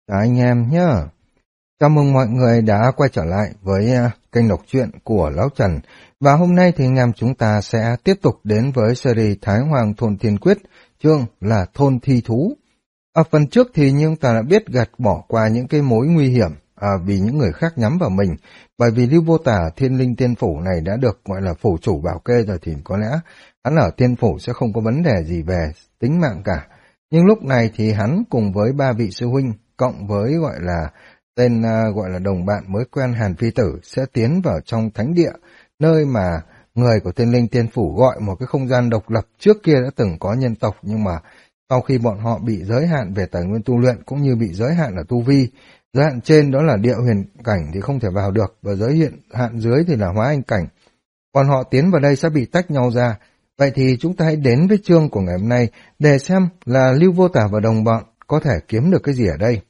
Chào anh em nhé. Chào mừng mọi người đã quay trở lại với kênh đọc truyện của Lão Trần. Và hôm nay thì anh em chúng ta sẽ tiếp tục đến với series Thái Hoàng Thôn Thiên Quyết, chương là Thôn Thi Thú. Ở phần trước thì như chúng ta đã biết gạt bỏ qua những cái mối nguy hiểm vì những người khác nhắm vào mình. Bởi vì Lưu Vô Tà Thiên Linh Tiên Phủ này đã được gọi là phủ chủ bảo kê rồi thì có lẽ hắn ở Tiên Phủ sẽ không có vấn đề gì về tính mạng cả. Nhưng lúc này thì hắn cùng với ba vị sư huynh cộng với gọi là tên gọi là đồng bạn mới quen Hàn Phi Tử sẽ tiến vào trong thánh địa, nơi mà người của Thiên Linh Tiên Phủ gọi một cái không gian độc lập trước kia đã từng có nhân tộc, nhưng mà sau khi bọn họ bị giới hạn về tài nguyên tu luyện cũng như bị giới hạn ở tu vi, giới hạn trên đó là địa huyền cảnh thì không thể vào được, và giới hạn dưới thì là hóa anh cảnh. Bọn họ tiến vào đây sẽ bị tách nhau ra. Vậy thì chúng ta hãy đến với chương của ngày hôm nay để xem là Lưu Vô Tà và đồng bọn có thể kiếm được cái gì ở đây.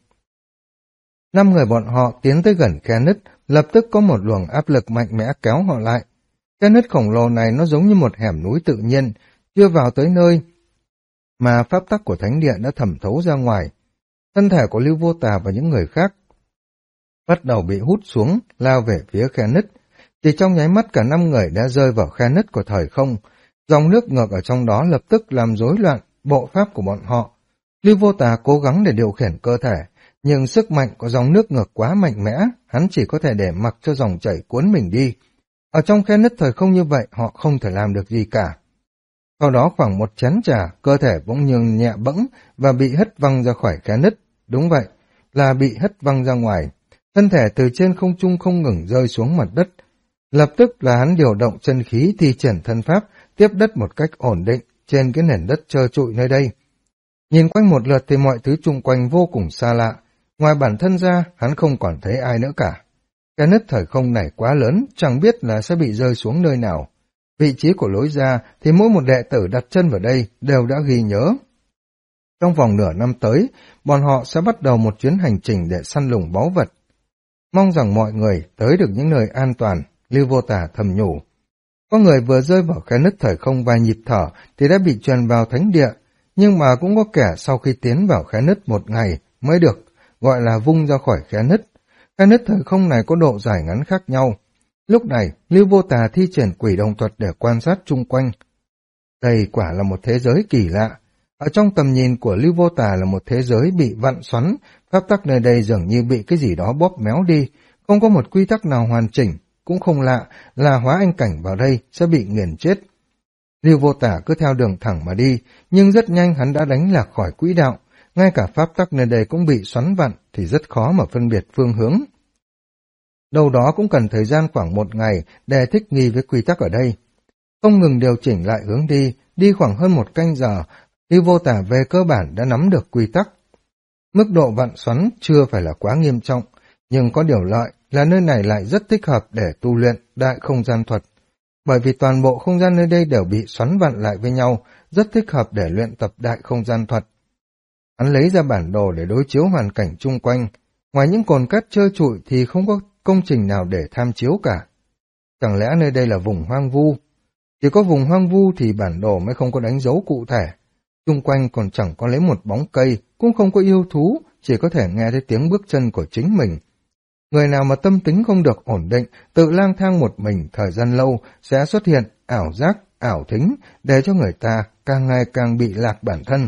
5 người bọn họ tiến tới gần khe nứt, lập tức có một luồng áp lực mạnh mẽ kéo họ lại. Khe nứt khổng lồ này nó giống như một hẻm núi tự nhiên, chưa vào tới nơi mà pháp tắc của thánh địa đã thẩm thấu ra ngoài. Thân thể của Lưu Vô Tà và những người khác bắt đầu bị hút xuống, lao về phía khe nứt. Chỉ trong nháy mắt cả 5 người đã rơi vào khe nứt của thời không. Dòng nước ngược ở trong đó lập tức làm rối loạn bộ pháp của bọn họ. Lưu Vô Tà cố gắng để điều khiển cơ thể, nhưng sức mạnh của dòng nước ngược quá mạnh mẽ, hắn chỉ có thể để mặc cho dòng chảy cuốn mình đi. Ở trong khe nứt thời không như vậy, họ không thể làm được gì cả. Sau đó khoảng một chén trà, cơ thể bỗng nhiên nhẹ bẫng và bị hất văng ra khỏi khe nứt. Đúng vậy, là bị hất văng ra ngoài. Thân thể từ trên không trung không ngừng rơi xuống mặt đất. Lập tức là hắn điều động chân khí thi triển thân pháp, tiếp đất một cách ổn định trên cái nền đất trơ trụi nơi đây. Nhìn quanh một lượt thì mọi thứ chung quanh vô cùng xa lạ. Ngoài bản thân ra, hắn không còn thấy ai nữa cả. Cái nứt thời không này quá lớn, chẳng biết là sẽ bị rơi xuống nơi nào. Vị trí của lối ra thì mỗi một đệ tử đặt chân vào đây đều đã ghi nhớ. Trong vòng nửa năm tới, bọn họ sẽ bắt đầu một chuyến hành trình để săn lùng báu vật. Mong rằng mọi người tới được những nơi an toàn, Lưu Vô Tà thầm nhủ. Có người vừa rơi vào khe nứt thời không vài nhịp thở thì đã bị truyền vào thánh địa, nhưng mà cũng có kẻ sau khi tiến vào khe nứt một ngày mới được gọi là vung ra khỏi khe nứt. Khe nứt thời không này có độ dài ngắn khác nhau. Lúc này, Lưu Vô Tà thi triển quỷ đồng thuật để quan sát chung quanh. Đây quả là một thế giới kỳ lạ. Ở trong tầm nhìn của Lưu Vô Tà là một thế giới bị vặn xoắn, pháp tắc nơi đây dường như bị cái gì đó bóp méo đi, không có một quy tắc nào hoàn chỉnh, cũng không lạ là hóa anh cảnh vào đây sẽ bị nghiền chết. Lưu Vô Tà cứ theo đường thẳng mà đi, nhưng rất nhanh hắn đã đánh lạc khỏi quỹ đạo. Ngay cả pháp tắc nơi đây cũng bị xoắn vặn thì rất khó mà phân biệt phương hướng. Đâu đó cũng cần thời gian khoảng một ngày để thích nghi với quy tắc ở đây. Không ngừng điều chỉnh lại hướng đi khoảng hơn một canh giờ, Lưu Vô Tà về cơ bản đã nắm được quy tắc. Mức độ vặn xoắn chưa phải là quá nghiêm trọng, nhưng có điều lợi là nơi này lại rất thích hợp để tu luyện đại không gian thuật. Bởi vì toàn bộ không gian nơi đây đều bị xoắn vặn lại với nhau, rất thích hợp để luyện tập đại không gian thuật. Hắn lấy ra bản đồ để đối chiếu hoàn cảnh chung quanh. Ngoài những cồn cát trơ trụi thì không có công trình nào để tham chiếu cả. Chẳng lẽ nơi đây là vùng hoang vu? Chỉ có vùng hoang vu thì bản đồ mới không có đánh dấu cụ thể. Chung quanh còn chẳng có lấy một bóng cây, cũng không có yêu thú, chỉ có thể nghe thấy tiếng bước chân của chính mình. Người nào mà tâm tính không được ổn định, tự lang thang một mình thời gian lâu sẽ xuất hiện ảo giác, ảo thính, để cho người ta càng ngày càng bị lạc bản thân.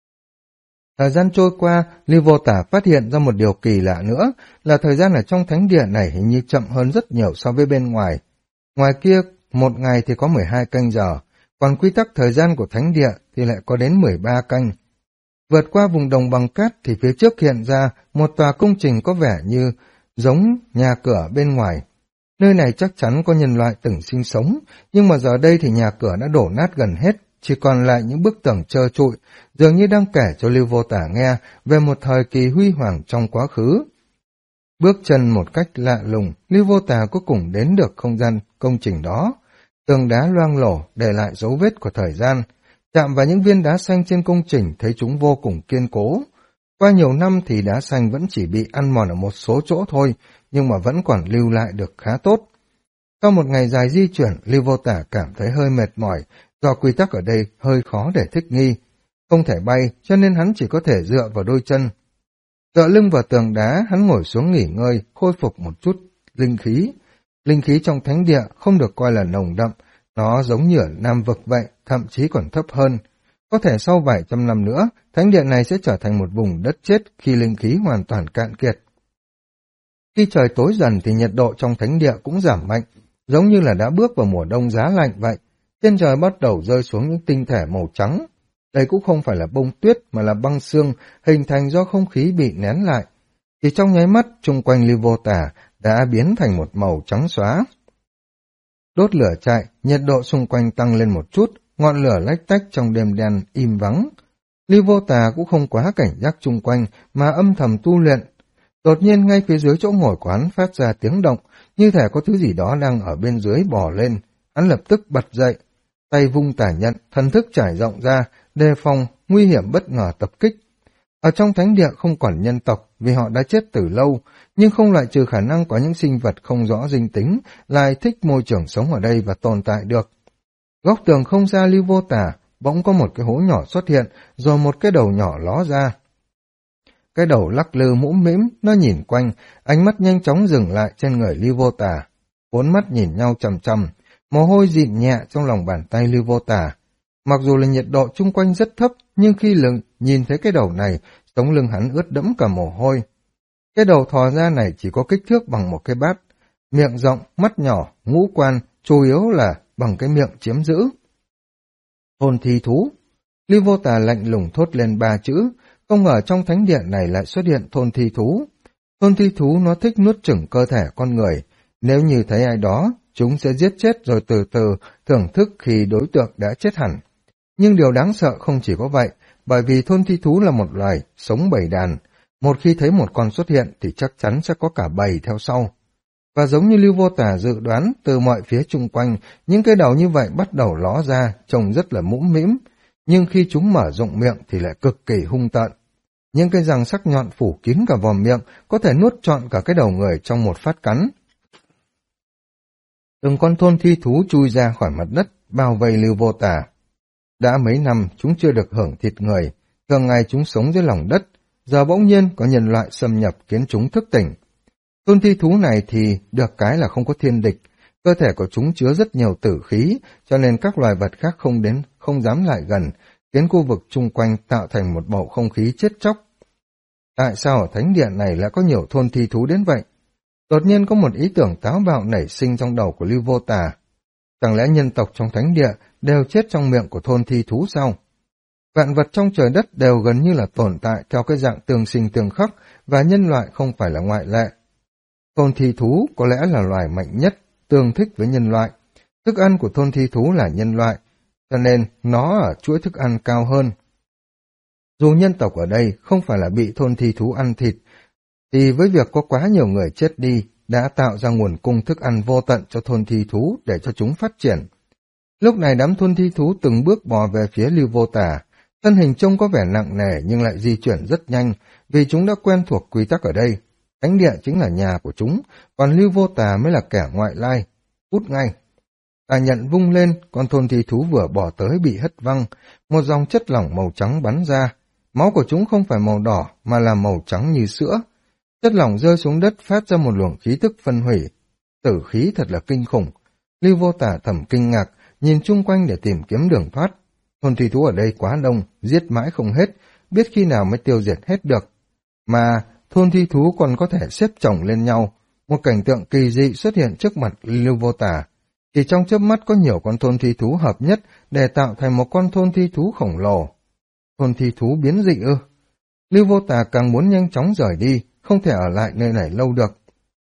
Thời gian trôi qua, Lưu Vô Tà phát hiện ra một điều kỳ lạ nữa, là thời gian ở trong thánh địa này hình như chậm hơn rất nhiều so với bên ngoài. Ngoài kia, một ngày thì có 12 canh giờ, còn quy tắc thời gian của thánh địa thì lại có đến 13 canh. Vượt qua vùng đồng bằng cát thì phía trước hiện ra một tòa công trình có vẻ như giống nhà cửa bên ngoài. Nơi này chắc chắn có nhân loại từng sinh sống, nhưng mà giờ đây thì nhà cửa đã đổ nát gần hết, chỉ còn lại những bức tường trơ trụi, dường như đang kể cho Lưu Vô Tà nghe về một thời kỳ huy hoàng trong quá khứ. Bước chân một cách lạ lùng, Lưu Vô Tà cuối cùng đến được không gian công trình đó. Tường đá loang lổ để lại dấu vết của thời gian, chạm vào những viên đá xanh trên công trình thấy chúng vô cùng kiên cố. Qua nhiều năm thì đá xanh vẫn chỉ bị ăn mòn ở một số chỗ thôi, nhưng mà vẫn còn lưu lại được khá tốt. Sau một ngày dài di chuyển, Lưu Vô Tà cảm thấy hơi mệt mỏi, do quy tắc ở đây hơi khó để thích nghi. Không thể bay, cho nên hắn chỉ có thể dựa vào đôi chân. Tựa lưng vào tường đá, hắn ngồi xuống nghỉ ngơi, khôi phục một chút linh khí. Linh khí trong thánh địa không được coi là nồng đậm, nó giống như ở Nam Vực vậy, thậm chí còn thấp hơn. Có thể sau vài trăm năm nữa, thánh địa này sẽ trở thành một vùng đất chết khi linh khí hoàn toàn cạn kiệt. Khi trời tối dần thì nhiệt độ trong thánh địa cũng giảm mạnh, giống như là đã bước vào mùa đông giá lạnh vậy. Trên trời bắt đầu rơi xuống những tinh thể màu trắng. Đây cũng không phải là bông tuyết mà là băng xương hình thành do không khí bị nén lại. Chỉ trong nháy mắt, chung quanh Lưu Vô Tà đã biến thành một màu trắng xóa. Đốt lửa chạy, nhiệt độ xung quanh tăng lên một chút, ngọn lửa lách tách trong đêm đen im vắng. Lưu Vô Tà cũng không quá cảnh giác chung quanh mà âm thầm tu luyện. Đột nhiên ngay phía dưới chỗ ngồi của hắn phát ra tiếng động, như thể có thứ gì đó đang ở bên dưới bò lên. Hắn lập tức bật dậy, tay vung tả nhận, thần thức trải rộng ra, đề phòng nguy hiểm bất ngờ tập kích. Ở trong thánh địa không còn nhân tộc vì họ đã chết từ lâu, nhưng không loại trừ khả năng có những sinh vật không rõ dinh tính lại thích môi trường sống ở đây và tồn tại được. Góc tường không xa Lưu Vô Tà, bỗng có một cái hố nhỏ xuất hiện, rồi một cái đầu nhỏ ló ra. Cái đầu lắc lư mũm mĩm, nó nhìn quanh, ánh mắt nhanh chóng dừng lại trên người Lưu Vô Tà. Bốn mắt nhìn nhau chằm chằm, mồ hôi dịn nhẹ trong lòng bàn tay Lưu Vô Tà. Mặc dù là nhiệt độ chung quanh rất thấp, nhưng khi nhìn thấy cái đầu này, sống lưng hắn ướt đẫm cả mồ hôi. Cái đầu thò ra này chỉ có kích thước bằng một cái bát, miệng rộng, mắt nhỏ, ngũ quan, chủ yếu là bằng cái miệng chiếm giữ. Thôn thi thú. Lưu Vô Tà lạnh lùng thốt lên 3 chữ, không ngờ trong thánh điện này lại xuất hiện thôn thi thú. Thôn thi thú nó thích nuốt chửng cơ thể con người, nếu như thấy ai đó, chúng sẽ giết chết rồi từ từ thưởng thức khi đối tượng đã chết hẳn. Nhưng điều đáng sợ không chỉ có vậy, bởi vì thôn thi thú là một loài sống bầy đàn. Một khi thấy một con xuất hiện thì chắc chắn sẽ có cả bầy theo sau. Và giống như Lưu Vô Tà dự đoán, từ mọi phía chung quanh, những cái đầu như vậy bắt đầu ló ra, trông rất là mũm mĩm. Nhưng khi chúng mở rộng miệng thì lại cực kỳ hung tợn. Những cái răng sắc nhọn phủ kín cả vòm miệng, có thể nuốt trọn cả cái đầu người trong một phát cắn. Từng con thôn thi thú chui ra khỏi mặt đất, bao vây Lưu Vô Tà. Đã mấy năm chúng chưa được hưởng thịt người, thường ngày chúng sống dưới lòng đất, giờ bỗng nhiên có nhân loại xâm nhập khiến chúng thức tỉnh. Thôn thi thú này thì được cái là không có thiên địch, cơ thể của chúng chứa rất nhiều tử khí, cho nên các loài vật khác không dám lại gần, khiến khu vực chung quanh tạo thành một bầu không khí chết chóc. Tại sao ở thánh điện này lại có nhiều thôn thi thú đến vậy? Đột nhiên có một ý tưởng táo bạo nảy sinh trong đầu của Lưu Vô Tà. Chẳng lẽ nhân tộc trong thánh địa đều chết trong miệng của thôn thi thú sao? Vạn vật trong trời đất đều gần như là tồn tại theo cái dạng tương sinh tương khắc, và nhân loại không phải là ngoại lệ. Thôn thi thú có lẽ là loài mạnh nhất, tương thích với nhân loại. Thức ăn của thôn thi thú là nhân loại, cho nên nó ở chuỗi thức ăn cao hơn. Dù nhân tộc ở đây không phải là bị thôn thi thú ăn thịt, thì với việc có quá nhiều người chết đi đã tạo ra nguồn cung thức ăn vô tận cho thôn thi thú để cho chúng phát triển. Lúc này đám thôn thi thú từng bước bò về phía Lưu Vô Tà, thân hình trông có vẻ nặng nề nhưng lại di chuyển rất nhanh vì chúng đã quen thuộc quy tắc ở đây. Thánh địa chính là nhà của chúng, còn Lưu Vô Tà mới là kẻ ngoại lai. Cút ngay! Tà nhận vung lên, con thôn thi thú vừa bỏ tới bị hất văng, một dòng chất lỏng màu trắng bắn ra. Máu của chúng không phải màu đỏ mà là màu trắng như sữa. Chất lỏng rơi xuống đất phát ra một luồng khí tức phân hủy. Tử khí thật là kinh khủng. Lưu Vô Tà thầm kinh ngạc, nhìn chung quanh để tìm kiếm đường thoát. Thôn thi thú ở đây quá đông, giết mãi không hết, biết khi nào mới tiêu diệt hết được. Mà thôn thi thú còn có thể xếp chồng lên nhau. Một cảnh tượng kỳ dị xuất hiện trước mặt Lưu Vô Tà. Chỉ trong chớp mắt có nhiều con thôn thi thú hợp nhất để tạo thành một con thôn thi thú khổng lồ. Thôn thi thú biến dị ư? Lưu Vô Tà càng muốn nhanh chóng rời đi, không thể ở lại nơi này lâu được.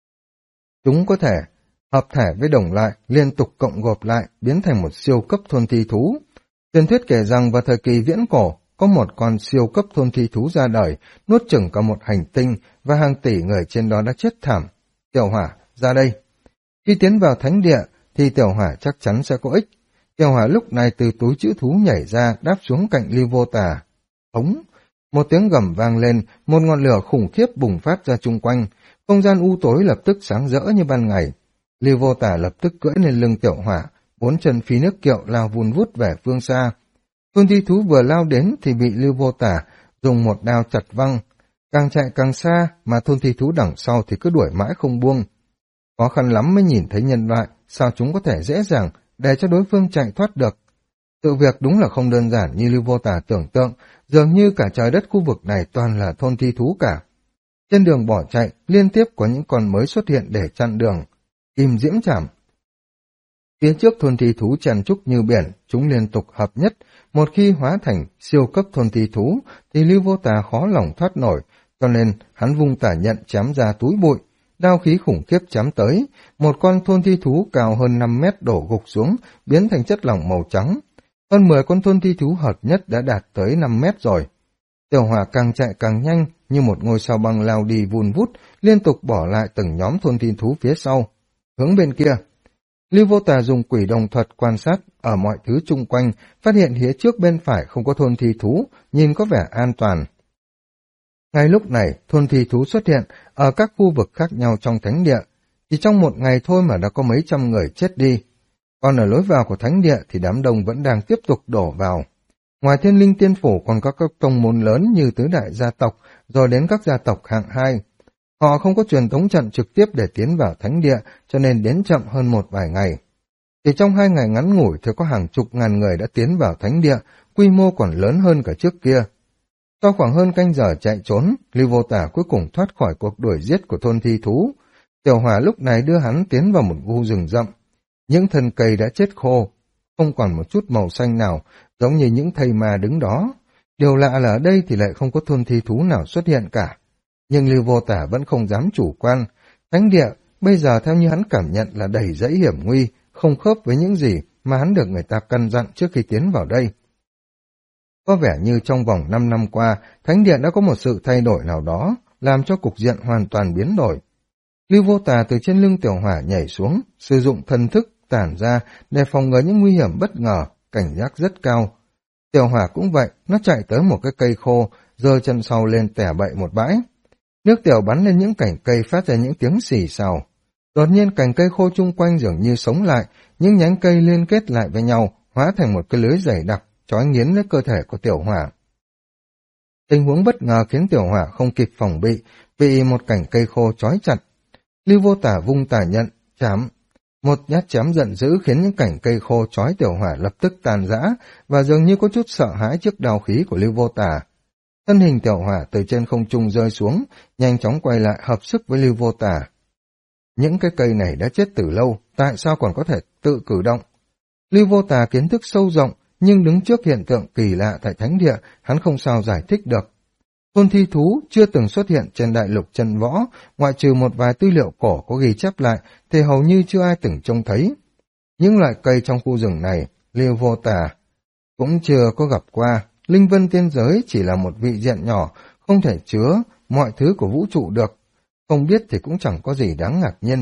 Chúng có thể hợp thể với đồng loại, liên tục cộng gộp lại, biến thành một siêu cấp thôn thi thú. Truyền thuyết kể rằng vào thời kỳ viễn cổ, có một con siêu cấp thôn thi thú ra đời, nuốt chửng cả một hành tinh và hàng tỷ người trên đó đã chết thảm. Tiểu Hỏa, ra đây. Khi tiến vào thánh địa, thì Tiểu Hỏa chắc chắn sẽ có ích. Tiểu Hỏa lúc này từ túi trữ thú nhảy ra, đáp xuống cạnh Lưu Vô Tà. Hống! Một tiếng gầm vang lên, một ngọn lửa khủng khiếp bùng phát ra chung quanh. Không gian u tối lập tức sáng rỡ như ban ngày. Lưu Vô Tà lập tức cưỡi lên lưng Tiểu Hỏa, bốn chân phi nước kiệu lao vun vút về phương xa. Thôn thi thú vừa lao đến thì bị Lưu Vô Tà dùng một đao chặt văng. Càng chạy càng xa, mà thôn thi thú đằng sau thì cứ đuổi mãi không buông. Khó khăn lắm mới nhìn thấy nhân loại, sao chúng có thể dễ dàng để cho đối phương chạy thoát được. Sự việc đúng là không đơn giản như Lưu Vô Tà tưởng tượng, dường như cả trời đất khu vực này toàn là thôn thi thú cả. Trên đường bỏ chạy, liên tiếp có những con mới xuất hiện để chặn đường. Kim diễm chảm. Phía trước thôn thi thú chen trúc như biển, chúng liên tục hợp nhất. Một khi hóa thành siêu cấp thôn thi thú, thì Lưu Vô Tà khó lòng thoát nổi, cho nên hắn vung tả nhận chém ra túi bụi. Đao khí khủng khiếp chém tới, một con thôn thi thú cao hơn 5 mét đổ gục xuống, biến thành chất lỏng màu trắng. Hơn 10 con thôn thi thú hợp nhất đã đạt tới 5 mét rồi. Tiểu Hỏa càng chạy càng nhanh, như một ngôi sao băng lao đi vun vút, liên tục bỏ lại từng nhóm thôn thi thú phía sau. Hướng bên kia, Lưu Vô Tà dùng quỷ đồng thuật quan sát ở mọi thứ chung quanh, phát hiện phía trước bên phải không có thôn thi thú, nhìn có vẻ an toàn. Ngay lúc này, thôn thi thú xuất hiện ở các khu vực khác nhau trong thánh địa. Chỉ trong một ngày thôi mà đã có mấy trăm người chết đi. Còn ở lối vào của thánh địa thì đám đông vẫn đang tiếp tục đổ vào. Ngoài Thiên Linh Tiên Phủ còn có các tông môn lớn như tứ đại gia tộc, rồi đến các gia tộc hạng 2. Họ không có truyền tống trận trực tiếp để tiến vào thánh địa, cho nên đến chậm hơn một vài ngày. Chỉ trong 2 ngày ngắn ngủi thì có hàng chục ngàn người đã tiến vào thánh địa, quy mô còn lớn hơn cả trước kia. Sau khoảng hơn canh giờ chạy trốn, Lưu Vô Tà cuối cùng thoát khỏi cuộc đuổi giết của thôn thi thú. Tiểu Hỏa lúc này đưa hắn tiến vào một khu rừng rậm. Những thân cây đã chết khô, không còn một chút màu xanh nào, giống như những thây ma đứng đó. Điều lạ là ở đây thì lại không có thôn thi thú nào xuất hiện cả. Nhưng Lưu Vô Tà vẫn không dám chủ quan. Thánh địa bây giờ theo như hắn cảm nhận là đầy rẫy hiểm nguy, không khớp với những gì mà hắn được người ta căn dặn trước khi tiến vào đây. Có vẻ như trong vòng 5 năm qua, thánh địa đã có một sự thay đổi nào đó, làm cho cục diện hoàn toàn biến đổi. Lưu Vô Tà từ trên lưng Tiểu Hỏa nhảy xuống, sử dụng thần thức tản ra để phòng ngừa những nguy hiểm bất ngờ, cảnh giác rất cao. Tiểu Hỏa cũng vậy, nó chạy tới một cái cây khô, giơ chân sau lên tẻ bậy một bãi. Nước tiểu bắn lên những cành cây phát ra những tiếng xì xào. Đột nhiên cành cây khô chung quanh dường như sống lại, những nhánh cây liên kết lại với nhau, hóa thành một cái lưới dày đặc, trói nghiến lấy cơ thể của Tiểu Hỏa. Tình huống bất ngờ khiến Tiểu Hỏa không kịp phòng bị một cành cây khô trói chặt. Lưu Vô Tà vung tà nhận, chém. Một nhát chém giận dữ khiến những cành cây khô trói Tiểu Hỏa lập tức tan rã, và dường như có chút sợ hãi trước đao khí của Lưu Vô Tà. Thân hình Tiểu Hỏa từ trên không trung rơi xuống, nhanh chóng quay lại hợp sức với Lưu Vô Tà. Những cái cây này đã chết từ lâu, tại sao còn có thể tự cử động? Lưu Vô Tà kiến thức sâu rộng, nhưng đứng trước hiện tượng kỳ lạ tại thánh địa, hắn không sao giải thích được. Thôn thi thú chưa từng xuất hiện trên đại lục chân võ, ngoại trừ một vài tư liệu cổ có ghi chép lại, thì hầu như chưa ai từng trông thấy. Những loại cây trong khu rừng này, Lưu Vô Tà cũng chưa có gặp qua. Linh vân tiên giới chỉ là một vị diện nhỏ, không thể chứa mọi thứ của vũ trụ được. Không biết thì cũng chẳng có gì đáng ngạc nhiên.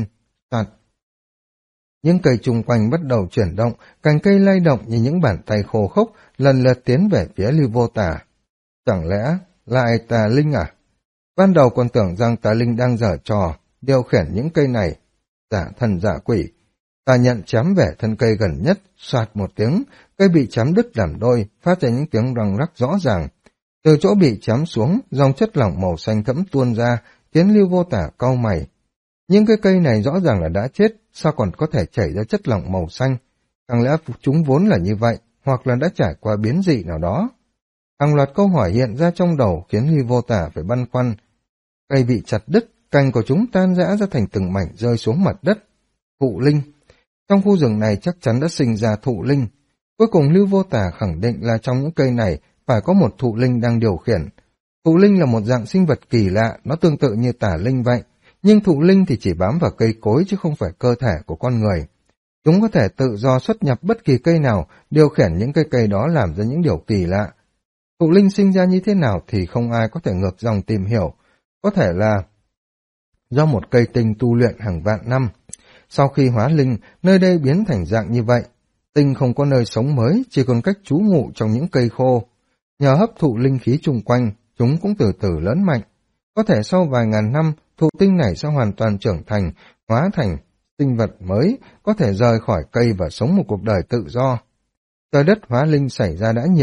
Những cây chung quanh bắt đầu chuyển động, cành cây lay động như những bàn tay khô khốc, lần lượt tiến về phía Lưu Vô Tà. Chẳng lẽ lại tà linh à? Ban đầu còn tưởng rằng tà linh đang giở trò, điều khiển những cây này. Giả thần giả quỷ. Tà nhận chém về thân cây gần nhất, soạt một tiếng, cây bị chém đứt làm đôi, phát ra những tiếng răng rắc rõ ràng. Từ chỗ bị chém xuống, dòng chất lỏng màu xanh thẫm tuôn ra, khiến Lưu Vô Tà cau mày. Những cái cây này rõ ràng là đã chết, sao còn có thể chảy ra chất lỏng màu xanh? Chẳng lẽ chúng vốn là như vậy, hoặc là đã trải qua biến dị nào đó? Hàng loạt câu hỏi hiện ra trong đầu khiến Lưu Vô Tà phải băn khoăn. Cây bị chặt đứt, cành của chúng tan rã ra thành từng mảnh rơi xuống mặt đất. Thụ linh. Trong khu rừng này chắc chắn đã sinh ra thụ linh. Cuối cùng Lưu Vô Tà khẳng định là trong những cây này phải có một thụ linh đang điều khiển. Thụ linh là một dạng sinh vật kỳ lạ, nó tương tự như tà linh vậy. Nhưng thụ linh thì chỉ bám vào cây cối chứ không phải cơ thể của con người. Chúng có thể tự do xuất nhập bất kỳ cây nào, điều khiển những cây đó làm ra những điều kỳ lạ. Thụ linh sinh ra như thế nào thì không ai có thể ngược dòng tìm hiểu. Có thể là do một cây tinh tu luyện hàng vạn năm. Sau khi hóa linh, nơi đây biến thành dạng như vậy. Tinh không có nơi sống mới, chỉ còn cách trú ngụ trong những cây khô. Nhờ hấp thụ linh khí chung quanh, chúng cũng từ từ lớn mạnh. Có thể sau vài ngàn năm, thụ tinh này sẽ hoàn toàn trưởng thành, hóa thành sinh vật mới, có thể rời khỏi cây và sống một cuộc đời tự do. Trời đất hóa linh xảy ra đã nhiều,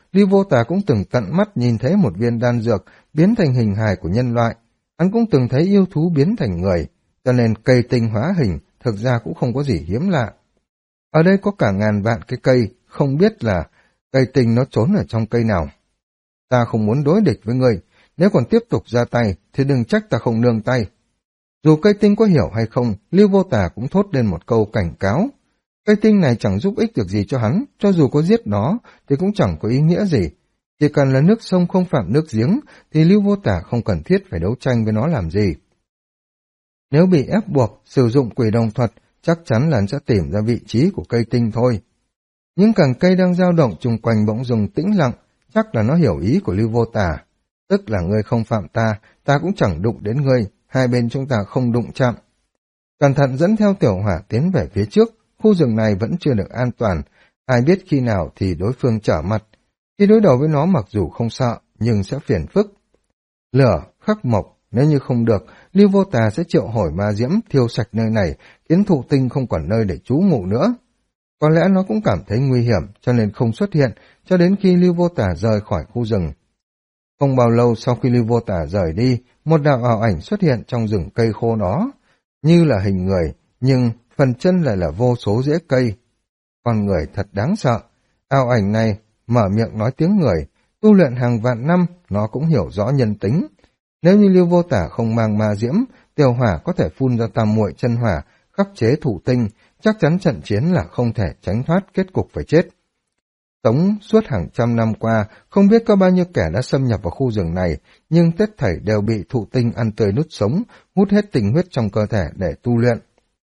Lưu Vô Tà cũng từng tận mắt nhìn thấy một viên đan dược biến thành hình hài của nhân loại. Hắn cũng từng thấy yêu thú biến thành người, cho nên cây tinh hóa hình thực ra cũng không có gì hiếm lạ. Ở đây có cả ngàn vạn cái cây, không biết là cây tinh nó trốn ở trong cây nào. Ta không muốn đối địch với ngươi, nếu còn tiếp tục ra tay thì đừng trách ta không nương tay. Dù cây tinh có hiểu hay không, Lưu Vô Tà cũng thốt lên một câu cảnh cáo. Cây tinh này chẳng giúp ích được gì cho hắn, cho dù có giết nó thì cũng chẳng có ý nghĩa gì. Chỉ cần là nước sông không phạm nước giếng thì Lưu Vô Tà không cần thiết phải đấu tranh với nó làm gì. Nếu bị ép buộc sử dụng quỷ đồng thuật, chắc chắn là hắn sẽ tìm ra vị trí của cây tinh thôi. Những cành cây đang dao động chung quanh bỗng dừng tĩnh lặng, chắc là nó hiểu ý của Lưu Vô Tà. Tức là ngươi không phạm ta, ta cũng chẳng đụng đến ngươi, hai bên chúng ta không đụng chạm. Cẩn thận dẫn theo Tiểu Hỏa tiến về phía trước, khu rừng này vẫn chưa được an toàn, ai biết khi nào thì đối phương trở mặt. Khi đối đầu với nó mặc dù không sợ, nhưng sẽ phiền phức. Lửa, khắc mộc, nếu như không được, Lưu Vô Tà sẽ triệu hồi ma diễm thiêu sạch nơi này, khiến thụ tinh không còn nơi để trú ngụ nữa. Có lẽ nó cũng cảm thấy nguy hiểm, cho nên không xuất hiện, cho đến khi Lưu Vô Tà rời khỏi khu rừng. Không bao lâu sau khi Lưu Vô Tà rời đi, một đạo ảo ảnh xuất hiện trong rừng cây khô đó, như là hình người, nhưng phần chân lại là vô số rễ cây. Con người thật đáng sợ. Ảo ảnh này mở miệng nói tiếng người, tu luyện hàng vạn năm, nó cũng hiểu rõ nhân tính. Nếu như Lưu Vô Tà không mang ma diễm, Tiểu Hỏa có thể phun ra tam muội chân hỏa, khắc chế thụ tinh, chắc chắn trận chiến là không thể tránh thoát kết cục phải chết. Sống suốt hàng trăm năm qua, không biết có bao nhiêu kẻ đã xâm nhập vào khu rừng này, nhưng tất thảy đều bị thụ tinh ăn tươi nuốt sống, hút hết tinh huyết trong cơ thể để tu luyện.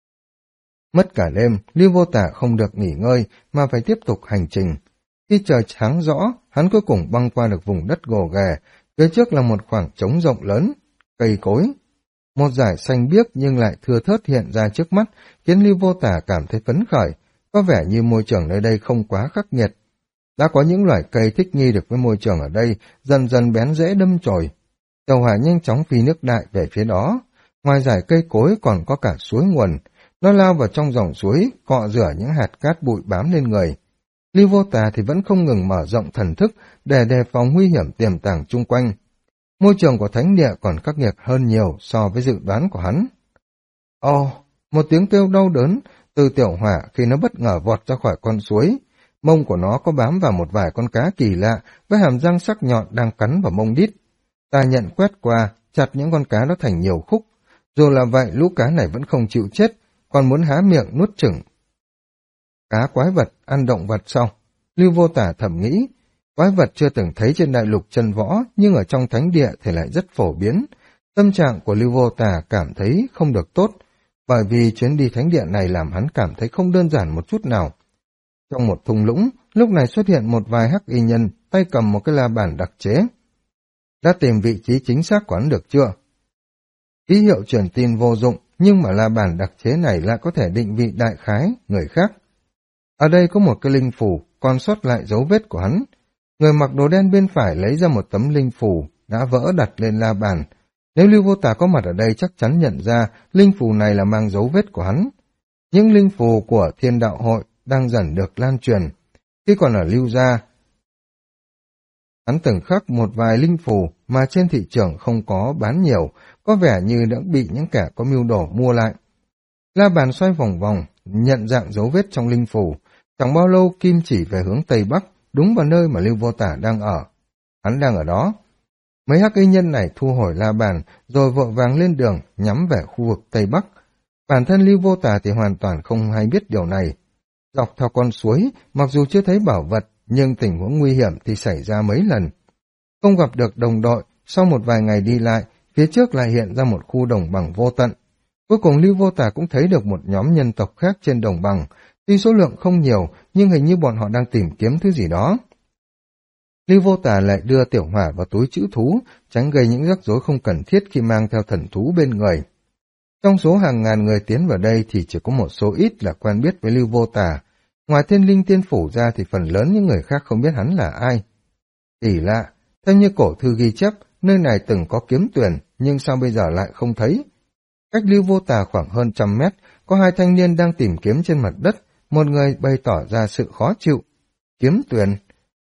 Mất cả đêm, Lưu Vô Tà không được nghỉ ngơi mà phải tiếp tục hành trình. Khi trời sáng rõ, hắn cuối cùng băng qua được vùng đất gồ ghề, phía trước là một khoảng trống rộng lớn, cây cối. Một dải xanh biếc nhưng lại thưa thớt hiện ra trước mắt, khiến Lưu Vô Tà cảm thấy phấn khởi, có vẻ như môi trường nơi đây không quá khắc nghiệt. Đã có những loài cây thích nghi được với môi trường ở đây, dần dần bén rễ đâm chồi. Tiểu Hỏa nhanh chóng phi nước đại về phía đó. Ngoài dải cây cối còn có cả suối nguồn. Nó lao vào trong dòng suối, cọ rửa những hạt cát bụi bám lên người. Lưu Vô Tà thì vẫn không ngừng mở rộng thần thức để đề phòng nguy hiểm tiềm tàng chung quanh. Môi trường của thánh địa còn khắc nghiệt hơn nhiều so với dự đoán của hắn. Ồ, một tiếng kêu đau đớn từ Tiểu Hỏa khi nó bất ngờ vọt ra khỏi con suối. Mông của nó có bám vào một vài con cá kỳ lạ với hàm răng sắc nhọn đang cắn vào mông đít. Ta nhận quét qua, chặt những con cá đó thành nhiều khúc. Dù là vậy, lũ cá này vẫn không chịu chết, còn muốn há miệng nuốt chửng. Cá quái vật ăn động vật sau. Lưu Vô Tà thầm nghĩ, quái vật chưa từng thấy trên đại lục chân võ, nhưng ở trong thánh địa thì lại rất phổ biến. Tâm trạng của Lưu Vô Tà cảm thấy không được tốt, bởi vì chuyến đi thánh địa này làm hắn cảm thấy không đơn giản một chút nào. Trong một thung lũng, lúc này xuất hiện một vài hắc y nhân, tay cầm một cái la bàn đặc chế. Đã tìm vị trí chính xác của hắn được chưa? Ký hiệu truyền tin vô dụng, nhưng mà la bàn đặc chế này lại có thể định vị đại khái, người khác. Ở đây có một cái linh phù, còn sót lại dấu vết của hắn. Người mặc đồ đen bên phải lấy ra một tấm linh phù, đã vỡ đặt lên la bàn. Nếu Lưu Vô Tà có mặt ở đây chắc chắn nhận ra linh phù này là mang dấu vết của hắn. Những linh phù của Thiên Đạo Hội đang dần được lan truyền. Khi còn ở Lưu Gia, hắn từng khắc một vài linh phù mà trên thị trường không có bán nhiều, có vẻ như đã bị những kẻ có mưu đồ mua lại. La bàn xoay vòng vòng, nhận dạng dấu vết trong linh phù. Chẳng bao lâu kim chỉ về hướng Tây Bắc, đúng vào nơi mà Lưu Vô Tà đang ở. Hắn đang ở đó. Mấy hắc y nhân này thu hồi la bàn, rồi vội vàng lên đường, nhắm về khu vực Tây Bắc. Bản thân Lưu Vô Tà thì hoàn toàn không hay biết điều này. Dọc theo con suối, mặc dù chưa thấy bảo vật, nhưng tình huống nguy hiểm thì xảy ra mấy lần. Không gặp được đồng đội, sau một vài ngày đi lại, phía trước lại hiện ra một khu đồng bằng vô tận. Cuối cùng Lưu Vô Tà cũng thấy được một nhóm nhân tộc khác trên đồng bằng, tuy số lượng không nhiều, nhưng hình như bọn họ đang tìm kiếm thứ gì đó. Lưu Vô Tà lại đưa Tiểu Hỏa vào túi trữ thú, tránh gây những rắc rối không cần thiết khi mang theo thần thú bên người. Trong số hàng ngàn người tiến vào đây thì chỉ có một số ít là quen biết với Lưu Vô Tà. Ngoài Thiên Linh Tiên Phủ ra thì phần lớn những người khác không biết hắn là ai. Kỳ lạ, theo như cổ thư ghi chép, nơi này từng có kiếm tuyển, nhưng sao bây giờ lại không thấy? Cách Lưu Vô Tà khoảng hơn 100 mét, có hai thanh niên đang tìm kiếm trên mặt đất, một người bày tỏ ra sự khó chịu. Kiếm tuyển.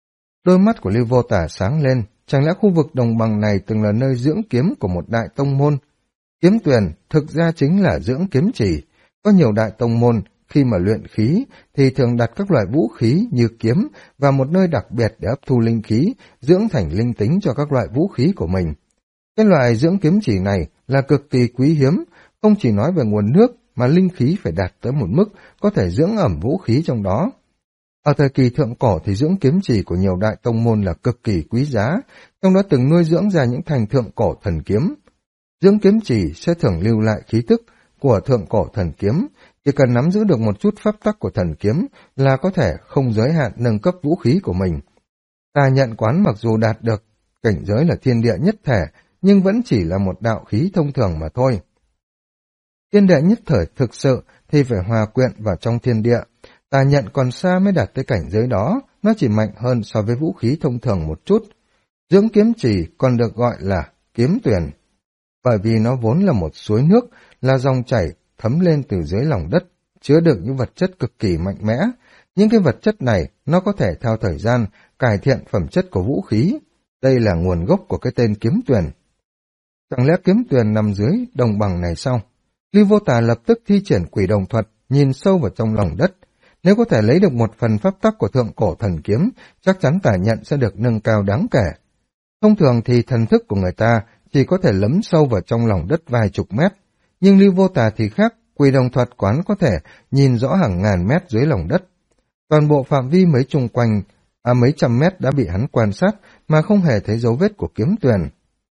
Đôi mắt của Lưu Vô Tả sáng lên, chẳng lẽ khu vực đồng bằng này từng là nơi dưỡng kiếm của một đại tông môn? Kiếm Tuyền thực ra chính là dưỡng kiếm chỉ. Có nhiều đại tông môn khi mà luyện khí thì thường đặt các loại vũ khí như kiếm vào một nơi đặc biệt để hấp thu linh khí, dưỡng thành linh tính cho các loại vũ khí của mình. Cái loại dưỡng kiếm chỉ này là cực kỳ quý hiếm, không chỉ nói về nguồn nước mà linh khí phải đạt tới một mức có thể dưỡng ẩm vũ khí trong đó. Ở thời kỳ thượng cổ thì dưỡng kiếm chỉ của nhiều đại tông môn là cực kỳ quý giá, trong đó từng nuôi dưỡng ra những thành thượng cổ thần kiếm. Dưỡng kiếm chỉ sẽ thường lưu lại khí tức của thượng cổ thần kiếm, chỉ cần nắm giữ được một chút pháp tắc của thần kiếm là có thể không giới hạn nâng cấp vũ khí của mình. Tà nhận quán mặc dù đạt được cảnh giới là thiên địa nhất thể, nhưng vẫn chỉ là một đạo khí thông thường mà thôi. Thiên địa nhất thể thực sự thì phải hòa quyện vào trong thiên địa. Tà nhận còn xa mới đạt tới cảnh giới đó, nó chỉ mạnh hơn so với vũ khí thông thường một chút. Dưỡng kiếm chỉ còn được gọi là kiếm tuyền, bởi vì nó vốn là một suối nước, là dòng chảy thấm lên từ dưới lòng đất, chứa đựng những vật chất cực kỳ mạnh mẽ. Những cái vật chất này nó có thể theo thời gian cải thiện phẩm chất của vũ khí. Đây là nguồn gốc của cái tên kiếm tuyền. Chẳng lẽ kiếm tuyền nằm dưới đồng bằng này sao? Lưu Vô Tà lập tức thi triển quỷ đồng thuật, nhìn sâu vào trong lòng đất. Nếu có thể lấy được một phần pháp tắc của thượng cổ thần kiếm, chắc chắn tà nhận sẽ được nâng cao đáng kể. Thông thường thì thần thức của người ta chỉ có thể lấm sâu vào trong lòng đất vài chục mét, nhưng Lưu Vô Tà thì khác, quỷ đồng thuật quán có thể nhìn rõ hàng ngàn mét dưới lòng đất. Toàn bộ phạm vi mấy trăm mét đã bị hắn quan sát mà không hề thấy dấu vết của kiếm tuyền.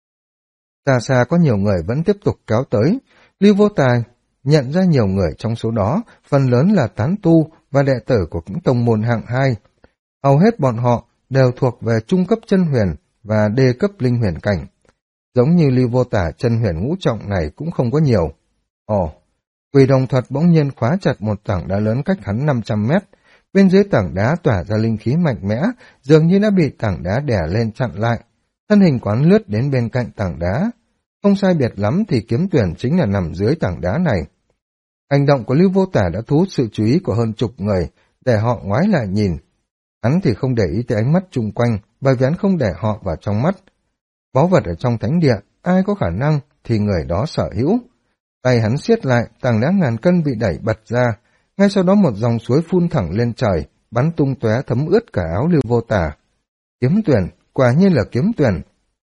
Xa xa có nhiều người vẫn tiếp tục kéo tới. Lưu Vô Tà nhận ra nhiều người trong số đó, phần lớn là tán tu và đệ tử của những tông môn hạng 2. Hầu hết bọn họ đều thuộc về trung cấp chân huyền và đê cấp linh huyền cảnh. Giống như Lưu Vô Tả, chân huyền ngũ trọng này cũng không có nhiều. Quỷ đồng thuật bỗng nhiên khóa chặt một tảng đá lớn cách hắn 500 mét. Bên dưới tảng đá tỏa ra linh khí mạnh mẽ, dường như đã bị tảng đá đè lên chặn lại. Thân hình quán lướt đến bên cạnh tảng đá. Không sai biệt lắm thì kiếm tuyển chính là nằm dưới tảng đá này. Hành động của Lưu Vô Tả đã thu hút sự chú ý của hơn chục người, để họ ngoái lại nhìn. Hắn thì không để ý tới ánh mắt chung quanh, bởi vì hắn không để họ vào trong mắt. Báu vật ở trong thánh địa, ai có khả năng thì người đó sở hữu. Tay hắn siết lại, tảng đá ngàn cân bị đẩy bật ra. Ngay sau đó một dòng suối phun thẳng lên trời, bắn tung tóe thấm ướt cả áo Lưu Vô Tả. Kiếm tuyển, quả nhiên là kiếm tuyển.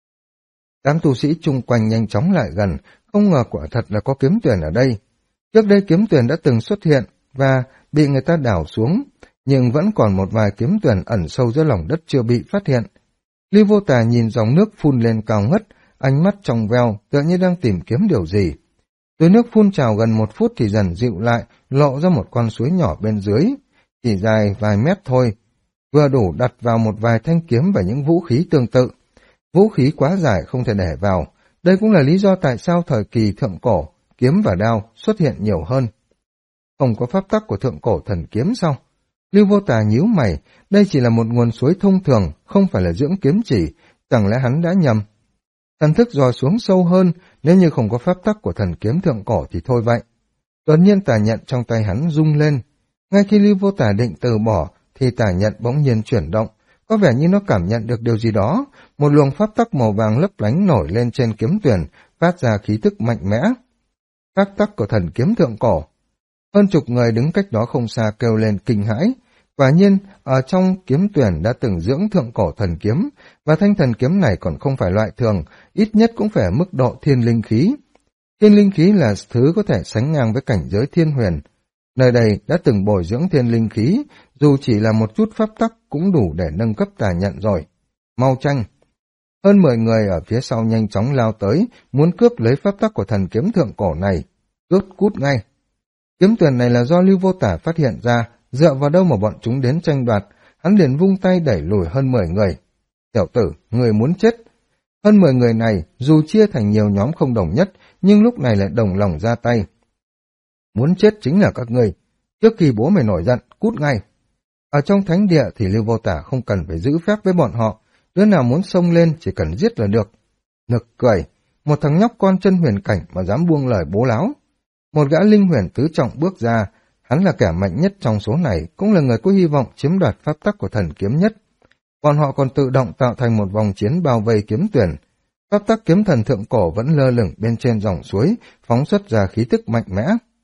Đám tu sĩ chung quanh nhanh chóng lại gần, không ngờ quả thật là có kiếm tuyển ở đây. Trước đây kiếm tuyển đã từng xuất hiện và bị người ta đào xuống, nhưng vẫn còn một vài kiếm tuyển ẩn sâu dưới lòng đất chưa bị phát hiện. Lưu Vô Tà nhìn dòng nước phun lên cao ngất, ánh mắt trong veo, tựa như đang tìm kiếm điều gì. Dưới nước phun trào gần 1 phút thì dần dịu lại, lộ ra một con suối nhỏ bên dưới, chỉ dài vài mét thôi, vừa đủ đặt vào một vài thanh kiếm và những vũ khí tương tự. Vũ khí quá dài không thể để vào, đây cũng là lý do tại sao thời kỳ thượng cổ, kiếm và đao xuất hiện nhiều hơn. Không có pháp tắc của thượng cổ thần kiếm sao? Lưu Vô Tà nhíu mày, đây chỉ là một nguồn suối thông thường, không phải là dưỡng kiếm chỉ, chẳng lẽ hắn đã nhầm? Thần thức dò xuống sâu hơn, nếu như không có pháp tắc của thần kiếm thượng cổ thì thôi vậy. Đột nhiên tà nhận trong tay hắn rung lên. Ngay khi Lưu Vô Tà định từ bỏ, thì tà nhận bỗng nhiên chuyển động, có vẻ như nó cảm nhận được điều gì đó, một luồng pháp tắc màu vàng lấp lánh nổi lên trên kiếm tuyển, phát ra khí thức mạnh mẽ. Pháp tắc của thần kiếm thượng cổ. Hơn chục người đứng cách đó không xa kêu lên kinh hãi. Quả nhiên, ở trong kiếm tuyển đã từng dưỡng thượng cổ thần kiếm, và thanh thần kiếm này còn không phải loại thường, ít nhất cũng phải ở mức độ thiên linh khí. Thiên linh khí là thứ có thể sánh ngang với cảnh giới thiên huyền. Nơi đây đã từng bồi dưỡng thiên linh khí, dù chỉ là một chút pháp tắc cũng đủ để nâng cấp tà nhận rồi. Mau tranh! Hơn 10 người ở phía sau nhanh chóng lao tới, muốn cướp lấy pháp tắc của thần kiếm thượng cổ này. Cút ngay! Kiếm tuyển này là do Lưu Vô Tả phát hiện ra, dựa vào đâu mà bọn chúng đến tranh đoạt, hắn liền vung tay đẩy lùi hơn 10 người. Tiểu tử, người muốn chết. Hơn 10 người này, dù chia thành nhiều nhóm không đồng nhất, nhưng lúc này lại đồng lòng ra tay. Muốn chết chính là các ngươi. Trước khi bố mày nổi giận, cút ngay. Ở trong thánh địa thì Lưu Vô Tả không cần phải giữ phép với bọn họ, đứa nào muốn xông lên chỉ cần giết là được. Nực cười, một thằng nhóc con chân huyền cảnh mà dám buông lời bố láo. Một gã linh huyền tứ trọng bước ra, hắn là kẻ mạnh nhất trong số này, cũng là người có hy vọng chiếm đoạt pháp tắc của thần kiếm nhất. Bọn họ còn tự động tạo thành một vòng chiến bao vây kiếm tuyển. Pháp tắc kiếm thần thượng cổ vẫn lơ lửng bên trên dòng suối, phóng xuất ra khí tức mạnh mẽ.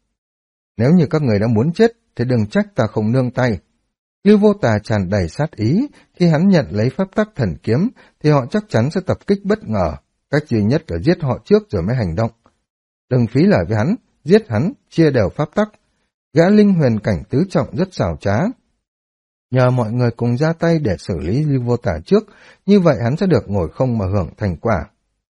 Nếu như các người đã muốn chết, thì đừng trách ta không nương tay. Lưu Vô Tà tràn đầy sát ý, khi hắn nhận lấy pháp tắc thần kiếm, thì họ chắc chắn sẽ tập kích bất ngờ. Cách duy nhất là giết họ trước rồi mới hành động. Đừng phí lời với hắn, giết hắn, chia đều pháp tắc. Gã linh huyền cảnh tứ trọng rất xảo trá. Nhờ mọi người cùng ra tay để xử lý Lưu Vô Tà trước, như vậy hắn sẽ được ngồi không mà hưởng thành quả.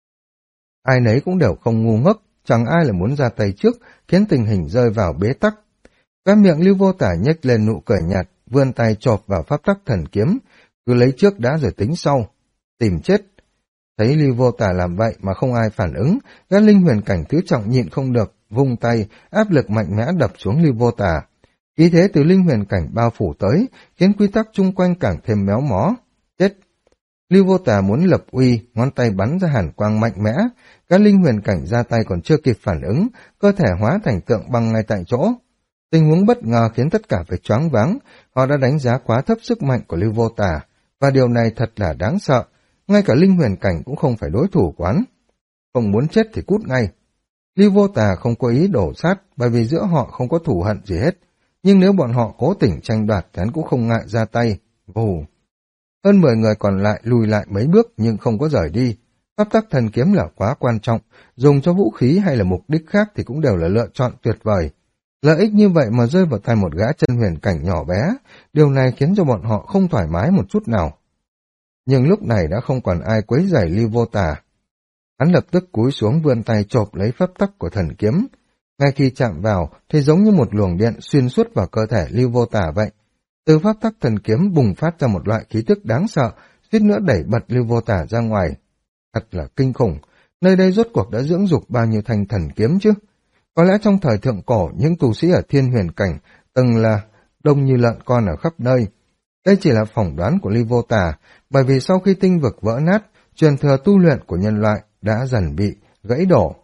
Ai nấy cũng đều không ngu ngốc, chẳng ai là muốn ra tay trước, khiến tình hình rơi vào bế tắc. Cái miệng Lưu Vô Tà nhếch lên nụ cười nhạt, vươn tay chộp vào pháp tắc thần kiếm, cứ lấy trước đã rồi tính sau. Tìm chết. Thấy Lưu Vô Tà làm vậy mà không ai phản ứng, gã linh huyền cảnh tứ trọng nhịn không được, vung tay, áp lực mạnh mẽ đập xuống Lưu Vô Tà. Khí thế từ linh huyền cảnh bao phủ tới, khiến quy tắc chung quanh càng thêm méo mó. Chết! Lưu Vô Tà muốn lập uy, ngón tay bắn ra hàn quang mạnh mẽ, các linh huyền cảnh ra tay còn chưa kịp phản ứng, cơ thể hóa thành tượng băng ngay tại chỗ. Tình huống bất ngờ khiến tất cả phải choáng váng, họ đã đánh giá quá thấp sức mạnh của Lưu Vô Tà, và điều này thật là đáng sợ, ngay cả linh huyền cảnh cũng không phải đối thủ của hắn. Không muốn chết thì cút ngay. Lưu Vô Tà không có ý đổ sát, bởi vì giữa họ không có thù hận gì hết, nhưng nếu bọn họ cố tình tranh đoạt thì hắn cũng không ngại ra tay. Vù! Hơn 10 người còn lại lùi lại mấy bước nhưng không có rời đi. Pháp tắc thần kiếm là quá quan trọng, dùng cho vũ khí hay là mục đích khác thì cũng đều là lựa chọn tuyệt vời. Lợi ích như vậy mà rơi vào tay một gã chân huyền cảnh nhỏ bé, điều này khiến cho bọn họ không thoải mái một chút nào. Nhưng lúc này đã không còn ai quấy rầy Lưu Vô Tà. Hắn lập tức cúi xuống vươn tay chộp lấy pháp tắc của thần kiếm. Ngay khi chạm vào thì giống như một luồng điện xuyên suốt vào cơ thể Lưu Vô Tà vậy. Từ pháp tắc thần kiếm bùng phát ra một loại khí tức đáng sợ, suýt nữa đẩy bật Lưu Vô Tà ra ngoài. Thật là kinh khủng, nơi đây rốt cuộc đã dưỡng dục bao nhiêu thanh thần kiếm chứ? Có lẽ trong thời thượng cổ, những tu sĩ ở thiên huyền cảnh từng là đông như lợn con ở khắp nơi. Đây chỉ là phỏng đoán của Lưu Vô Tà, bởi vì sau khi tinh vực vỡ nát, truyền thừa tu luyện của nhân loại đã dần bị gãy đổ.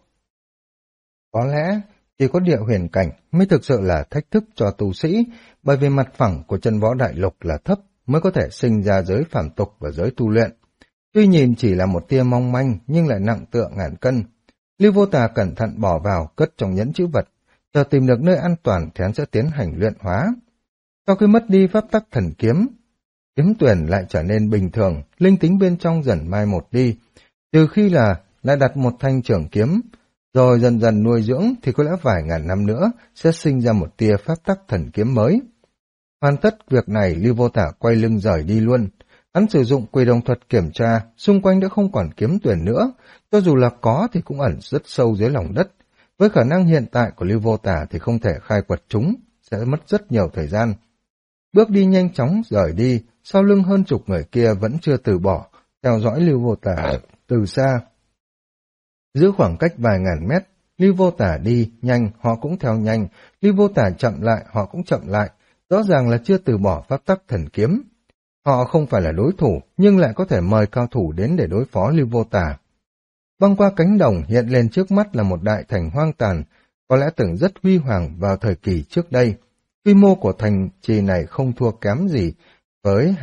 Có lẽ chỉ có địa huyền cảnh mới thực sự là thách thức cho tu sĩ, bởi vì mặt phẳng của chân võ đại lục là thấp mới có thể sinh ra giới phàm tục và giới tu luyện. Tuy nhìn chỉ là một tia mong manh nhưng lại nặng tựa ngàn cân. Lưu Vô Tà cẩn thận bỏ vào, cất trong nhẫn trữ vật, chờ tìm được nơi an toàn thì hắn sẽ tiến hành luyện hóa. Sau khi mất đi pháp tắc thần kiếm, kiếm tuyển lại trở nên bình thường, linh tính bên trong dần mai một đi. Từ khi là lại đặt một thanh trường kiếm, rồi dần dần nuôi dưỡng thì có lẽ vài ngàn năm nữa sẽ sinh ra một tia pháp tắc thần kiếm mới. Hoàn tất việc này, Lưu Vô Tà quay lưng rời đi luôn. Hắn sử dụng quỷ đồng thuật kiểm tra, xung quanh đã không còn kiếm tuyển nữa, cho dù là có thì cũng ẩn rất sâu dưới lòng đất. Với khả năng hiện tại của Lưu Vô Tà thì không thể khai quật chúng, sẽ mất rất nhiều thời gian. Bước đi nhanh chóng rời đi, sau lưng hơn chục người kia vẫn chưa từ bỏ, theo dõi Lưu Vô Tà từ xa. Giữ khoảng cách vài ngàn mét, Lưu Vô Tà đi nhanh, họ cũng theo nhanh, Lưu Vô Tà chậm lại, họ cũng chậm lại, rõ ràng là chưa từ bỏ pháp tắc thần kiếm. Họ không phải là đối thủ, nhưng lại có thể mời cao thủ đến để đối phó Lưu Vô Tà. Băng qua cánh đồng hiện lên trước mắt là một đại thành hoang tàn, có lẽ từng rất huy hoàng vào thời kỳ trước đây. Quy mô của thành trì này không thua kém gì với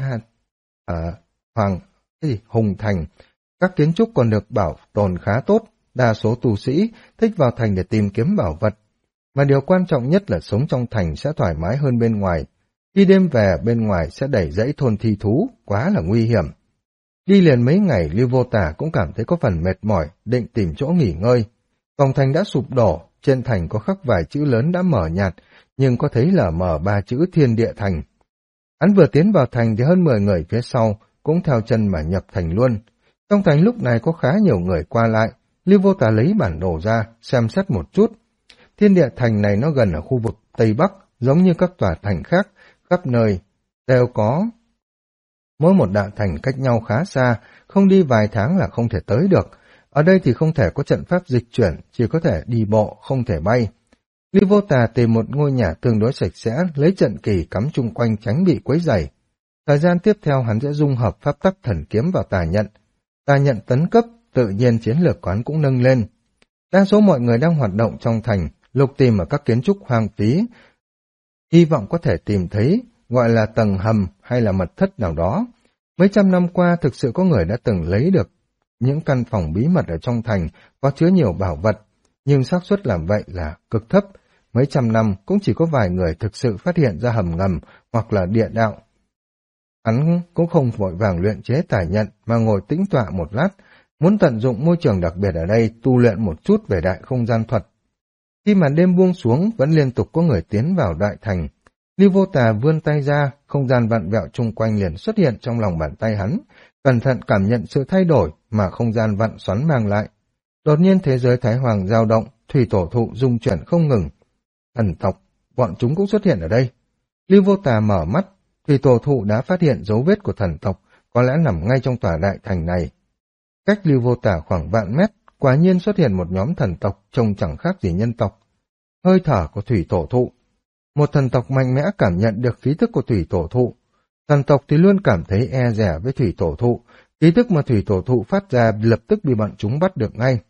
Hùng Thành. Các kiến trúc còn được bảo tồn khá tốt, đa số tu sĩ thích vào thành để tìm kiếm bảo vật. Mà điều quan trọng nhất là sống trong thành sẽ thoải mái hơn bên ngoài. Khi đêm về bên ngoài sẽ đẩy dãy thôn thi thú, quá là nguy hiểm. Đi liền mấy ngày, Lưu Vô Tà cũng cảm thấy có phần mệt mỏi, định tìm chỗ nghỉ ngơi. Vòng thành đã sụp đổ, trên thành có khắc vài chữ lớn đã mở nhạt, nhưng có thấy là mở 3 chữ Thiên Địa Thành. Hắn vừa tiến vào thành thì hơn 10 người phía sau cũng theo chân mà nhập thành luôn. Trong thành lúc này có khá nhiều người qua lại, Lưu Vô Tà lấy bản đồ ra, xem xét một chút. Thiên Địa Thành này nó gần ở khu vực Tây Bắc, giống như các tòa thành khác, khắp nơi đều có. Mỗi một đại thành cách nhau khá xa, không đi vài tháng là không thể tới được. Ở đây thì không thể có trận pháp dịch chuyển, chỉ có thể đi bộ, không thể bay. Lưu Vô Tà tìm một ngôi nhà tương đối sạch sẽ, lấy trận kỳ cắm chung quanh tránh bị quấy rầy. Thời gian tiếp theo hắn sẽ dung hợp pháp tắc thần kiếm vào tà nhận. Tà nhận tấn cấp, tự nhiên chiến lược quán cũng nâng lên. Đa số mọi người đang hoạt động trong thành, lục tìm ở các kiến trúc hoang phí, hy vọng có thể tìm thấy gọi là tầng hầm hay là mật thất nào đó. Mấy trăm năm qua thực sự có người đã từng lấy được những căn phòng bí mật ở trong thành có chứa nhiều bảo vật, nhưng xác suất làm vậy là cực thấp. Mấy trăm năm cũng chỉ có vài người thực sự phát hiện ra hầm ngầm hoặc là địa đạo. Hắn cũng không vội vàng luyện chế tài nhận mà ngồi tĩnh tọa một lát, muốn tận dụng môi trường đặc biệt ở đây tu luyện một chút về đại không gian thuật. Khi màn đêm buông xuống vẫn liên tục có người tiến vào đại thành. Lưu Vô Tà vươn tay ra, không gian vặn vẹo chung quanh liền xuất hiện trong lòng bàn tay hắn, cẩn thận cảm nhận sự thay đổi mà không gian vặn xoắn mang lại. Đột nhiên thế giới Thái Hoàng dao động, thủy tổ thụ rung chuyển không ngừng. Thần tộc, bọn chúng cũng xuất hiện ở đây. Lưu Vô Tà mở mắt, thủy tổ thụ đã phát hiện dấu vết của thần tộc, có lẽ nằm ngay trong tòa đại thành này. Cách Lưu Vô Tà khoảng vạn mét, quả nhiên xuất hiện một nhóm thần tộc trông chẳng khác gì nhân tộc. Hơi thở của thủy tổ thụ. Một thần tộc mạnh mẽ cảm nhận được khí thức của thủy tổ thụ. Thần tộc thì luôn cảm thấy e dè với thủy tổ thụ. Khí thức mà thủy tổ thụ phát ra lập tức bị bọn chúng bắt được ngay.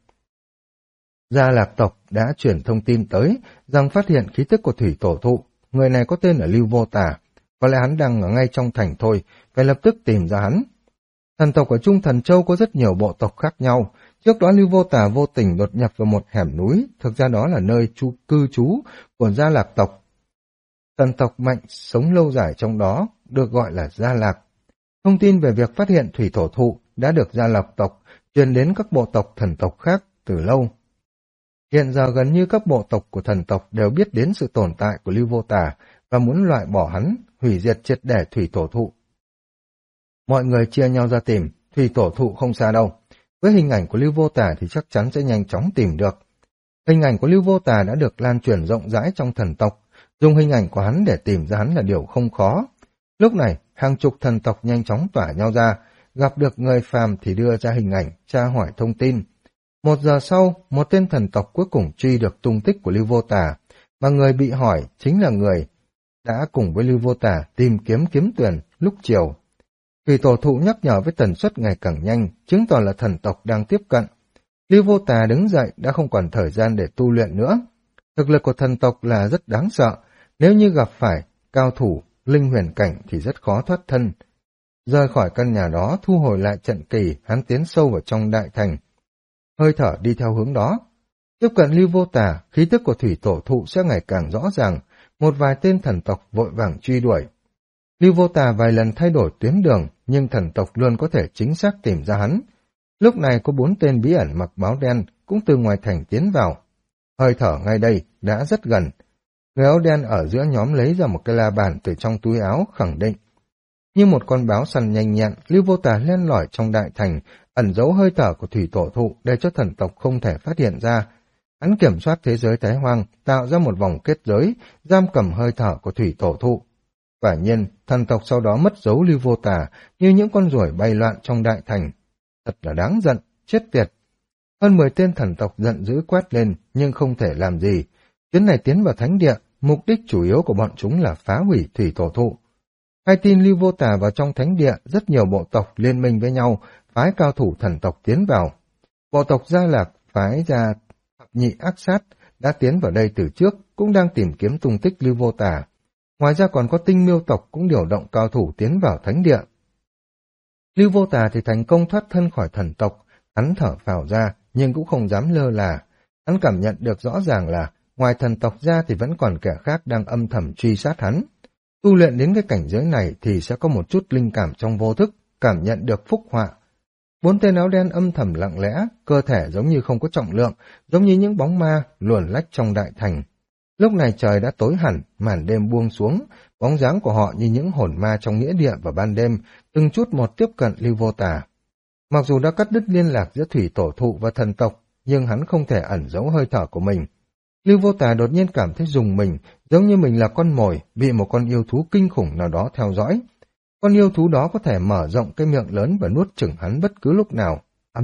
Gia Lạc tộc đã chuyển thông tin tới rằng phát hiện khí tức của thủy tổ thụ. Người này có tên là Lưu Vô Tà. Có lẽ hắn đang ở ngay trong thành thôi, phải lập tức tìm ra hắn. Thần tộc ở Trung Thần Châu có rất nhiều bộ tộc khác nhau. Trước đó Lưu Vô Tà vô tình đột nhập vào một hẻm núi, thực ra đó là nơi cư trú của Gia Lạc tộc. Thần tộc mạnh sống lâu dài trong đó, được gọi là Gia Lạc. Thông tin về việc phát hiện thủy tổ thụ đã được Gia Lạc tộc truyền đến các bộ tộc thần tộc khác từ lâu. Hiện giờ gần như các bộ tộc của thần tộc đều biết đến sự tồn tại của Lưu Vô Tà và muốn loại bỏ hắn, hủy diệt triệt để thủy tổ thụ. Mọi người chia nhau ra tìm, thủy tổ thụ không xa đâu. Với hình ảnh của Lưu Vô Tà thì chắc chắn sẽ nhanh chóng tìm được. Hình ảnh của Lưu Vô Tà đã được lan truyền rộng rãi trong thần tộc, dùng hình ảnh của hắn để tìm ra hắn là điều không khó. Lúc này, hàng chục thần tộc nhanh chóng tỏa nhau ra, gặp được người phàm thì đưa ra hình ảnh, tra hỏi thông tin. 1 giờ sau, một tên thần tộc cuối cùng truy được tung tích của Lưu Vô Tà, và người bị hỏi chính là người đã cùng với Lưu Vô Tà tìm kiếm kiếm tuyền lúc chiều. Thủy tổ thụ nhắc nhở với tần suất ngày càng nhanh, chứng tỏ là thần tộc đang tiếp cận. Lưu Vô Tà đứng dậy đã không còn thời gian để tu luyện nữa. Thực lực của thần tộc là rất đáng sợ, nếu như gặp phải cao thủ linh huyền cảnh thì rất khó thoát thân. Rời khỏi căn nhà đó, thu hồi lại trận kỳ, hắn tiến sâu vào trong đại thành. Hơi thở đi theo hướng đó. Tiếp cận Lưu Vô Tà, khí tức của thủy tổ thụ sẽ ngày càng rõ ràng, một vài tên thần tộc vội vàng truy đuổi. Lưu Vô Tà vài lần thay đổi tuyến đường, nhưng thần tộc luôn có thể chính xác tìm ra hắn. Lúc này có 4 tên bí ẩn mặc báo đen cũng từ ngoài thành tiến vào. Hơi thở ngay đây đã rất gần. Người áo đen ở giữa nhóm lấy ra một cái la bàn từ trong túi áo, khẳng định. Như một con báo săn nhanh nhẹn, Lưu Vô Tà len lỏi trong đại thành, ẩn giấu hơi thở của thủy tổ thụ để cho thần tộc không thể phát hiện ra. Hắn kiểm soát thế giới Thái Hoang, tạo ra một vòng kết giới, giam cầm hơi thở của thủy tổ thụ. Quả nhiên, thần tộc sau đó mất dấu Lưu Vô Tà như những con ruồi bay loạn trong đại thành. Thật là đáng giận, chết tiệt. Hơn 10 tên thần tộc giận dữ quát lên nhưng không thể làm gì. Chuyến này tiến vào thánh địa, mục đích chủ yếu của bọn chúng là phá hủy thủy tổ thụ. Hay tin Lưu Vô Tà vào trong thánh địa, rất nhiều bộ tộc liên minh với nhau, phái cao thủ thần tộc tiến vào. Bộ tộc Gia Lạc phái ra thập nhị ác sát đã tiến vào đây từ trước, cũng đang tìm kiếm tung tích Lưu Vô Tà. Ngoài ra còn có Tinh Miêu tộc cũng điều động cao thủ tiến vào thánh địa. Lưu Vô Tà thì thành công thoát thân khỏi thần tộc, hắn thở phào ra nhưng cũng không dám lơ là. Hắn cảm nhận được rõ ràng là ngoài thần tộc ra thì vẫn còn kẻ khác đang âm thầm truy sát hắn. Tu luyện đến cái cảnh giới này thì sẽ có một chút linh cảm trong vô thức, cảm nhận được phúc họa. 4 tên áo đen âm thầm lặng lẽ, cơ thể giống như không có trọng lượng, giống như những bóng ma luồn lách trong đại thành. Lúc này trời đã tối hẳn, màn đêm buông xuống, bóng dáng của họ như những hồn ma trong nghĩa địa vào ban đêm, từng chút một tiếp cận Lưu Vô Tà. Mặc dù đã cắt đứt liên lạc giữa thủy tổ thụ và thần tộc, nhưng hắn không thể ẩn giấu hơi thở của mình. Lưu Vô Tà đột nhiên cảm thấy rùng mình, giống như mình là con mồi bị một con yêu thú kinh khủng nào đó theo dõi. Con yêu thú đó có thể mở rộng cái miệng lớn và nuốt chửng hắn bất cứ lúc nào.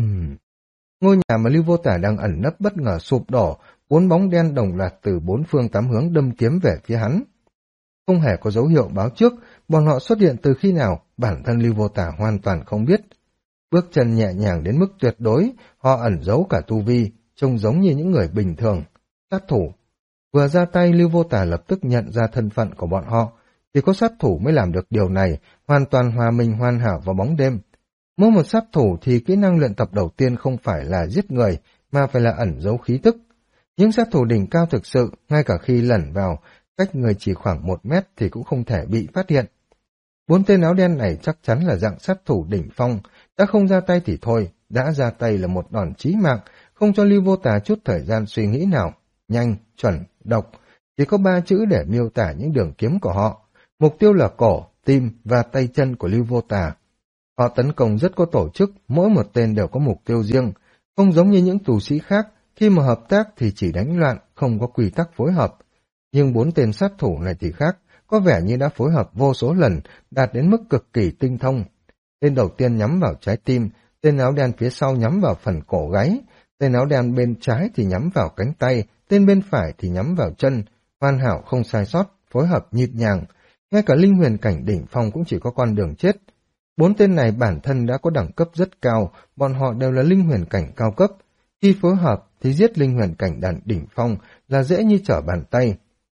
Ngôi nhà mà Lưu Vô Tà đang ẩn nấp bất ngờ sụp đổ, 4 bóng đen đồng loạt từ 4 phương 8 hướng đâm kiếm về phía hắn. Không hề có dấu hiệu báo trước, bọn họ xuất hiện từ khi nào, bản thân Lưu Vô Tà hoàn toàn không biết. Bước chân nhẹ nhàng đến mức tuyệt đối, họ ẩn giấu cả tu vi, trông giống như những người bình thường. Sát thủ. Vừa ra tay, Lưu Vô Tà lập tức nhận ra thân phận của bọn họ. Chỉ có sát thủ mới làm được điều này, hoàn toàn hòa mình hoàn hảo vào bóng đêm. Mỗi một sát thủ thì kỹ năng luyện tập đầu tiên không phải là giết người, mà phải là ẩn giấu khí tức. Những sát thủ đỉnh cao thực sự, ngay cả khi lẩn vào, cách người chỉ khoảng 1 mét thì cũng không thể bị phát hiện. 4 tên áo đen này chắc chắn là dạng sát thủ đỉnh phong, đã không ra tay thì thôi, đã ra tay là một đòn chí mạng, không cho Lưu Vô Tà chút thời gian suy nghĩ nào. Nhanh, chuẩn, độc, chỉ có 3 chữ để miêu tả những đường kiếm của họ. Mục tiêu là cổ, tim và tay chân của Lưu Vô Tà. Họ tấn công rất có tổ chức, mỗi một tên đều có mục tiêu riêng, không giống như những tù sĩ khác, khi mà hợp tác thì chỉ đánh loạn, không có quy tắc phối hợp. Nhưng 4 tên sát thủ này thì khác, có vẻ như đã phối hợp vô số lần, đạt đến mức cực kỳ tinh thông. Tên đầu tiên nhắm vào trái tim, tên áo đen phía sau nhắm vào phần cổ gáy, tên áo đen bên trái thì nhắm vào cánh tay, tên bên phải thì nhắm vào chân, hoàn hảo không sai sót, phối hợp nhịp nhàng. Ngay cả linh huyền cảnh đỉnh phong cũng chỉ có con đường chết. 4 tên này bản thân đã có đẳng cấp rất cao, bọn họ đều là linh huyền cảnh cao cấp. Khi phối hợp thì giết linh huyền cảnh đỉnh phong là dễ như trở bàn tay.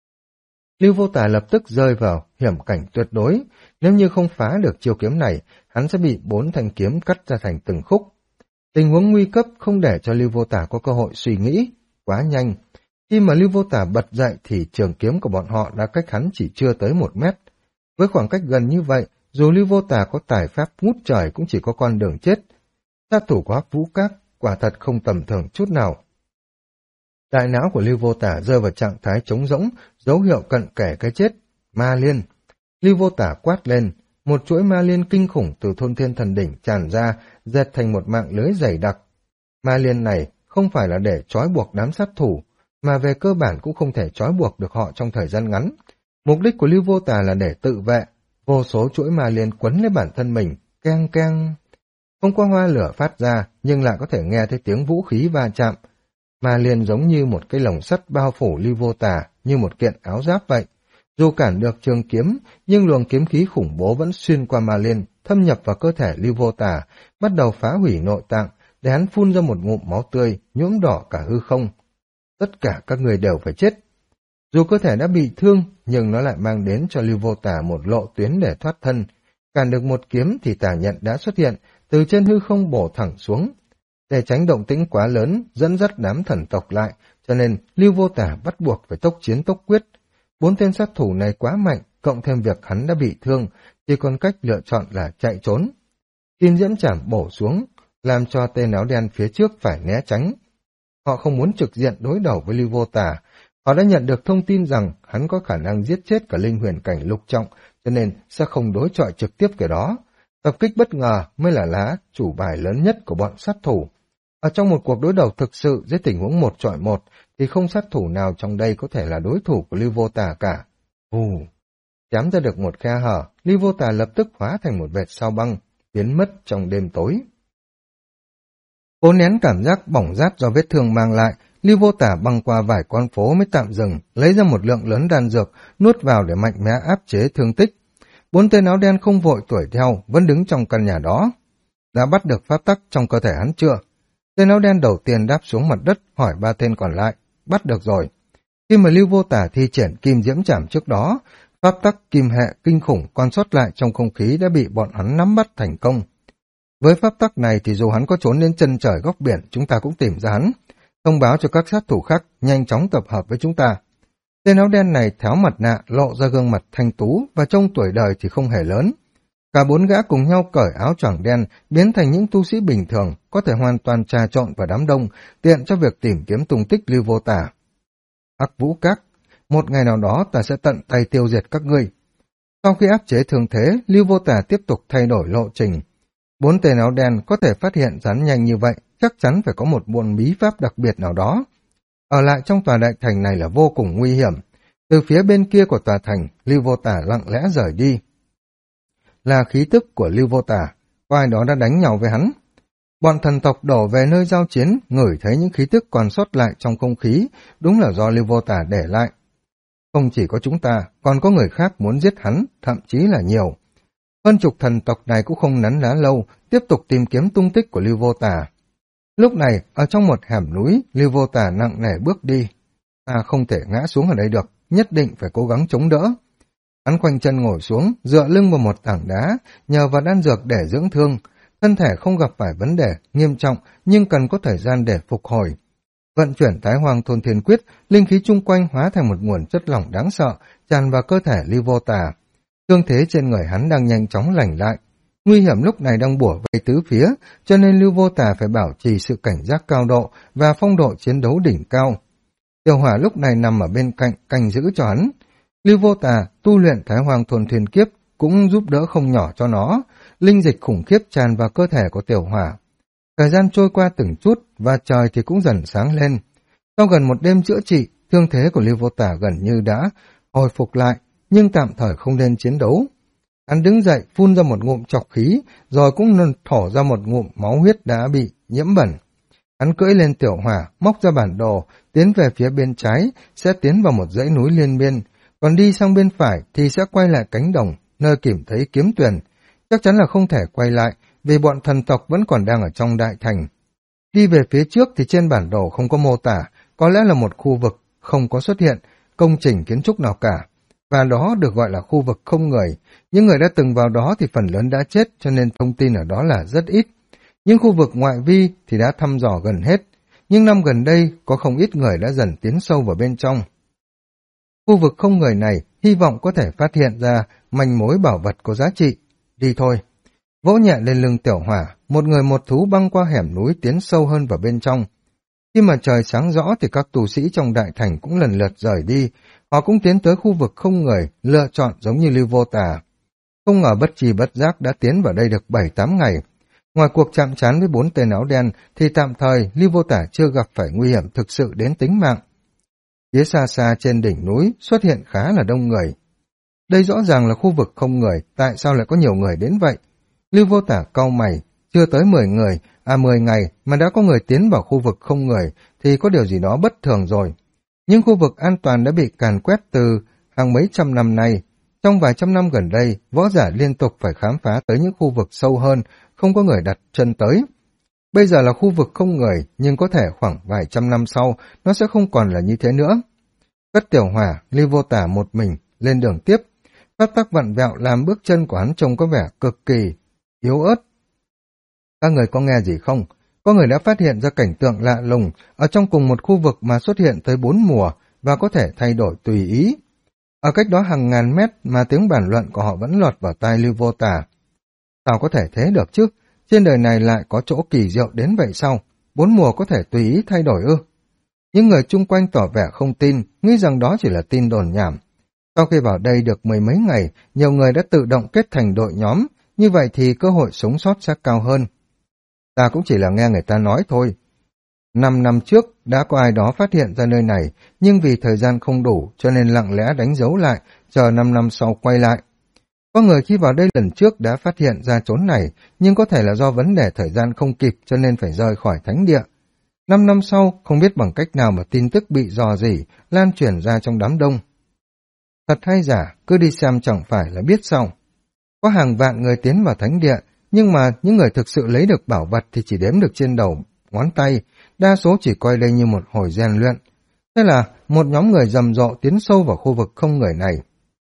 Lưu Vô Tà lập tức rơi vào hiểm cảnh tuyệt đối, nếu như không phá được chiêu kiếm này, hắn sẽ bị 4 thanh kiếm cắt ra thành từng khúc. Tình huống nguy cấp không để cho Lưu Vô Tà có cơ hội suy nghĩ, quá nhanh. Khi mà Lưu Vô Tà bật dậy thì trường kiếm của bọn họ đã cách hắn chỉ chưa tới 1 mét. Với khoảng cách gần như vậy, dù Lưu Vô Tà có tài pháp ngút trời cũng chỉ có con đường chết. Sát thủ của Hắc Vũ Các quả thật không tầm thường chút nào. Đại não của Lưu Vô Tà rơi vào trạng thái trống rỗng, dấu hiệu cận kề cái chết. Ma liên. Lưu Vô Tà quát lên, một chuỗi ma liên kinh khủng từ thôn thiên thần đỉnh tràn ra, dệt thành một mạng lưới dày đặc. Ma liên này không phải là để trói buộc đám sát thủ, mà về cơ bản cũng không thể trói buộc được họ trong thời gian ngắn. Mục đích của Lưu Vô Tà là để tự vệ, vô số chuỗi ma liên quấn lấy bản thân mình, keng keng. Không có hoa lửa phát ra, nhưng lại có thể nghe thấy tiếng vũ khí va chạm. Ma liên giống như một cái lồng sắt bao phủ Lưu Vô Tà, như một kiện áo giáp vậy. Dù cản được trường kiếm, nhưng luồng kiếm khí khủng bố vẫn xuyên qua ma liên, thâm nhập vào cơ thể Lưu Vô Tà, bắt đầu phá hủy nội tạng, để hắn phun ra một ngụm máu tươi, nhuộm đỏ cả hư không. Tất cả các người đều phải chết. Dù cơ thể đã bị thương, nhưng nó lại mang đến cho Lưu Vô Tà một lộ tuyến để thoát thân. Cản được một kiếm thì tà nhận đã xuất hiện, từ trên hư không bổ thẳng xuống. Để tránh động tĩnh quá lớn, dẫn dắt đám thần tộc lại, cho nên Lưu Vô Tà bắt buộc phải tốc chiến tốc quyết. 4 tên sát thủ này quá mạnh, cộng thêm việc hắn đã bị thương, chỉ còn cách lựa chọn là chạy trốn. Kim diễm chảm bổ xuống, làm cho tên áo đen phía trước phải né tránh. Họ không muốn trực diện đối đầu với Lưu Vô Tà. Họ đã nhận được thông tin rằng hắn có khả năng giết chết cả linh huyền cảnh lục trọng, cho nên sẽ không đối chọi trực tiếp cái đó. Tập kích bất ngờ mới là lá chủ bài lớn nhất của bọn sát thủ. Ở trong một cuộc đối đầu thực sự dưới tình huống 1 chọi 1, thì không sát thủ nào trong đây có thể là đối thủ của Lưu Vô Tà cả. Chém ra được một khe hở, Lưu Vô Tà lập tức hóa thành một vệt sao băng, biến mất trong đêm tối. Cố nén cảm giác bỏng rát do vết thương mang lại, Lưu Vô Tà băng qua vài con phố mới tạm dừng, lấy ra một lượng lớn đan dược, nuốt vào để mạnh mẽ áp chế thương tích. 4 tên áo đen không vội đuổi theo, vẫn đứng trong căn nhà đó. Đã bắt được pháp tắc trong cơ thể hắn chưa? Tên áo đen đầu tiên đáp xuống mặt đất, hỏi 3 tên còn lại. Bắt được rồi. Khi mà Lưu Vô Tà thi triển kim diễm chảm trước đó, pháp tắc kim hệ kinh khủng còn sót lại trong không khí đã bị bọn hắn nắm bắt thành công. Với pháp tắc này thì dù hắn có trốn đến chân trời góc biển, chúng ta cũng tìm ra hắn. Thông báo cho các sát thủ khác nhanh chóng tập hợp với chúng ta. Tên áo đen này tháo mặt nạ, lộ ra gương mặt thanh tú và trông tuổi đời thì không hề lớn. Cả 4 gã cùng nhau cởi áo choàng đen, biến thành những tu sĩ bình thường, có thể hoàn toàn trà trộn vào đám đông, tiện cho việc tìm kiếm tung tích Lưu Vô Tà. Hắc Vũ Các, một ngày nào đó ta sẽ tận tay tiêu diệt các ngươi. Sau khi áp chế thương thế, Lưu Vô Tà tiếp tục thay đổi lộ trình. 4 tên áo đen có thể phát hiện rắn nhanh như vậy, chắc chắn phải có một môn bí pháp đặc biệt nào đó. Ở lại trong tòa đại thành này là vô cùng nguy hiểm. Từ phía bên kia của tòa thành, Lưu Vô Tà lặng lẽ rời đi. Là khí tức của Lưu Vô Tà, có ai đó đã đánh nhau với hắn. Bọn thần tộc đổ về nơi giao chiến, ngửi thấy những khí tức còn sót lại trong không khí, đúng là do Lưu Vô Tà để lại. Không chỉ có chúng ta, còn có người khác muốn giết hắn, thậm chí là nhiều. Hơn chục thần tộc này cũng không nấn ná lâu, tiếp tục tìm kiếm tung tích của Lưu Vô Tà. Lúc này, ở trong một hẻm núi, Lưu Vô Tà nặng nề bước đi. Ta không thể ngã xuống ở đây được, nhất định phải cố gắng chống đỡ. Hắn khoanh chân ngồi xuống, dựa lưng vào một tảng đá, nhờ vào đan dược để dưỡng thương. Thân thể không gặp phải vấn đề nghiêm trọng, nhưng cần có thời gian để phục hồi. Vận chuyển Thái Hoang Thôn Thiên Quyết, linh khí chung quanh hóa thành một nguồn chất lỏng đáng sợ, tràn vào cơ thể Lưu Vô Tà. Thương thế trên người hắn đang nhanh chóng lành lại. Nguy hiểm lúc này đang bủa vây tứ phía, cho nên Lưu Vô Tà phải bảo trì sự cảnh giác cao độ và phong độ chiến đấu đỉnh cao. Tiểu Hỏa lúc này nằm ở bên cạnh canh giữ cho hắn. Lưu Vô Tà tu luyện Thái Hoang Thôn Thiên Kiếp cũng giúp đỡ không nhỏ cho nó. Linh dịch khủng khiếp tràn vào cơ thể của Tiểu Hỏa. Thời gian trôi qua từng chút và trời thì cũng dần sáng lên. Sau gần một đêm chữa trị, thương thế của Lưu Vô Tà gần như đã hồi phục lại, nhưng tạm thời không nên chiến đấu. Hắn đứng dậy phun ra một ngụm trọc khí, rồi cũng thổ ra một ngụm máu huyết đã bị nhiễm bẩn. Hắn cưỡi lên Tiểu Hỏa, móc ra bản đồ, tiến về phía bên trái, sẽ tiến vào một dãy núi liên miên, còn đi sang bên phải thì sẽ quay lại cánh đồng, nơi tìm thấy kiếm tuyền. Chắc chắn là không thể quay lại, vì bọn thần tộc vẫn còn đang ở trong đại thành. Đi về phía trước thì trên bản đồ không có mô tả, có lẽ là một khu vực không có xuất hiện công trình kiến trúc nào cả, và đó được gọi là khu vực không người. Những người đã từng vào đó thì phần lớn đã chết, cho nên thông tin ở đó là rất ít. Những khu vực ngoại vi thì đã thăm dò gần hết, nhưng năm gần đây có không ít người đã dần tiến sâu vào bên trong. Khu vực không người này hy vọng có thể phát hiện ra manh mối bảo vật có giá trị. Đi thôi. Vỗ nhẹ lên lưng Tiểu Hỏa, một người một thú băng qua hẻm núi tiến sâu hơn vào bên trong. Khi mà trời sáng rõ thì các tu sĩ trong đại thành cũng lần lượt rời đi, họ cũng tiến tới khu vực không người, lựa chọn giống như Lưu Vô Tà. Không ngờ bất tri bất giác đã tiến vào đây được 7-8 ngày. Ngoài cuộc chạm trán với 4 tên áo đen thì tạm thời Lưu Vô Tà chưa gặp phải nguy hiểm thực sự đến tính mạng. Phía xa xa trên đỉnh núi xuất hiện khá là đông người. Đây rõ ràng là khu vực không người, tại sao lại có nhiều người đến vậy? Lưu Vô Tà cau mày, chưa tới 10 người, 10 ngày mà đã có người tiến vào khu vực không người thì có điều gì đó bất thường rồi. Nhưng khu vực an toàn đã bị càn quét từ hàng mấy trăm năm nay. Trong vài trăm năm gần đây, võ giả liên tục phải khám phá tới những khu vực sâu hơn, không có người đặt chân tới. Bây giờ là khu vực không người, nhưng có thể khoảng vài trăm năm sau, nó sẽ không còn là như thế nữa. Cất Tiểu Hỏa, Lưu Vô Tà một mình, lên đường tiếp. Pháp tắc vặn vẹo làm bước chân của hắn trông có vẻ cực kỳ yếu ớt. Các người có nghe gì không? Có người đã phát hiện ra cảnh tượng lạ lùng ở trong cùng một khu vực mà xuất hiện tới 4 mùa và có thể thay đổi tùy ý. Ở cách đó hàng ngàn mét mà tiếng bàn luận của họ vẫn lọt vào tai Lưu Vô Tà. Sao có thể thế được chứ? Trên đời này lại có chỗ kỳ diệu đến vậy sao? 4 mùa có thể tùy ý thay đổi ư? Những người chung quanh tỏ vẻ không tin, nghĩ rằng đó chỉ là tin đồn nhảm. Sau khi vào đây được 10 mấy ngày, nhiều người đã tự động kết thành đội nhóm, như vậy thì cơ hội sống sót sẽ cao hơn. Ta cũng chỉ là nghe người ta nói thôi. 5 năm trước đã có ai đó phát hiện ra nơi này, nhưng vì thời gian không đủ cho nên lặng lẽ đánh dấu lại, chờ 5 năm sau quay lại. Có người khi vào đây lần trước đã phát hiện ra chốn này, nhưng có thể là do vấn đề thời gian không kịp cho nên phải rời khỏi thánh địa. 5 năm sau, không biết bằng cách nào mà tin tức bị dò dỉ, lan truyền ra trong đám đông. Thật hay giả, cứ đi xem chẳng phải là biết sao. Có hàng vạn người tiến vào thánh địa, nhưng mà những người thực sự lấy được bảo vật thì chỉ đếm được trên đầu ngón tay, đa số chỉ coi đây như một hồi rèn luyện. Thế là một nhóm người rầm rộ tiến sâu vào khu vực không người này.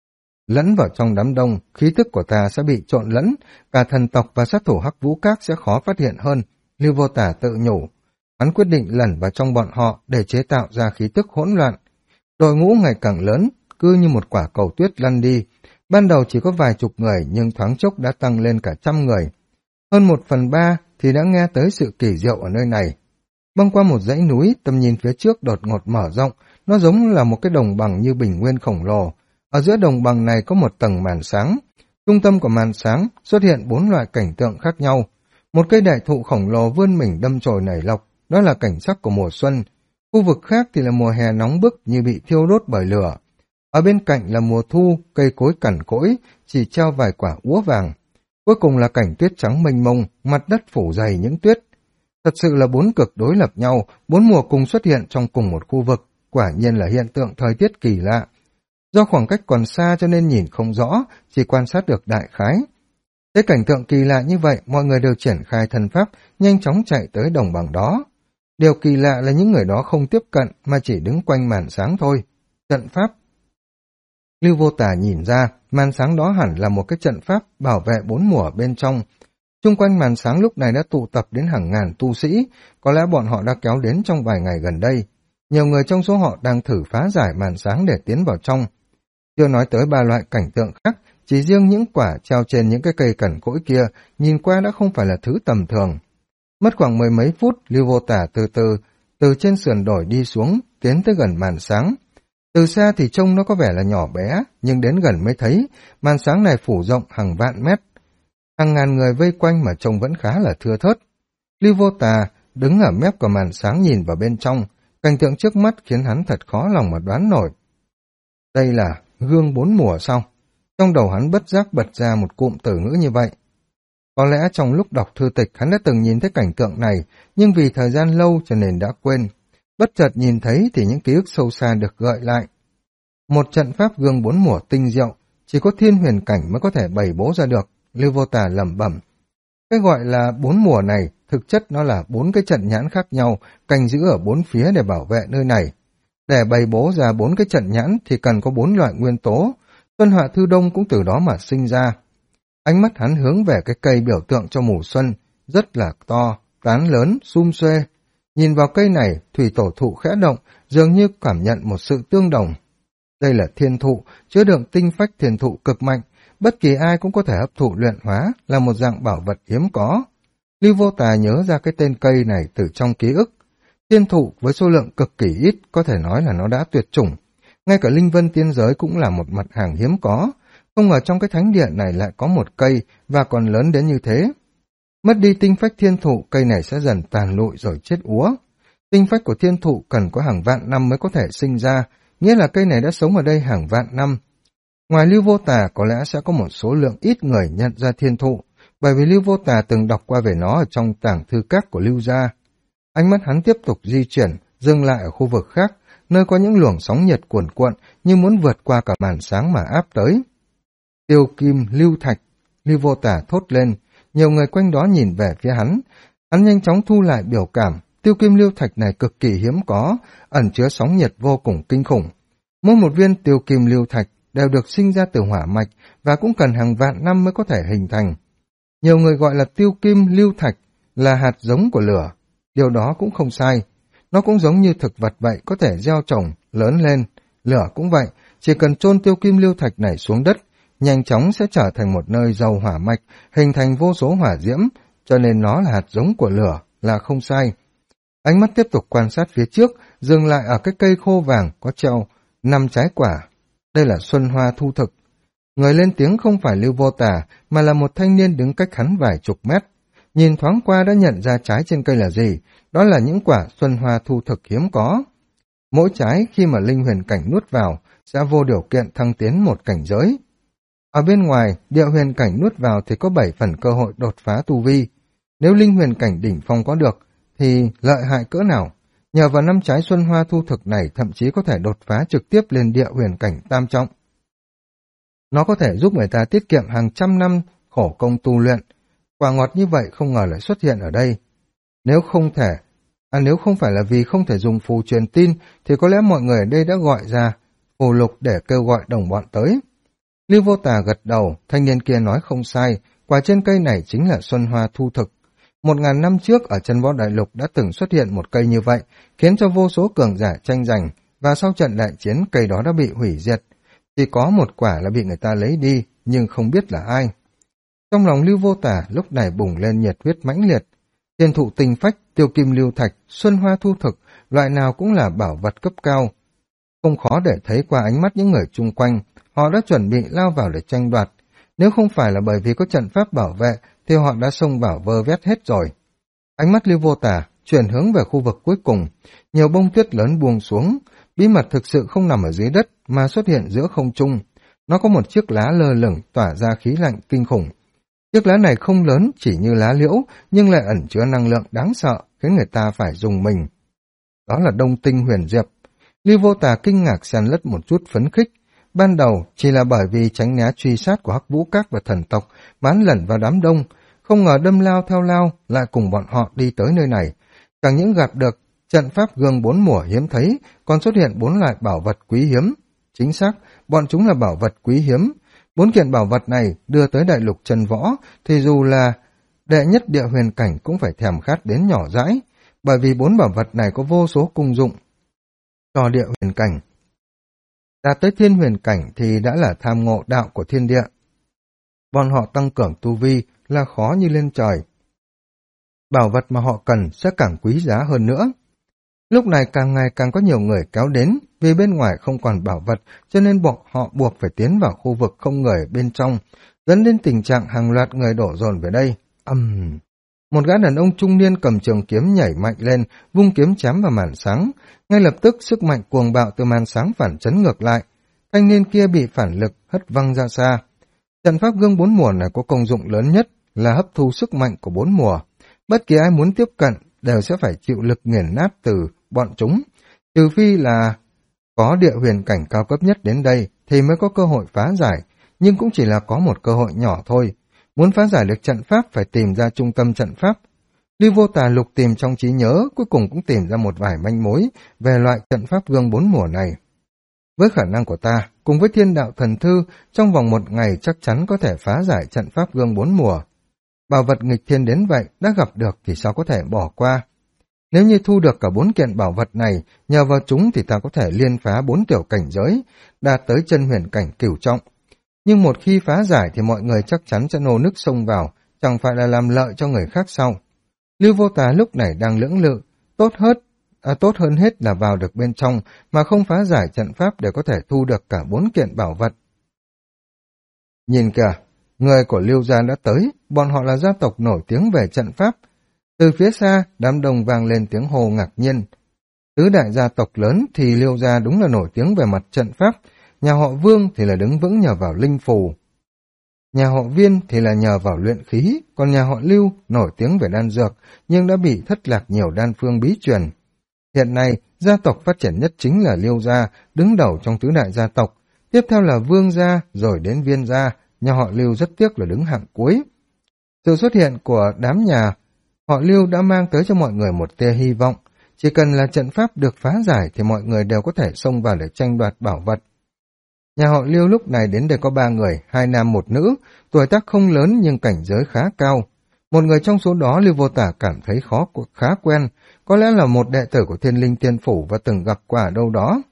Lẫn vào trong đám đông, khí tức của ta sẽ bị trộn lẫn, cả thần tộc và sát thủ Hắc Vũ Các sẽ khó phát hiện hơn, Lưu Vô Tà tự nhủ. Hắn quyết định lẩn vào trong bọn họ để chế tạo ra khí tức hỗn loạn. Đội ngũ ngày càng lớn, cứ như một quả cầu tuyết lăn đi. Ban đầu chỉ có vài chục người nhưng thoáng chốc đã tăng lên cả 100 người. Hơn 1/3 thì đã nghe tới sự kỳ diệu ở nơi này. Băng qua một dãy núi, tầm nhìn phía trước đột ngột mở rộng, nó giống là một cái đồng bằng như bình nguyên khổng lồ. Ở giữa đồng bằng này có một tầng màn sáng. Trung tâm của màn sáng xuất hiện 4 loại cảnh tượng khác nhau. Một cây đại thụ khổng lồ vươn mình đâm chồi nảy lộc, đó là cảnh sắc của mùa xuân. Khu vực khác thì là mùa hè nóng bức như bị thiêu đốt bởi lửa. Ở bên cạnh là mùa thu, cây cối cằn cỗi, chỉ treo vài quả úa vàng. Cuối cùng là cảnh tuyết trắng mênh mông, mặt đất phủ dày những tuyết. Thật sự là 4 cực đối lập nhau, 4 mùa cùng xuất hiện trong cùng một khu vực, quả nhiên là hiện tượng thời tiết kỳ lạ. Do khoảng cách còn xa cho nên nhìn không rõ, chỉ quan sát được đại khái. Thế cảnh tượng kỳ lạ như vậy, mọi người đều triển khai thần pháp, nhanh chóng chạy tới đồng bằng đó. Điều kỳ lạ là những người đó không tiếp cận mà chỉ đứng quanh màn sáng thôi. Trận pháp. Lưu Vô Tà nhìn ra, màn sáng đó hẳn là một cái trận pháp bảo vệ 4 mùa bên trong. Chung quanh màn sáng lúc này đã tụ tập đến hàng ngàn tu sĩ, có lẽ bọn họ đã kéo đến trong vài ngày gần đây. Nhiều người trong số họ đang thử phá giải màn sáng để tiến vào trong. Chưa nói tới 3 loại cảnh tượng khác, chỉ riêng những quả treo trên những cái cây cằn cỗi kia, nhìn qua đã không phải là thứ tầm thường. Mất khoảng 10 mấy phút, Lưu Vô Tả từ trên sườn đồi đi xuống, tiến tới gần màn sáng. Từ xa thì trông nó có vẻ là nhỏ bé, nhưng đến gần mới thấy, màn sáng này phủ rộng hàng vạn mét. Hàng ngàn người vây quanh mà trông vẫn khá là thưa thớt. Lưu Vô Tà đứng ở mép của màn sáng nhìn vào bên trong, cảnh tượng trước mắt khiến hắn thật khó lòng mà đoán nổi. Đây là gương 4 mùa sao? Trong đầu hắn bất giác bật ra một cụm từ ngữ như vậy. Có lẽ trong lúc đọc thư tịch hắn đã từng nhìn thấy cảnh tượng này, nhưng vì thời gian lâu cho nên đã quên. Bất chợt nhìn thấy thì những ký ức sâu xa được gợi lại. Một trận pháp gương 4 mùa tinh diệu, chỉ có thiên huyền cảnh mới có thể bày bố ra được, Lưu Vô Tà lẩm bẩm. Cái gọi là 4 mùa này, thực chất nó là 4 cái trận nhãn khác nhau, canh giữ ở 4 phía để bảo vệ nơi này. Để bày bố ra 4 cái trận nhãn thì cần có 4 loại nguyên tố, Xuân Họa Thư Đông cũng từ đó mà sinh ra. Ánh mắt hắn hướng về cái cây biểu tượng cho mùa xuân, rất là to, tán lớn, sum xuê. Nhìn vào cây này, thủy tổ thụ khẽ động, dường như cảm nhận một sự tương đồng. Đây là thiên thụ, chứa đựng tinh phách thiên thụ cực mạnh, bất kỳ ai cũng có thể hấp thụ luyện hóa, là một dạng bảo vật hiếm có. Lưu Vô Tà nhớ ra cái tên cây này từ trong ký ức. Thiên thụ với số lượng cực kỳ ít, có thể nói là nó đã tuyệt chủng. Ngay cả linh vân tiên giới cũng là một mặt hàng hiếm có. Không ngờ trong cái thánh điện này lại có một cây và còn lớn đến như thế. Mất đi tinh phách thiên thụ, cây này sẽ dần tàn lụi rồi chết úa. Tinh phách của thiên thụ cần có hàng vạn năm mới có thể sinh ra, nghĩa là cây này đã sống ở đây hàng vạn năm. Ngoài Lưu Vô Tà có lẽ sẽ có một số lượng ít người nhận ra thiên thụ, bởi vì Lưu Vô Tà từng đọc qua về nó ở trong tàng thư các của Lưu gia. Ánh mắt hắn tiếp tục di chuyển, dừng lại ở khu vực khác, nơi có những luồng sóng nhiệt cuồn cuộn như muốn vượt qua cả màn sáng mà áp tới. Tiêu kim lưu thạch, Lưu Vô Tà thốt lên, nhiều người quanh đó nhìn về phía hắn. Hắn nhanh chóng thu lại biểu cảm, tiêu kim lưu thạch này cực kỳ hiếm có, ẩn chứa sóng nhiệt vô cùng kinh khủng. Mỗi một viên tiêu kim lưu thạch đều được sinh ra từ hỏa mạch và cũng cần hàng vạn năm mới có thể hình thành. Nhiều người gọi là tiêu kim lưu thạch là hạt giống của lửa. Điều đó cũng không sai. Nó cũng giống như thực vật vậy, có thể gieo trồng, lớn lên. Lửa cũng vậy, chỉ cần chôn tiêu kim lưu thạch này xuống đất, nhanh chóng sẽ trở thành một nơi giàu hỏa mạch, hình thành vô số hỏa diễm, cho nên nó là hạt giống của lửa, là không sai. Ánh mắt tiếp tục quan sát phía trước, dừng lại ở cái cây khô vàng có treo 5 trái quả. Đây là xuân hoa thu thực. Người lên tiếng không phải Lưu Vô Tà, mà là một thanh niên đứng cách hắn vài chục mét. Nhìn thoáng qua đã nhận ra trái trên cây là gì, đó là những quả xuân hoa thu thực hiếm có. Mỗi trái khi mà linh huyền cảnh nuốt vào, sẽ vô điều kiện thăng tiến một cảnh giới. Ở bên ngoài, địa huyền cảnh nuốt vào thì có 7 phần cơ hội đột phá tu vi. Nếu linh huyền cảnh đỉnh phong có được, thì lợi hại cỡ nào? Nhờ vào 5 trái xuân hoa thu thực này thậm chí có thể đột phá trực tiếp lên địa huyền cảnh tam trọng. Nó có thể giúp người ta tiết kiệm hàng trăm năm khổ công tu luyện. Quả ngọt như vậy không ngờ lại xuất hiện ở đây. Nếu không phải là vì không thể dùng phù truyền tin, thì có lẽ mọi người ở đây đã gọi ra phù lục để kêu gọi đồng bọn tới. Lưu Vô Tà gật đầu, thanh niên kia nói không sai, quả trên cây này chính là xuân hoa thu thực. 1000 năm trước ở chân võ đại lục đã từng xuất hiện một cây như vậy, khiến cho vô số cường giả tranh giành, và sau trận đại chiến cây đó đã bị hủy diệt. Chỉ có một quả là bị người ta lấy đi, nhưng không biết là ai. Trong lòng Lưu Vô Tà lúc này bùng lên nhiệt huyết mãnh liệt. Thiên thụ tinh phách, tiêu kim lưu thạch, xuân hoa thu thực, loại nào cũng là bảo vật cấp cao. Không khó để thấy qua ánh mắt những người chung quanh, họ đã chuẩn bị lao vào để tranh đoạt. Nếu không phải là bởi vì có trận pháp bảo vệ, thì họ đã xông vào vơ vét hết rồi. Ánh mắt Lưu Vô Tà chuyển hướng về khu vực cuối cùng, nhiều bông tuyết lớn buông xuống, bí mật thực sự không nằm ở dưới đất mà xuất hiện giữa không trung. Nó có một chiếc lá lơ lửng tỏa ra khí lạnh kinh khủng. Chiếc lá này không lớn, chỉ như lá liễu, nhưng lại ẩn chứa năng lượng đáng sợ, khiến người ta phải rùng mình. Đó là Đông Tinh Huyền Diệp. Lưu Vô Tà kinh ngạc xen lẫn một chút phấn khích. Ban đầu chỉ là bởi vì tránh né truy sát của Hắc Vũ Các và thần tộc, bán lẩn vào đám đông, không ngờ đâm lao theo lao lại cùng bọn họ đi tới nơi này. Chẳng những gặp được trận pháp gương 4 mùa hiếm thấy, còn xuất hiện 4 loại bảo vật quý hiếm. Chính xác, bọn chúng là bảo vật quý hiếm. 4 kiện bảo vật này đưa tới đại lục chân võ thì dù là đệ nhất địa huyền cảnh cũng phải thèm khát đến nhỏ dãi, bởi vì 4 bảo vật này có vô số công dụng cho địa huyền cảnh. Đạt tới thiên huyền cảnh thì đã là tham ngộ đạo của thiên địa. Bọn họ tăng cường tu vi là khó như lên trời. Bảo vật mà họ cần sẽ càng quý giá hơn nữa. Lúc này càng ngày càng có nhiều người kéo đến, vì bên ngoài không còn bảo vật cho nên bọn họ buộc phải tiến vào khu vực không người bên trong, dẫn đến tình trạng hàng loạt người đổ dồn về đây. Một gã đàn ông trung niên cầm trường kiếm nhảy mạnh lên, vung kiếm chém vào màn sáng. Ngay lập tức sức mạnh cuồng bạo từ màn sáng phản chấn ngược lại. Thanh niên kia bị phản lực hất văng ra xa. Trận pháp gương 4 mùa này có công dụng lớn nhất là hấp thu sức mạnh của 4 mùa. Bất kỳ ai muốn tiếp cận đều sẽ phải chịu lực nghiền nát từ bọn chúng. Trừ phi là có địa huyền cảnh cao cấp nhất đến đây thì mới có cơ hội phá giải, nhưng cũng chỉ là có một cơ hội nhỏ thôi. Muốn phá giải được trận pháp phải tìm ra trung tâm trận pháp. Lưu Vô Tà lục tìm trong trí nhớ, cuối cùng cũng tìm ra một vài manh mối về loại trận pháp gương 4 mùa này. Với khả năng của ta, cùng với thiên đạo thần thư, trong vòng 1 ngày chắc chắn có thể phá giải trận pháp gương 4 mùa. Bảo vật nghịch thiên đến vậy, đã gặp được thì sao có thể bỏ qua. Nếu như thu được cả 4 kiện bảo vật này, nhờ vào chúng thì ta có thể liên phá 4 tiểu cảnh giới, đạt tới chân huyền cảnh cửu trọng. Nhưng một khi phá giải thì mọi người chắc chắn sẽ nô nức xông vào, chẳng phải là làm lợi cho người khác sau. Lưu Vô Tà lúc này đang lưỡng lự, tốt hơn hết là vào được bên trong mà không phá giải trận pháp để có thể thu được cả 4 kiện bảo vật. Nhìn kìa, người của Lưu gia đã tới, bọn họ là gia tộc nổi tiếng về trận pháp. Từ phía xa, đám đông vang lên tiếng hô ngạc nhiên. Tứ đại gia tộc lớn thì Lưu gia đúng là nổi tiếng về mặt trận pháp, nhà họ Vương thì là đứng vững nhờ vào linh phù. Nhà họ Viên thì là nhờ vào luyện khí, còn nhà họ Lưu nổi tiếng về đan dược, nhưng đã bị thất lạc nhiều đan phương bí truyền. Hiện nay, gia tộc phát triển nhất chính là Lưu gia, đứng đầu trong tứ đại gia tộc, tiếp theo là Vương gia, rồi đến Viên gia, nhà họ Lưu rất tiếc là đứng hạng cuối. Sự xuất hiện của đám nhà họ Lưu đã mang tới cho mọi người một tia hy vọng, chỉ cần là trận pháp được phá giải thì mọi người đều có thể xông vào để tranh đoạt bảo vật. Nhà họ Lưu lúc này đến đây có 3 người, 2 nam 1 nữ, tuổi tác không lớn nhưng cảnh giới khá cao. Một người trong số đó Lưu Vô Tả cảm thấy khá quen, có lẽ là một đệ tử của Thiên Linh Tiên Phủ và từng gặp qua ở đâu đó.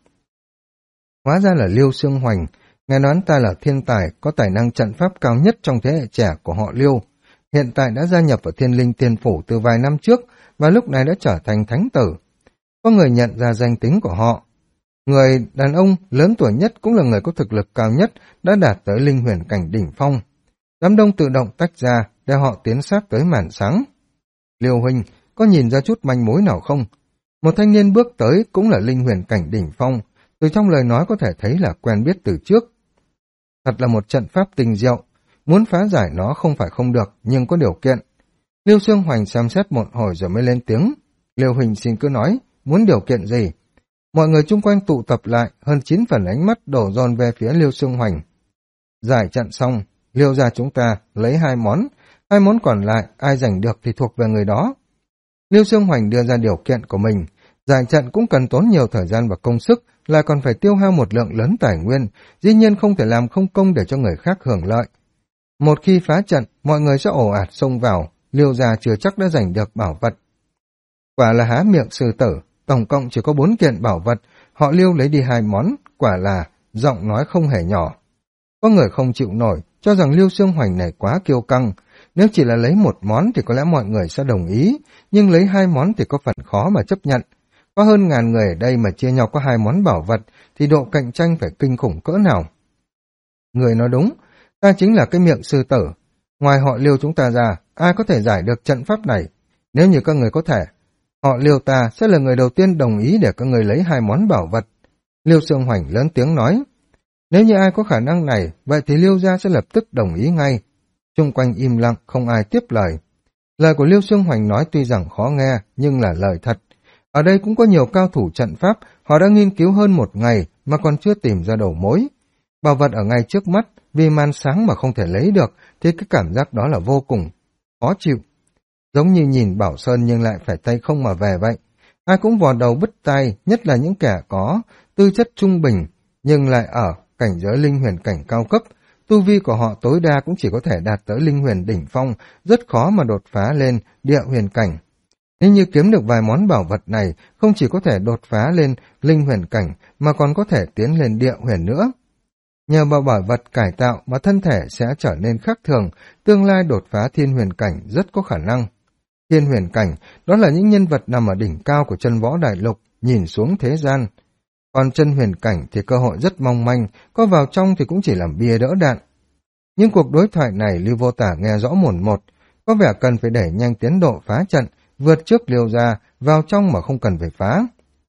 Hóa ra là Lưu Xương Hoành, nghe nói ta là thiên tài, có tài năng trận pháp cao nhất trong thế hệ trẻ của họ Lưu. Hiện tại đã gia nhập vào Thiên Linh Tiên Phủ từ vài năm trước và lúc này đã trở thành thánh tử. Có người nhận ra danh tính của họ. Người đàn ông lớn tuổi nhất cũng là người có thực lực cao nhất, đã đạt tới linh huyền cảnh đỉnh phong. Đám đông tự động tách ra để họ tiến sát tới màn sáng. Liêu huynh, có nhìn ra chút manh mối nào không? Một thanh niên bước tới cũng là linh huyền cảnh đỉnh phong, từ trong lời nói có thể thấy là quen biết từ trước. Thật là một trận pháp tinh diệu, muốn phá giải nó không phải không được, nhưng có điều kiện. Liêu Xương Hoành xem xét một hồi rồi mới lên tiếng. Liêu huynh xin cứ nói, muốn điều kiện gì? Mọi người chung quanh tụ tập lại, hơn 9 phần ánh mắt đổ dồn về phía Liêu Xương Hoành. Giải trận xong, Liêu gia chúng ta lấy 2 món còn lại ai giành được thì thuộc về người đó. Liêu Xương Hoành đưa ra điều kiện của mình, giải trận cũng cần tốn nhiều thời gian và công sức, lại còn phải tiêu hao một lượng lớn tài nguyên, dĩ nhiên không thể làm không công để cho người khác hưởng lợi. Một khi phá trận, mọi người sẽ ồ ạt xông vào, Liêu gia chưa chắc đã giành được bảo vật. Quả là há miệng sư tử, tổng cộng chỉ có 4 kiện bảo vật, họ Liêu lấy đi 2 món, quả là giọng nói không hề nhỏ. Có người không chịu nổi, cho rằng Liêu Xương Hoành này quá kiêu căng. Nếu chỉ là lấy 1 món thì có lẽ mọi người sẽ đồng ý, nhưng lấy 2 món thì có phần khó mà chấp nhận. Có hơn ngàn người ở đây mà chia nhau có 2 món bảo vật thì độ cạnh tranh phải kinh khủng cỡ nào. Người nói đúng, ta chính là cái miệng sư tử. Ngoài họ Liêu chúng ta ra, ai có thể giải được trận pháp này? Nếu như các người có thể, họ Liêu ta sẽ là người đầu tiên đồng ý để các người lấy 2 món bảo vật. Liêu Xương Hoành lớn tiếng nói. Nếu như ai có khả năng này, vậy thì Liêu gia sẽ lập tức đồng ý ngay. Chung quanh im lặng, không ai tiếp lời. Lời của Liêu Xương Hoành nói tuy rằng khó nghe, nhưng là lời thật. Ở đây cũng có nhiều cao thủ trận pháp, họ đã nghiên cứu hơn 1 ngày mà còn chưa tìm ra đầu mối. Bảo vật ở ngay trước mắt, vì màn sáng mà không thể lấy được, thì cái cảm giác đó là vô cùng khó chịu. Giống như nhìn Bảo Sơn nhưng lại phải tay không mà về vậy. Ai cũng vò đầu bứt tai, nhất là những kẻ có tư chất trung bình, nhưng lại ở cảnh giới linh huyền cảnh cao cấp, tu vi của họ tối đa cũng chỉ có thể đạt tới linh huyền đỉnh phong, rất khó mà đột phá lên địa huyền cảnh. Nếu như kiếm được vài món bảo vật này, không chỉ có thể đột phá lên linh huyền cảnh, mà còn có thể tiến lên địa huyền nữa. Nhờ vào bảo vật cải tạo mà thân thể sẽ trở nên khác thường, tương lai đột phá thiên huyền cảnh rất có khả năng. Thiên huyền cảnh, đó là những nhân vật nằm ở đỉnh cao của chân võ đại lục, nhìn xuống thế gian. Còn chân huyền cảnh thì cơ hội rất mong manh, có vào trong thì cũng chỉ làm bia đỡ đạn. Nhưng cuộc đối thoại này Lưu Vô Tả nghe rõ mồn một, có vẻ cần phải đẩy nhanh tiến độ phá trận, vượt trước Liêu gia, vào trong mà không cần phải phá.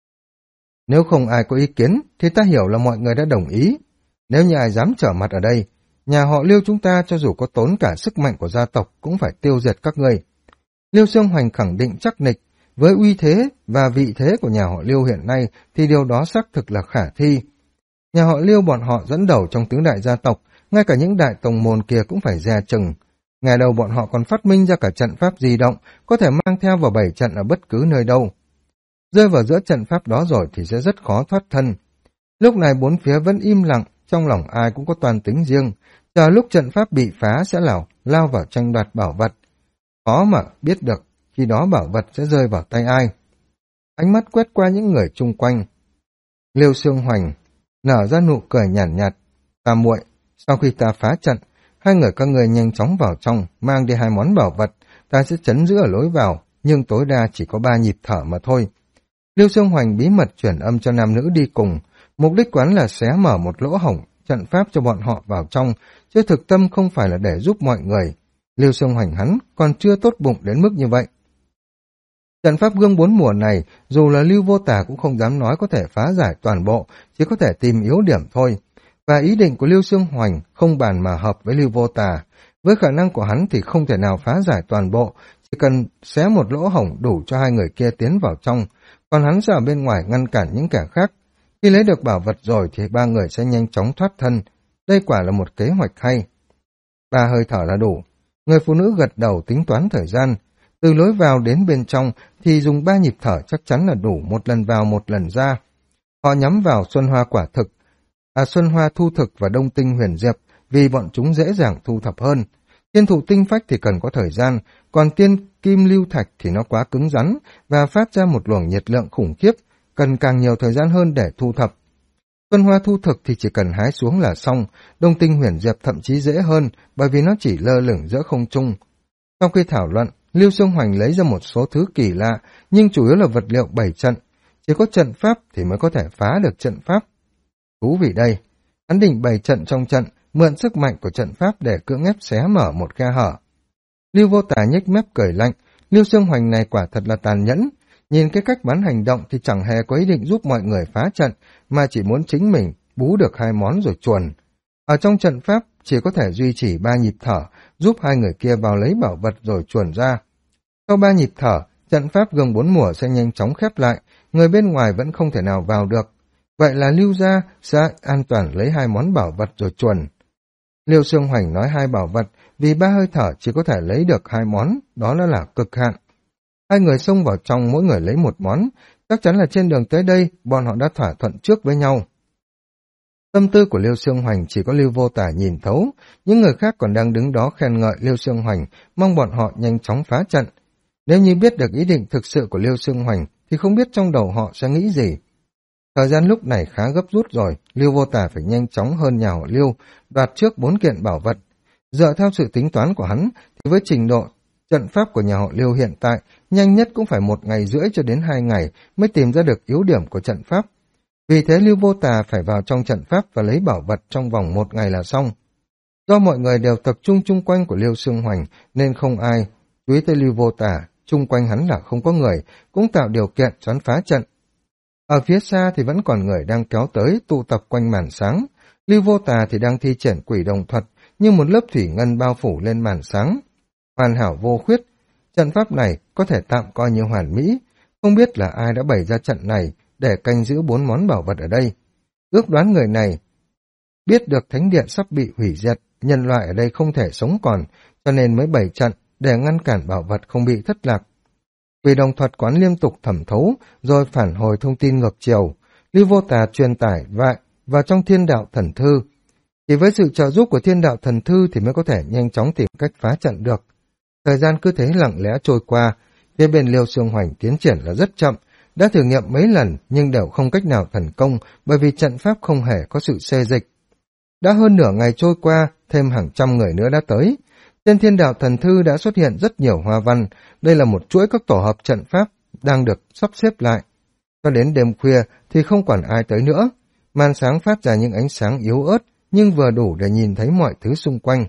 Nếu không ai có ý kiến, thì ta hiểu là mọi người đã đồng ý. Nếu như ai dám trở mặt ở đây, nhà họ Liêu chúng ta cho dù có tốn cả sức mạnh của gia tộc cũng phải tiêu diệt các ngươi. Liêu Xương Hoành khẳng định chắc nịch, với uy thế và vị thế của nhà họ Liêu hiện nay thì điều đó xác thực là khả thi. Nhà họ Liêu bọn họ dẫn đầu trong tứ đại gia tộc, ngay cả những đại tông môn kia cũng phải dè chừng. Ngày đầu bọn họ còn phát minh ra cả trận pháp di động, có thể mang theo vào bảy trận ở bất cứ nơi đâu. Rơi vào giữa trận pháp đó rồi thì sẽ rất khó thoát thân. Lúc này bốn phía vẫn im lặng, trong lòng ai cũng có toàn tính riêng, chờ lúc trận pháp bị phá sẽ lao vào tranh đoạt bảo vật. Khó mà biết được khi đó bảo vật sẽ rơi vào tay ai. Ánh mắt quét qua những người chung quanh. Liêu Xương Hoành nở ra nụ cười nhàn nhạt. Ta muội, sau khi ta phá trận, hai người các người nhanh chóng vào trong, mang đi hai món bảo vật, ta sẽ trấn giữ ở lối vào, nhưng tối đa chỉ có 3 nhịp thở mà thôi. Liêu Xương Hoành bí mật chuyển âm cho nam nữ đi cùng, mục đích quán là xé mở một lỗ hổng, trận pháp cho bọn họ vào trong, chứ thực tâm không phải là để giúp mọi người. Liêu Xương Hoành hắn còn chưa tốt bụng đến mức như vậy. Trận pháp gương 4 mùa này, dù là Lưu Vô Tả cũng không dám nói có thể phá giải toàn bộ, chỉ có thể tìm yếu điểm thôi. Và ý định của Liêu Xương Hoành không bàn mà hợp với Lưu Vô Tả. Với khả năng của hắn thì không thể nào phá giải toàn bộ, chỉ cần xé một lỗ hổng đủ cho hai người kia tiến vào trong, còn hắn sẽ ở bên ngoài ngăn cản những kẻ khác. Khi lấy được bảo vật rồi thì ba người sẽ nhanh chóng thoát thân. Đây quả là một kế hoạch hay. 3 hơi thở là đủ. Người phụ nữ gật đầu tính toán thời gian. Từ lối vào đến bên trong thì dùng 3 nhịp thở chắc chắn là đủ, một lần vào một lần ra. Họ nhắm vào Xuân Hoa quả thực, Xuân Hoa thu thực và Đông Tinh huyền diệp, vì bọn chúng dễ dàng thu thập hơn. Thiên thụ tinh phách thì cần có thời gian, còn tiên kim lưu thạch thì nó quá cứng rắn và phát ra một luồng nhiệt lượng khủng khiếp, cần càng nhiều thời gian hơn để thu thập. Xuân Hoa thu thực thì chỉ cần hái xuống là xong, Đông Tinh huyền diệp thậm chí dễ hơn bởi vì nó chỉ lơ lửng giữa không trung. Sau khi thảo luận, Lưu Xương Hoành lấy ra một số thứ kỳ lạ, nhưng chủ yếu là vật liệu bày trận. Chỉ có trận pháp thì mới có thể phá được trận pháp. Thú vị đây, hắn định bày trận trong trận, mượn sức mạnh của trận pháp để cưỡng ép xé mở một khe hở. Lưu Vô Tả nhếch mép cười lạnh, Lưu Xương Hoành này quả thật là tàn nhẫn. Nhìn cái cách bắn hành động thì chẳng hề có ý định giúp mọi người phá trận, mà chỉ muốn chính mình bú được 2 món rồi chuồn. Ở trong trận pháp chỉ có thể duy trì 3 nhịp thở, giúp hai người kia vào lấy bảo vật rồi chuồn ra. Sau 3 nhịp thở, trận pháp gương 4 mùa sẽ nhanh chóng khép lại, người bên ngoài vẫn không thể nào vào được. Vậy là Lưu gia sẽ an toàn lấy 2 món bảo vật rồi chuồn. Liêu Xương Hoành nói 2 bảo vật, vì 3 hơi thở chỉ có thể lấy được 2 món, đó là cực hạn. Hai người xông vào trong, mỗi người lấy 1 món, chắc chắn là trên đường tới đây, bọn họ đã thỏa thuận trước với nhau. Tâm tư của Liêu Xương Hoành chỉ có Lưu Vô Tả nhìn thấu, những người khác còn đang đứng đó khen ngợi Liêu Xương Hoành, mong bọn họ nhanh chóng phá trận. Nếu như biết được ý định thực sự của Liêu Xương Hoành, thì không biết trong đầu họ sẽ nghĩ gì. Thời gian lúc này khá gấp rút rồi, Lưu Vô Tả phải nhanh chóng hơn nhà họ Liêu, đoạt trước 4 kiện bảo vật. Dựa theo sự tính toán của hắn, thì với trình độ trận pháp của nhà họ Liêu hiện tại, nhanh nhất cũng phải 1 ngày rưỡi cho đến 2 ngày mới tìm ra được yếu điểm của trận pháp. Vì thế Lưu Vô Tả phải vào trong trận pháp và lấy bảo vật trong vòng 1 ngày là xong. Do mọi người đều tập trung chung quanh của Liêu Xương Hoành nên không ai chú ý tới Lưu Vô Tả, chung quanh hắn là không có người, cũng tạo điều kiện cho hắn phá trận. Ở phía xa thì vẫn còn người đang kéo tới tụ tập quanh màn sáng. Lưu Vô Tả thì đang thi triển quỷ đồng thuật, như một lớp thủy ngân bao phủ lên màn sáng. Hoàn hảo vô khuyết, trận pháp này có thể tạm coi như hoàn mỹ. Không biết là ai đã bày ra trận này để canh giữ 4 món bảo vật ở đây. Ước đoán người này biết được thánh điện sắp bị hủy diệt, nhân loại ở đây không thể sống còn, cho nên mới bày trận để ngăn cản bảo vật không bị thất lạc. Quỷ đồng thuật quán liên tục thẩm thấu, rồi phản hồi thông tin ngược chiều. Lưu Vô Tà truyền tải vào trong thiên đạo thần thư. Chỉ với sự trợ giúp của thiên đạo thần thư thì mới có thể nhanh chóng tìm cách phá trận được. Thời gian cứ thế lặng lẽ trôi qua, phía bên Liêu Xương Hoành tiến triển là rất chậm, đã thử nghiệm mấy lần nhưng đều không cách nào thành công bởi vì trận pháp không hề có sự xê dịch. Đã hơn nửa ngày trôi qua, thêm hàng trăm người nữa đã tới. Trên thiên đạo thần thư đã xuất hiện rất nhiều hoa văn, đây là một chuỗi các tổ hợp trận pháp đang được sắp xếp lại. Cho đến đêm khuya thì không còn ai tới nữa, màn sáng phát ra những ánh sáng yếu ớt nhưng vừa đủ để nhìn thấy mọi thứ xung quanh.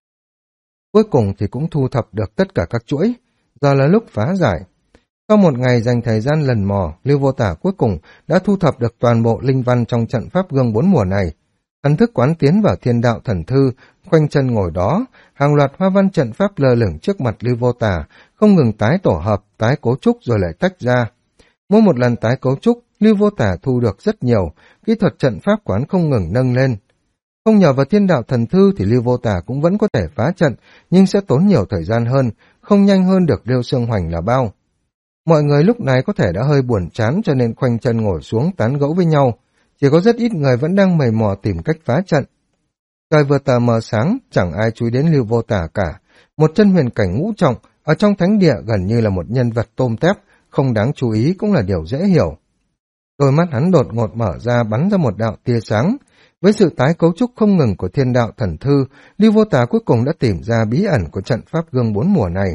Cuối cùng thì cũng thu thập được tất cả các chuỗi, giờ là lúc phá giải. Sau một ngày dành thời gian lần mò, Lưu Vô Tả cuối cùng đã thu thập được toàn bộ linh văn trong trận pháp gương 4 mùa này. Thần thức quán tiến vào thiên đạo thần thư, khoanh chân ngồi đó, hàng loạt hoa văn trận pháp lơ lửng trước mặt Lưu Vô Tả, không ngừng tái tổ hợp, tái cấu trúc rồi lại tách ra. Mỗi một lần tái cấu trúc, Lưu Vô Tả thu được rất nhiều, kỹ thuật trận pháp quán không ngừng nâng lên. Không nhờ vào thiên đạo thần thư thì Lưu Vô Tả cũng vẫn có thể phá trận, nhưng sẽ tốn nhiều thời gian hơn, không nhanh hơn được Liêu Xương Hoành là bao. Mọi người lúc này có thể đã hơi buồn chán cho nên khoanh chân ngồi xuống tán gẫu với nhau, chỉ có rất ít người vẫn đang mày mò tìm cách phá trận. Trời vừa tờ mờ sáng, chẳng ai chú ý đến Lưu Vô Tả cả. Một chân huyền cảnh ngũ trọng, ở trong thánh địa gần như là một nhân vật tôm tép, không đáng chú ý cũng là điều dễ hiểu. Đôi mắt hắn đột ngột mở ra bắn ra một đạo tia sáng. Với sự tái cấu trúc không ngừng của thiên đạo thần thư, Lưu Vô Tả cuối cùng đã tìm ra bí ẩn của trận pháp gương 4 mùa này.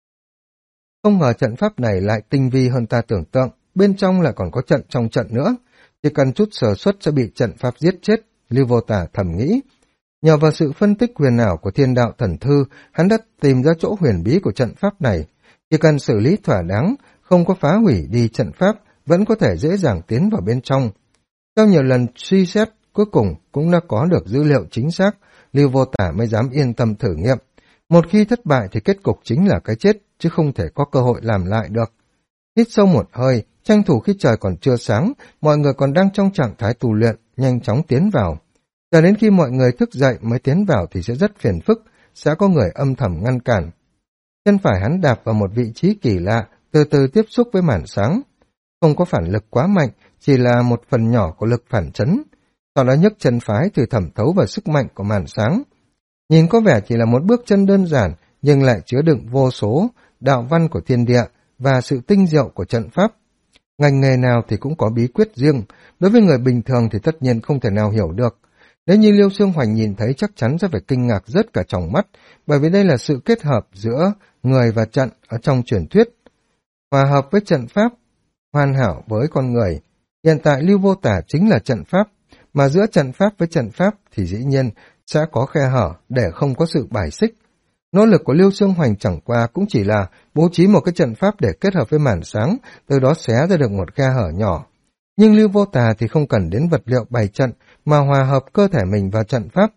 Không ngờ trận pháp này lại tinh vi hơn ta tưởng tượng, bên trong lại còn có trận trong trận nữa. Chỉ cần chút sơ suất sẽ bị trận pháp giết chết, Lưu Vô Tả thầm nghĩ. Nhờ vào sự phân tích huyền ảo của thiên đạo thần thư, hắn đã tìm ra chỗ huyền bí của trận pháp này. Chỉ cần xử lý thỏa đáng, không có phá hủy đi trận pháp, vẫn có thể dễ dàng tiến vào bên trong. Sau nhiều lần suy xét, cuối cùng cũng đã có được dữ liệu chính xác, Lưu Vô Tả mới dám yên tâm thử nghiệm. Một khi thất bại thì kết cục chính là cái chết, chứ không thể có cơ hội làm lại được. Hít sâu một hơi, tranh thủ khi trời còn chưa sáng, mọi người còn đang trong trạng thái tu luyện, nhanh chóng tiến vào. Cho đến khi mọi người thức dậy mới tiến vào thì sẽ rất phiền phức, sẽ có người âm thầm ngăn cản. Chân phải hắn đạp vào một vị trí kỳ lạ, từ từ tiếp xúc với màn sáng. Không có phản lực quá mạnh, chỉ là một phần nhỏ của lực phản chấn. Sau đó nhấc chân phải thử thẩm thấu vào sức mạnh của màn sáng. Nhìn có vẻ chỉ là một bước chân đơn giản, nhưng lại chứa đựng vô số đạo văn của thiên địa và sự tinh diệu của trận pháp. Ngành nghề nào thì cũng có bí quyết riêng, đối với người bình thường thì tất nhiên không thể nào hiểu được. Nếu như Liêu Xương Hoành nhìn thấy chắc chắn sẽ phải kinh ngạc rớt cả tròng mắt, bởi vì đây là sự kết hợp giữa người và trận ở trong truyền thuyết. Hòa hợp với trận pháp, hoàn hảo với con người. Hiện tại Lưu Vô Tả chính là trận pháp, mà giữa trận pháp với trận pháp thì dĩ nhiên sẽ có khe hở để không có sự bài xích. Nỗ lực của Liêu Xương Hoành chẳng qua cũng chỉ là bố trí một cái trận pháp để kết hợp với màn sáng, từ đó xé ra được một khe hở nhỏ. Nhưng Lưu Vô Tả thì không cần đến vật liệu bày trận, mà hòa hợp cơ thể mình vào trận pháp.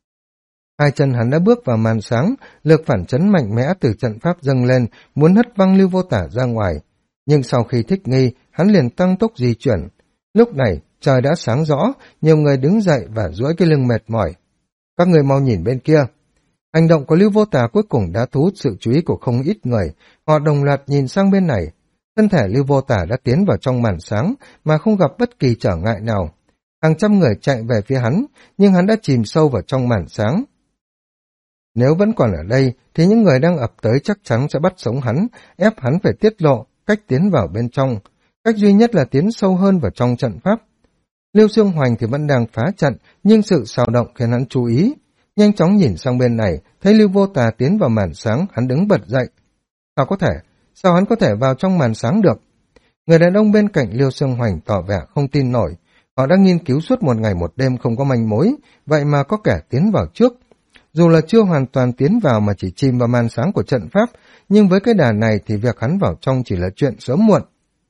Hai chân hắn đã bước vào màn sáng, lực phản chấn mạnh mẽ từ trận pháp dâng lên, muốn hất văng Lưu Vô Tả ra ngoài. Nhưng sau khi thích nghi, hắn liền tăng tốc di chuyển. Lúc này, trời đã sáng rõ, nhiều người đứng dậy và duỗi cái lưng mệt mỏi. Các người mau nhìn bên kia. Hành động của Lưu Vô Tả cuối cùng đã thu hút sự chú ý của không ít người. Họ đồng loạt nhìn sang bên này. Thân thể Lưu Vô Tả đã tiến vào trong màn sáng mà không gặp bất kỳ trở ngại nào. Hàng trăm người chạy về phía hắn, nhưng hắn đã chìm sâu vào trong màn sáng. Nếu vẫn còn ở đây, thì những người đang ập tới chắc chắn sẽ bắt sống hắn, ép hắn phải tiết lộ cách tiến vào bên trong. Cách duy nhất là tiến sâu hơn vào trong trận pháp. Liêu Xương Hoành thì vẫn đang phá trận, nhưng sự xào động khiến hắn chú ý. Nhanh chóng nhìn sang bên này, thấy Lưu Vô Tả tiến vào màn sáng, hắn đứng bật dậy. Sao có thể? Sao hắn có thể vào trong màn sáng được? Người đàn ông bên cạnh Liêu Xương Hoành tỏ vẻ không tin nổi. Họ đã nghiên cứu suốt một ngày một đêm không có manh mối, vậy mà có kẻ tiến vào trước. Dù là chưa hoàn toàn tiến vào mà chỉ chìm vào màn sáng của trận pháp, nhưng với cái đà này thì việc hắn vào trong chỉ là chuyện sớm muộn.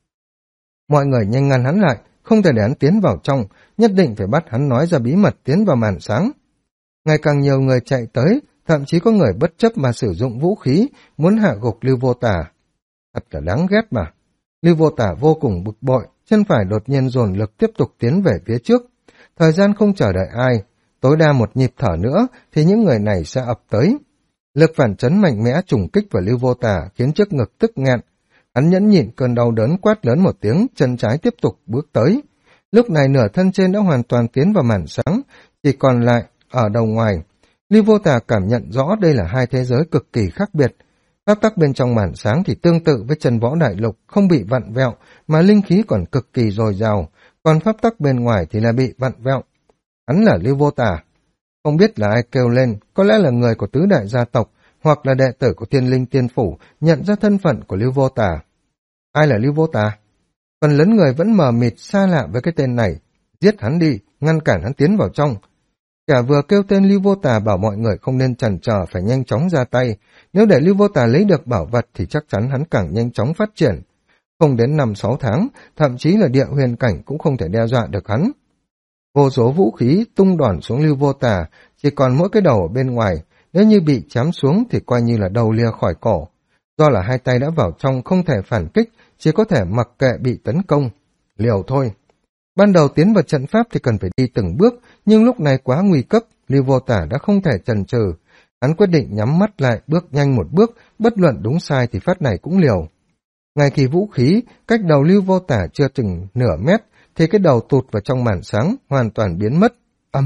Mọi người nhanh ngăn hắn lại, không thể để hắn tiến vào trong, nhất định phải bắt hắn nói ra bí mật tiến vào màn sáng. Ngày càng nhiều người chạy tới, thậm chí có người bất chấp mà sử dụng vũ khí, muốn hạ gục Lưu Vô Tả. Thật là đáng ghét mà. Lưu Vô Tả vô cùng bực bội, chân phải đột nhiên dồn lực tiếp tục tiến về phía trước. Thời gian không chờ đợi ai, tối đa một nhịp thở nữa thì những người này sẽ ập tới. Lực phản chấn mạnh mẽ trùng kích vào Lưu Vô Tả khiến trước ngực tức nghẹn. Hắn nhẫn nhịn cơn đau đớn quát lớn một tiếng, chân trái tiếp tục bước tới. Lúc này nửa thân trên đã hoàn toàn tiến vào màn sáng, chỉ còn lại ở đầu ngoài. Lưu Vô Tà cảm nhận rõ đây là hai thế giới cực kỳ khác biệt. Pháp tắc bên trong màn sáng thì tương tự với chân võ đại lục, không bị vặn vẹo, mà linh khí còn cực kỳ dồi dào, còn pháp tắc bên ngoài thì là bị vặn vẹo. Hắn là Lưu Vô Tà. Không biết là ai kêu lên, có lẽ là người của tứ đại gia tộc, hoặc là đệ tử của Thiên Linh Tiên Phủ, nhận ra thân phận của Lưu Vô Tà. Ai là Lưu Vô Tà? Phần lớn người vẫn mờ mịt xa lạ với cái tên này. Giết hắn đi, ngăn cản hắn tiến vào trong. Cả vừa kêu tên Lưu Vô Tà bảo mọi người không nên chần chờ, phải nhanh chóng ra tay. Nếu để Lưu Vô Tà lấy được bảo vật thì chắc chắn hắn càng nhanh chóng phát triển. Không đến 5-6 tháng, thậm chí là địa huyền cảnh cũng không thể đe dọa được hắn. Vô số vũ khí tung đòn xuống Lưu Vô Tà, chỉ còn mỗi cái đầu ở bên ngoài, nếu như bị chém xuống thì coi như là đầu lìa khỏi cổ. Do là hai tay đã vào trong không thể phản kích, chỉ có thể mặc kệ bị tấn công. Liều thôi. Ban đầu tiến vào trận pháp thì cần phải đi từng bước, nhưng lúc này quá nguy cấp, Lưu Vô Tà đã không thể chần chừ. Hắn quyết định nhắm mắt lại, bước nhanh một bước, bất luận đúng sai thì phát này cũng liều. Ngay khi vũ khí cách đầu Lưu Vô Tà chưa chừng nửa mét, thì cái đầu tụt vào trong màn sáng, hoàn toàn biến mất.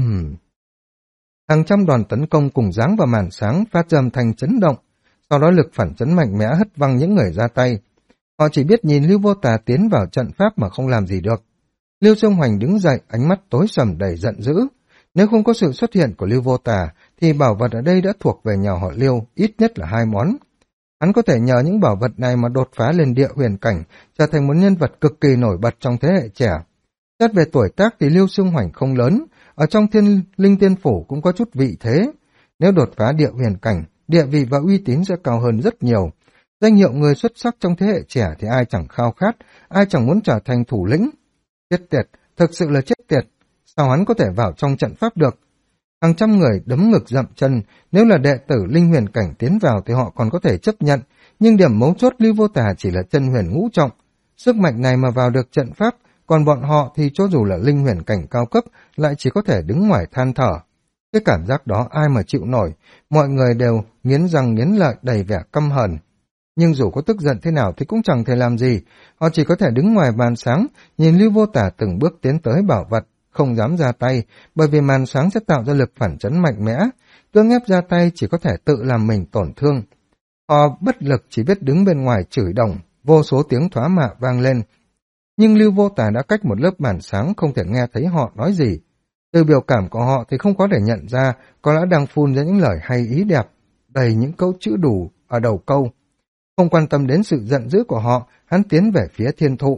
Hàng trăm đòn tấn công cùng giáng vào màn sáng, phát ra âm thanh chấn động. Sau đó lực phản chấn mạnh mẽ hất văng những người ra tay. Họ chỉ biết nhìn Lưu Vô Tà tiến vào trận pháp mà không làm gì được. Lưu Xương Hoành đứng dậy, ánh mắt tối sầm đầy giận dữ. Nếu không có sự xuất hiện của Lưu Vô Tà, thì bảo vật ở đây đã thuộc về nhà họ Lưu, ít nhất là 2 món. Hắn có thể nhờ những bảo vật này mà đột phá lên địa huyền cảnh, trở thành một nhân vật cực kỳ nổi bật trong thế hệ trẻ. Xét về tuổi tác thì Lưu Xương Hoành không lớn, ở trong Thiên Linh Tiên Phủ cũng có chút vị thế. Nếu đột phá địa huyền cảnh, địa vị và uy tín sẽ cao hơn rất nhiều. Danh hiệu người xuất sắc trong thế hệ trẻ thì ai chẳng khao khát, ai chẳng muốn trở thành thủ lĩnh. Chết tiệt, thực sự là chết tiệt. Sao hắn có thể vào trong trận pháp được? Hàng trăm người đấm ngực dậm chân, nếu là đệ tử linh huyền cảnh tiến vào thì họ còn có thể chấp nhận, nhưng điểm mấu chốt Lưu Vô Tà chỉ là chân huyền ngũ trọng. Sức mạnh này mà vào được trận pháp, còn bọn họ thì cho dù là linh huyền cảnh cao cấp lại chỉ có thể đứng ngoài than thở. Cái cảm giác đó ai mà chịu nổi, mọi người đều nghiến răng nghiến lợi đầy vẻ căm hờn. Nhưng dù có tức giận thế nào thì cũng chẳng thể làm gì, họ chỉ có thể đứng ngoài màn sáng, nhìn Lưu Vô Tà từng bước tiến tới bảo vật, không dám ra tay, bởi vì màn sáng sẽ tạo ra lực phản chấn mạnh mẽ, cưỡng ép ra tay chỉ có thể tự làm mình tổn thương. Họ bất lực chỉ biết đứng bên ngoài chửi đồng, vô số tiếng thoá mạ vang lên. Nhưng Lưu Vô Tà đã cách một lớp màn sáng không thể nghe thấy họ nói gì. Từ biểu cảm của họ thì không có để nhận ra có lẽ đang phun ra những lời hay ý đẹp, đầy những câu chữ đủ ở đầu câu. Không quan tâm đến sự giận dữ của họ, hắn tiến về phía Thiên Thụ.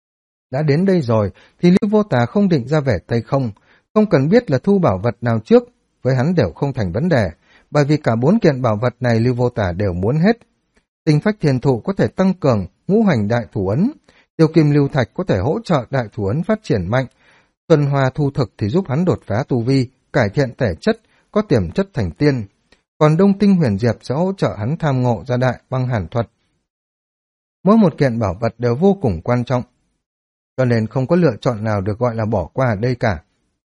Đã đến đây rồi thì Lưu Vô Tà không định ra vẻ tay không, không cần biết là thu bảo vật nào trước, với hắn đều không thành vấn đề, bởi vì cả 4 kiện bảo vật này Lưu Vô Tà đều muốn hết. Tinh phách Thiên Thụ có thể tăng cường ngũ hành đại thủ ấn, Tiêu Kim Lưu Thạch có thể hỗ trợ đại thủ ấn phát triển mạnh, Tuần Hòa Thu Thực thì giúp hắn đột phá tu vi, cải thiện thể chất, có tiềm chất thành tiên. Còn Đông Tinh Huyền Diệp sẽ hỗ trợ hắn tham ngộ ra đại băng hàn thuật. Mỗi một kiện bảo vật đều vô cùng quan trọng, cho nên không có lựa chọn nào được gọi là bỏ qua ở đây cả.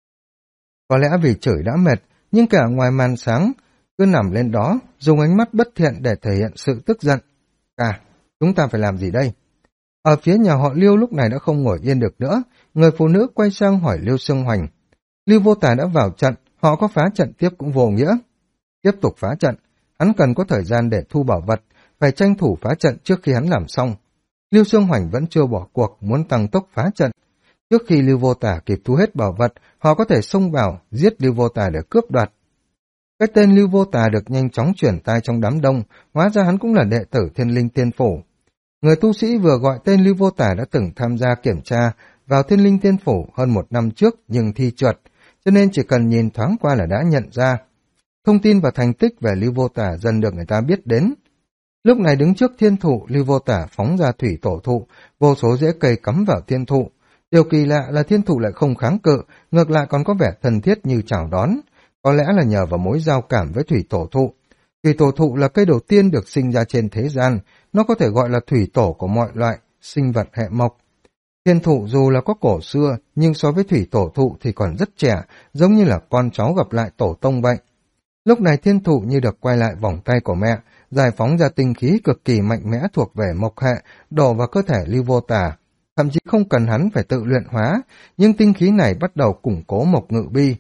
Có lẽ vì chửi đã mệt, nhưng cả ngoài màn sáng, cứ nằm lên đó, dùng ánh mắt bất thiện để thể hiện sự tức giận. Chúng ta phải làm gì đây? Ở phía nhà họ Lưu lúc này đã không ngồi yên được nữa, người phụ nữ quay sang hỏi Lưu Xương Hoành. Lưu Vô Tà đã vào trận, họ có phá trận tiếp cũng vô nghĩa. Tiếp tục phá trận, hắn cần có thời gian để thu bảo vật, phải tranh thủ phá trận trước khi hắn làm xong. Lưu Xương Hoành vẫn chưa bỏ cuộc, muốn tăng tốc phá trận. Trước khi Lưu Vô Tà kịp thu hết bảo vật, họ có thể xông vào, giết Lưu Vô Tà để cướp đoạt. Cái tên Lưu Vô Tà được nhanh chóng chuyển tai trong đám đông, hóa ra hắn cũng là đệ tử Thiên Linh Tiên Phủ. Người tu sĩ vừa gọi tên Lưu Vô Tà đã từng tham gia kiểm tra vào Thiên Linh Tiên Phủ hơn 1 năm trước nhưng thi trượt, cho nên chỉ cần nhìn thoáng qua là đã nhận ra. Thông tin và thành tích về Lưu Vô Tà dần được người ta biết đến. Lúc này đứng trước thiên thụ, Lưu Vô Tà phóng ra thủy tổ thụ, vô số rễ cây cắm vào thiên thụ. Điều kỳ lạ là thiên thụ lại không kháng cự, ngược lại còn có vẻ thân thiết như chào đón. Có lẽ là nhờ vào mối giao cảm với thủy tổ thụ. Thủy tổ thụ là cây đầu tiên được sinh ra trên thế gian, nó có thể gọi là thủy tổ của mọi loại sinh vật hệ mộc. Thiên thụ dù là có cổ xưa, nhưng so với thủy tổ thụ thì còn rất trẻ, giống như là con cháu gặp lại tổ tông vậy. Lúc này thiên thụ như được quay lại vòng tay của mẹ, giải phóng ra tinh khí cực kỳ mạnh mẽ thuộc về mộc hệ, đổ vào cơ thể Lưu Vô Tà. Thậm chí không cần hắn phải tự luyện hóa, nhưng tinh khí này bắt đầu củng cố mộc ngự bi.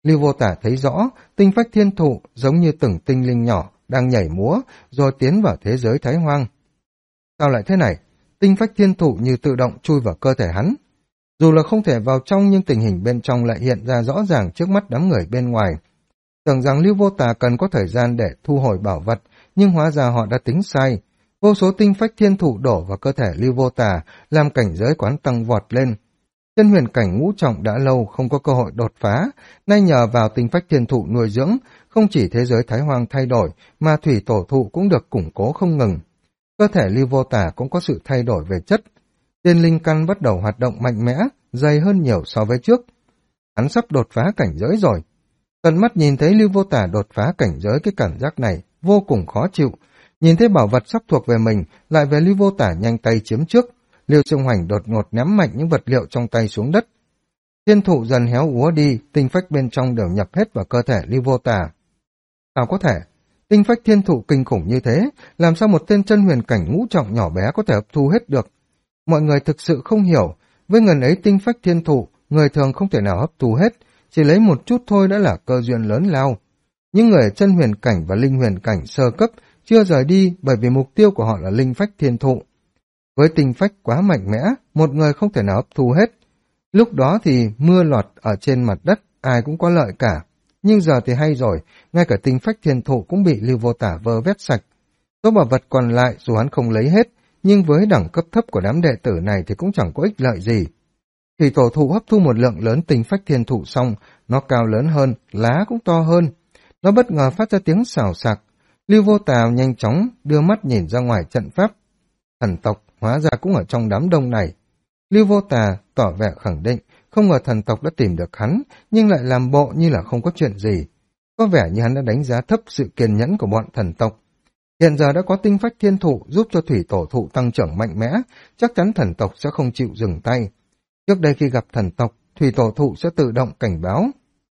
Lưu Vô Tả thấy rõ, tinh phách thiên thụ giống như từng tinh linh nhỏ đang nhảy múa rồi tiến vào thế giới Thái Hoang. Sao lại thế này? Tinh phách thiên thụ như tự động chui vào cơ thể hắn. Dù là không thể vào trong nhưng tình hình bên trong lại hiện ra rõ ràng trước mắt đám người bên ngoài. Tưởng rằng Lưu Vô Tà cần có thời gian để thu hồi bảo vật, nhưng hóa ra họ đã tính sai. Vô số tinh phách thiên thụ đổ vào cơ thể Lưu Vô Tà, làm cảnh giới quán tăng vọt lên. Chân huyền cảnh ngũ trọng đã lâu không có cơ hội đột phá, nay nhờ vào tinh phách thiên thụ nuôi dưỡng, không chỉ thế giới Thái Hoang thay đổi, mà thủy tổ thụ cũng được củng cố không ngừng. Cơ thể Lưu Vô Tà cũng có sự thay đổi về chất. Tiên linh căn bắt đầu hoạt động mạnh mẽ, dày hơn nhiều so với trước. Hắn sắp đột phá cảnh giới rồi. Tận mắt nhìn thấy Lưu Vô Tả đột phá cảnh giới, cái cảm giác này vô cùng khó chịu. Nhìn thấy bảo vật sắp thuộc về mình, lại về Lưu Vô Tả nhanh tay chiếm trước. Lưu Xương Hoành đột ngột ném mạnh những vật liệu trong tay xuống đất. Thiên thụ dần héo úa đi, tinh phách bên trong đều nhập hết vào cơ thể Lưu Vô Tả. Sao có thể? Tinh phách thiên thụ kinh khủng như thế, làm sao một tên chân huyền cảnh ngũ trọng nhỏ bé có thể hấp thu hết được? Mọi người thực sự không hiểu, với ngần ấy tinh phách thiên thụ, người thường không thể nào hấp thu hết, chỉ lấy một chút thôi đã là cơ duyên lớn lao. Những người chân huyền cảnh và linh huyền cảnh sơ cấp chưa rời đi bởi vì mục tiêu của họ là linh phách thiên thụ. Với tinh phách quá mạnh mẽ, một người không thể nào hấp thu hết. Lúc đó thì mưa lọt ở trên mặt đất, ai cũng có lợi cả. Nhưng giờ thì hay rồi, ngay cả tinh phách thiên thụ cũng bị Lưu Vô Tả vơ vét sạch. Số bảo vật còn lại dù hắn không lấy hết, nhưng với đẳng cấp thấp của đám đệ tử này thì cũng chẳng có ích lợi gì. Thủy tổ thụ hấp thu một lượng lớn tinh phách thiên thụ xong, nó cao lớn hơn, lá cũng to hơn. Nó bất ngờ phát ra tiếng xào xạc. Lưu Vô Tà nhanh chóng đưa mắt nhìn ra ngoài trận pháp. Thần tộc hóa ra cũng ở trong đám đông này. Lưu Vô Tà tỏ vẻ khẳng định, không ngờ thần tộc đã tìm được hắn, nhưng lại làm bộ như là không có chuyện gì. Có vẻ như hắn đã đánh giá thấp sự kiên nhẫn của bọn thần tộc. Hiện giờ đã có tinh phách thiên thụ giúp cho thủy tổ thụ tăng trưởng mạnh mẽ, chắc chắn thần tộc sẽ không chịu dừng tay. Trước đây khi gặp thần tộc, thủy tổ thụ sẽ tự động cảnh báo.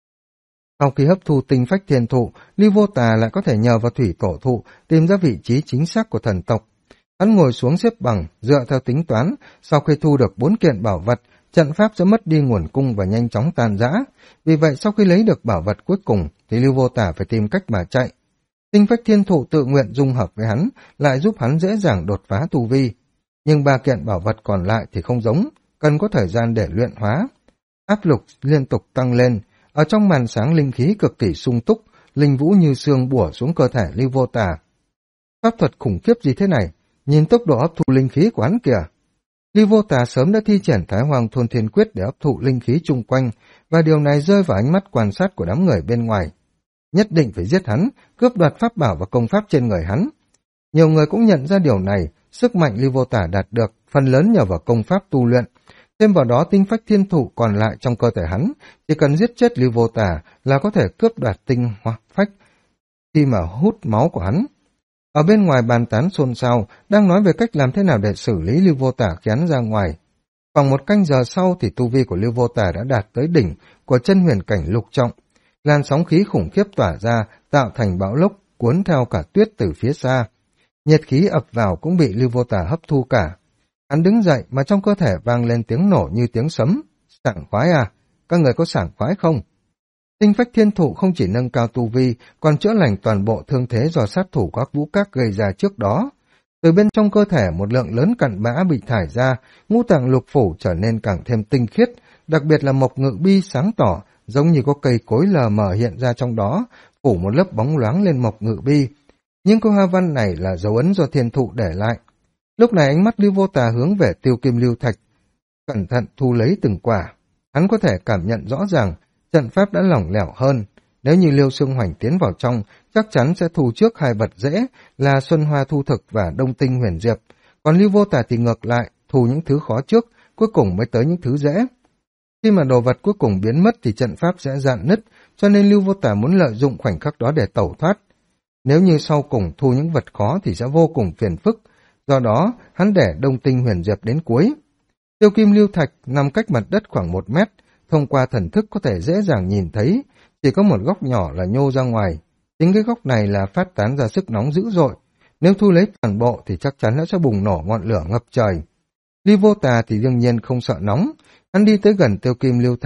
Sau khi hấp thu tinh phách thiên thụ, Lưu Vô Tà lại có thể nhờ vào thủy tổ thụ tìm ra vị trí chính xác của thần tộc. Hắn ngồi xuống xếp bằng, dựa theo tính toán, sau khi thu được 4 kiện bảo vật, trận pháp sẽ mất đi nguồn cung và nhanh chóng tan rã. Vì vậy sau khi lấy được bảo vật cuối cùng, thì Lưu Vô Tà phải tìm cách mà chạy. Tinh phách thiên thụ tự nguyện dung hợp với hắn, lại giúp hắn dễ dàng đột phá tu vi. Nhưng 3 kiện bảo vật còn lại thì không giống, cần có thời gian để luyện hóa. Áp lực liên tục tăng lên, ở trong màn sáng linh khí cực kỳ sung túc, linh vũ như sương bủa xuống cơ thể Lưu Vô Tà. Pháp thuật khủng khiếp gì thế này? Nhìn tốc độ hấp thụ linh khí của hắn kìa. Lưu Vô Tà sớm đã thi triển Thái Hoàng Thôn Thiên Quyết để hấp thụ linh khí chung quanh, và điều này rơi vào ánh mắt quan sát của đám người bên ngoài. Nhất định phải giết hắn, cướp đoạt pháp bảo và công pháp trên người hắn. Nhiều người cũng nhận ra điều này, sức mạnh Lưu Vô Tả đạt được phần lớn nhờ vào công pháp tu luyện. Thêm vào đó tinh phách thiên thụ còn lại trong cơ thể hắn, chỉ cần giết chết Lưu Vô Tả là có thể cướp đoạt tinh hoặc phách khi mà hút máu của hắn. Ở bên ngoài bàn tán xôn xao, đang nói về cách làm thế nào để xử lý Lưu Vô Tả khi hắn ra ngoài. Khoảng 1 canh giờ sau thì tu vi của Lưu Vô Tả đã đạt tới đỉnh của chân huyền cảnh lục trọng. Làn sóng khí khủng khiếp tỏa ra, tạo thành bão lốc, cuốn theo cả tuyết từ phía xa. Nhiệt khí ập vào cũng bị Lưu Vô Tả hấp thu cả. Hắn đứng dậy mà trong cơ thể vang lên tiếng nổ như tiếng sấm. Sảng khoái à? Các người có sảng khoái không? Tinh phách thiên thụ không chỉ nâng cao tu vi, còn chữa lành toàn bộ thương thế do sát thủ các vũ các gây ra trước đó. Từ bên trong cơ thể một lượng lớn cặn bã bị thải ra, ngũ tạng lục phủ trở nên càng thêm tinh khiết, đặc biệt là mộc ngự bi sáng tỏ, giống như có cây cối lờ mờ hiện ra trong đó, phủ một lớp bóng loáng lên mộc ngự bi. Nhưng câu hoa văn này là dấu ấn do thiên thụ để lại. Lúc này ánh mắt Lưu Vô Tà hướng về tiêu kim lưu thạch, cẩn thận thu lấy từng quả. Hắn có thể cảm nhận rõ ràng, trận pháp đã lỏng lẻo hơn. Nếu như Liêu Xương Hoành tiến vào trong, chắc chắn sẽ thu trước 2 vật dễ là Xuân Hoa Thu Thực và Đông Tinh Huyền Diệp. Còn Lưu Vô Tà thì ngược lại, thu những thứ khó trước, cuối cùng mới tới những thứ dễ. Khi mà đồ vật cuối cùng biến mất thì trận pháp sẽ rạn nứt, cho nên Lưu Vô Tà muốn lợi dụng khoảnh khắc đó để tẩu thoát. Nếu như sau cùng thu những vật khó thì sẽ vô cùng phiền phức, do đó hắn để Đông Tinh Huyền Diệp đến cuối. Tiêu kim lưu thạch nằm cách mặt đất khoảng 1 mét, thông qua thần thức có thể dễ dàng nhìn thấy, chỉ có một góc nhỏ là nhô ra ngoài. Chính cái góc này là phát tán ra sức nóng dữ dội, nếu thu lấy toàn bộ thì chắc chắn nó sẽ bùng nổ ngọn lửa ngập trời. Lưu Vô Tà thì đương nhiên không sợ nóng, hắn đi tới gần tiêu kim lưu thạch,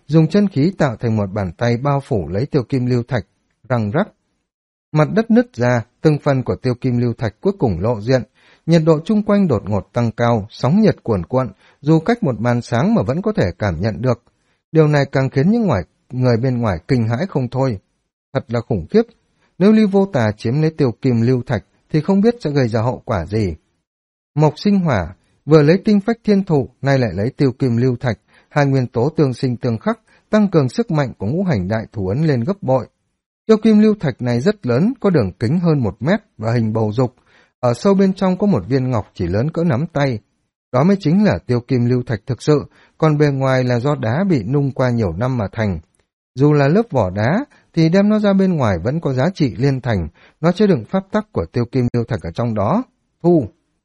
dùng chân khí tạo thành một bàn tay bao phủ lấy tiêu kim lưu thạch, răng rắc. Mặt đất nứt ra, từng phần của tiêu kim lưu thạch cuối cùng lộ diện, nhiệt độ chung quanh đột ngột tăng cao, sóng nhiệt cuồn cuộn, dù cách một màn sáng mà vẫn có thể cảm nhận được. Điều này càng khiến những người bên ngoài kinh hãi không thôi. Thật là khủng khiếp, nếu Ly Vô Tà chiếm lấy tiêu kim lưu thạch thì không biết sẽ gây ra hậu quả gì. Mộc sinh hỏa, vừa lấy tinh phách thiên thụ, nay lại lấy tiêu kim lưu thạch, hai nguyên tố tương sinh tương khắc, tăng cường sức mạnh của ngũ hành đại thủ ấn lên gấp bội. Tiêu kim lưu thạch này rất lớn, có đường kính hơn 1 mét và hình bầu dục. Ở sâu bên trong có một viên ngọc chỉ lớn cỡ nắm tay. Đó mới chính là tiêu kim lưu thạch thực sự, còn bề ngoài là do đá bị nung qua nhiều năm mà thành. Dù là lớp vỏ đá, thì đem nó ra bên ngoài vẫn có giá trị liên thành, nó chứa đựng pháp tắc của tiêu kim lưu thạch ở trong đó. Thu!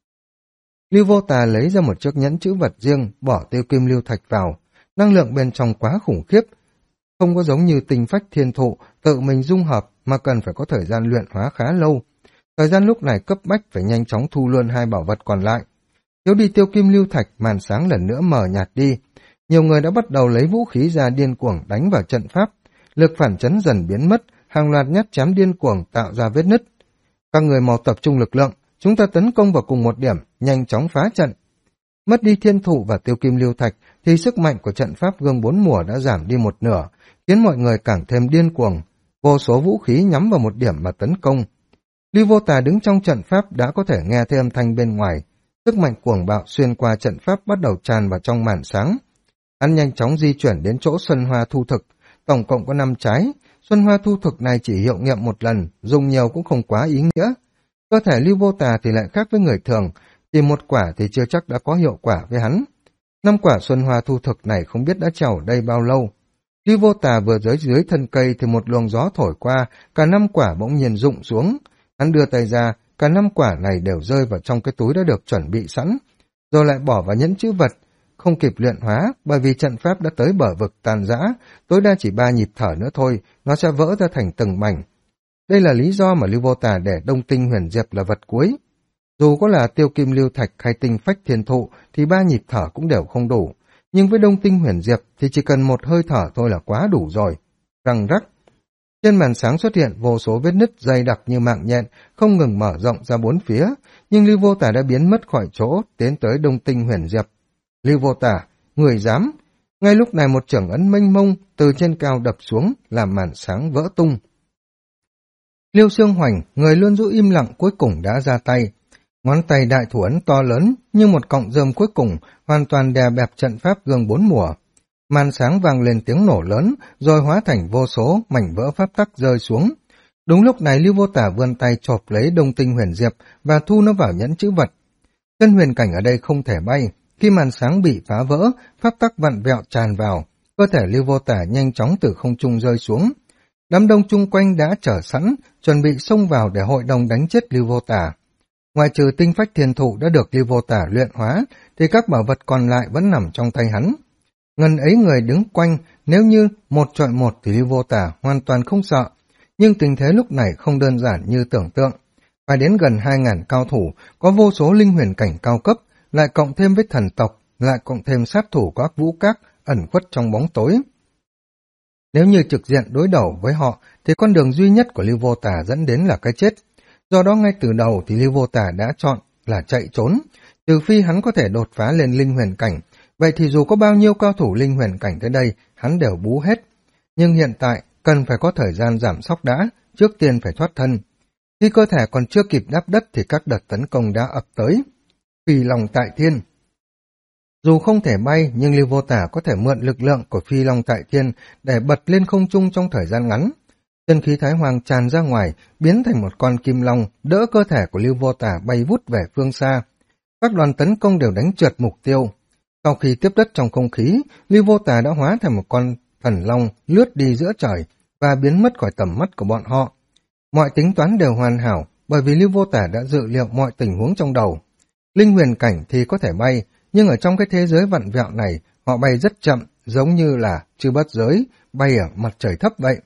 Lưu Vô Tà lấy ra một chiếc nhẫn chữ vật riêng, bỏ tiêu kim lưu thạch vào. Năng lượng bên trong quá khủng khiếp, không có giống như tinh phách thiên thụ, tự mình dung hợp mà cần phải có thời gian luyện hóa khá lâu. Thời gian lúc này cấp bách phải nhanh chóng thu luôn hai bảo vật còn lại. Thiếu đi tiêu kim lưu thạch, màn sáng lần nữa mờ nhạt đi. Nhiều người đã bắt đầu lấy vũ khí ra điên cuồng đánh vào trận pháp. Lực phản chấn dần biến mất, hàng loạt nhát chém điên cuồng tạo ra vết nứt. Các người mau tập trung lực lượng, chúng ta tấn công vào cùng một điểm, nhanh chóng phá trận. Mất đi thiên thụ và tiêu kim lưu thạch thì sức mạnh của trận pháp gương 4 mùa đã giảm đi một nửa, khiến mọi người càng thêm điên cuồng. Vô số vũ khí nhắm vào một điểm mà tấn công. Ly Vô Tà đứng trong trận pháp đã có thể nghe thấy âm thanh bên ngoài. Sức mạnh cuồng bạo xuyên qua trận pháp bắt đầu tràn vào trong màn sáng. Hắn nhanh chóng di chuyển đến chỗ Xuân Hoa Thu Thực, tổng cộng có 5 trái. Xuân Hoa Thu Thực này chỉ hiệu nghiệm một lần, dùng nhiều cũng không quá ý nghĩa. Cơ thể Ly Vô Tà thì lại khác với người thường, chỉ một quả thì chưa chắc đã có hiệu quả với hắn. 5 quả Xuân Hoa Thu Thực này không biết đã treo ở đây bao lâu. Ly Vô Tà vừa dưới thân cây thì một luồng gió thổi qua, cả 5 quả bỗng nhiên rụng xuống. Hắn đưa tay ra, cả 5 quả này đều rơi vào trong cái túi đã được chuẩn bị sẵn, rồi lại bỏ vào nhẫn chữ vật. Không kịp luyện hóa, bởi vì trận pháp đã tới bờ vực tàn rã, tối đa chỉ 3 nhịp thở nữa thôi, nó sẽ vỡ ra thành từng mảnh. Đây là lý do mà Lưu Vô Tà để Đông Tinh Huyền Diệp là vật cuối. Dù có là tiêu kim lưu thạch hay tinh phách thiên thụ thì 3 nhịp thở cũng đều không đủ, nhưng với Đông Tinh Huyền Diệp thì chỉ cần một hơi thở thôi là quá đủ rồi. Răng rắc. Trên màn sáng xuất hiện vô số vết nứt dày đặc như mạng nhện, không ngừng mở rộng ra 4 phía, nhưng Lưu Vô Tà đã biến mất khỏi chỗ, tiến tới Đông Tinh Huyền Diệp. Lưu Vô Tà, người dám! Ngay lúc này một chưởng ấn mênh mông từ trên cao đập xuống, làm màn sáng vỡ tung. Liêu Xương Hoành, người luôn giữ im lặng cuối cùng đã ra tay. Ngón tay đại thủ ấn to lớn như một cọng rơm cuối cùng, hoàn toàn đè bẹp trận pháp gương 4 mùa. Màn sáng vang lên tiếng nổ lớn, rồi hóa thành vô số mảnh vỡ pháp tắc rơi xuống. Đúng lúc này Lưu Vô Tà vươn tay chộp lấy Đông Tinh Huyền Diệp và thu nó vào nhẫn chữ vật. Chân huyền cảnh ở đây không thể bay, khi màn sáng bị phá vỡ, pháp tắc vặn vẹo tràn vào, cơ thể Lưu Vô Tà nhanh chóng từ không trung rơi xuống. Đám đông chung quanh đã chờ sẵn, chuẩn bị xông vào để hội đồng đánh chết Lưu Vô Tà. Ngoài trừ tinh phách thiên thụ đã được Lưu Vô Tà luyện hóa, thì các bảo vật còn lại vẫn nằm trong tay hắn. Ngần ấy người đứng quanh, nếu như 1 chọi 1 thì Lưu Vô Tà hoàn toàn không sợ, nhưng tình thế lúc này không đơn giản như tưởng tượng. Phải đến gần 2.000 cao thủ, có vô số linh huyền cảnh cao cấp, lại cộng thêm với thần tộc, lại cộng thêm sát thủ các vũ các ẩn khuất trong bóng tối. Nếu như trực diện đối đầu với họ, thì con đường duy nhất của Lưu Vô Tà dẫn đến là cái chết. Do đó ngay từ đầu thì Lưu Vô Tà đã chọn là chạy trốn, trừ phi hắn có thể đột phá lên linh huyền cảnh. Vậy thì dù có bao nhiêu cao thủ linh huyền cảnh tới đây, hắn đều bú hết. Nhưng hiện tại, cần phải có thời gian giảm sóc đã, trước tiên phải thoát thân. Khi cơ thể còn chưa kịp đáp đất thì các đợt tấn công đã ập tới. Phi Long Tại Thiên. Dù không thể bay, nhưng Lưu Vô Tà có thể mượn lực lượng của Phi Long Tại Thiên để bật lên không trung trong thời gian ngắn. Chân khí Thái Hoàng tràn ra ngoài, biến thành một con kim long, đỡ cơ thể của Lưu Vô Tà bay vút về phương xa. Các đoàn tấn công đều đánh trượt mục tiêu. Sau khi tiếp đất trong không khí, Lưu Vô Tà đã hóa thành một con thần long lướt đi giữa trời và biến mất khỏi tầm mắt của bọn họ. Mọi tính toán đều hoàn hảo, bởi vì Lưu Vô Tà đã dự liệu mọi tình huống trong đầu. Linh huyền cảnh thì có thể bay, nhưng ở trong cái thế giới vặn vẹo này, họ bay rất chậm, giống như là chư bát giới, bay ở mặt trời thấp vậy.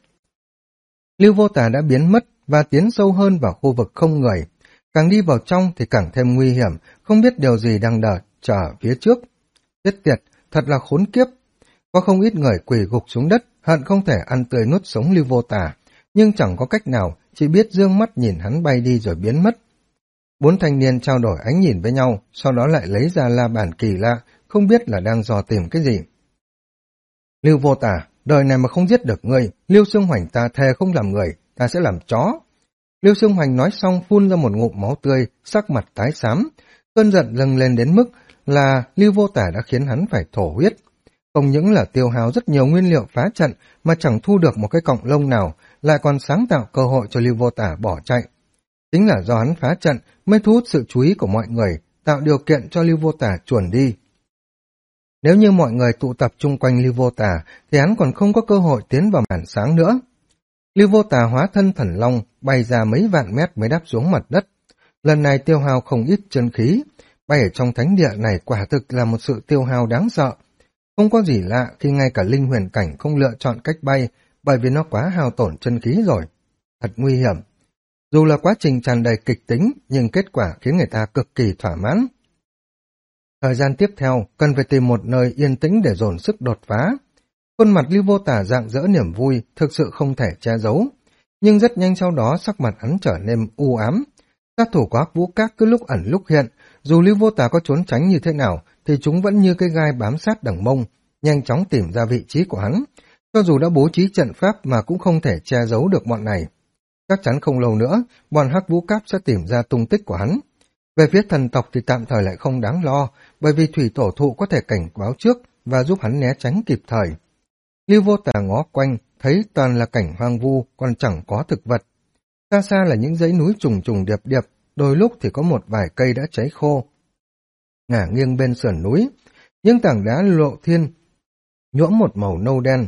Lưu Vô Tà đã biến mất và tiến sâu hơn vào khu vực không người. Càng đi vào trong thì càng thêm nguy hiểm, không biết điều gì đang chờ phía trước. Chết tiệt, thật là khốn kiếp. Có không ít người quỳ gục xuống đất, hận không thể ăn tươi nuốt sống Lưu Vô Tà, nhưng chẳng có cách nào, chỉ biết dương mắt nhìn hắn bay đi rồi biến mất. Bốn thanh niên trao đổi ánh nhìn với nhau, sau đó lại lấy ra la bàn kỳ lạ, không biết là đang dò tìm cái gì. Lưu Vô Tà, đời này mà không giết được ngươi, Lưu Xương Hoành ta thề không làm người, ta sẽ làm chó. Lưu Xương Hoành nói xong phun ra một ngụm máu tươi, sắc mặt tái xám, cơn giận dâng lên đến mức là Lưu Vô Tà đã khiến hắn phải thổ huyết. Không những là tiêu hao rất nhiều nguyên liệu phá trận mà chẳng thu được một cái cọng lông nào, lại còn sáng tạo cơ hội cho Lưu Vô Tà bỏ chạy. Chính là do hắn phá trận mới thu hút sự chú ý của mọi người, tạo điều kiện cho Lưu Vô Tà chuồn đi. Nếu như mọi người tụ tập chung quanh Lưu Vô Tà thì hắn còn không có cơ hội tiến vào màn sáng nữa. Lưu Vô Tà hóa thân thần long, bay ra mấy vạn mét mới đáp xuống mặt đất. Lần này tiêu hao không ít chân khí, bay ở trong thánh địa này quả thực là một sự tiêu hao đáng sợ. Không có gì lạ khi ngay cả linh huyền cảnh không lựa chọn cách bay, bởi vì nó quá hao tổn chân khí rồi. Thật nguy hiểm. Dù là quá trình tràn đầy kịch tính, nhưng kết quả khiến người ta cực kỳ thỏa mãn. Thời gian tiếp theo, cần phải tìm một nơi yên tĩnh để dồn sức đột phá. Khuôn mặt Lưu Vô Tà rạng rỡ niềm vui, thực sự không thể che giấu. Nhưng rất nhanh sau đó sắc mặt hắn trở nên u ám. Sát thủ của Hắc Vũ Các cứ lúc ẩn lúc hiện, dù Lưu Vô Tà có trốn tránh như thế nào, thì chúng vẫn như cái gai bám sát đằng mông, nhanh chóng tìm ra vị trí của hắn. Cho dù đã bố trí trận pháp mà cũng không thể che giấu được bọn này. Chắc chắn không lâu nữa, bọn Hắc Vũ Các sẽ tìm ra tung tích của hắn. Về phía thần tộc thì tạm thời lại không đáng lo, bởi vì thủy tổ thụ có thể cảnh báo trước và giúp hắn né tránh kịp thời. Lưu Vô Tà ngó quanh, thấy toàn là cảnh hoang vu, còn chẳng có thực vật. Xa xa là những dãy núi trùng trùng điệp điệp, đôi lúc thì có một vài cây đã cháy khô. Ngả nghiêng bên sườn núi, những tảng đá lộ thiên, nhuộm một màu nâu đen.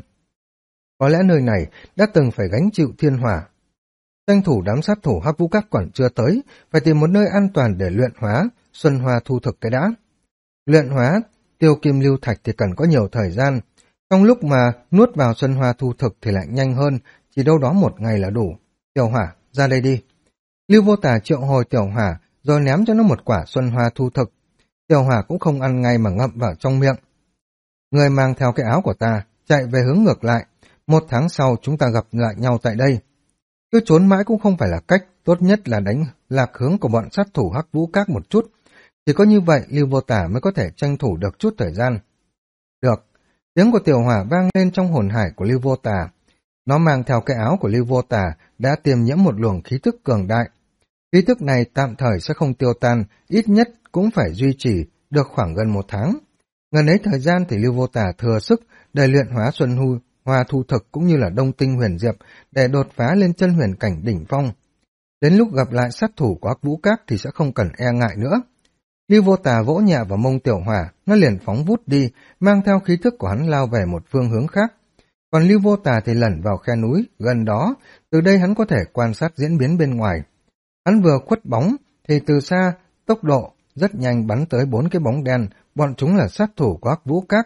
Có lẽ nơi này đã từng phải gánh chịu thiên hỏa. Tranh thủ đám sát thủ Hắc Vũ Các còn chưa tới, phải tìm một nơi an toàn để luyện hóa, Xuân Hoa thu thực cái đã. Luyện hóa, tiêu kim lưu thạch thì cần có nhiều thời gian. Trong lúc mà nuốt vào Xuân Hoa thu thực thì lại nhanh hơn, chỉ đâu đó một ngày là đủ. Tiểu Hỏa, ra đây đi. Lưu Vô Tà triệu hồi Tiểu Hỏa, rồi ném cho nó một quả Xuân Hoa thu thực. Tiểu Hỏa cũng không ăn ngay mà ngậm vào trong miệng. Người mang theo cái áo của ta, chạy về hướng ngược lại. 1 tháng sau chúng ta gặp lại nhau tại đây. Cứ trốn mãi cũng không phải là cách, tốt nhất là đánh lạc hướng của bọn sát thủ Hắc Vũ Các một chút. Chỉ có như vậy Lưu Vô Tà mới có thể tranh thủ được chút thời gian. Được, tiếng của Tiểu Hỏa vang lên trong hồn hải của Lưu Vô Tà. Nó mang theo cái áo của Lưu Vô Tà đã tiềm nhiễm một luồng khí thức cường đại. Khí thức này tạm thời sẽ không tiêu tan, ít nhất cũng phải duy trì được khoảng gần 1 tháng. Ngần ấy thời gian thì Lưu Vô Tà thừa sức để luyện hóa Xuân Hoa thu thực cũng như là Đông Tinh Huyền Diệp để đột phá lên chân huyền cảnh đỉnh phong. Đến lúc gặp lại sát thủ của Hắc Vũ Các thì sẽ không cần e ngại nữa. Lưu Vô Tà vỗ nhẹ vào mông Tiểu Hỏa, nó liền phóng vút đi, mang theo khí thức của hắn lao về một phương hướng khác. Còn Lưu Vô Tà thì lẩn vào khe núi, gần đó, từ đây hắn có thể quan sát diễn biến bên ngoài. Hắn vừa khuất bóng, thì từ xa, tốc độ rất nhanh bắn tới 4 cái bóng đen, bọn chúng là sát thủ của Hắc Vũ Các.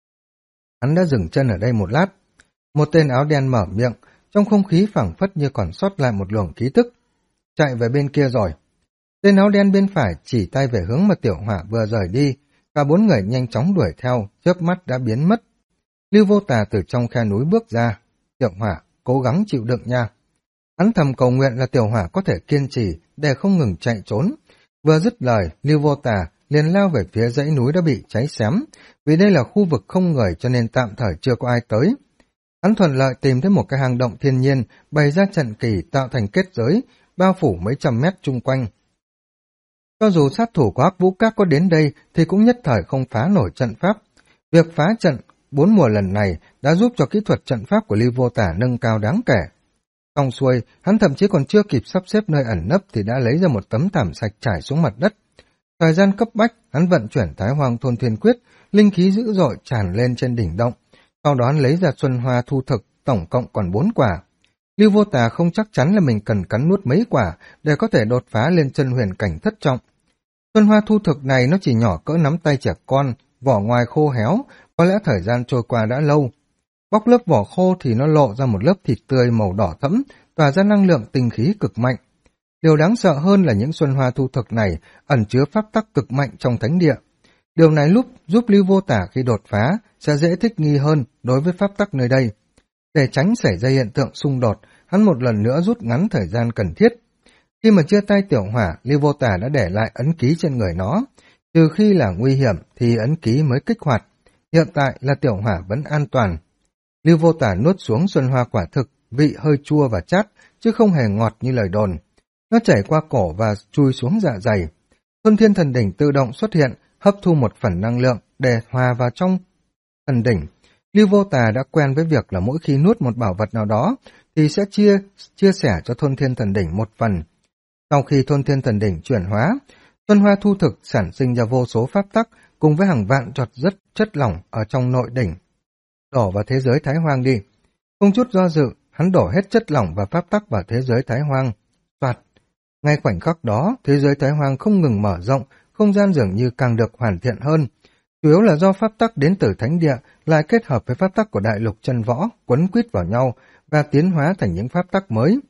Hắn đã dừng chân ở đây một lát. Một tên áo đen mở miệng, trong không khí phảng phất như còn sót lại một luồng khí tức. Chạy về bên kia rồi. Tên áo đen bên phải chỉ tay về hướng mà Tiểu Hỏa vừa rời đi, cả 4 người nhanh chóng đuổi theo, chớp mắt đã biến mất. Lưu Vô Tà từ trong khe núi bước ra. Tiểu Hỏa, cố gắng chịu đựng nha. Hắn thầm cầu nguyện là Tiểu Hỏa có thể kiên trì để không ngừng chạy trốn. Vừa dứt lời, Lưu Vô Tà liền lao về phía dãy núi đã bị cháy xém, vì đây là khu vực không người cho nên tạm thời chưa có ai tới. Hắn thuận lợi tìm thấy một cái hang động thiên nhiên, bày ra trận kỳ tạo thành kết giới, bao phủ mấy trăm mét chung quanh. Cho dù sát thủ của Hắc Vũ Các có đến đây thì cũng nhất thời không phá nổi trận pháp. Việc phá trận 4 mùa lần này đã giúp cho kỹ thuật trận pháp của Lưu Vô Tà nâng cao đáng kể. Xong xuôi, hắn thậm chí còn chưa kịp sắp xếp nơi ẩn nấp thì đã lấy ra một tấm thảm sạch trải xuống mặt đất. Thời gian cấp bách, hắn vận chuyển Thái Hoang Thôn Thiên Quyết, linh khí dữ dội tràn lên trên đỉnh động. Sau đó hắn lấy ra Xuân Hoa thu thực, tổng cộng còn 4 quả. Lưu Vô Tà không chắc chắn là mình cần cắn nuốt mấy quả để có thể đột phá lên chân huyền cảnh thất trọng. Xuân Hoa thu thực này nó chỉ nhỏ cỡ nắm tay trẻ con, vỏ ngoài khô héo, có lẽ thời gian trôi qua đã lâu. Bóc lớp vỏ khô thì nó lộ ra một lớp thịt tươi màu đỏ thẫm, tỏa ra năng lượng tinh khí cực mạnh. Điều đáng sợ hơn là những Xuân Hoa thu thực này ẩn chứa pháp tắc cực mạnh trong thánh địa. Điều này giúp Lưu Vô Tả khi đột phá sẽ dễ thích nghi hơn đối với pháp tắc nơi đây. Để tránh xảy ra hiện tượng xung đột, hắn một lần nữa rút ngắn thời gian cần thiết. Khi mà chia tay Tiểu Hỏa, Lưu Vô Tả đã để lại ấn ký trên người nó. Trừ khi là nguy hiểm thì ấn ký mới kích hoạt. Hiện tại là Tiểu Hỏa vẫn an toàn. Lưu Vô Tả nuốt xuống xuân hoa quả thực, vị hơi chua và chát, chứ không hề ngọt như lời đồn. Nó chảy qua cổ và chui xuống dạ dày. Thuần Thiên Thần Đỉnh tự động xuất hiện, hấp thu một phần năng lượng để hòa vào trong thần đỉnh. Lưu Vô Tà đã quen với việc là mỗi khi nuốt một bảo vật nào đó thì sẽ chia sẻ cho Thuần Thiên Thần Đỉnh một phần. Sau khi Thuần Thiên Thần Đỉnh chuyển hóa, Xuân Hoa Thu Thực sản sinh ra vô số pháp tắc cùng với hàng vạn giọt rất chất lỏng ở trong nội đỉnh. Đổ vào thế giới Thái Hoang đi. Không chút do dự, hắn đổ hết chất lỏng và pháp tắc vào thế giới Thái Hoang. Soạt. Ngay khoảnh khắc đó, thế giới Thái Hoang không ngừng mở rộng, không gian dường như càng được hoàn thiện hơn. Chủ yếu là do pháp tắc đến từ thánh địa lại kết hợp với pháp tắc của đại lục chân võ quấn quýt vào nhau và tiến hóa thành những pháp tắc mới.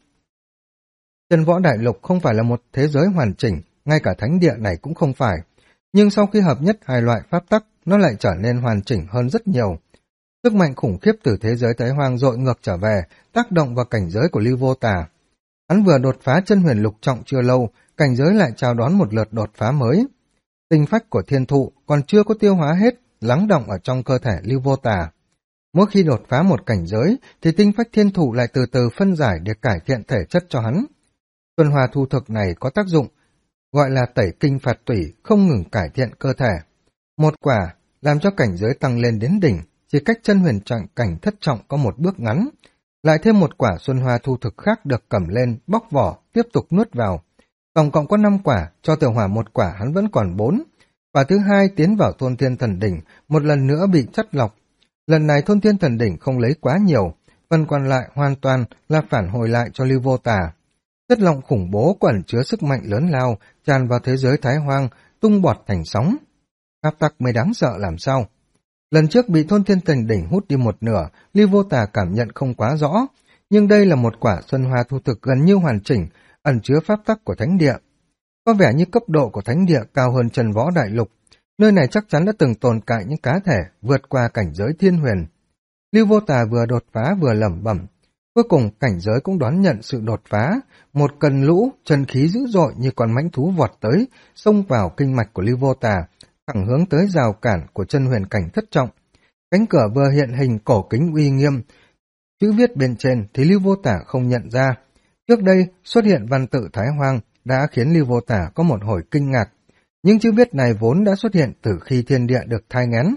Chân võ đại lục không phải là một thế giới hoàn chỉnh, ngay cả thánh địa này cũng không phải. Nhưng sau khi hợp nhất hai loại pháp tắc, nó lại trở nên hoàn chỉnh hơn rất nhiều. Sức mạnh khủng khiếp từ thế giới Thái Hoang dội ngược trở về, tác động vào cảnh giới của Lưu Vô Tà. Hắn vừa đột phá chân huyền lục trọng chưa lâu, cảnh giới lại chào đón một lượt đột phá mới. Tinh phách của thiên thụ còn chưa có tiêu hóa hết, lắng động ở trong cơ thể Lưu Vô Tà. Mỗi khi đột phá một cảnh giới, thì tinh phách thiên thụ lại từ từ phân giải để cải thiện thể chất cho hắn. Tuần hòa thu thực này có tác dụng, gọi là tẩy kinh phạt tủy, không ngừng cải thiện cơ thể. Một quả, làm cho cảnh giới tăng lên đến đỉnh, chỉ cách chân huyền trạng cảnh thất trọng có một bước ngắn. Lại thêm một quả xuân hoa thu thực khác được cầm lên, bóc vỏ, tiếp tục nuốt vào. Tổng cộng có 5 quả, cho Tiểu Hỏa một quả hắn vẫn còn 4. Quả thứ hai tiến vào Thôn Thiên Thần Đỉnh, một lần nữa bị chắt lọc. Lần này Thôn Thiên Thần Đỉnh không lấy quá nhiều, phần còn lại hoàn toàn là phản hồi lại cho Lưu Vô Tà. Chất lỏng khủng bố quẩn chứa sức mạnh lớn lao, tràn vào thế giới Thái Hoang, tung bọt thành sóng. Pháp tắc mới đáng sợ làm sao? Lần trước bị Thôn Thiên Thần Đỉnh hút đi một nửa, Lưu Vô Tà cảm nhận không quá rõ, nhưng đây là một quả xuân hoa thu thực gần như hoàn chỉnh, ẩn chứa pháp tắc của thánh địa. Có vẻ như cấp độ của thánh địa cao hơn Trần Võ Đại Lục, nơi này chắc chắn đã từng tồn tại những cá thể vượt qua cảnh giới thiên huyền. Lưu Vô Tà vừa đột phá vừa lẩm bẩm, cuối cùng cảnh giới cũng đón nhận sự đột phá, một cơn lũ chân khí dữ dội như con mãnh thú vọt tới, xông vào kinh mạch của Lưu Vô Tà, thẳng hướng tới rào cản của chân huyền cảnh thất trọng. Cánh cửa vừa hiện hình cổ kính uy nghiêm, chữ viết bên trên thì Lưu Vô Tả không nhận ra. Trước đây xuất hiện văn tự Thái Hoang đã khiến Lưu Vô Tả có một hồi kinh ngạc, nhưng chữ viết này vốn đã xuất hiện từ khi thiên địa được thai nghén.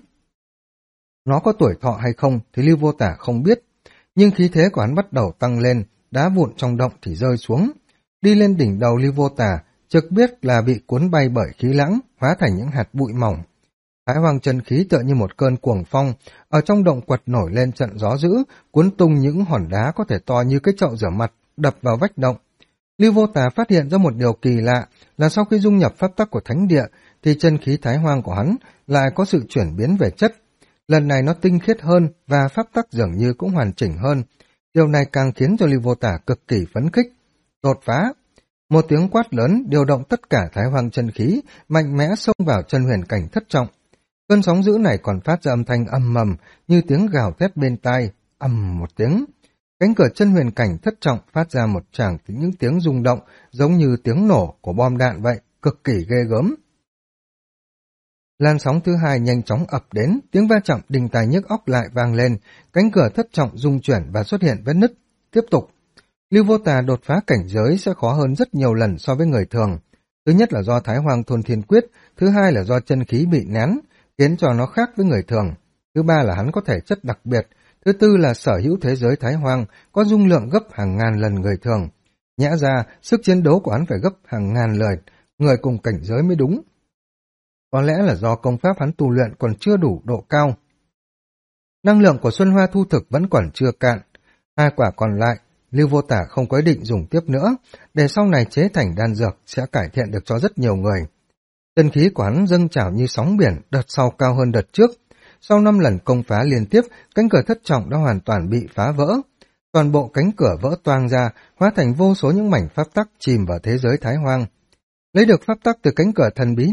Nó có tuổi thọ hay không thì Lưu Vô Tả không biết, nhưng khí thế của hắn bắt đầu tăng lên, đá vụn trong động thì rơi xuống. Đi lên đỉnh đầu Lưu Vô Tả, trực biết là bị cuốn bay bởi khí lãng, hóa thành những hạt bụi mỏng. Thái Hoang chân khí tựa như một cơn cuồng phong, ở trong động quật nổi lên trận gió dữ, cuốn tung những hòn đá có thể to như cái chậu rửa mặt, đập vào vách động. Lưu Vô Tà phát hiện ra một điều kỳ lạ là sau khi dung nhập pháp tắc của thánh địa, thì chân khí Thái Hoang của hắn lại có sự chuyển biến về chất. Lần này nó tinh khiết hơn và pháp tắc dường như cũng hoàn chỉnh hơn. Điều này càng khiến cho Lưu Vô Tà cực kỳ phấn khích. Đột phá! Một tiếng quát lớn điều động tất cả Thái Hoang chân khí, mạnh mẽ xông vào chân huyền cảnh thất trọng. Cơn sóng dữ này còn phát ra âm thanh ầm ầm như tiếng gào thét bên tai, ầm một tiếng. Cánh cửa chân huyền cảnh thất trọng phát ra một tràng những tiếng rung động giống như tiếng nổ của bom đạn vậy, cực kỳ ghê gớm. Làn sóng thứ hai nhanh chóng ập đến, tiếng va chạm đinh tai nhức óc lại vang lên, cánh cửa thất trọng rung chuyển và xuất hiện vết nứt. Tiếp tục, Lưu Vô Tà đột phá cảnh giới sẽ khó hơn rất nhiều lần so với người thường. Thứ nhất là do Thái Hoang Thôn Thiên Quyết, thứ hai là do chân khí bị nén, khiến cho nó khác với người thường. Thứ ba là hắn có thể chất đặc biệt, thứ tư là sở hữu thế giới Thái Hoang có dung lượng gấp hàng ngàn lần người thường. Nhã ra, sức chiến đấu của hắn phải gấp hàng ngàn lời, người cùng cảnh giới mới đúng. Có lẽ là do công pháp hắn tu luyện còn chưa đủ độ cao. Năng lượng của Xuân Hoa Thu Thực vẫn còn chưa cạn. 2 quả còn lại, Lưu Vô Tả không có ý định dùng tiếp nữa, để sau này chế thành đan dược sẽ cải thiện được cho rất nhiều người. Chân khí của hắn dâng trào như sóng biển, đợt sau cao hơn đợt trước. Sau 5 lần công phá liên tiếp, cánh cửa thất trọng đã hoàn toàn bị phá vỡ. Toàn bộ cánh cửa vỡ toang ra, hóa thành vô số những mảnh pháp tắc chìm vào thế giới Thái Hoang. Lấy được pháp tắc từ cánh cửa thần bí này,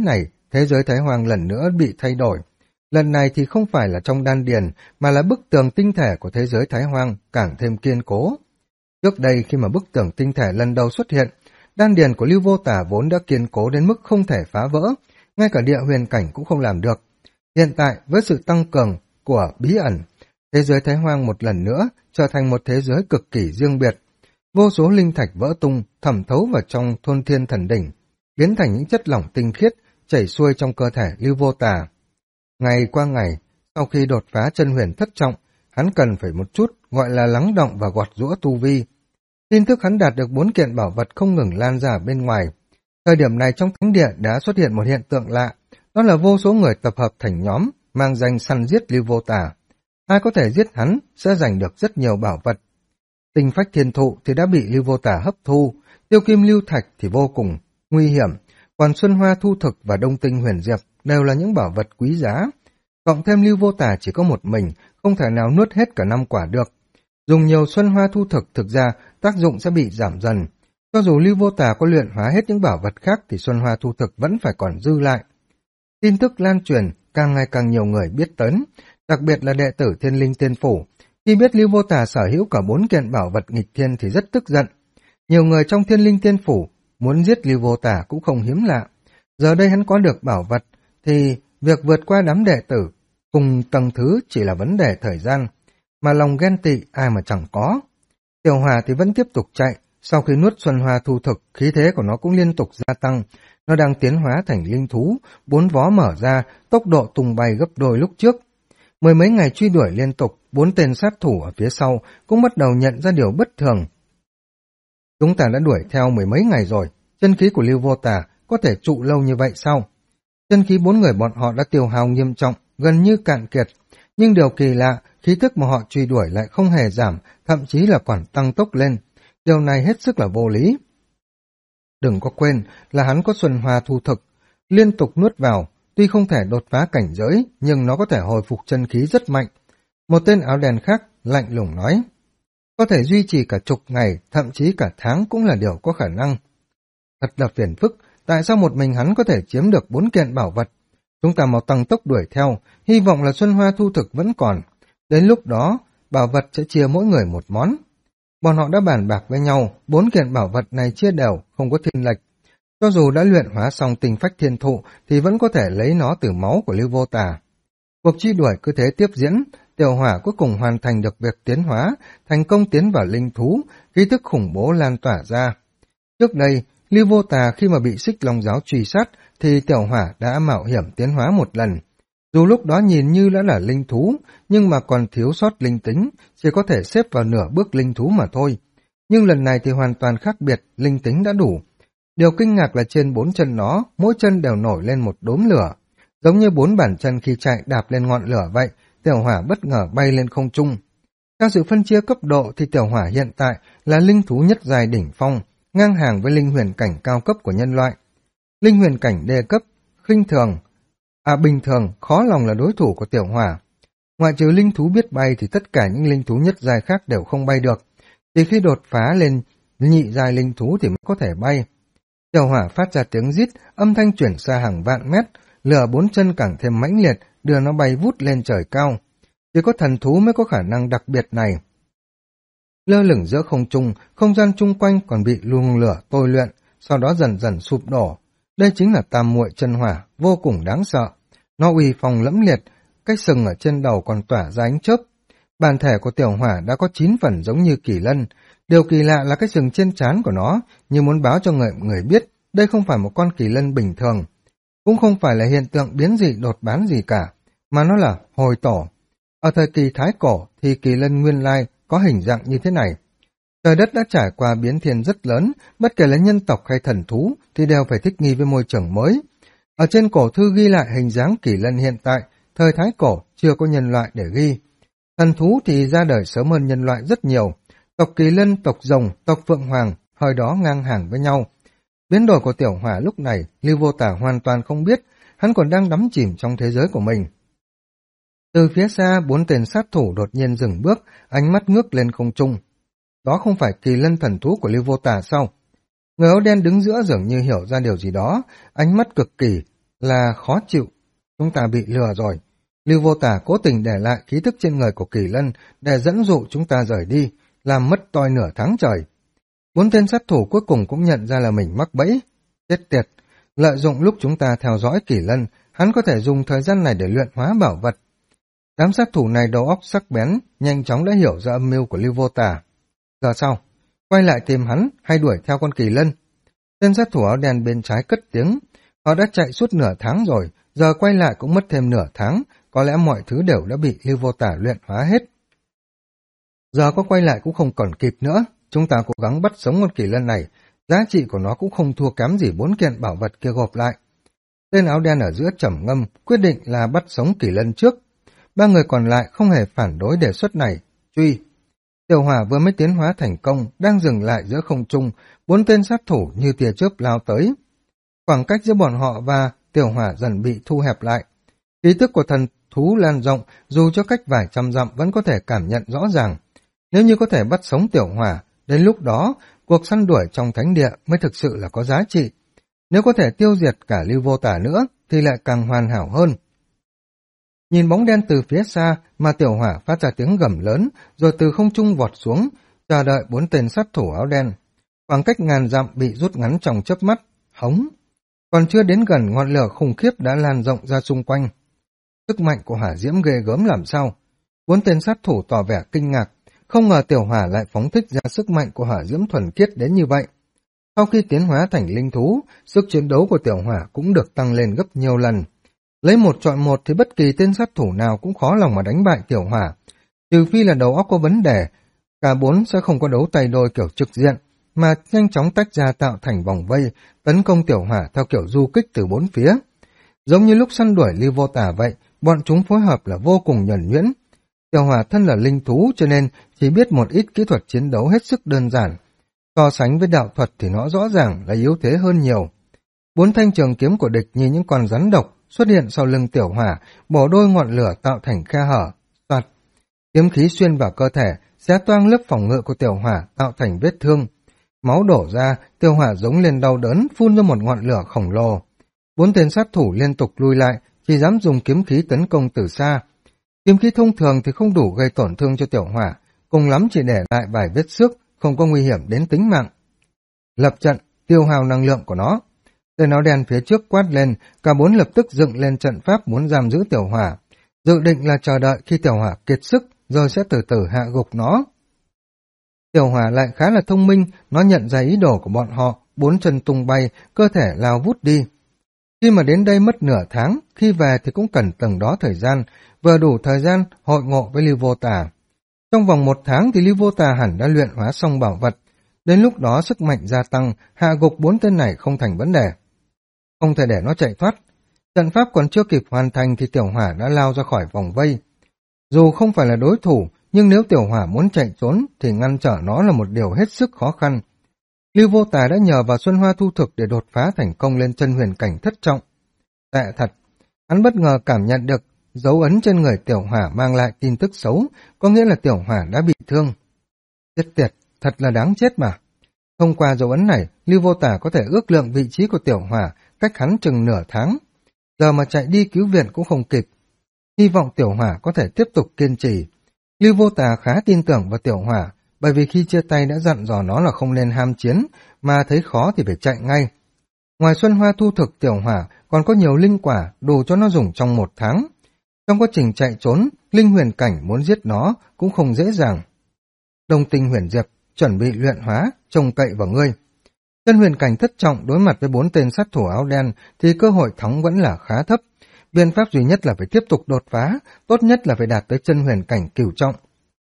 thế giới Thái Hoang lần nữa bị thay đổi. Lần này thì không phải là trong đan điền, mà là bức tường tinh thể của thế giới Thái Hoang càng thêm kiên cố. Trước đây khi mà bức tường tinh thể lần đầu xuất hiện, đan điền của Lưu Vô Tả vốn đã kiên cố đến mức không thể phá vỡ, ngay cả địa huyền cảnh cũng không làm được. Hiện tại, với sự tăng cường của bí ẩn, thế giới Thái Hoang một lần nữa trở thành một thế giới cực kỳ riêng biệt. Vô số linh thạch vỡ tung, thẩm thấu vào trong thôn thiên thần đỉnh, biến thành những chất lỏng tinh khiết, chảy xuôi trong cơ thể Lưu Vô Tả. Ngày qua ngày, sau khi đột phá chân huyền thất trọng, hắn cần phải một chút gọi là lắng động và gọt giũa tu vi. Tin tức hắn đạt được 4 kiện bảo vật không ngừng lan ra bên ngoài. Thời điểm này trong thánh địa đã xuất hiện một hiện tượng lạ, đó là vô số người tập hợp thành nhóm, mang danh săn giết Lưu Vô Tả. Ai có thể giết hắn sẽ giành được rất nhiều bảo vật. Tinh phách thiên thụ thì đã bị Lưu Vô Tả hấp thu, tiêu kim lưu thạch thì vô cùng nguy hiểm, còn xuân hoa thu thực và đông tinh huyền diệp đều là những bảo vật quý giá. Cộng thêm Lưu Vô Tả chỉ có một mình, không thể nào nuốt hết cả 5 quả được. Dùng nhiều xuân hoa thu thực ra tác dụng sẽ bị giảm dần. Cho dù Lưu Vô Tả có luyện hóa hết những bảo vật khác thì xuân hoa thu thực vẫn phải còn dư lại. Tin tức lan truyền, càng ngày càng nhiều người biết đến, đặc biệt là đệ tử Thiên Linh Tiên Phủ. Khi biết Lưu Vô Tả sở hữu cả 4 kiện bảo vật nghịch thiên thì rất tức giận. Nhiều người trong Thiên Linh Tiên Phủ muốn giết Lưu Vô Tả cũng không hiếm lạ. Giờ đây hắn có được bảo vật thì việc vượt qua đám đệ tử cùng tầng thứ chỉ là vấn đề thời gian, mà lòng ghen tị ai mà chẳng có. Tiểu Hỏa thì vẫn tiếp tục chạy, sau khi nuốt xuân hoa thu thực, khí thế của nó cũng liên tục gia tăng. Nó đang tiến hóa thành linh thú, 4 vó mở ra, tốc độ tung bay gấp đôi lúc trước. Mười mấy ngày truy đuổi liên tục, 4 tên sát thủ ở phía sau cũng bắt đầu nhận ra điều bất thường. Chúng ta đã đuổi theo mười mấy ngày rồi, chân khí của Lưu Vô Tả có thể trụ lâu như vậy sao? Chân khí 4 người bọn họ đã tiêu hao nghiêm trọng, gần như cạn kiệt. Nhưng điều kỳ lạ, khí thức mà họ truy đuổi lại không hề giảm, thậm chí là còn tăng tốc lên. Điều này hết sức là vô lý. Đừng có quên là hắn có xuân hoa thu thực, liên tục nuốt vào, tuy không thể đột phá cảnh giới, nhưng nó có thể hồi phục chân khí rất mạnh. Một tên áo đen khác lạnh lùng nói, có thể duy trì cả chục ngày, thậm chí cả tháng cũng là điều có khả năng. Thật là phiền phức, tại sao một mình hắn có thể chiếm được 4 kiện bảo vật? Chúng ta mau tăng tốc đuổi theo, hy vọng là xuân hoa thu thực vẫn còn. Đến lúc đó, bảo vật sẽ chia mỗi người một món. Bọn họ đã bàn bạc với nhau, 4 kiện bảo vật này chia đều, không có thiên lệch. Cho dù đã luyện hóa xong tinh phách thiên thụ, thì vẫn có thể lấy nó từ máu của Lưu Vô Tả. Cuộc truy đuổi cứ thế tiếp diễn, Tiểu Hỏa cuối cùng hoàn thành được việc tiến hóa, thành công tiến vào linh thú, khí thức khủng bố lan tỏa ra. Trước đây, Lưu Vô Tả khi mà bị Xích Long giáo truy sát, thì Tiểu Hỏa đã mạo hiểm tiến hóa một lần. Dù lúc đó nhìn như đã là linh thú, nhưng mà còn thiếu sót linh tính, chỉ có thể xếp vào nửa bước linh thú mà thôi. Nhưng lần này thì hoàn toàn khác biệt, linh tính đã đủ. Điều kinh ngạc là trên 4 chân nó, mỗi chân đều nổi lên một đốm lửa. Giống như 4 bàn chân khi chạy đạp lên ngọn lửa vậy, Tiểu Hỏa bất ngờ bay lên không trung. Theo sự phân chia cấp độ thì Tiểu Hỏa hiện tại là linh thú nhất giai đỉnh phong, ngang hàng với linh huyền cảnh cao cấp của nhân loại. Linh huyền cảnh đề cấp, bình thường, khó lòng là đối thủ của Tiểu Hỏa. Ngoại trừ linh thú biết bay thì tất cả những linh thú nhất giai khác đều không bay được. Chỉ khi đột phá lên nhị giai linh thú thì mới có thể bay. Tiểu Hỏa phát ra tiếng rít, âm thanh chuyển xa hàng vạn mét, lửa 4 chân càng thêm mãnh liệt, đưa nó bay vút lên trời cao. Chỉ có thần thú mới có khả năng đặc biệt này. Lơ lửng giữa không trung, không gian chung quanh còn bị luồng lửa tôi luyện, sau đó dần dần sụp đổ. Đây chính là tam muội chân hỏa, vô cùng đáng sợ. Nó uy phong lẫm liệt, cái sừng ở trên đầu còn tỏa ra ánh chớp. Bản thể của Tiểu Hỏa đã có 9 phần giống như kỳ lân. Điều kỳ lạ là cái sừng trên trán của nó, như muốn báo cho người biết đây không phải một con kỳ lân bình thường. Cũng không phải là hiện tượng biến dị đột bán gì cả, mà nó là hồi tổ. Ở thời kỳ Thái Cổ thì kỳ lân nguyên lai có hình dạng như thế này. Trời đất đã trải qua biến thiên rất lớn, bất kể là nhân tộc hay thần thú thì đều phải thích nghi với môi trường mới. Ở trên cổ thư ghi lại hình dáng kỳ lân hiện tại, thời Thái Cổ chưa có nhân loại để ghi. Thần thú thì ra đời sớm hơn nhân loại rất nhiều. Tộc kỳ lân, tộc rồng, tộc phượng hoàng, hồi đó ngang hàng với nhau. Biến đổi của Tiểu Hỏa lúc này, Lưu Vô Tả hoàn toàn không biết, hắn còn đang đắm chìm trong thế giới của mình. Từ phía xa, 4 tên sát thủ đột nhiên dừng bước, ánh mắt ngước lên không trung. Đó không phải kỳ lân thần thú của Lưu Vô Tả sao? Người áo đen đứng giữa dường như hiểu ra điều gì đó, ánh mắt cực kỳ là khó chịu. Chúng ta bị lừa rồi. Lưu Vô Tả cố tình để lại khí thức trên người của Kỳ Lân để dẫn dụ chúng ta rời đi, làm mất toi nửa tháng trời. 4 tên sát thủ cuối cùng cũng nhận ra là mình mắc bẫy. Chết tiệt, lợi dụng lúc chúng ta theo dõi Kỳ Lân, hắn có thể dùng thời gian này để luyện hóa bảo vật. Đám sát thủ này đầu óc sắc bén, nhanh chóng đã hiểu ra âm mưu của Lưu Vô Tả. Giờ sau, quay lại tìm hắn hay đuổi theo con Kỳ Lân? Tên sát thủ áo đen bên trái cất tiếng. Họ đã chạy suốt nửa tháng rồi, giờ quay lại cũng mất thêm nửa tháng, có lẽ mọi thứ đều đã bị Lưu Vô Tả luyện hóa hết. Giờ có quay lại cũng không còn kịp nữa, chúng ta cố gắng bắt sống con Kỳ Lân này, giá trị của nó cũng không thua kém gì 4 kiện bảo vật kia gộp lại. Tên áo đen ở giữa trầm ngâm, quyết định là bắt sống Kỳ Lân trước. 3 người còn lại không hề phản đối đề xuất này. Truy. Tiểu Hỏa vừa mới tiến hóa thành công, đang dừng lại giữa không trung, 4 tên sát thủ như tia chớp lao tới. Khoảng cách giữa bọn họ và Tiểu Hỏa dần bị thu hẹp lại. Khí tức của thần thú lan rộng, dù cho cách vài trăm dặm vẫn có thể cảm nhận rõ ràng. Nếu như có thể bắt sống Tiểu Hỏa, đến lúc đó, cuộc săn đuổi trong thánh địa mới thực sự là có giá trị. Nếu có thể tiêu diệt cả Lưu Vô Tả nữa, thì lại càng hoàn hảo hơn. Nhìn bóng đen từ phía xa mà Tiểu Hỏa phát ra tiếng gầm lớn, rồi từ không trung vọt xuống, chờ đợi 4 tên sát thủ áo đen. Khoảng cách ngàn dặm bị rút ngắn trong chớp mắt, hống. Còn chưa đến gần, ngọn lửa khủng khiếp đã lan rộng ra xung quanh. Sức mạnh của hỏa diễm ghê gớm làm sao? 4 tên sát thủ tỏ vẻ kinh ngạc, không ngờ Tiểu Hỏa lại phóng thích ra sức mạnh của hỏa diễm thuần khiết đến như vậy. Sau khi tiến hóa thành linh thú, sức chiến đấu của Tiểu Hỏa cũng được tăng lên gấp nhiều lần. Lấy một chọn một thì bất kỳ tên sát thủ nào cũng khó lòng mà đánh bại Tiểu Hỏa, trừ phi là đầu óc có vấn đề. Cả 4 sẽ không có đấu tay đôi kiểu trực diện, mà nhanh chóng tách ra tạo thành vòng vây, tấn công Tiểu Hỏa theo kiểu du kích từ 4 phía. Giống như lúc săn đuổi Lưu Vô Tả vậy, bọn chúng phối hợp là vô cùng nhuần nhuyễn. Tiểu Hỏa thân là linh thú cho nên chỉ biết một ít kỹ thuật chiến đấu hết sức đơn giản. So sánh với đạo thuật thì nó rõ ràng là yếu thế hơn nhiều. 4 thanh trường kiếm của địch như những con rắn độc xuất hiện sau lưng Tiểu Hỏa, bổ đôi ngọn lửa tạo thành khe hở. Soạt, kiếm khí xuyên vào cơ thể, xé toang lớp phòng ngự của Tiểu Hỏa tạo thành vết thương. Máu đổ ra, Tiểu Hỏa giống lên đau đớn, phun ra một ngọn lửa khổng lồ. 4 tên sát thủ liên tục lui lại, chỉ dám dùng kiếm khí tấn công từ xa. Kiếm khí thông thường thì không đủ gây tổn thương cho Tiểu Hỏa, cùng lắm chỉ để lại vài vết xước, không có nguy hiểm đến tính mạng. Lập trận, tiêu hao năng lượng của nó. Tên áo đen phía trước quát lên, cả 4 lập tức dựng lên trận pháp muốn giam giữ Tiểu Hỏa, dự định là chờ đợi khi Tiểu Hỏa kiệt sức, rồi sẽ từ từ hạ gục nó. Tiểu Hỏa lại khá là thông minh, nó nhận ra ý đồ của bọn họ, 4 chân tung bay, cơ thể lao vút đi. Khi mà đến đây mất nửa tháng, khi về thì cũng cần từng đó thời gian, vừa đủ thời gian hội ngộ với Lưu Vô Tả. Trong vòng 1 tháng thì Lưu Vô Tả hẳn đã luyện hóa xong bảo vật, đến lúc đó sức mạnh gia tăng, hạ gục 4 tên này không thành vấn đề. Không thể để nó chạy thoát. Trận pháp còn chưa kịp hoàn thành thì Tiểu Hỏa đã lao ra khỏi vòng vây. Dù không phải là đối thủ, nhưng nếu Tiểu Hỏa muốn chạy trốn thì ngăn trở nó là một điều hết sức khó khăn. Lưu Vô Tả đã nhờ vào Xuân Hoa Thu Thực để đột phá thành công lên chân huyền cảnh thất trọng. Tệ thật, hắn bất ngờ cảm nhận được dấu ấn trên người Tiểu Hỏa mang lại tin tức xấu, có nghĩa là Tiểu Hỏa đã bị thương. Chết tiệt, thật là đáng chết mà. Thông qua dấu ấn này, Lưu Vô Tả có thể ước lượng vị trí của Tiểu Hỏa cách hắn chừng nửa tháng. Giờ mà chạy đi cứu viện cũng không kịp. Hy vọng Tiểu Hỏa có thể tiếp tục kiên trì. Lưu Vô Tả khá tin tưởng vào Tiểu Hỏa, bởi vì khi chia tay đã dặn dò nó là không nên ham chiến, mà thấy khó thì phải chạy ngay. Ngoài Xuân Hoa Thu Thực, Tiểu Hỏa còn có nhiều linh quả đủ cho nó dùng trong 1 tháng. Trong quá trình chạy trốn, linh huyền cảnh muốn giết nó cũng không dễ dàng. Đông Tinh Huyền Diệp chuẩn bị luyện hóa, trông cậy vào ngươi. Chân huyền cảnh thất trọng đối mặt với 4 tên sát thủ áo đen thì cơ hội thắng vẫn là khá thấp. Biện pháp duy nhất là phải tiếp tục đột phá, tốt nhất là phải đạt tới chân huyền cảnh cửu trọng.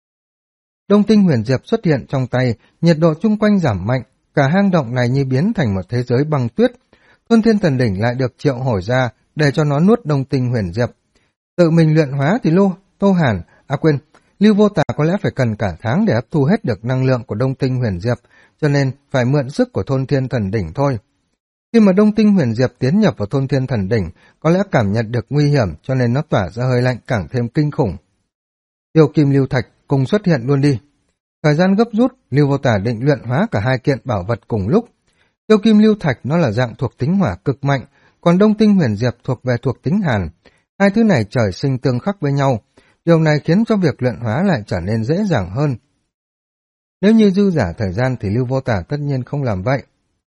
Đông Tinh Huyền Diệp xuất hiện trong tay, nhiệt độ chung quanh giảm mạnh, cả hang động này như biến thành một thế giới băng tuyết. Thôn Thiên Thần Đỉnh lại được triệu hồi ra để cho nó nuốt Đông Tinh Huyền Diệp. Tự mình luyện hóa thì Tô Hàn, quên, Lưu Vô Tả có lẽ phải cần cả tháng để hấp thu hết được năng lượng của Đông Tinh Huyền Diệp, cho nên phải mượn sức của Thôn Thiên Thần Đỉnh thôi. Khi mà Đông Tinh Huyền Diệp tiến nhập vào Thôn Thiên Thần Đỉnh, có lẽ cảm nhận được nguy hiểm cho nên nó tỏa ra hơi lạnh càng thêm kinh khủng. Tiêu Kim Lưu Thạch cùng xuất hiện luôn đi. Thời gian gấp rút, Lưu Vô Tả định luyện hóa cả 2 kiện bảo vật cùng lúc. Tiêu Kim Lưu Thạch nó là dạng thuộc tính hỏa cực mạnh, còn Đông Tinh Huyền Diệp thuộc tính hàn. Hai thứ này trời sinh tương khắc với nhau, điều này khiến cho việc luyện hóa lại trở nên dễ dàng hơn. Nếu như dư giả thời gian thì Lưu Vô Tả tất nhiên không làm vậy.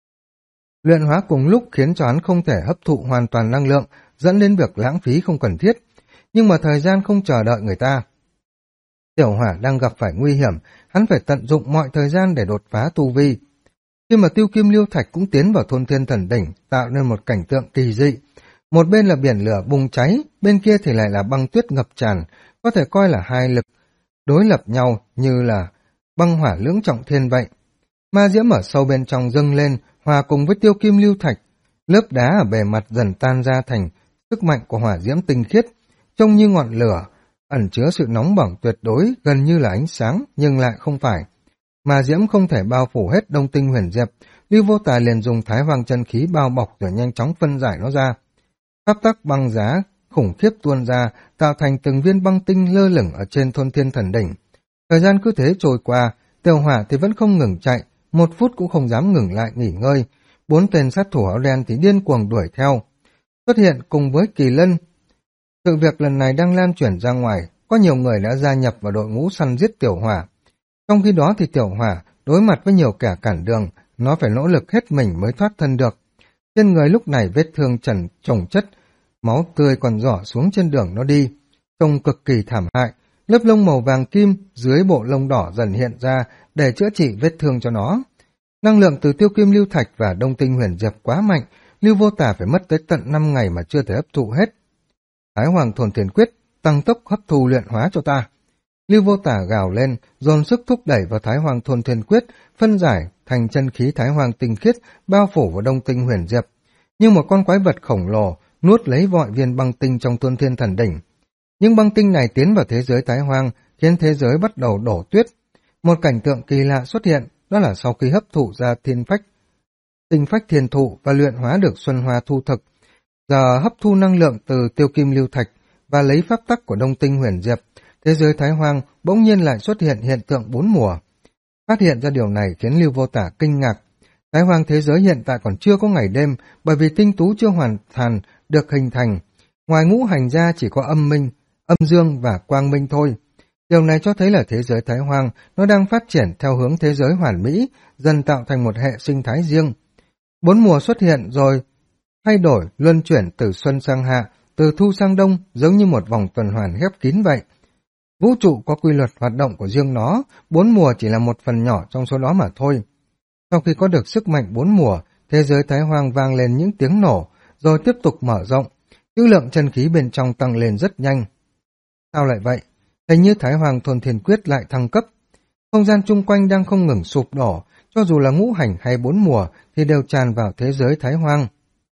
Luyện hóa cùng lúc khiến cho hắn không thể hấp thụ hoàn toàn năng lượng, dẫn đến việc lãng phí không cần thiết. Nhưng mà thời gian không chờ đợi người ta. Tiểu Hỏa đang gặp phải nguy hiểm, hắn phải tận dụng mọi thời gian để đột phá tu vi. Khi mà Tiêu Kim Lưu Thạch cũng tiến vào thôn Thiên Thần Đỉnh, tạo nên một cảnh tượng kỳ dị. Một bên là biển lửa bùng cháy, bên kia thì lại là băng tuyết ngập tràn, có thể coi là hai lực đối lập nhau như là băng hỏa lưỡng trọng thiên vậy. Ma diễm ở sâu bên trong dâng lên, hòa cùng với Tiêu Kim Lưu Thạch, lớp đá ở bề mặt dần tan ra thành sức mạnh của hỏa diễm tinh khiết, trông như ngọn lửa, ẩn chứa sự nóng bỏng tuyệt đối, gần như là ánh sáng, nhưng lại không phải. Ma diễm không thể bao phủ hết Đông Tinh Huyền Diệp, Lưu Vô Tà liền dùng Thái Hoang chân khí bao bọc rồi nhanh chóng phân giải nó ra. Pháp tắc băng giá khủng khiếp tuôn ra, tạo thành từng viên băng tinh lơ lửng ở trên thôn Thiên Thần Đỉnh. Thời gian cứ thế trôi qua, Tiểu Hỏa thì vẫn không ngừng chạy, một phút cũng không dám ngừng lại nghỉ ngơi. 4 tên sát thủ áo đen thì điên cuồng đuổi theo. Xuất hiện cùng với Kỳ Lân. Sự việc lần này đang lan truyền ra ngoài, có nhiều người đã gia nhập vào đội ngũ săn giết Tiểu Hỏa. Trong khi đó thì Tiểu Hỏa đối mặt với nhiều kẻ cản đường, nó phải nỗ lực hết mình mới thoát thân được. Trên người lúc này vết thương chồng chất, máu tươi còn rỏ xuống trên đường nó đi, trông cực kỳ thảm hại. Lớp lông màu vàng kim dưới bộ lông đỏ dần hiện ra để chữa trị vết thương cho nó. Năng lượng từ Tiêu Kim Lưu Thạch và Đông Tinh Huyền Diệp quá mạnh, Lưu Vô Tả phải mất tới tận 5 ngày mà chưa thể hấp thụ hết. Thái Hoàng Thôn Thiên Quyết, tăng tốc hấp thu luyện hóa cho ta. Lưu Vô Tả gào lên, dồn sức thúc đẩy vào Thái Hoàng Thôn Thiên Quyết, phân giải thành chân khí Thái Hoàng tinh khiết, bao phủ vào Đông Tinh Huyền Diệp. Như một con quái vật khổng lồ, nuốt lấy vọi viên băng tinh trong Thôn Thiên Thần Đỉnh. Những băng tinh này tiến vào thế giới Thái Hoang, khiến thế giới bắt đầu đổ tuyết. Một cảnh tượng kỳ lạ xuất hiện, đó là sau khi hấp thụ ra tinh phách thiên thụ và luyện hóa được Xuân Hoa Thu Thực, giờ hấp thu năng lượng từ Tiêu Kim Lưu Thạch và lấy pháp tắc của Đông Tinh Huyền Diệp, thế giới Thái Hoang bỗng nhiên lại xuất hiện hiện tượng 4 mùa. Phát hiện ra điều này khiến Lưu Vô Tả kinh ngạc. Thái Hoang thế giới hiện tại còn chưa có ngày đêm, bởi vì tinh tú chưa hoàn thành được hình thành. Ngoài ngũ hành ra chỉ có âm minh, âm dương và quang minh thôi. Điều này cho thấy là thế giới Thái Hoang nó đang phát triển theo hướng thế giới hoàn mỹ, dần tạo thành một hệ sinh thái riêng. 4 mùa xuất hiện rồi thay đổi, luân chuyển từ xuân sang hạ, từ thu sang đông, giống như một vòng tuần hoàn khép kín vậy. Vũ trụ có quy luật hoạt động của riêng nó, 4 mùa chỉ là một phần nhỏ trong số đó mà thôi. Sau khi có được sức mạnh 4 mùa, thế giới Thái Hoang vang lên những tiếng nổ, rồi tiếp tục mở rộng. Trữ lượng chân khí bên trong tăng lên rất nhanh. Sao lại vậy? Hình như Thái Hoàng Thôn Thiên Quyết lại thăng cấp. Không gian chung quanh đang không ngừng sụp đổ, cho dù là ngũ hành hay 4 mùa thì đều tràn vào thế giới Thái Hoang.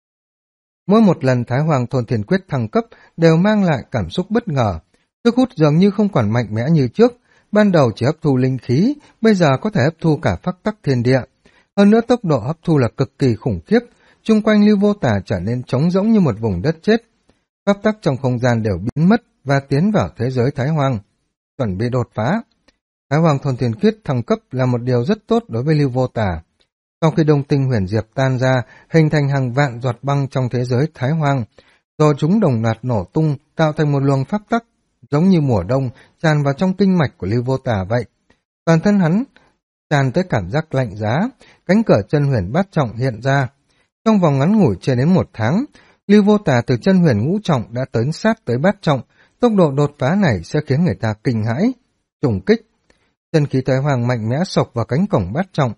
Mỗi một lần Thái Hoàng Thôn Thiên Quyết thăng cấp đều mang lại cảm xúc bất ngờ. Sức hút dường như không còn mạnh mẽ như trước, ban đầu chỉ hấp thu linh khí, bây giờ có thể hấp thu cả pháp tắc thiên địa. Hơn nữa tốc độ hấp thu là cực kỳ khủng khiếp, chung quanh Lưu Vô Tả trở nên trống rỗng như một vùng đất chết. Pháp tắc trong không gian đều biến mất và tiến vào thế giới Thái Hoang, chuẩn bị đột phá. Thái Hoàng Thôn Thiên Quyết thăng cấp là một điều rất tốt đối với Lưu Vô Tả. Sau khi Đông Tinh Huyền Diệp tan ra, hình thành hàng vạn giọt băng trong thế giới Thái Hoang, rồi chúng đồng loạt nổ tung, tạo thành một luồng pháp tắc, giống như mùa đông tràn vào trong kinh mạch của Lưu Vô Tả vậy. Toàn thân hắn tràn tới cảm giác lạnh giá, cánh cửa chân huyền bát trọng hiện ra. Trong vòng ngắn ngủi chưa đến 1 tháng, Lưu Vô Tả từ chân huyền ngũ trọng đã tới sát tới bát trọng, tốc độ đột phá này sẽ khiến người ta kinh hãi. Trùng kích, chân khí Thái Hoang mạnh mẽ sộc vào cánh cổng bát trọng,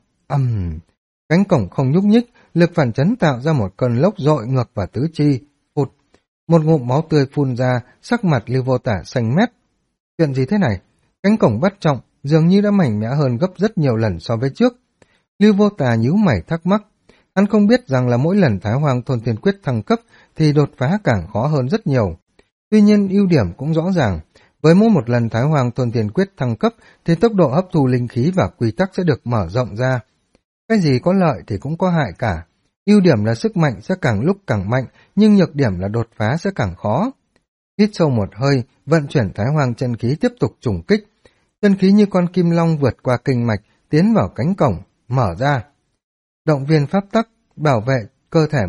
cánh cổng không nhúc nhích, lực phản chấn tạo ra một cơn lốc dội ngược vào tứ chi. Phụt, một ngụm máu tươi phun ra, sắc mặt Lưu Vô Tả xanh mét. Chuyện gì thế này? Cánh cổng bát trọng dường như đã mạnh mẽ hơn gấp rất nhiều lần so với trước. Lưu Vô Tả nhíu mày thắc mắc. Hắn không biết rằng là mỗi lần Thái Hoàng Thôn Thiên Quyết thăng cấp thì đột phá càng khó hơn rất nhiều. Tuy nhiên ưu điểm cũng rõ ràng. Với mỗi một lần Thái Hoàng Thôn Thiên Quyết thăng cấp thì tốc độ hấp thu linh khí và quy tắc sẽ được mở rộng ra. Cái gì có lợi thì cũng có hại cả. Ưu điểm là sức mạnh sẽ càng lúc càng mạnh, nhưng nhược điểm là đột phá sẽ càng khó. Hít sâu một hơi, vận chuyển Thái Hoàng chân khí tiếp tục trùng kích. Chân khí như con kim long vượt qua kinh mạch, tiến vào cánh cổng, mở ra. Động viên pháp tắc, bảo vệ cơ thể mình,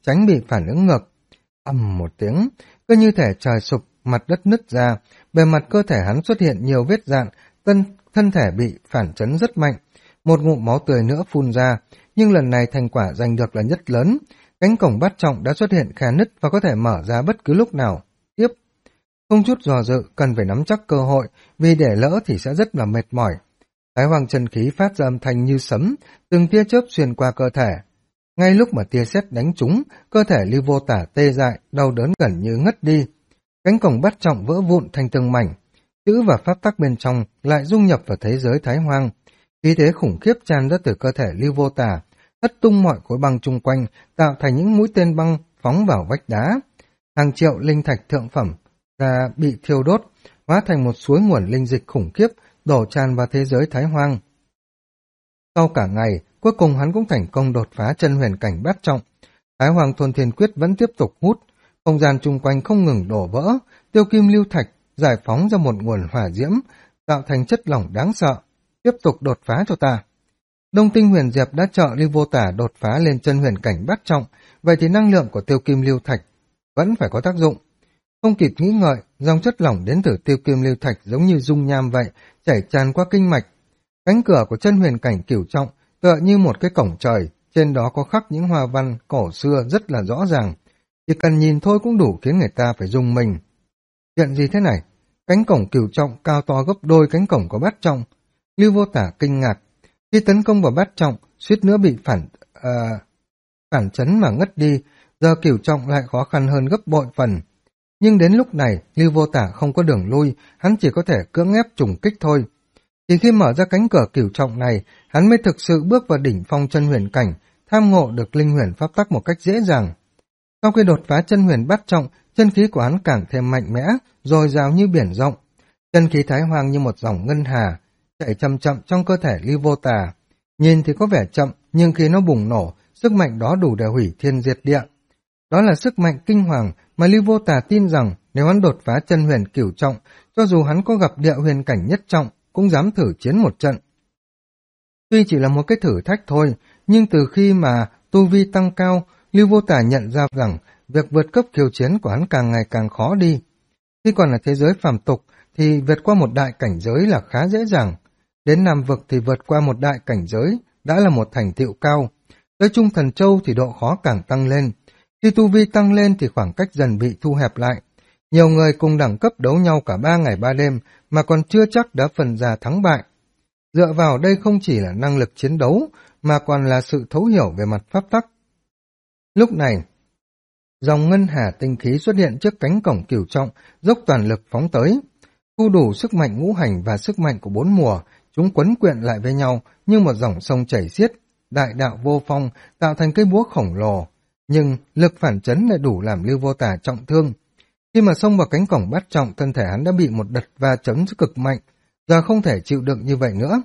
tránh bị phản ứng ngược. Ầm một tiếng, cứ như thể trời sụp, mặt đất nứt ra, bề mặt cơ thể hắn xuất hiện nhiều vết rạn, thân thể bị phản chấn rất mạnh. Một ngụm máu tươi nữa phun ra, nhưng lần này thành quả giành được là nhất lớn. Cánh cổng bát trọng đã xuất hiện khe nứt và có thể mở ra bất cứ lúc nào. Tiếp, không chút dò dự, cần phải nắm chắc cơ hội, vì để lỡ thì sẽ rất là mệt mỏi. Thái hoàng chân khí phát ra âm thanh như sấm, từng tia chớp xuyên qua cơ thể. Ngay lúc mà tia sét đánh trúng, cơ thể Lưu Vô Tả tê dại, đau đớn gần như ngất đi. Cánh cổng bát trọng vỡ vụn thành từng mảnh, chữ và pháp tắc bên trong lại dung nhập vào thế giới Thái Hoang. Khí thế khủng khiếp tràn ra từ cơ thể Lưu Vô Tả, hất tung mọi khối băng chung quanh, tạo thành những mũi tên băng phóng vào vách đá. Hàng triệu linh thạch thượng phẩm ra bị thiêu đốt, hóa thành một suối nguồn linh dịch khủng khiếp đổ tràn vào thế giới Thái Hoang. Sau cả ngày, cuối cùng hắn cũng thành công đột phá chân huyền cảnh bát trọng. Thái Hoàng Thôn Thiên Quyết vẫn tiếp tục hút, không gian chung quanh không ngừng đổ vỡ, tiêu kim lưu thạch giải phóng ra một nguồn hỏa diễm, tạo thành chất lỏng đáng sợ. Tiếp tục đột phá cho ta. Đông Tinh Huyền Diệp đã trợ Lưu Vô Tả đột phá lên chân huyền cảnh bát trọng, vậy thì năng lượng của tiêu kim lưu thạch vẫn phải có tác dụng. Không kịp nghĩ ngợi, dòng chất lỏng đến từ tiêu kim lưu thạch giống như dung nham vậy, chảy tràn qua kinh mạch. Cánh cửa của chân huyền cảnh cửu trọng tựa như một cái cổng trời, trên đó có khắc những hoa văn cổ xưa rất là rõ ràng. Chỉ cần nhìn thôi cũng đủ khiến người ta phải rùng mình. Chuyện gì thế này? Cánh cổng cửu trọng cao to gấp đôi cánh cổng của bát trọng. Lưu Vô Tả kinh ngạc. Khi tấn công vào bát trọng, suýt nữa bị phản chấn mà ngất đi, giờ cửu trọng lại khó khăn hơn gấp bội phần. Nhưng đến lúc này, Lưu Vô Tả không có đường lui, hắn chỉ có thể cưỡng ép trùng kích thôi. Thì khi mở ra cánh cửa cửu trọng này, hắn mới thực sự bước vào đỉnh phong chân huyền cảnh, tham ngộ được linh huyền pháp tắc một cách dễ dàng. Sau khi đột phá chân huyền bát trọng, chân khí của hắn càng thêm mạnh mẽ, dồi dào như biển rộng. Chân khí Thái Hoang như một dòng ngân hà, chạy chậm chậm trong cơ thể Lưu Vô Tả. Nhìn thì có vẻ chậm, nhưng khi nó bùng nổ, sức mạnh đó đủ để hủy thiên diệt địa. Đó là sức mạnh kinh hoàng mà Lưu Vô Tả tin rằng nếu hắn đột phá chân huyền cửu trọng, cho dù hắn có gặp địa huyền cảnh nhất trọng, cũng dám thử chiến một trận. Tuy chỉ là một cái thử thách thôi, nhưng từ khi mà tu vi tăng cao, Lưu Vô Tả nhận ra rằng việc vượt cấp khiêu chiến của hắn càng ngày càng khó đi. Khi còn là thế giới phàm tục thì vượt qua một đại cảnh giới là khá dễ dàng. Đến Nam Vực thì vượt qua một đại cảnh giới đã là một thành tựu cao. Tới Trung Thần Châu thì độ khó càng tăng lên. Khi tu vi tăng lên thì khoảng cách dần bị thu hẹp lại. Nhiều người cùng đẳng cấp đấu nhau cả 3 ngày 3 đêm mà còn chưa chắc đã phân ra thắng bại. Dựa vào đây không chỉ là năng lực chiến đấu mà còn là sự thấu hiểu về mặt pháp tắc. Lúc này, dòng ngân hà tinh khí xuất hiện trước cánh cổng cửu trọng, dốc toàn lực phóng tới. Thu đủ sức mạnh ngũ hành và sức mạnh của 4 mùa, chúng quấn quyện lại với nhau như một dòng sông chảy xiết, đại đạo vô phong, tạo thành cây búa khổng lồ. Nhưng lực phản chấn lại đủ làm Lưu Vô Tả trọng thương. Khi mà xông vào cánh cổng bát trọng, thân thể hắn đã bị một đợt va chấm cực mạnh, giờ không thể chịu đựng như vậy nữa.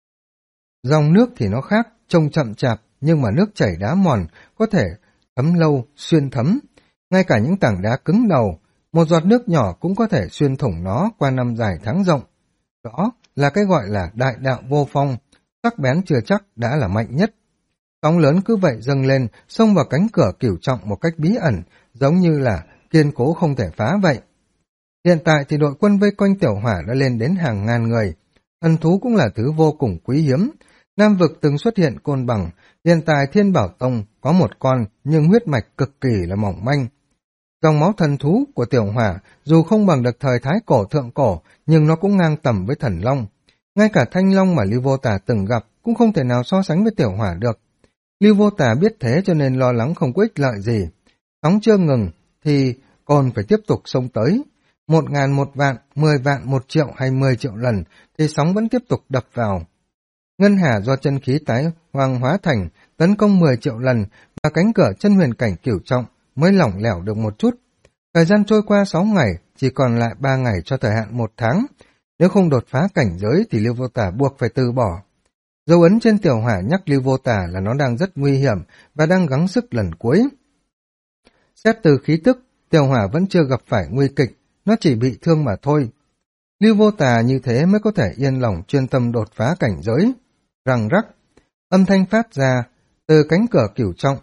Dòng nước thì nó khác, trông chậm chạp, nhưng mà nước chảy đá mòn, có thể thấm lâu, xuyên thấm. Ngay cả những tảng đá cứng đầu, một giọt nước nhỏ cũng có thể xuyên thủng nó qua năm dài tháng rộng. Đó là cái gọi là đại đạo vô phong, sắc bén chưa chắc đã là mạnh nhất. Sóng lớn cứ vậy dâng lên, xông vào cánh cửa cửu trọng một cách bí ẩn, giống như là kiên cố không thể phá vậy. Hiện tại thì đội quân vây quanh Tiểu Hỏa đã lên đến hàng ngàn người. Thần thú cũng là thứ vô cùng quý hiếm. Nam Vực từng xuất hiện côn bằng, hiện tại Thiên Bảo Tông có một con nhưng huyết mạch cực kỳ là mỏng manh. Dòng máu thần thú của Tiểu Hỏa dù không bằng được thời Thái Cổ thượng cổ nhưng nó cũng ngang tầm với Thần Long. Ngay cả Thanh Long mà Lưu Vô Tả từng gặp cũng không thể nào so sánh với Tiểu Hỏa được. Lưu Vô Tả biết thế cho nên lo lắng không có ích lợi gì. Sóng chưa ngừng thì còn phải tiếp tục xông tới. 1.000, 1 vạn, 10 vạn, 1 triệu hay 10 triệu lần thì sóng vẫn tiếp tục đập vào. Ngân hà do chân khí Thái Hoang hóa thành tấn công 10 triệu lần và cánh cửa chân huyền cảnh cửu trọng mới lỏng lẻo được một chút. Thời gian trôi qua 6 ngày, chỉ còn lại 3 ngày cho thời hạn 1 tháng. Nếu không đột phá cảnh giới thì Lưu Vô Tả buộc phải từ bỏ. Dấu ấn trên Tiểu Hỏa nhắc Lưu Vô Tả là nó đang rất nguy hiểm và đang gắng sức lần cuối. Xét từ khí tức, Tiểu Hỏa vẫn chưa gặp phải nguy kịch, nó chỉ bị thương mà thôi. Lưu Vô Tả như thế mới có thể yên lòng chuyên tâm đột phá cảnh giới. Răng rắc, âm thanh phát ra từ cánh cửa cửu trọng,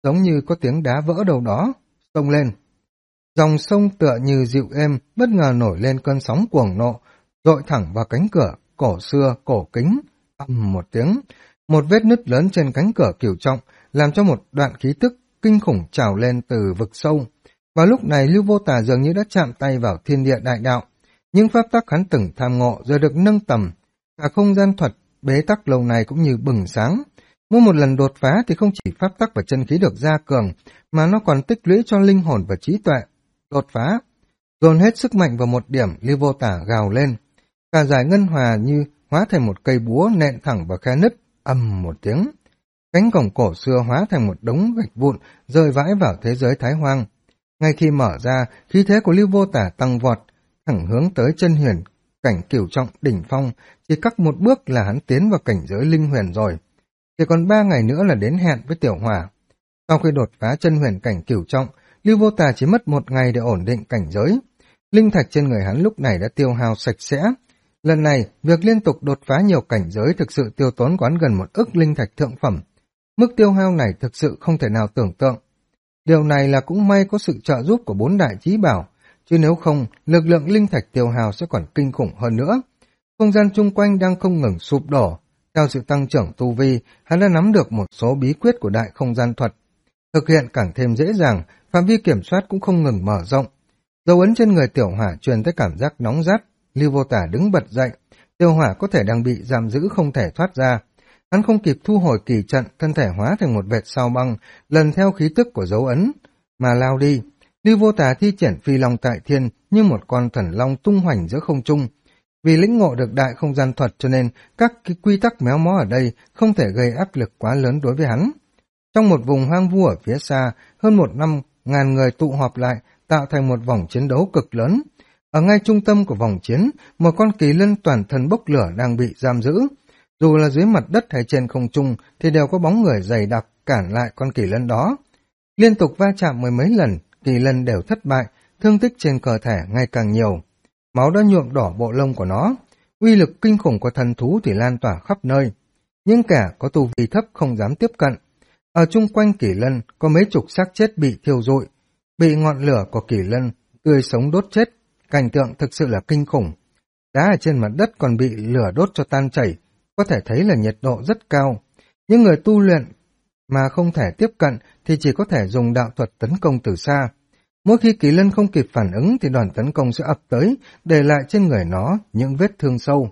giống như có tiếng đá vỡ đâu đó, xông lên. Dòng sông tựa như dịu êm, bất ngờ nổi lên cơn sóng cuồng nộ, dội thẳng vào cánh cửa, cổ xưa, cổ kính, ầm một tiếng. Một vết nứt lớn trên cánh cửa cửu trọng, làm cho một đoạn khí tức kinh khủng trào lên từ vực sâu. Và lúc này Lưu Vô Tà dường như đã chạm tay vào thiên địa đại đạo. Những pháp tắc hắn từng tham ngộ giờ được nâng tầm. Cả không gian thuật, bế tắc lâu này cũng như bừng sáng. Mỗi một lần đột phá thì không chỉ pháp tắc và chân khí được gia cường, mà nó còn tích lũy cho linh hồn và trí tuệ. Đột phá, dồn hết sức mạnh vào một điểm, Lưu Vô Tả gào lên. Cả dải ngân hòa như hóa thành một cây búa nện thẳng vào khe nứt, ầm một tiếng. Cánh cổng cổ xưa hóa thành một đống gạch vụn, rơi vãi vào thế giới Thái Hoang. Ngay khi mở ra, khí thế của Lưu Vô Tả tăng vọt, thẳng hướng tới chân huyền, cảnh cửu trọng đỉnh phong, chỉ cách một bước là hắn tiến vào cảnh giới linh huyền rồi. Chỉ còn 3 ngày nữa là đến hẹn với Tiểu Hỏa. Sau khi đột phá chân huyền cảnh cửu trọng, Lưu Vô Tà chỉ mất 1 ngày để ổn định cảnh giới. Linh thạch trên người hắn lúc này đã tiêu hao sạch sẽ. Lần này, việc liên tục đột phá nhiều cảnh giới thực sự tiêu tốn quán gần 1 ức linh thạch thượng phẩm. Mức tiêu hao này thực sự không thể nào tưởng tượng. Điều này là cũng may có sự trợ giúp của 4 đại chí bảo, chứ nếu không, lực lượng linh thạch tiêu hao sẽ còn kinh khủng hơn nữa. Không gian chung quanh đang không ngừng sụp đổ. Theo sự tăng trưởng tu vi, hắn đã nắm được một số bí quyết của đại không gian thuật. Thực hiện càng thêm dễ dàng, phạm vi kiểm soát cũng không ngừng mở rộng. Dấu ấn trên người Tiểu Hỏa truyền tới cảm giác nóng rát. Lưu Vô Tả đứng bật dậy. Tiểu Hỏa có thể đang bị giam giữ không thể thoát ra. Hắn không kịp thu hồi kỳ trận, thân thể hóa thành một vệt sao băng, lần theo khí tức của dấu ấn mà lao đi. Lưu Vô Tả thi triển phi long tại thiên như một con thần long tung hoành giữa không trung. Vì lĩnh ngộ được đại không gian thuật cho nên các quy tắc méo mó ở đây không thể gây áp lực quá lớn đối với hắn. Trong một vùng hoang vu ở phía xa, hơn 1.000 người tụ họp lại, tạo thành một vòng chiến đấu cực lớn. Ở ngay trung tâm của vòng chiến, một con kỳ lân toàn thân bốc lửa đang bị giam giữ. Dù là dưới mặt đất hay trên không trung thì đều có bóng người dày đặc cản lại con kỳ lân đó. Liên tục va chạm 10 mấy lần, kỳ lân đều thất bại, thương tích trên cơ thể ngày càng nhiều. Máu đã nhuộm đỏ bộ lông của nó. Uy lực kinh khủng của thần thú thì lan tỏa khắp nơi. Nhưng kẻ có tu vi thấp không dám tiếp cận. Ở chung quanh kỳ lân có mấy chục xác chết bị thiêu rụi, bị ngọn lửa của kỳ lân tươi sống đốt chết. Cảnh tượng thực sự là kinh khủng. Đá ở trên mặt đất còn bị lửa đốt cho tan chảy, có thể thấy là nhiệt độ rất cao. Những người tu luyện mà không thể tiếp cận thì chỉ có thể dùng đạo thuật tấn công từ xa. Mỗi khi kỳ lân không kịp phản ứng thì đoàn tấn công sẽ ập tới, để lại trên người nó những vết thương sâu.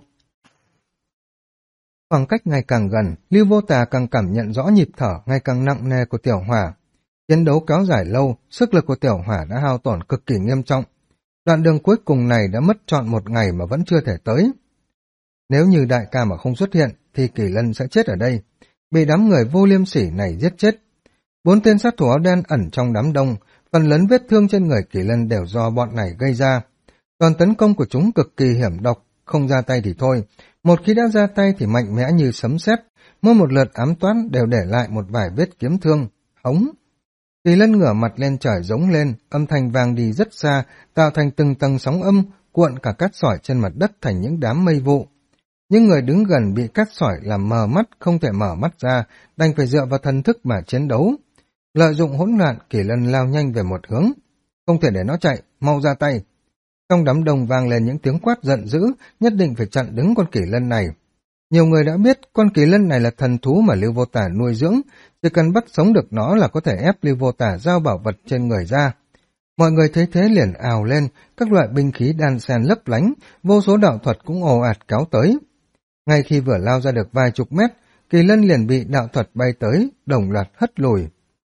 Khoảng cách ngày càng gần, Lưu Vô Tà càng cảm nhận rõ nhịp thở ngày càng nặng nề của Tiểu Hỏa. Chiến đấu kéo dài lâu, sức lực của Tiểu Hỏa đã hao tổn cực kỳ nghiêm trọng. Đoạn đường cuối cùng này đã mất trọn 1 ngày mà vẫn chưa thể tới. Nếu như đại ca mà không xuất hiện, thì kỳ lân sẽ chết ở đây, bị đám người vô liêm sỉ này giết chết. 4 tên sát thủ áo đen ẩn trong đám đông, phần lớn vết thương trên người kỳ lân đều do bọn này gây ra. Toàn tấn công của chúng cực kỳ hiểm độc, không ra tay thì thôi. Một khi đã ra tay thì mạnh mẽ như sấm sét, mỗi một lượt ám toán đều để lại một vài vết kiếm thương. Hống! Kỳ lân ngửa mặt lên trời giống lên, âm thanh vang đi rất xa, tạo thành từng tầng sóng âm, cuộn cả cát sỏi trên mặt đất thành những đám mây vụ. Những người đứng gần bị cát sỏi làm mờ mắt, không thể mở mắt ra, đành phải dựa vào thần thức mà chiến đấu. Lợi dụng hỗn loạn, kỳ lân lao nhanh về một hướng. Không thể để nó chạy, mau ra tay. Trong đám đông vang lên những tiếng quát giận dữ, nhất định phải chặn đứng con kỳ lân này. Nhiều người đã biết con kỳ lân này là thần thú mà Lưu Vô Tả nuôi dưỡng, chỉ cần bắt sống được nó là có thể ép Lưu Vô Tả giao bảo vật trên người ra. Mọi người thấy thế liền ào lên, các loại binh khí đan xen lấp lánh, vô số đạo thuật cũng ồ ạt kéo tới. Ngay khi vừa lao ra được vài chục mét, kỳ lân liền bị đạo thuật bay tới, đồng loạt hất lùi.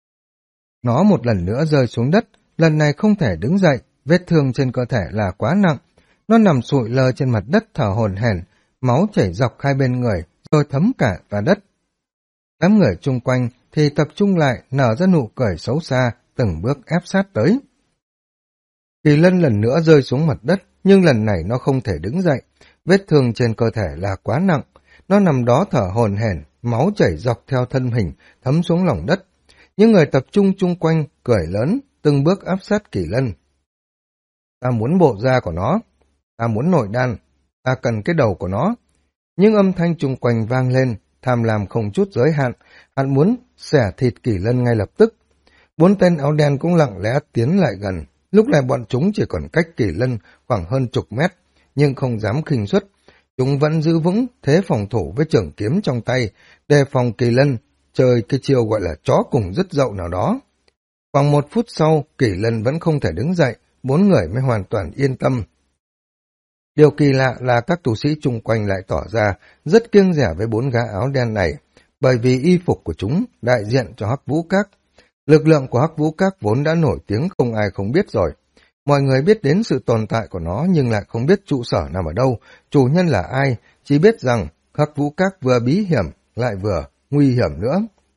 Nó một lần nữa rơi xuống đất, lần này không thể đứng dậy, vết thương trên cơ thể là quá nặng. Nó nằm sụi lơ trên mặt đất thở hổn hển, máu chảy dọc hai bên người, rồi thấm cả vào đất. Đám người chung quanh thì tập trung lại, nở ra nụ cười xấu xa, từng bước ép sát tới. Kỳ lân lần nữa rơi xuống mặt đất, nhưng lần này nó không thể đứng dậy, vết thương trên cơ thể là quá nặng. Nó nằm đó thở hổn hển, máu chảy dọc theo thân hình, thấm xuống lòng đất. Những người tập trung chung quanh, cười lớn, từng bước áp sát kỳ lân. Ta muốn bộ da của nó, ta muốn nội đan, ta cần cái đầu của nó. Những âm thanh chung quanh vang lên, tham lam không chút giới hạn, hắn muốn xẻ thịt kỳ lân ngay lập tức. 4 tên áo đen cũng lặng lẽ tiến lại gần. Lúc này bọn chúng chỉ còn cách Kỳ Lân khoảng hơn chục mét, nhưng không dám khinh suất. Chúng vẫn giữ vững thế phòng thủ với trường kiếm trong tay, đề phòng Kỳ Lân chơi cái chiêu gọi là chó cùng dứt dậu nào đó. Khoảng 1 phút sau, Kỳ Lân vẫn không thể đứng dậy, 4 người mới hoàn toàn yên tâm. Điều kỳ lạ là các tù sĩ chung quanh lại tỏ ra rất kiêng dè với 4 gã áo đen này, bởi vì y phục của chúng đại diện cho Hắc Vũ Các. Lực lượng của Hắc Vũ Các vốn đã nổi tiếng không ai không biết rồi. Mọi người biết đến sự tồn tại của nó nhưng lại không biết trụ sở nằm ở đâu, chủ nhân là ai, chỉ biết rằng Hắc Vũ Các vừa bí hiểm lại vừa nguy hiểm nữa.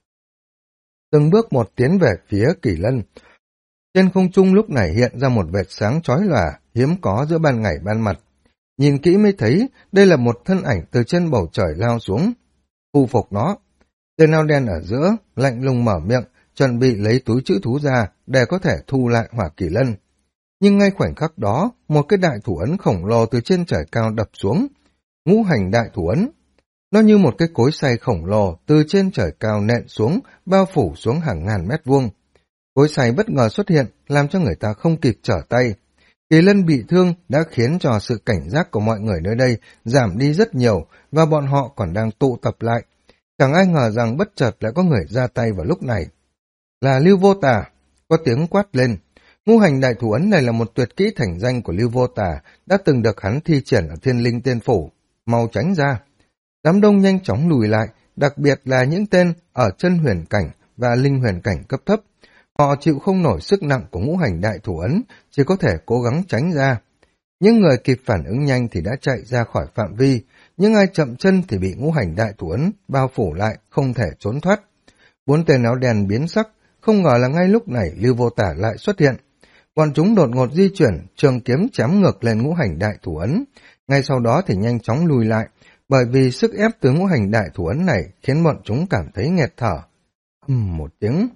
Từng bước một tiến về phía Kỳ Lân. Trên không trung lúc này hiện ra một vệt sáng chói lòa, hiếm có giữa ban ngày ban mặt. Nhìn kỹ mới thấy đây là một thân ảnh từ trên bầu trời lao xuống. Thu phục nó. Tên áo đen ở giữa, lạnh lùng mở miệng, chuẩn bị lấy túi trữ thú ra để có thể thu lại Hỏa Kỳ Lân. Nhưng ngay khoảnh khắc đó, một cái đại thủ ấn khổng lồ từ trên trời cao đập xuống. Ngũ hành đại thủ ấn. Nó như một cái cối xay khổng lồ từ trên trời cao nện xuống, bao phủ xuống hàng ngàn mét vuông. Cối xay bất ngờ xuất hiện, làm cho người ta không kịp trở tay. Kỳ Lân bị thương đã khiến cho sự cảnh giác của mọi người nơi đây giảm đi rất nhiều, và bọn họ còn đang tụ tập lại. Chẳng ai ngờ rằng bất chợt lại có người ra tay vào lúc này. Là Lưu Vô Tà, có tiếng quát lên. Ngũ hành đại thủ ấn này là một tuyệt kỹ thành danh của Lưu Vô Tà, đã từng được hắn thi triển ở Thiên Linh Tiên Phủ. Mau tránh ra. Đám đông nhanh chóng lùi lại, đặc biệt là những tên ở chân huyền cảnh và linh huyền cảnh cấp thấp. Họ chịu không nổi sức nặng của ngũ hành đại thủ ấn, chỉ có thể cố gắng tránh ra. Những người kịp phản ứng nhanh thì đã chạy ra khỏi phạm vi, nhưng ai chậm chân thì bị ngũ hành đại thủ ấn bao phủ lại, không thể trốn thoát. 4 tên áo đen biến sắc, không ngờ là ngay lúc này Lưu Vô Tả lại xuất hiện. Bọn chúng đột ngột di chuyển, trường kiếm chém ngược lên ngũ hành đại thủ ấn. Ngay sau đó thì nhanh chóng lùi lại, bởi vì sức ép từ ngũ hành đại thủ ấn này khiến bọn chúng cảm thấy nghẹt thở. Một tiếng.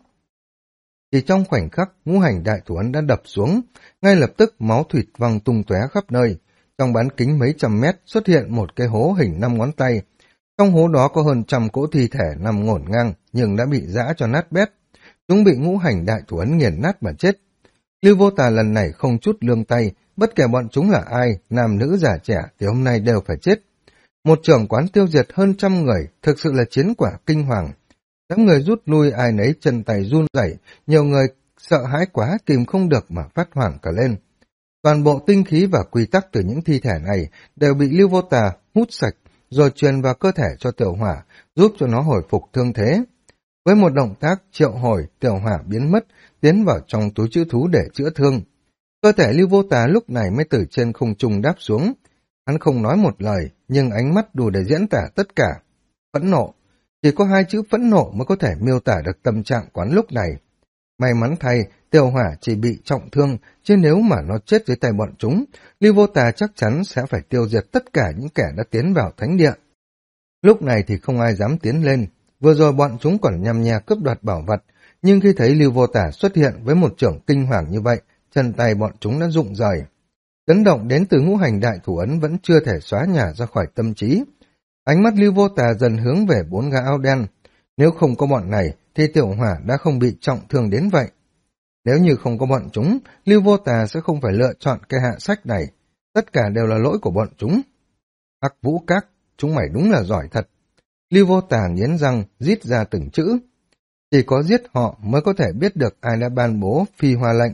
Chỉ trong khoảnh khắc, ngũ hành đại thủ ấn đã đập xuống, ngay lập tức máu thịt văng tung tóe khắp nơi. Trong bán kính mấy trăm mét xuất hiện một cái hố hình 5 ngón tay. Trong hố đó có hơn 100 cỗ thi thể nằm ngổn ngang, nhưng đã bị giã cho nát bét. Chúng bị ngũ hành đại thủ ấn nghiền nát mà chết. Lưu Vô Tà lần này không chút lương tay, bất kể bọn chúng là ai, nam nữ già trẻ thì hôm nay đều phải chết. Một trưởng quán tiêu diệt hơn 100 người, thực sự là chiến quả kinh hoàng. Đám người rút lui ai nấy chân tay run rẩy, nhiều người sợ hãi quá kìm không được mà phát hoảng cả lên. Toàn bộ tinh khí và quy tắc từ những thi thể này đều bị Lưu Vô Tà hút sạch, rồi truyền vào cơ thể cho Tiểu Hỏa, giúp cho nó hồi phục thương thế. Với một động tác triệu hồi, Tiểu Hỏa biến mất, tiến vào trong túi trữ thú để chữa thương. Cơ thể Lưu Vô Tà lúc này mới từ trên không trung đáp xuống. Hắn không nói một lời, nhưng ánh mắt đủ để diễn tả tất cả. Phẫn nộ. Chỉ có 2 chữ phẫn nộ mới có thể miêu tả được tâm trạng quán lúc này. May mắn thay, Tiểu Hỏa chỉ bị trọng thương, chứ nếu mà nó chết dưới tay bọn chúng, Lưu Vô Tà chắc chắn sẽ phải tiêu diệt tất cả những kẻ đã tiến vào thánh địa. Lúc này thì không ai dám tiến lên, vừa rồi bọn chúng còn nhằm nhè cướp đoạt bảo vật, nhưng khi thấy Lưu Vô Tà xuất hiện với một trưởng kinh hoàng như vậy, chân tay bọn chúng đã rụng rời. Chấn động đến từ ngũ hành đại thủ ấn vẫn chưa thể xóa nhả ra khỏi tâm trí. Ánh mắt Lưu Vô Tà dần hướng về 4 gã áo đen. Nếu không có bọn này, thì Tiểu Hỏa đã không bị trọng thương đến vậy. Nếu như không có bọn chúng, Lưu Vô Tà sẽ không phải lựa chọn cái hạ sách này. Tất cả đều là lỗi của bọn chúng. Hắc Vũ Các, chúng mày đúng là giỏi thật. Lưu Vô Tà nghiến răng, rít ra từng chữ. Chỉ có giết họ mới có thể biết được ai đã ban bố phi hoa lệnh.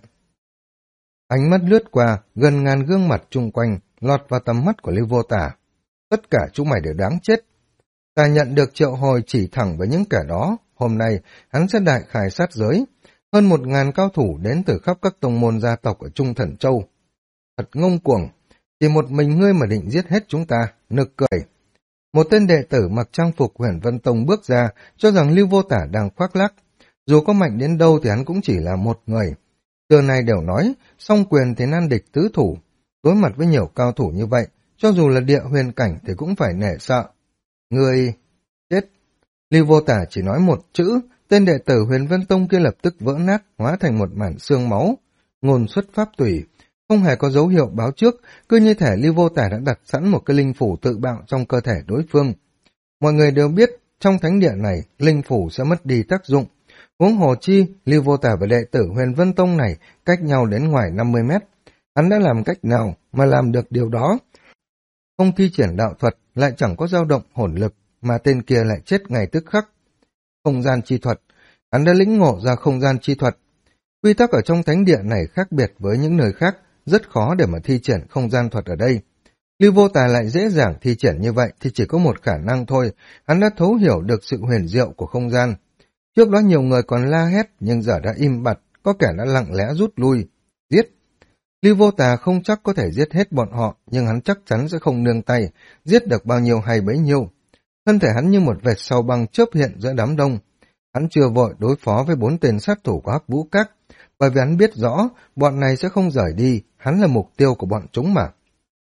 Ánh mắt lướt qua, gần ngàn gương mặt chung quanh, lọt vào tầm mắt của Lưu Vô Tà. Tất cả chúng mày đều đáng chết. Ta nhận được triệu hồi chỉ thẳng với những kẻ đó. Hôm nay, hắn sẽ đại khai sát giới. Hơn 1000 cao thủ đến từ khắp các tông môn gia tộc ở Trung Thần Châu. Thật ngông cuồng. Chỉ một mình ngươi mà định giết hết chúng ta, nực cười. Một tên đệ tử mặc trang phục Huyền Vân Tông bước ra, cho rằng Lưu Vô Tả đang khoác lác. Dù có mạnh đến đâu thì hắn cũng chỉ là một người. Xưa nay đều nói, song quyền thì nan địch tứ thủ. Đối mặt với nhiều cao thủ như vậy, cho dù là địa huyền cảnh thì cũng phải nể sợ. Người... chết. Lưu Vô Tả chỉ nói một chữ, tên đệ tử Huyền Vân Tông kia lập tức vỡ nát, hóa thành một mảng xương máu. Ngôn xuất pháp tùy, không hề có dấu hiệu báo trước, cứ như thể Lưu Vô Tả đã đặt sẵn một cái linh phủ tự bạo trong cơ thể đối phương. Mọi người đều biết, trong thánh địa này, linh phủ sẽ mất đi tác dụng. Huống hồ chi, Lưu Vô Tả và đệ tử Huyền Vân Tông này cách nhau đến ngoài 50 mét. Hắn đã làm cách nào mà làm được điều đó? Không thi triển đạo thuật, lại chẳng có dao động hồn lực, mà tên kia lại chết ngay tức khắc. Không gian chi thuật, hắn đã lĩnh ngộ ra không gian chi thuật. Quy tắc ở trong thánh địa này khác biệt với những nơi khác, rất khó để mà thi triển không gian thuật ở đây. Lưu Vô Tà lại dễ dàng thi triển như vậy thì chỉ có một khả năng thôi, hắn đã thấu hiểu được sự huyền diệu của không gian. Trước đó nhiều người còn la hét, nhưng giờ đã im bặt, có kẻ đã lặng lẽ rút lui. Giết! Lưu Vô Tà không chắc có thể giết hết bọn họ, nhưng hắn chắc chắn sẽ không nương tay, giết được bao nhiêu hay bấy nhiêu. Thân thể hắn như một vệt sao băng chớp hiện giữa đám đông. Hắn chưa vội đối phó với 4 tên sát thủ của Hắc Vũ Các, bởi vì hắn biết rõ bọn này sẽ không rời đi, hắn là mục tiêu của bọn chúng mà.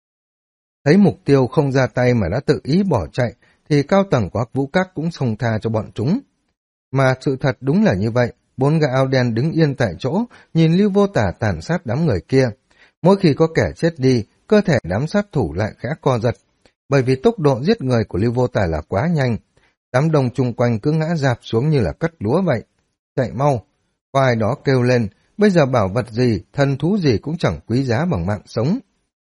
Thấy mục tiêu không ra tay mà đã tự ý bỏ chạy, thì cao tầng của Hắc Vũ Các cũng xông tha cho bọn chúng. Mà sự thật đúng là như vậy, 4 gã áo đen đứng yên tại chỗ, nhìn Lưu Vô Tả tàn sát đám người kia. Mỗi khi có kẻ chết đi, cơ thể đám sát thủ lại khẽ co giật, bởi vì tốc độ giết người của Lưu Vô Tả là quá nhanh. Đám đông chung quanh cứ ngã rạp xuống như là cắt lúa vậy. Chạy mau! Có ai đó kêu lên, bây giờ bảo vật gì, thần thú gì cũng chẳng quý giá bằng mạng sống.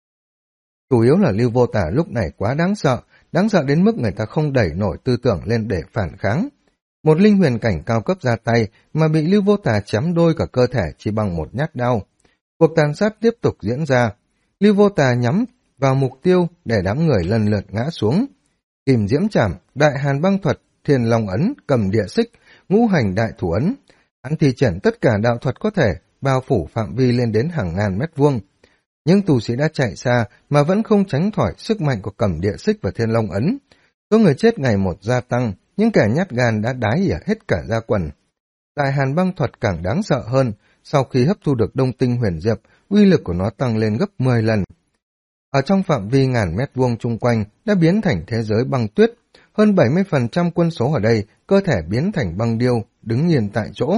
Chủ yếu là Lưu Vô Tả lúc này quá đáng sợ đến mức người ta không đẩy nổi tư tưởng lên để phản kháng. Một linh huyền cảnh cao cấp ra tay mà bị Lưu Vô Tả chém đôi cả cơ thể chỉ bằng một nhát đao. Cuộc tàn sát tiếp tục diễn ra. Lưu Vô Tả nhắm vào mục tiêu để đám người lần lượt ngã xuống. Kìm diễm trảm, đại hàn băng thuật, thiên long ấn, cầm địa xích, ngũ hành đại thủ ấn. Hắn thi triển tất cả đạo thuật có thể, bao phủ phạm vi lên đến hàng ngàn mét vuông. Nhưng tù sĩ đã chạy xa mà vẫn không tránh khỏi sức mạnh của cầm địa xích và thiên long ấn. Số người chết ngày một gia tăng, những kẻ nhát gan đã đái ỉa hết cả da quần. Đại hàn băng thuật càng đáng sợ hơn, sau khi hấp thu được đông tinh huyền diệp, uy lực của nó tăng lên gấp 10 lần. Ở trong phạm vi ngàn mét vuông chung quanh đã biến thành thế giới băng tuyết, hơn 70% quân số ở đây cơ thể biến thành băng điêu, đứng yên tại chỗ.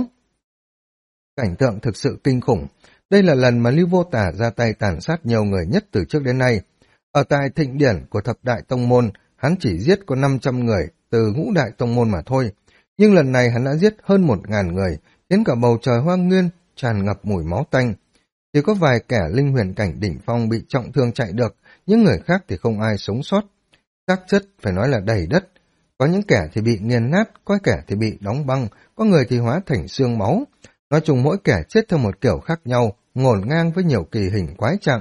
Cảnh tượng thực sự kinh khủng. Đây là lần mà Lưu Vô Tả ra tay tàn sát nhiều người nhất từ trước đến nay. Ở tại thịnh điển của thập đại tông môn, hắn chỉ giết có 500 người từ ngũ đại tông môn mà thôi. Nhưng lần này hắn đã giết hơn 1000 người, khiến cả bầu trời hoang nguyên tràn ngập mùi máu tanh. Chỉ có vài kẻ linh huyền cảnh đỉnh phong bị trọng thương chạy được, những người khác thì không ai sống sót. Xác chất phải nói là đầy đất. Có những kẻ thì bị nghiền nát, có kẻ thì bị đóng băng, có người thì hóa thành xương máu. Nói chung mỗi kẻ chết theo một kiểu khác nhau, ngổn ngang với nhiều kỳ hình quái trạng.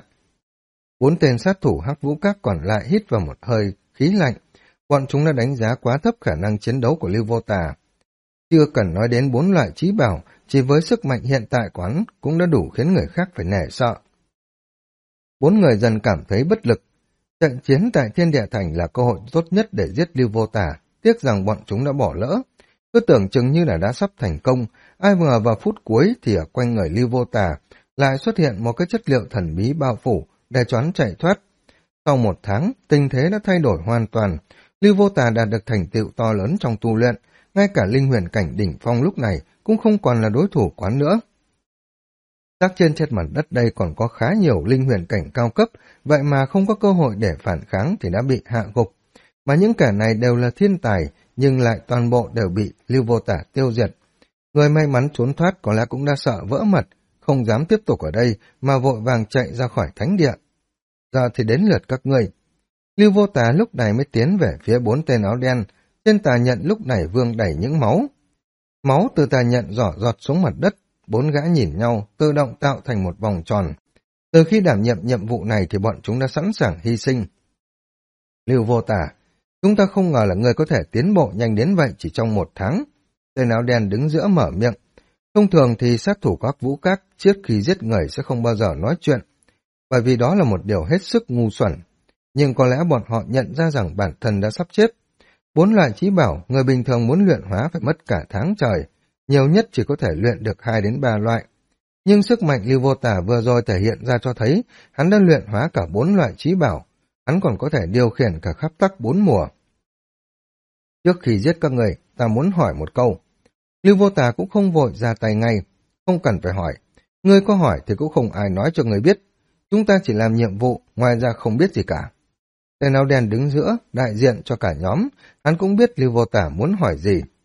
4 tên sát thủ Hắc Vũ Các còn lại hít vào một hơi khí lạnh. Bọn chúng đã đánh giá quá thấp khả năng chiến đấu của Lưu Vô Tả. Chưa cần nói đến 4 loại trí bảo, chỉ với sức mạnh hiện tại của hắn cũng đã đủ khiến người khác phải nể sợ. 4 người dần cảm thấy bất lực. Trận chiến tại Thiên Địa Thành là cơ hội tốt nhất để giết Lưu Vô Tả, tiếc rằng bọn chúng đã bỏ lỡ. Cứ tưởng chừng như là đã sắp thành công, ai ngờ vào phút cuối thì ở quanh người Lưu Vô Tả lại xuất hiện một cái chất liệu thần bí bao phủ để cho hắn chạy thoát. Sau 1 tháng, tình thế đã thay đổi hoàn toàn. Lưu Vô Tả đạt được thành tựu to lớn trong tu luyện, ngay cả linh huyền cảnh đỉnh phong lúc này cũng không còn là đối thủ quán nữa. Xác trên mặt đất đây còn có khá nhiều linh huyền cảnh cao cấp, vậy mà không có cơ hội để phản kháng thì đã bị hạ gục. Mà những kẻ này đều là thiên tài, nhưng lại toàn bộ đều bị Lưu Vô Tả tiêu diệt. Người may mắn trốn thoát có lẽ cũng đã sợ vỡ mật, không dám tiếp tục ở đây mà vội vàng chạy ra khỏi thánh địa. Giờ thì đến lượt các ngươi. Lưu Vô Tả lúc này mới tiến về phía 4 tên áo đen, trên tà nhận lúc này vương đầy những máu. Máu từ tà nhận giỏ giọt xuống mặt đất, 4 gã nhìn nhau, tự động tạo thành một vòng tròn. Từ khi đảm nhiệm nhiệm vụ này thì bọn chúng đã sẵn sàng hy sinh. Lưu Vô Tả, chúng ta không ngờ là người có thể tiến bộ nhanh đến vậy chỉ trong 1 tháng. Tên áo đen đứng giữa mở miệng. Thông thường thì sát thủ các vũ các trước khi giết người sẽ không bao giờ nói chuyện, bởi vì đó là một điều hết sức ngu xuẩn. Nhưng có lẽ bọn họ nhận ra rằng bản thân đã sắp chết. 4 loại trí bảo, người bình thường muốn luyện hóa phải mất cả tháng trời, nhiều nhất chỉ có thể luyện được 2 đến 3 loại. Nhưng sức mạnh Lưu Vô Tả vừa rồi thể hiện ra cho thấy hắn đã luyện hóa cả 4 loại trí bảo, hắn còn có thể điều khiển cả khắp tắc 4 mùa. Trước khi giết các người, ta muốn hỏi một câu. Lưu Vô Tả cũng không vội ra tay ngay, không cần phải hỏi. Ngươi có hỏi thì cũng không ai nói cho ngươi biết. Chúng ta chỉ làm nhiệm vụ, ngoài ra không biết gì cả. Tên áo đen đứng giữa, đại diện cho cả nhóm, hắn cũng biết Lưu Vô Tả muốn hỏi gì.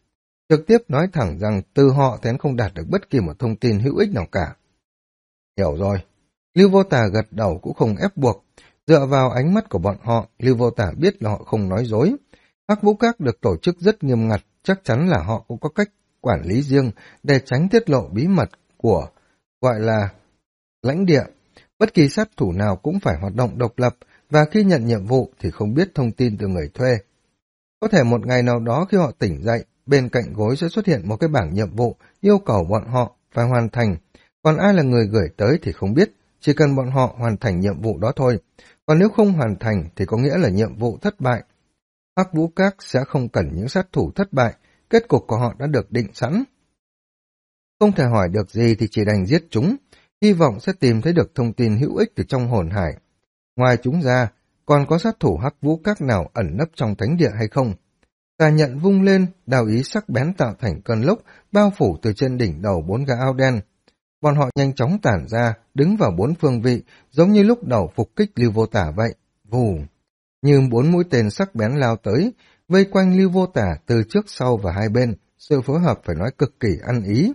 trực tiếp nói thẳng rằng từ họ thì hắn không đạt được bất kỳ một thông tin hữu ích nào cả. Hiểu rồi. Lưu Vô Tà gật đầu cũng không ép buộc. Dựa vào ánh mắt của bọn họ, Lưu Vô Tà biết là họ không nói dối. Hắc Vũ Các được tổ chức rất nghiêm ngặt, chắc chắn là họ cũng có cách quản lý riêng để tránh tiết lộ bí mật của gọi là lãnh địa. Bất kỳ sát thủ nào cũng phải hoạt động độc lập và khi nhận nhiệm vụ thì không biết thông tin từ người thuê. Có thể một ngày nào đó khi họ tỉnh dậy, bên cạnh gối sẽ xuất hiện một cái bảng nhiệm vụ yêu cầu bọn họ phải hoàn thành. Còn ai là người gửi tới thì không biết, chỉ cần bọn họ hoàn thành nhiệm vụ đó thôi. Còn nếu không hoàn thành thì có nghĩa là nhiệm vụ thất bại. Hắc Vũ Các sẽ không cần những sát thủ thất bại, kết cục của họ đã được định sẵn. Không thể hỏi được gì thì chỉ đành giết chúng, hy vọng sẽ tìm thấy được thông tin hữu ích từ trong hồn hải. Ngoài chúng ra, còn có sát thủ Hắc Vũ Các nào ẩn nấp trong thánh địa hay không? Tà nhận vung lên, đao ý sắc bén tạo thành cơn lốc, bao phủ từ trên đỉnh đầu 4 gã áo đen. Bọn họ nhanh chóng tản ra, đứng vào 4 phương vị, giống như lúc đầu phục kích Lưu Vô Tà vậy. Vù! Như 4 mũi tên sắc bén lao tới, vây quanh Lưu Vô Tà từ trước sau và hai bên, sự phối hợp phải nói cực kỳ ăn ý.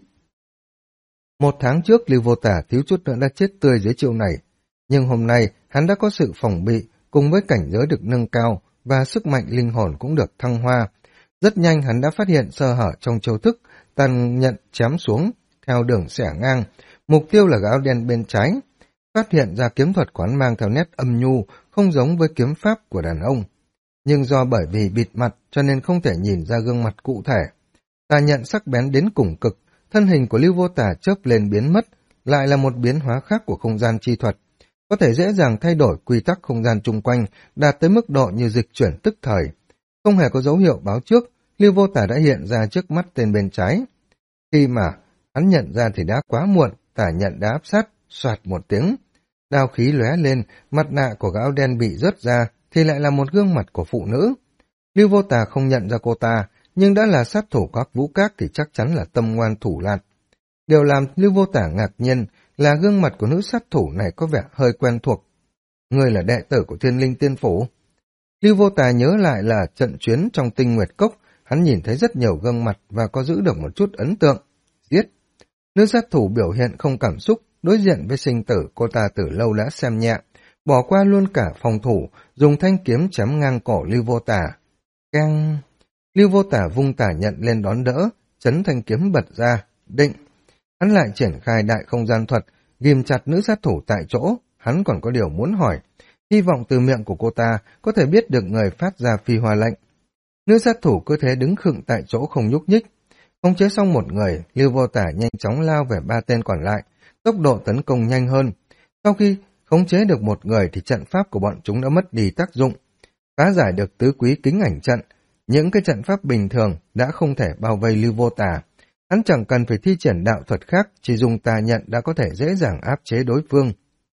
1 tháng trước Lưu Vô Tà thiếu chút nữa đã chết tươi dưới chiêu này, nhưng hôm nay hắn đã có sự phòng bị, cùng với cảnh giới được nâng cao và sức mạnh linh hồn cũng được thăng hoa. Rất nhanh hắn đã phát hiện sơ hở trong chiêu thức, tàn nhận chém xuống theo đường xẻ ngang, mục tiêu là gã áo đen bên trái. Phát hiện ra kiếm thuật quán mang theo nét âm nhu, không giống với kiếm pháp của đàn ông. Nhưng do bởi vì bịt mặt cho nên không thể nhìn ra gương mặt cụ thể. Tà nhận sắc bén đến cùng cực, thân hình của Lưu Vô Tà chớp lên biến mất, lại là một biến hóa khác của không gian chi thuật. Có thể dễ dàng thay đổi quy tắc không gian chung quanh, đạt tới mức độ như dịch chuyển tức thời. Không hề có dấu hiệu báo trước, Lưu Vô Tà đã hiện ra trước mắt tên bên trái. Khi mà hắn nhận ra thì đã quá muộn, Tà nhận đã áp sát, soạt một tiếng. Đao khí lóe lên, mặt nạ của gã áo đen bị rớt ra, thì lại là một gương mặt của phụ nữ. Lưu Vô Tà không nhận ra cô ta, nhưng đã là sát thủ các Vũ Các thì chắc chắn là tâm ngoan thủ lạt. Điều làm Lưu Vô Tà ngạc nhiên là gương mặt của nữ sát thủ này có vẻ hơi quen thuộc. Người là đệ tử của Thiên Linh Tiên Phủ. Lưu Vô Tà nhớ lại là trận chuyến trong Tinh Nguyệt Cốc, hắn nhìn thấy rất nhiều gương mặt và có giữ được một chút ấn tượng. Giết! Nữ sát thủ biểu hiện không cảm xúc, đối diện với sinh tử cô ta từ lâu đã xem nhẹ, bỏ qua luôn cả phòng thủ, dùng thanh kiếm chém ngang cổ Lưu Vô Tà. Keng! Lưu Vô Tà vung tà nhận lên đón đỡ, chấn thanh kiếm bật ra, định. Hắn lại triển khai đại không gian thuật, ghim chặt nữ sát thủ tại chỗ, hắn còn có điều muốn hỏi, hy vọng từ miệng của cô ta có thể biết được người phát ra phi hoa lệnh. Nữ sát thủ cứ thế đứng khựng tại chỗ không nhúc nhích. Khống chế xong một người, Lưu Vô Tà nhanh chóng lao về 3 tên còn lại, tốc độ tấn công nhanh hơn. Sau khi khống chế được một người thì trận pháp của bọn chúng đã mất đi tác dụng. Phá giải được tứ quý kính ảnh trận, những cái trận pháp bình thường đã không thể bao vây Lưu Vô Tà. Hắn chẳng cần phải thi triển đạo thuật khác, chỉ dùng tà nhận đã có thể dễ dàng áp chế đối phương.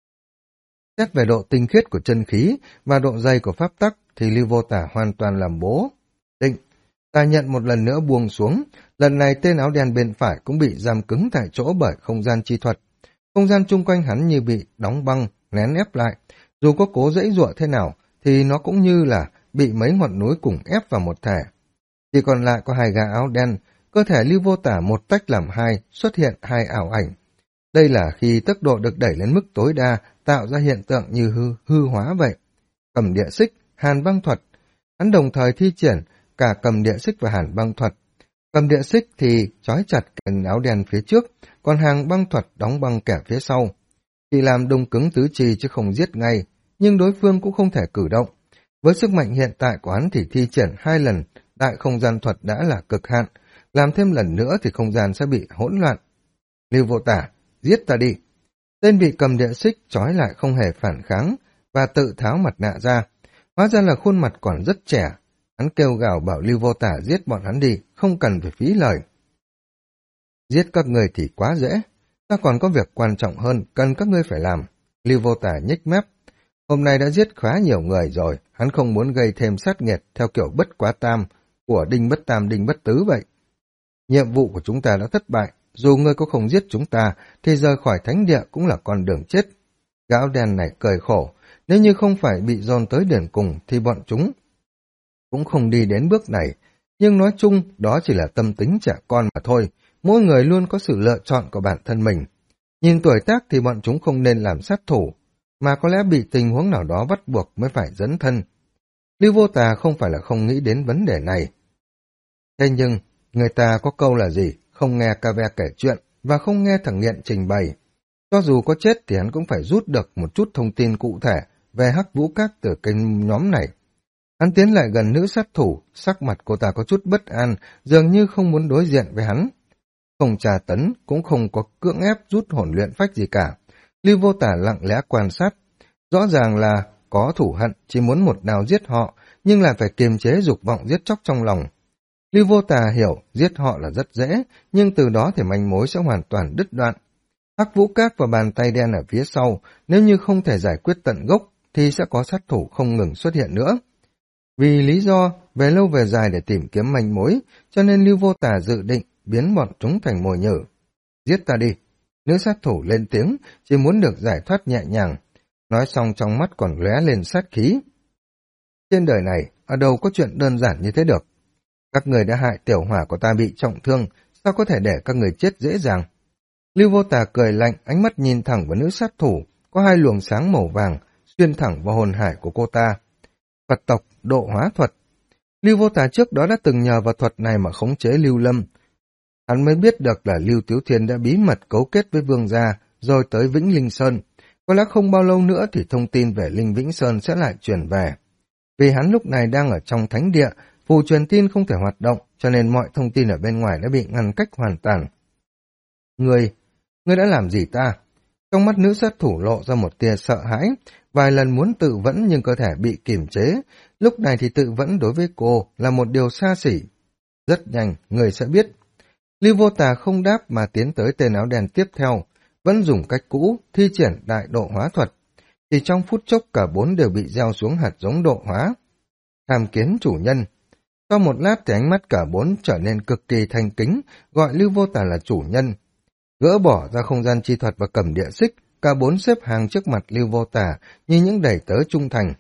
Xét về độ tinh khiết của chân khí và độ dày của pháp tắc thì Lưu Vô Tà hoàn toàn làm bố. Định, tà nhận một lần nữa buông xuống, lần này tên áo đen bên phải cũng bị giam cứng tại chỗ bởi không gian chi thuật. Không gian chung quanh hắn như bị đóng băng, nén ép lại. Dù có cố giãy giụa thế nào thì nó cũng như là bị mấy ngọn núi cùng ép vào một thể. Chỉ còn lại có 2 gã áo đen, cơ thể Lưu Vô Tà một tách làm 2, xuất hiện 2 ảo ảnh. Đây là khi tốc độ được đẩy lên mức tối đa, tạo ra hiện tượng như hư hóa vậy. Cầm địa xích, hàn băng thuật. Hắn đồng thời thi triển cả cầm địa xích và hàn băng thuật. Cầm địa xích thì trói chặt kẻ áo đen phía trước, còn hàn băng thuật đóng băng kẻ phía sau. Chỉ làm đông cứng tứ chi chứ không giết ngay, nhưng đối phương cũng không thể cử động. Với sức mạnh hiện tại của hắn thì thi triển 2 lần đại không gian thuật đã là cực hạn, làm thêm lần nữa thì không gian sẽ bị hỗn loạn. Lưu Vô Tà, giết ta đi! Tên bị cầm địa xích trói lại không hề phản kháng và tự tháo mặt nạ ra. Hóa ra là khuôn mặt còn rất trẻ. Hắn kêu gào bảo Lưu Vô Tà giết bọn hắn đi, không cần phải phí lời. Giết các người thì quá dễ, ta còn có việc quan trọng hơn cần các ngươi phải làm. Lưu Vô Tà nhếch mép. Hôm nay đã giết khá nhiều người rồi, hắn không muốn gây thêm sát nghiệt theo kiểu bất quá tam của đinh bất tam đinh bất tứ vậy. Nhiệm vụ của chúng ta đã thất bại, dù ngươi có không giết chúng ta thì rời khỏi thánh địa cũng là con đường chết. Gã áo đen này cười khổ, nếu như không phải bị dồn tới điển cùng thì bọn chúng cũng không đi đến bước này. Nhưng nói chung, đó chỉ là tâm tính trẻ con mà thôi. Mỗi người luôn có sự lựa chọn của bản thân mình. Nhìn tuổi tác thì bọn chúng không nên làm sát thủ, mà có lẽ bị tình huống nào đó bắt buộc mới phải dấn thân. Lưu Vô Tà không phải là không nghĩ đến vấn đề này. Thế nhưng, người ta có câu là gì? Không nghe ca ve kể chuyện và không nghe thằng nghiện trình bày. Cho dù có chết thì hắn cũng phải rút được một chút thông tin cụ thể về Hắc Vũ Các từ cái nhóm này. Hắn tiến lại gần nữ sát thủ, sắc mặt cô ta có chút bất an, dường như không muốn đối diện với hắn. Không trà tấn, cũng không có cưỡng ép rút hồn luyện phách gì cả. Lưu Vô Tà lặng lẽ quan sát. Rõ ràng là có thù hận, chỉ muốn một đao giết họ, nhưng lại phải kiềm chế dục vọng giết chóc trong lòng. Lưu Vô Tà hiểu giết họ là rất dễ, nhưng từ đó thì manh mối sẽ hoàn toàn đứt đoạn. Hắc Vũ Các và bàn tay đen ở phía sau, nếu như không thể giải quyết tận gốc, thì sẽ có sát thủ không ngừng xuất hiện nữa. Vì lý do về lâu về dài để tìm kiếm manh mối, cho nên Lưu Vô Tà dự định biến bọn chúng thành mồi nhử. Giết ta đi. Nữ sát thủ lên tiếng, chỉ muốn được giải thoát nhẹ nhàng. Nói xong trong mắt còn lóe lên sát khí. Trên đời này, ở đâu có chuyện đơn giản như thế được. Các người đã hại tiểu hỏa của ta bị trọng thương, sao có thể để các người chết dễ dàng? Lưu Vô Tà cười lạnh, ánh mắt nhìn thẳng vào nữ sát thủ, có hai luồng sáng màu vàng, xuyên thẳng vào hồn hải của cô ta. Phật tộc, độ hóa thuật. Lưu Vô Tà trước đó đã từng nhờ vào thuật này mà khống chế Lưu Lâm. Hắn mới biết được là Lưu Tiếu Thiên đã bí mật cấu kết với Vương gia, rồi tới Vĩnh Linh Sơn. Có lẽ không bao lâu nữa thì thông tin về Linh Vĩnh Sơn sẽ lại truyền về. Vì hắn lúc này đang ở trong thánh địa, phù truyền tin không thể hoạt động, cho nên mọi thông tin ở bên ngoài đã bị ngăn cách hoàn toàn. Ngươi đã làm gì ta? Trong mắt nữ sát thủ lộ ra một tia sợ hãi, vài lần muốn tự vẫn nhưng cơ thể bị kiềm chế, lúc này thì tự vẫn đối với cô là một điều xa xỉ. Rất nhanh, người sẽ biết. Lưu Vô Tà không đáp mà tiến tới tên áo đen tiếp theo, vẫn dùng cách cũ, thi triển đại độ hóa thuật. Chỉ trong phút chốc cả bốn đều bị gieo xuống hạt giống độ hóa. Tham kiến chủ nhân. Sau một lát thì ánh mắt cả bốn trở nên cực kỳ thanh kính, gọi Lưu Vô Tà là chủ nhân. Gỡ bỏ ra không gian chi thuật và cầm địa xích, cả bốn xếp hàng trước mặt Lưu Vô Tà như những đầy tớ trung thành.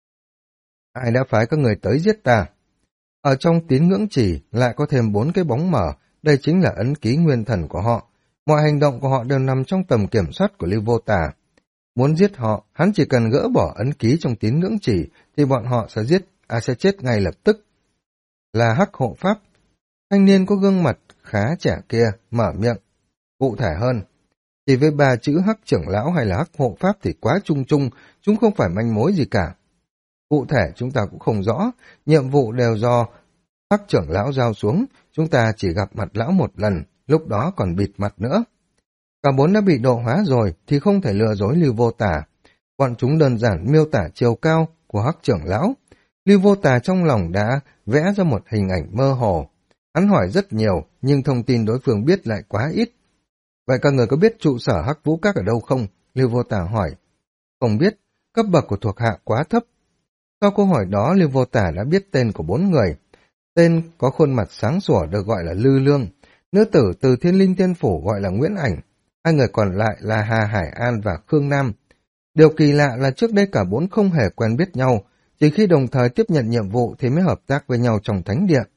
Ai đã phái các người tới giết ta? Ở trong tín ngưỡng chỉ lại có thêm 4 cái bóng mở, đây chính là ấn ký nguyên thần của họ. Mọi hành động của họ đều nằm trong tầm kiểm soát của Lưu Vô Tà. Muốn giết họ, hắn chỉ cần gỡ bỏ ấn ký trong tín ngưỡng chỉ thì bọn họ sẽ chết ngay lập tức. Là Hắc hộ pháp. Thanh niên có gương mặt khá trẻ kia mở miệng. Cụ thể hơn, chỉ với 3 chữ Hắc trưởng lão hay là Hắc hộ pháp thì quá chung chung, chúng không phải manh mối gì cả. Cụ thể chúng ta cũng không rõ, nhiệm vụ đều do Hắc trưởng lão giao xuống, chúng ta chỉ gặp mặt lão một lần, lúc đó còn bịt mặt nữa. Cả 4 đã bị độ hóa rồi thì không thể lừa dối Lưu Vô Tà. Bọn chúng đơn giản miêu tả chiều cao của Hắc trưởng lão. Lưu Vô Tà trong lòng đã vẽ ra một hình ảnh mơ hồ. Hắn hỏi rất nhiều, nhưng thông tin đối phương biết lại quá ít. Vậy các người có biết trụ sở Hắc Vũ Các ở đâu không? Lưu Vô Tà hỏi. Không biết, cấp bậc của thuộc hạ quá thấp. Sau câu hỏi đó, Lưu Vô Tà đã biết tên của 4 người. Tên có khuôn mặt sáng sủa được gọi là Lư Lương. Nữ tử từ Thiên Linh Tiên Phủ gọi là Nguyễn Ảnh. Hai người còn lại là Hà Hải An và Khương Nam. Điều kỳ lạ là trước đây cả 4 không hề quen biết nhau, chỉ khi đồng thời tiếp nhận nhiệm vụ thì mới hợp tác với nhau trong thánh địa.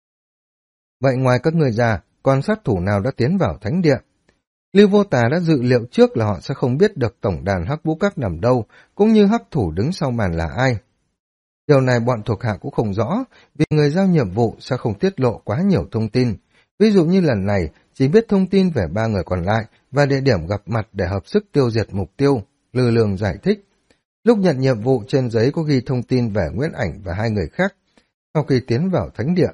Vậy ngoài các người già, còn sát thủ nào đã tiến vào thánh địa? Lưu Vô Tà đã dự liệu trước là họ sẽ không biết được tổng đàn Hắc Vũ Các nằm đâu, cũng như hắc thủ đứng sau màn là ai. Điều này bọn thuộc hạ cũng không rõ, vì người giao nhiệm vụ sẽ không tiết lộ quá nhiều thông tin. Ví dụ như lần này, chỉ biết thông tin về 3 người còn lại và địa điểm gặp mặt để hợp sức tiêu diệt mục tiêu, Lư Lương giải thích. Lúc nhận nhiệm vụ trên giấy có ghi thông tin về Nguyễn Ảnh và 2 người khác. Sau khi tiến vào thánh địa,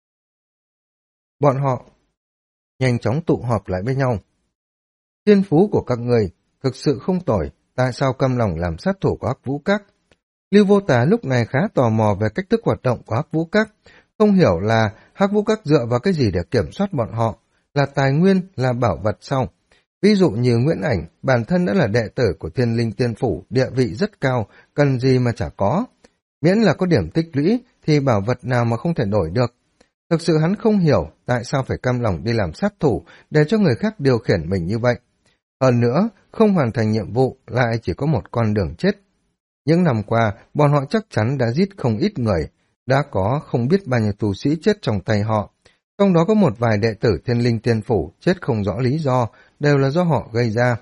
bọn họ nhanh chóng tụ họp lại với nhau. Thiên phú của các người thực sự không tồi, tại sao căm lòng làm sát thủ của Hắc Vũ Các? Lưu Vô Tà lúc này khá tò mò về cách thức hoạt động của Hắc Vũ Các, không hiểu là Hắc Vũ Các dựa vào cái gì để kiểm soát bọn họ, là tài nguyên, là bảo vật sao? Ví dụ như Nguyễn Ảnh, bản thân đã là đệ tử của Thiên Linh Tiên Phủ, địa vị rất cao, cần gì mà chả có. Miễn là có điểm tích lũy thì bảo vật nào mà không thể đổi được. Thực sự hắn không hiểu tại sao phải cam lòng đi làm sát thủ để cho người khác điều khiển mình như vậy. Hơn nữa, không hoàn thành nhiệm vụ lại chỉ có một con đường chết. Những năm qua, bọn họ chắc chắn đã giết không ít người. Đã có không biết bao nhiêu tu sĩ chết trong tay họ, trong đó có một vài đệ tử Thiên Linh Tiên Phủ chết không rõ lý do, đều là do họ gây ra.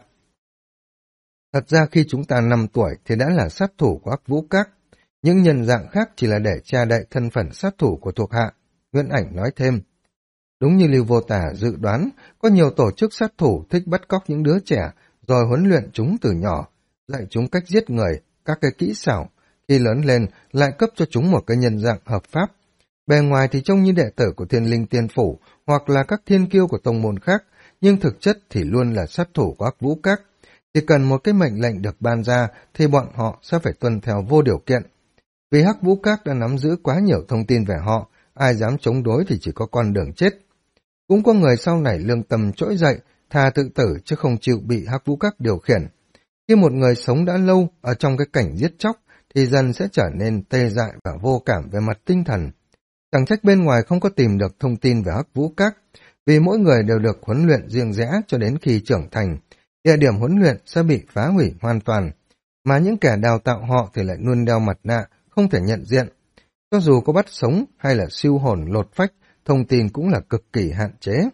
Thật ra khi chúng ta 5 tuổi thì đã là sát thủ của Hắc Vũ Các, những nhân dạng khác chỉ là để che đậy thân phận sát thủ của thuộc hạ. Nguyễn Ảnh nói thêm, đúng như Lưu Vô Tà dự đoán, có nhiều tổ chức sát thủ thích bắt cóc những đứa trẻ, rồi huấn luyện chúng từ nhỏ, dạy chúng cách giết người, các cái kỹ xảo, khi lớn lên lại cấp cho chúng một cái nhân dạng hợp pháp. Bề ngoài thì trông như đệ tử của Thiên Linh Tiên Phủ hoặc là các thiên kiêu của tông môn khác, nhưng thực chất thì luôn là sát thủ của Hắc Vũ Các. Chỉ cần một cái mệnh lệnh được ban ra thì bọn họ sẽ phải tuân theo vô điều kiện. Vì Hắc Vũ Các đã nắm giữ quá nhiều thông tin về họ, ai dám chống đối thì chỉ có con đường chết. Cũng có người sau này lương tâm trỗi dậy, thà tự tử chứ không chịu bị Hắc Vũ Các điều khiển. Khi một người sống đã lâu ở trong cái cảnh giết chóc thì dần sẽ trở nên tê dại và vô cảm về mặt tinh thần. Chẳng trách bên ngoài không có tìm được thông tin về Hắc Vũ Các, vì mỗi người đều được huấn luyện riêng rẽ cho đến khi trưởng thành. Địa điểm huấn luyện sẽ bị phá hủy hoàn toàn, mà những kẻ đào tạo họ thì lại luôn đeo mặt nạ, không thể nhận diện. Cho dù có bắt sống hay là siêu hồn lột phách, thông tin cũng là cực kỳ hạn chế.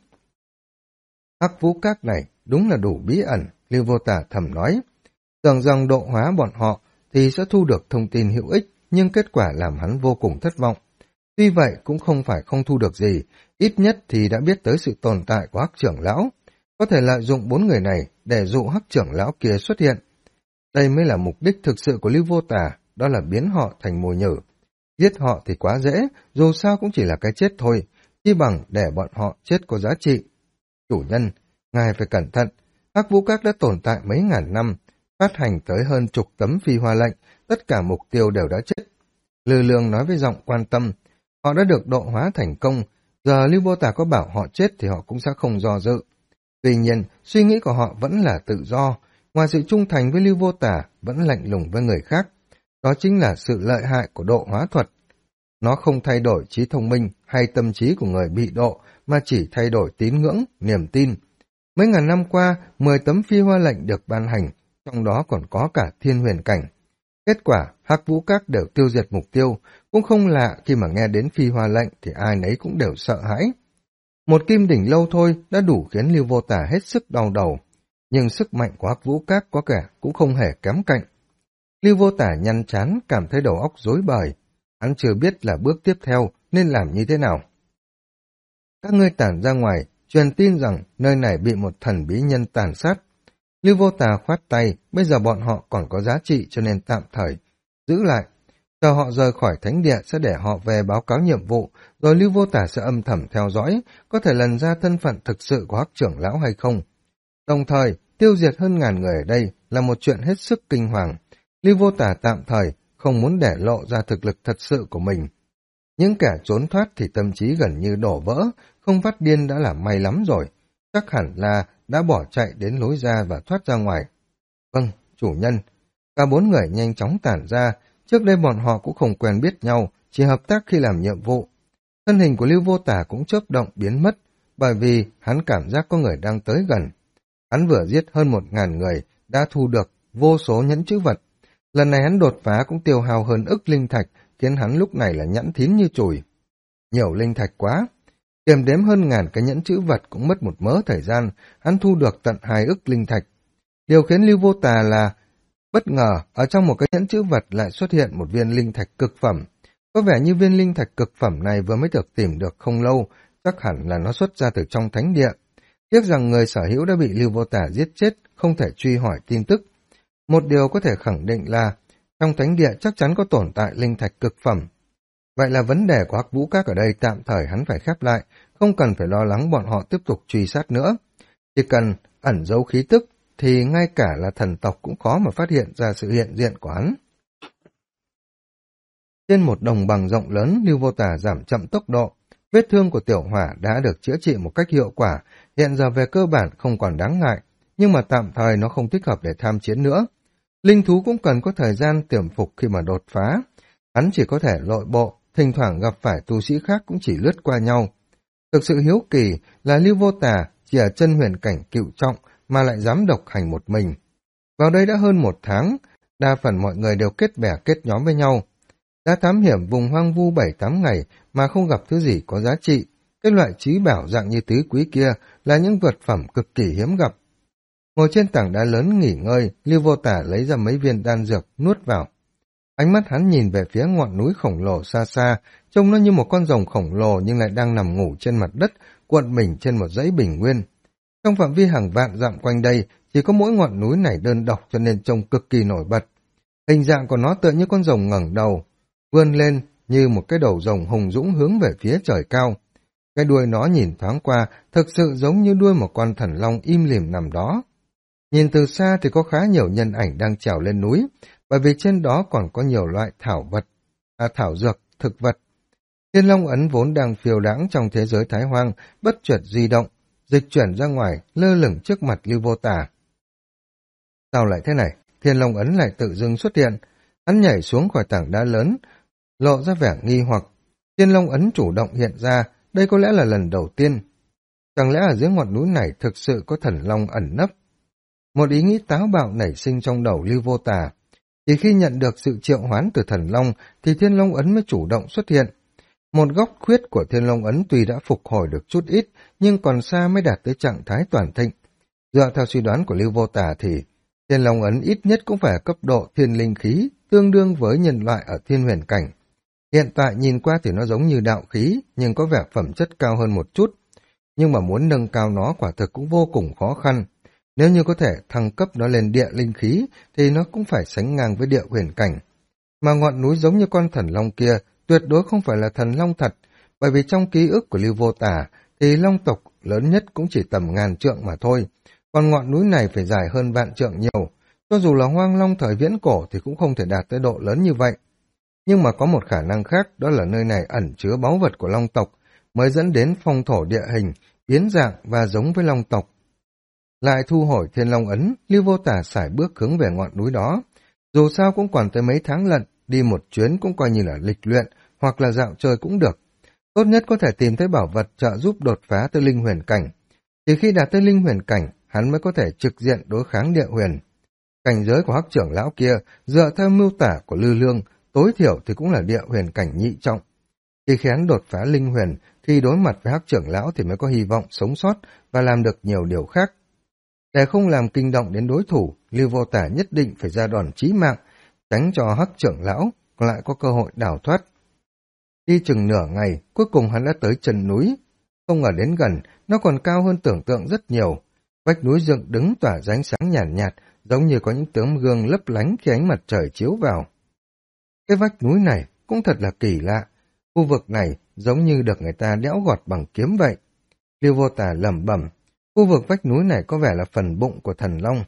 Hắc Vũ Các này đúng là đủ bí ẩn, Lưu Vô Tà thầm nói. Tưởng rằng độ hóa bọn họ thì sẽ thu được thông tin hữu ích, nhưng kết quả làm hắn vô cùng thất vọng. Tuy vậy cũng không phải không thu được gì, ít nhất thì đã biết tới sự tồn tại của Hắc trưởng lão. Có thể lợi dụng 4 người này để dụ Hắc trưởng lão kia xuất hiện. Đây mới là mục đích thực sự của Lưu Vô Tà, đó là biến họ thành mồi nhử. Giết họ thì quá dễ, dù sao cũng chỉ là cái chết thôi, chi bằng để bọn họ chết có giá trị. Chủ nhân, ngài phải cẩn thận, Hắc Vũ Các đã tồn tại mấy ngàn năm, phát hành tới hơn chục tấm phi hoa lệnh, tất cả mục tiêu đều đã chết. Lư Lương nói với giọng quan tâm, họ đã được độ hóa thành công, giờ Lưu Vô Tà có bảo họ chết thì họ cũng sẽ không do dự. Tuy nhiên, suy nghĩ của họ vẫn là tự do, ngoài sự trung thành với Lưu Vô Tà, vẫn lạnh lùng với người khác. Đó chính là sự lợi hại của độ hóa thuật. Nó không thay đổi trí thông minh hay tâm trí của người bị độ, mà chỉ thay đổi tín ngưỡng, niềm tin. Mấy ngàn năm qua, 10 tấm phi hoa lệnh được ban hành, trong đó còn có cả thiên huyền cảnh. Kết quả, Hắc Vũ Các đều tiêu diệt mục tiêu, cũng không lạ khi mà nghe đến phi hoa lệnh thì ai nấy cũng đều sợ hãi. Một kim đỉnh lâu thôi đã đủ khiến Lưu Vô Tà hết sức đau đầu, nhưng sức mạnh của Hắc Vũ Các có kẻ cũng không hề kém cạnh. Lưu Vô Tà nhăn chán, cảm thấy đầu óc rối bời. Hắn chưa biết là bước tiếp theo nên làm như thế nào. Các ngươi tản ra ngoài, truyền tin rằng nơi này bị một thần bí nhân tàn sát. Lưu Vô Tà khoát tay, bây giờ bọn họ còn có giá trị cho nên tạm thời giữ lại. Chờ họ rời khỏi thánh địa sẽ để họ về báo cáo nhiệm vụ, rồi Lưu Vô Tà sẽ âm thầm theo dõi, có thể lần ra thân phận thực sự của Hắc trưởng lão hay không. Đồng thời, tiêu diệt hơn ngàn người ở đây là một chuyện hết sức kinh hoàng. Lưu Vô Tà tạm thời không muốn để lộ ra thực lực thật sự của mình. Những kẻ trốn thoát thì tâm trí gần như đổ vỡ, không phát điên đã là may lắm rồi. Chắc hẳn là đã bỏ chạy đến lối ra và thoát ra ngoài. Vâng, chủ nhân. Cả 4 người nhanh chóng tản ra, trước đây bọn họ cũng không quen biết nhau, chỉ hợp tác khi làm nhiệm vụ. Thân hình của Lưu Vô Tà cũng chớp động biến mất, bởi vì hắn cảm giác có người đang tới gần. Hắn vừa giết hơn 1000 người, đã thu được vô số nhẫn chữ vật. Lần này hắn đột phá cũng tiêu hao hơn ức linh thạch, khiến hắn lúc này là nhẵn thín như chùi. Nhiều linh thạch quá. Kiềm đếm hơn ngàn cái nhẫn chữ vật cũng mất một mớ thời gian, hắn thu được tận 2 ức linh thạch. Điều khiến Lưu Vô Tà là bất ngờ, ở trong một cái nhẫn chữ vật lại xuất hiện một viên linh thạch cực phẩm. Có vẻ như viên linh thạch cực phẩm này vừa mới được tìm được không lâu, chắc hẳn là nó xuất ra từ trong thánh địa. Tiếc rằng người sở hữu đã bị Lưu Vô Tà giết chết, không thể truy hỏi tin tức. Một điều có thể khẳng định là trong thánh địa chắc chắn có tồn tại linh thạch cực phẩm. Vậy là vấn đề của Hắc Vũ Các ở đây tạm thời hắn phải khép lại, không cần phải lo lắng bọn họ tiếp tục truy sát nữa. Chỉ cần ẩn giấu khí tức thì ngay cả là thần tộc cũng khó mà phát hiện ra sự hiện diện của hắn. Trên một đồng bằng rộng lớn, Lưu Vô Tà giảm chậm tốc độ. Vết thương của Tiểu Hỏa đã được chữa trị một cách hiệu quả, hiện giờ về cơ bản không còn đáng ngại, nhưng mà tạm thời nó không thích hợp để tham chiến nữa. Linh thú cũng cần có thời gian tiềm phục khi mà đột phá. Hắn chỉ có thể lội bộ, thỉnh thoảng gặp phải tu sĩ khác cũng chỉ lướt qua nhau. Thực sự hiếu kỳ là Lưu Vô Tà chỉ ở chân huyền cảnh cựu trọng mà lại dám độc hành một mình. Vào đây đã hơn 1 tháng, đa phần mọi người đều kết bè kết nhóm với nhau. Đã thám hiểm vùng hoang vu 7-8 ngày mà không gặp thứ gì có giá trị. Cái loại trí bảo dạng như tứ quý kia là những vật phẩm cực kỳ hiếm gặp. Ngồi trên tảng đá lớn nghỉ ngơi, Lưu Vô Tả lấy ra mấy viên đan dược nuốt vào. Ánh mắt hắn nhìn về phía ngọn núi khổng lồ xa xa, trông nó như một con rồng khổng lồ nhưng lại đang nằm ngủ trên mặt đất, cuộn mình trên một dãy bình nguyên. Trong phạm vi hàng vạn dặm quanh đây, chỉ có mỗi ngọn núi này đơn độc cho nên trông cực kỳ nổi bật. Hình dạng của nó tựa như con rồng ngẩng đầu, vươn lên như một cái đầu rồng hùng dũng hướng về phía trời cao. Cái đuôi nó nhìn thoáng qua, thực sự giống như đuôi một con thần long im lìm nằm đó. Nhìn từ xa thì có khá nhiều nhân ảnh đang trèo lên núi, bởi vì trên đó còn có nhiều loại thảo dược, thực vật. Thiên Long ấn vốn đang phiêu đãng trong thế giới Thái Hoang, bất chợt di động, dịch chuyển ra ngoài, lơ lửng trước mặt Lưu Vô Tả. Sao lại thế này? Thiên Long ấn lại tự dưng xuất hiện. Hắn nhảy xuống khỏi tảng đá lớn, lộ ra vẻ nghi hoặc. Thiên Long ấn chủ động hiện ra, đây có lẽ là lần đầu tiên. Chẳng lẽ ở dưới ngọn núi này thực sự có thần long ẩn nấp? Một ý nghĩ táo bạo nảy sinh trong đầu Lưu Vô Tả. Chỉ khi nhận được sự triệu hoán từ thần long thì Thiên Long ấn mới chủ động xuất hiện. Một góc khuyết của Thiên Long ấn tuy đã phục hồi được chút ít, nhưng còn xa mới đạt tới trạng thái toàn thịnh. Dựa theo suy đoán của Lưu Vô Tả thì Thiên Long ấn ít nhất cũng phải ở cấp độ thiên linh khí, tương đương với nhân loại ở thiên huyền cảnh. Hiện tại nhìn qua thì nó giống như đạo khí, nhưng có vẻ phẩm chất cao hơn một chút. Nhưng mà muốn nâng cao nó quả thực cũng vô cùng khó khăn. Nếu như có thể thăng cấp nó lên địa linh khí, thì nó cũng phải sánh ngang với địa huyền cảnh. Mà ngọn núi giống như con thần long kia, tuyệt đối không phải là thần long thật, bởi vì trong ký ức của Lưu Vô Tả, thì long tộc lớn nhất cũng chỉ tầm ngàn trượng mà thôi. Còn ngọn núi này phải dài hơn vạn trượng nhiều. Cho dù là hoang long thời viễn cổ thì cũng không thể đạt tới độ lớn như vậy. Nhưng mà có một khả năng khác, đó là nơi này ẩn chứa báu vật của long tộc, mới dẫn đến phong thổ địa hình, biến dạng và giống với long tộc. Lại thu hồi Thiên Long ấn, Lưu Vô Tả sải bước hướng về ngọn núi đó. Dù sao cũng còn tới mấy tháng lận, đi một chuyến cũng coi như là lịch luyện, hoặc là dạo chơi cũng được. Tốt nhất có thể tìm thấy bảo vật trợ giúp đột phá tới linh huyền cảnh. Chỉ khi đạt tới linh huyền cảnh, hắn mới có thể trực diện đối kháng địa huyền. Cảnh giới của Hắc trưởng lão kia, dựa theo mưu tả của Lư Lương, tối thiểu thì cũng là địa huyền cảnh nhị trọng. Chỉ khi hắn đột phá linh huyền, khi đối mặt với Hắc trưởng lão thì mới có hy vọng sống sót và làm được nhiều điều khác. Để không làm kinh động đến đối thủ, Lưu Vô Tả nhất định phải ra đòn chí mạng, tránh cho Hắc trưởng lão lại có cơ hội đào thoát. Đi chừng nửa ngày, cuối cùng hắn đã tới chân núi. Không ngờ đến gần, nó còn cao hơn tưởng tượng rất nhiều. Vách núi dựng đứng tỏa ra ánh sáng nhàn nhạt, giống như có những tấm gương lấp lánh khi ánh mặt trời chiếu vào. Cái vách núi này cũng thật là kỳ lạ. Khu vực này giống như được người ta đẽo gọt bằng kiếm vậy. Lưu Vô Tả lẩm bẩm, khu vực vách núi này có vẻ là phần bụng của thần long.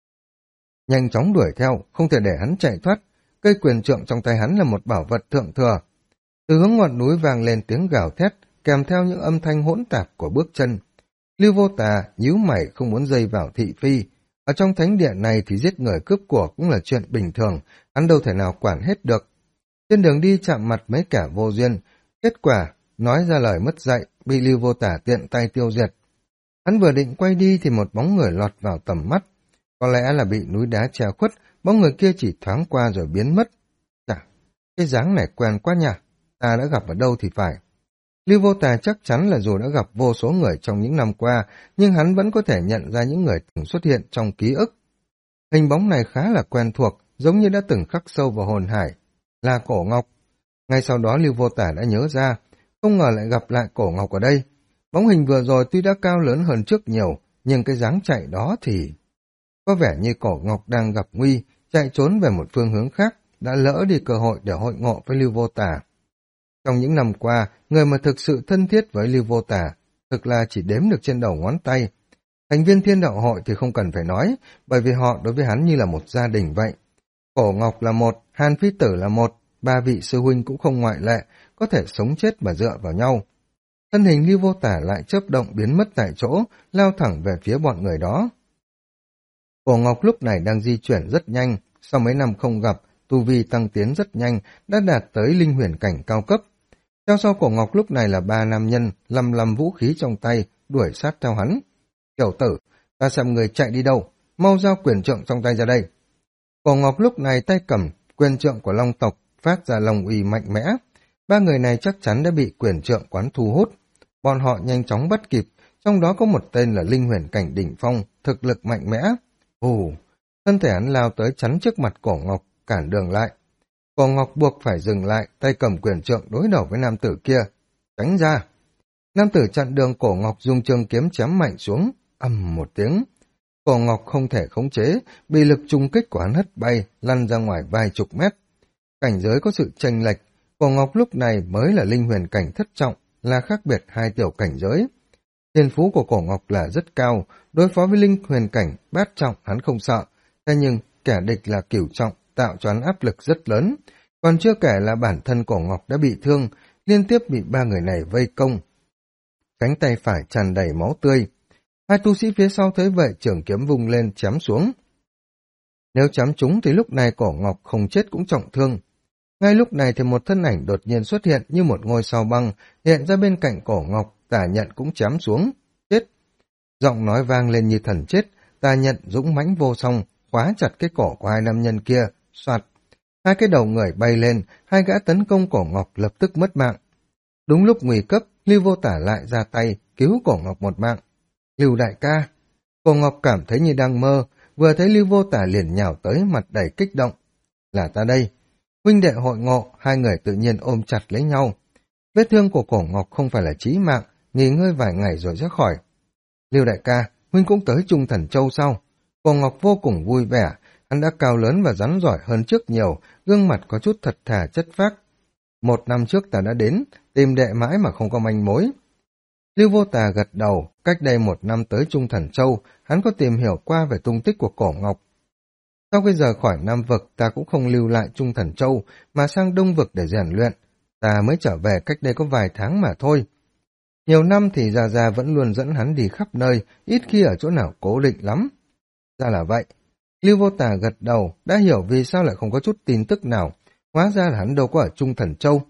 Nhanh chóng đuổi theo, không thể để hắn chạy thoát. Cây quyền trượng trong tay hắn là một bảo vật thượng thừa. Từ hướng ngọn núi vang lên tiếng gào thét, kèm theo những âm thanh hỗn tạp của bước chân. Lưu Vô Tả nhíu mày không muốn dây vào thị phi. Ở trong thánh địa này thì giết người cướp của cũng là chuyện bình thường, hắn đâu thể nào quản hết được. Trên đường đi chạm mặt mấy kẻ vô duyên, kết quả nói ra lời mất dạy, bị Lưu Vô Tả tiện tay tiêu diệt. Hắn vừa định quay đi thì một bóng người lọt vào tầm mắt. Có lẽ là bị núi đá che khuất, bóng người kia chỉ thoáng qua rồi biến mất. Chà, cái dáng này quen quá nhỉ, ta đã gặp ở đâu thì phải. Lưu Vô Tả chắc chắn là dù đã gặp vô số người trong những năm qua, nhưng hắn vẫn có thể nhận ra những người từng xuất hiện trong ký ức. Hình bóng này khá là quen thuộc, giống như đã từng khắc sâu vào hồn hải. Là Cổ Ngọc. Ngay sau đó Lưu Vô Tả đã nhớ ra, không ngờ lại gặp lại Cổ Ngọc ở đây. Bóng hình vừa rồi tuy đã cao lớn hơn trước nhiều, nhưng cái dáng chạy đó thì... Có vẻ như Cổ Ngọc đang gặp nguy, chạy trốn về một phương hướng khác, đã lỡ đi cơ hội để hội ngộ với Lưu Vô Tả. Trong những năm qua, người mà thực sự thân thiết với Lưu Vô Tả, thực là chỉ đếm được trên đầu ngón tay. Thành viên Thiên Đạo Hội thì không cần phải nói, bởi vì họ đối với hắn như là một gia đình vậy. Cổ Ngọc là một, Hàn Phi Tử là một, ba vị sư huynh cũng không ngoại lệ, có thể sống chết mà dựa vào nhau. Thân hình Lưu Vô Tả lại chớp động biến mất tại chỗ, lao thẳng về phía bọn người đó. Cổ Ngọc lúc này đang di chuyển rất nhanh, sau mấy năm không gặp, tu vi tăng tiến rất nhanh, đã đạt tới linh huyền cảnh cao cấp. Theo sau Cổ Ngọc lúc này là ba nam nhân, lầm vũ khí trong tay, đuổi sát theo hắn. Tiểu tử, ta xem người chạy đi đâu, mau giao quyền trượng trong tay ra đây. Cổ Ngọc lúc này tay cầm quyền trượng của Long tộc, phát ra long uy mạnh mẽ. Ba người này chắc chắn đã bị quyền trượng quán thu hút. Bọn họ nhanh chóng bắt kịp, trong đó có một tên là linh huyền cảnh đỉnh phong, thực lực mạnh mẽ. Hù, thân thể hắn lao tới chắn trước mặt Cổ Ngọc, cản đường lại. Cổ Ngọc buộc phải dừng lại, tay cầm quyền trượng đối đầu với nam tử kia. Tránh ra! Nam tử chặn đường Cổ Ngọc dùng trường kiếm chém mạnh xuống, ầm một tiếng. Cổ Ngọc không thể khống chế, bị lực trung kích của hắn hất bay, lăn ra ngoài vài chục mét. Cảnh giới có sự chênh lệch, Cổ Ngọc lúc này mới là linh huyền cảnh thất trọng, là khác biệt hai tiểu cảnh giới. Thiên phú của Cổ Ngọc là rất cao, đối phó với linh huyền cảnh bát trọng hắn không sợ, thế nhưng kẻ địch là cửu trọng, tạo cho hắn áp lực rất lớn. Còn chưa kể là bản thân Cổ Ngọc đã bị thương, liên tiếp bị ba người này vây công. Cánh tay phải tràn đầy máu tươi. Hai tu sĩ phía sau thấy vậy trường kiếm vung lên chém xuống. Nếu chém trúng thì lúc này Cổ Ngọc không chết cũng trọng thương. Ngay lúc này thì một thân ảnh đột nhiên xuất hiện như một ngôi sao băng, hiện ra bên cạnh Cổ Ngọc, Tà Nhận cũng chém xuống. Chết! Giọng nói vang lên như thần chết, Tà Nhận dũng mãnh vô song, khóa chặt cái cổ của hai nam nhân kia, soạt. Hai cái đầu người bay lên, hai gã tấn công Cổ Ngọc lập tức mất mạng. Đúng lúc nguy cấp, Lưu Vô Tả lại ra tay, cứu Cổ Ngọc một mạng. Lưu đại ca! Cổ Ngọc cảm thấy như đang mơ, vừa thấy Lưu Vô Tả liền nhào tới, mặt đầy kích động. Là ta đây! Huynh đệ hội ngộ, hai người tự nhiên ôm chặt lấy nhau. Vết thương của Cổ Ngọc không phải là chí mạng, nghỉ ngơi vài ngày rồi sẽ khỏi. Lưu đại ca, huynh cũng tới Trung Thần Châu sao? Cổ Ngọc vô cùng vui vẻ, hắn đã cao lớn và rắn giỏi hơn trước nhiều, gương mặt có chút thật thà chất phác. 1 năm trước ta đã đến, tìm đệ mãi mà không có manh mối. Lưu Vô Tà gật đầu, cách đây 1 năm tới Trung Thần Châu, hắn có tìm hiểu qua về tung tích của Cổ Ngọc. Sau khi rời khỏi Nam Vực, ta cũng không lưu lại Trung Thần Châu, mà sang Đông Vực để rèn luyện. Ta mới trở về cách đây có vài tháng mà thôi. Nhiều năm thì Gia Gia vẫn luôn dẫn hắn đi khắp nơi, ít khi ở chỗ nào cố định lắm. Ra là vậy. Lưu Vô Tà gật đầu, đã hiểu vì sao lại không có chút tin tức nào. Hóa ra là hắn đâu có ở Trung Thần Châu.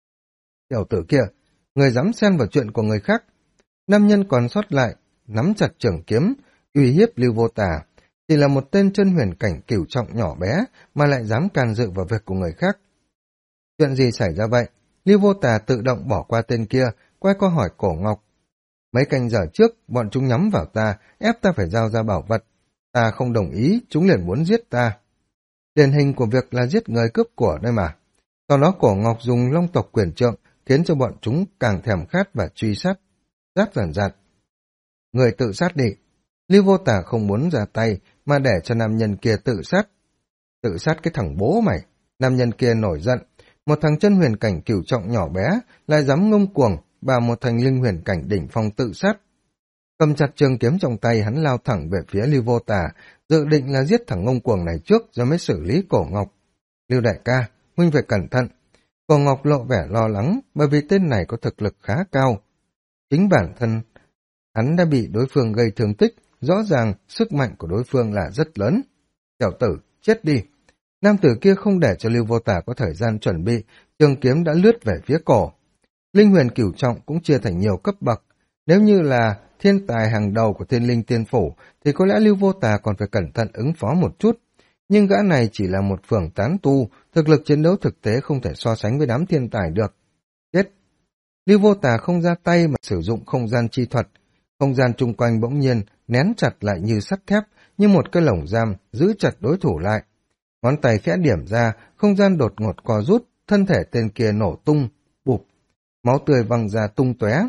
Tiểu tử kia, người dám xen vào chuyện của người khác. Nam nhân còn sót lại, nắm chặt trường kiếm, uy hiếp Lưu Vô Tà. Chỉ là một tên chân huyền cảnh cửu trọng nhỏ bé mà lại dám can dự vào việc của người khác. Chuyện gì xảy ra vậy? Lưu Vô Tà tự động bỏ qua tên kia, quay qua hỏi Cổ Ngọc. Mấy canh giờ trước, bọn chúng nhắm vào ta, ép ta phải giao ra bảo vật. Ta không đồng ý, chúng liền muốn giết ta. Điển hình của việc là giết người cướp của đây mà. Sau đó Cổ Ngọc dùng long tộc quyền trượng, khiến cho bọn chúng càng thèm khát và truy sát. Rát rản rạt. Người tự sát đi. Lưu Vô Tà không muốn ra tay, mà để cho nam nhân kia tự sát. Tự sát cái thằng bố mày. Nam nhân kia nổi giận. Một thằng chân huyền cảnh cửu trọng nhỏ bé, lại dám ngông cuồng, và một thằng linh huyền cảnh đỉnh phong tự sát. Cầm chặt trường kiếm trong tay, hắn lao thẳng về phía Lưu Vô Tà, dự định là giết thằng ngông cuồng này trước rồi mới xử lý Cổ Ngọc. Lưu đại ca, huynh phải cẩn thận. Cổ Ngọc lộ vẻ lo lắng, bởi vì tên này có thực lực khá cao. Chính bản thân hắn đã bị đối phương gây thương tích, rõ ràng sức mạnh của đối phương là rất lớn. Tiểu tử, chết đi. Nam tử kia không để cho Lưu Vô Tà có thời gian chuẩn bị, trường kiếm đã lướt về phía cổ. Linh huyền cửu trọng cũng chia thành nhiều cấp bậc. Nếu như là thiên tài hàng đầu của Thiên Linh Tiên Phủ, thì có lẽ Lưu Vô Tà còn phải cẩn thận ứng phó một chút. Nhưng gã này chỉ là một phường tán tu, thực lực chiến đấu thực tế không thể so sánh với đám thiên tài được. Chết! Lưu Vô Tà không ra tay mà sử dụng không gian chi thuật. Không gian chung quanh bỗng nhiên nén chặt lại như sắt thép, như một cái lồng giam giữ chặt đối thủ lại. Ngón tay khẽ điểm ra, không gian đột ngột co rút, thân thể tên kia nổ tung, bụp, máu tươi văng ra tung tóe.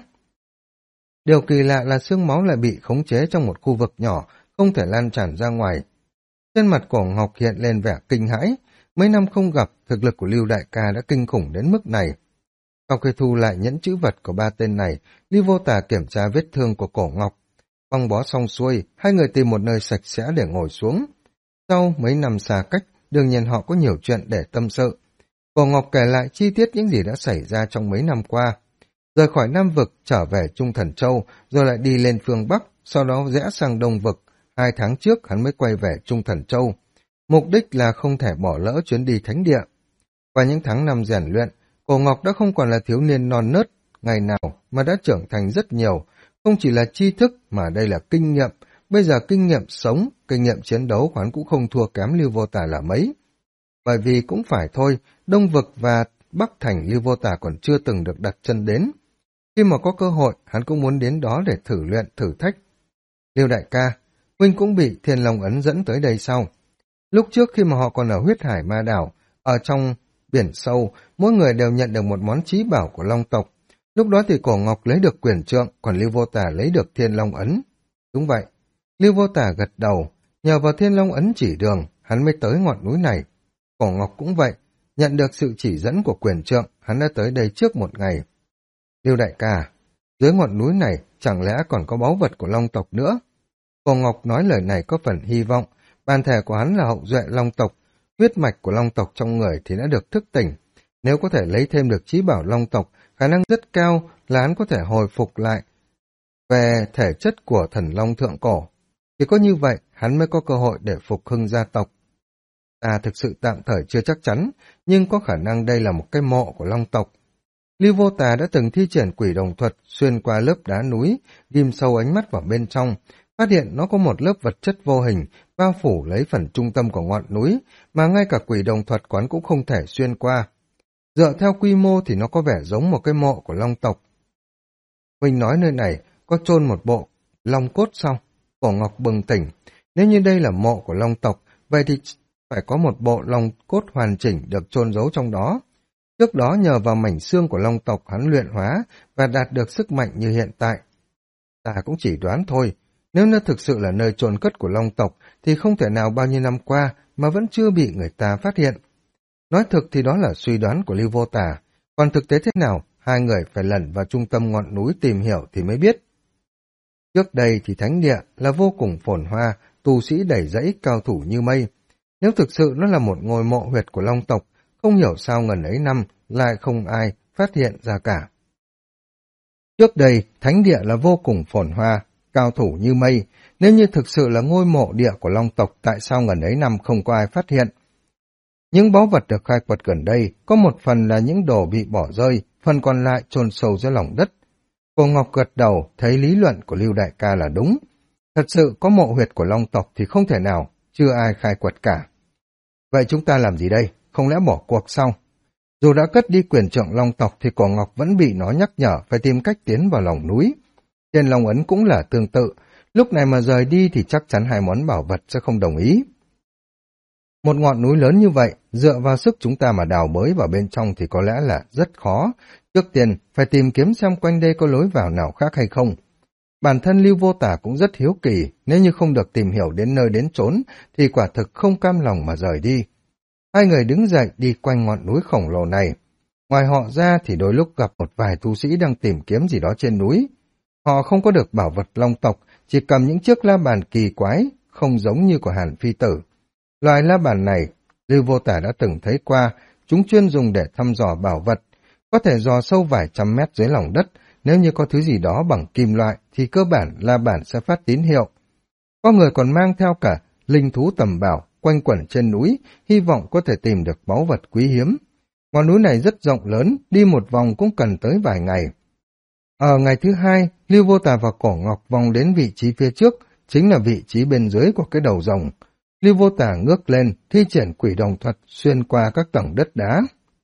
Điều kỳ lạ là xương máu lại bị khống chế trong một khu vực nhỏ, không thể lan tràn ra ngoài. Trên mặt Cổ Ngọc hiện lên vẻ kinh hãi, mấy năm không gặp, thực lực của Lưu đại ca đã kinh khủng đến mức này. Sau khi thu lại nhẫn chữ vật của ba tên này, Lưu Vô Tà kiểm tra vết thương của Cổ Ngọc. Băng bó xong xuôi, hai người tìm một nơi sạch sẽ để ngồi xuống. Sau mấy năm xa cách, đương nhiên họ có nhiều chuyện để tâm sự. Cổ Ngọc kể lại chi tiết những gì đã xảy ra trong mấy năm qua. Rời khỏi Nam Vực, trở về Trung Thần Châu, rồi lại đi lên phương Bắc, sau đó rẽ sang Đông Vực. 2 tháng trước hắn mới quay về Trung Thần Châu. Mục đích là không thể bỏ lỡ chuyến đi thánh địa. Qua những tháng năm rèn luyện, Cổ Ngọc đã không còn là thiếu niên non nớt, ngày nào mà đã trưởng thành rất nhiều. Không chỉ là tri thức mà đây là kinh nghiệm. Bây giờ kinh nghiệm sống, kinh nghiệm chiến đấu của hắn cũng không thua kém Lưu Vô Tà là mấy. Bởi vì cũng phải thôi, Đông Vực và Bắc Thành Lưu Vô Tả còn chưa từng được đặt chân đến. Khi mà có cơ hội, hắn cũng muốn đến đó để thử luyện, thử thách. Lưu đại ca, huynh cũng bị Thiên Long Ấn dẫn tới đây sau. Lúc trước khi mà họ còn ở huyết hải ma đảo, ở trong biển sâu, mỗi người đều nhận được một món chí bảo của Long tộc. Lúc đó thì Cổ Ngọc lấy được quyền trượng, còn Lưu Vô Tả lấy được Thiên Long Ấn. Đúng vậy, Lưu Vô Tả gật đầu, nhờ vào Thiên Long Ấn chỉ đường, hắn mới tới ngọn núi này. Cổ Ngọc cũng vậy, nhận được sự chỉ dẫn của quyền trượng, hắn đã tới đây trước một ngày. Lưu đại ca, dưới ngọn núi này chẳng lẽ còn có báu vật của Long tộc nữa? Cổ Ngọc nói lời này có phần hy vọng, bản thể của hắn là hậu duệ Long tộc, huyết mạch của Long tộc trong người thì đã được thức tỉnh. Nếu có thể lấy thêm được chí bảo Long tộc, khả năng rất cao là hắn có thể hồi phục lại về thể chất của thần Long thượng cổ. Chỉ có như vậy, hắn mới có cơ hội để phục hưng gia tộc. Ta thực sự tạm thời chưa chắc chắn, nhưng có khả năng đây là một cái mộ của Long tộc. Lưu Vô Tà đã từng thi triển quỷ đồng thuật xuyên qua lớp đá núi, ghim sâu ánh mắt vào bên trong, phát hiện nó có một lớp vật chất vô hình bao phủ lấy phần trung tâm của ngọn núi, mà ngay cả quỷ đồng thuật quán cũng không thể xuyên qua. Dựa theo quy mô thì nó có vẻ giống một cái mộ của Long tộc. Huynh nói nơi này có chôn một bộ Long cốt sao? Cổ Ngọc bừng tỉnh. Nếu như đây là mộ của Long tộc, vậy thì phải có một bộ Long cốt hoàn chỉnh được chôn giấu trong đó. Trước đó nhờ vào mảnh xương của Long tộc hắn luyện hóa và đạt được sức mạnh như hiện tại. Ta cũng chỉ đoán thôi, nếu nó thực sự là nơi chôn cất của Long tộc thì không thể nào bao nhiêu năm qua mà vẫn chưa bị người ta phát hiện. Nói thực thì đó là suy đoán của Lưu Vô Tà, còn thực tế thế nào, hai người phải lẩn vào trung tâm ngọn núi tìm hiểu thì mới biết. Trước đây thì thánh địa là vô cùng phồn hoa, tu sĩ đầy rẫy cao thủ như mây. Nếu thực sự nó là một ngôi mộ huyệt của Long tộc, không hiểu sao ngần ấy năm lại không ai phát hiện ra cả. Trước đây, thánh địa là vô cùng phồn hoa, cao thủ như mây. Nếu như thực sự là ngôi mộ địa của Long tộc, tại sao ngần ấy năm không có ai phát hiện? Những báu vật được khai quật gần đây, có một phần là những đồ bị bỏ rơi, phần còn lại chôn sâu dưới lòng đất. Cô Ngọc gật đầu, thấy lý luận của Lưu đại ca là đúng. Thật sự có mộ huyệt của Long tộc thì không thể nào, chưa ai khai quật cả. Vậy chúng ta làm gì đây? Không lẽ bỏ cuộc sao? Dù đã cất đi quyền trượng Long tộc thì Cổ Ngọc vẫn bị nó nhắc nhở phải tìm cách tiến vào lòng núi. Trên Long ấn cũng là tương tự, lúc này mà rời đi thì chắc chắn hai món bảo vật sẽ không đồng ý. Một ngọn núi lớn như vậy, dựa vào sức chúng ta mà đào bới vào bên trong thì có lẽ là rất khó. Trước tiên, phải tìm kiếm xem quanh đây có lối vào nào khác hay không. Bản thân Lưu Vô Tả cũng rất hiếu kỳ, nếu như không được tìm hiểu đến nơi đến chốn, thì quả thực không cam lòng mà rời đi. Hai người đứng dậy đi quanh ngọn núi khổng lồ này. Ngoài họ ra thì đôi lúc gặp một vài tu sĩ đang tìm kiếm gì đó trên núi. Họ không có được bảo vật Long tộc, chỉ cầm những chiếc la bàn kỳ quái, không giống như của Hàn Phi Tử. Loài la bàn này, Lưu Vô Tả đã từng thấy qua, chúng chuyên dùng để thăm dò bảo vật, có thể dò sâu vài trăm mét dưới lòng đất, nếu như có thứ gì đó bằng kim loại thì cơ bản la bàn sẽ phát tín hiệu. Có người còn mang theo cả linh thú tầm bảo, quanh quẩn trên núi, hy vọng có thể tìm được báu vật quý hiếm. Ngọn núi này rất rộng lớn, đi một vòng cũng cần tới vài ngày. Ở ngày thứ hai, Lưu Vô Tà và Cổ Ngọc vòng đến vị trí phía trước, chính là vị trí bên dưới của cái đầu rồng. Lưu Vô Tà ngước lên, thi triển quỷ đồng thuật xuyên qua các tầng đất đá.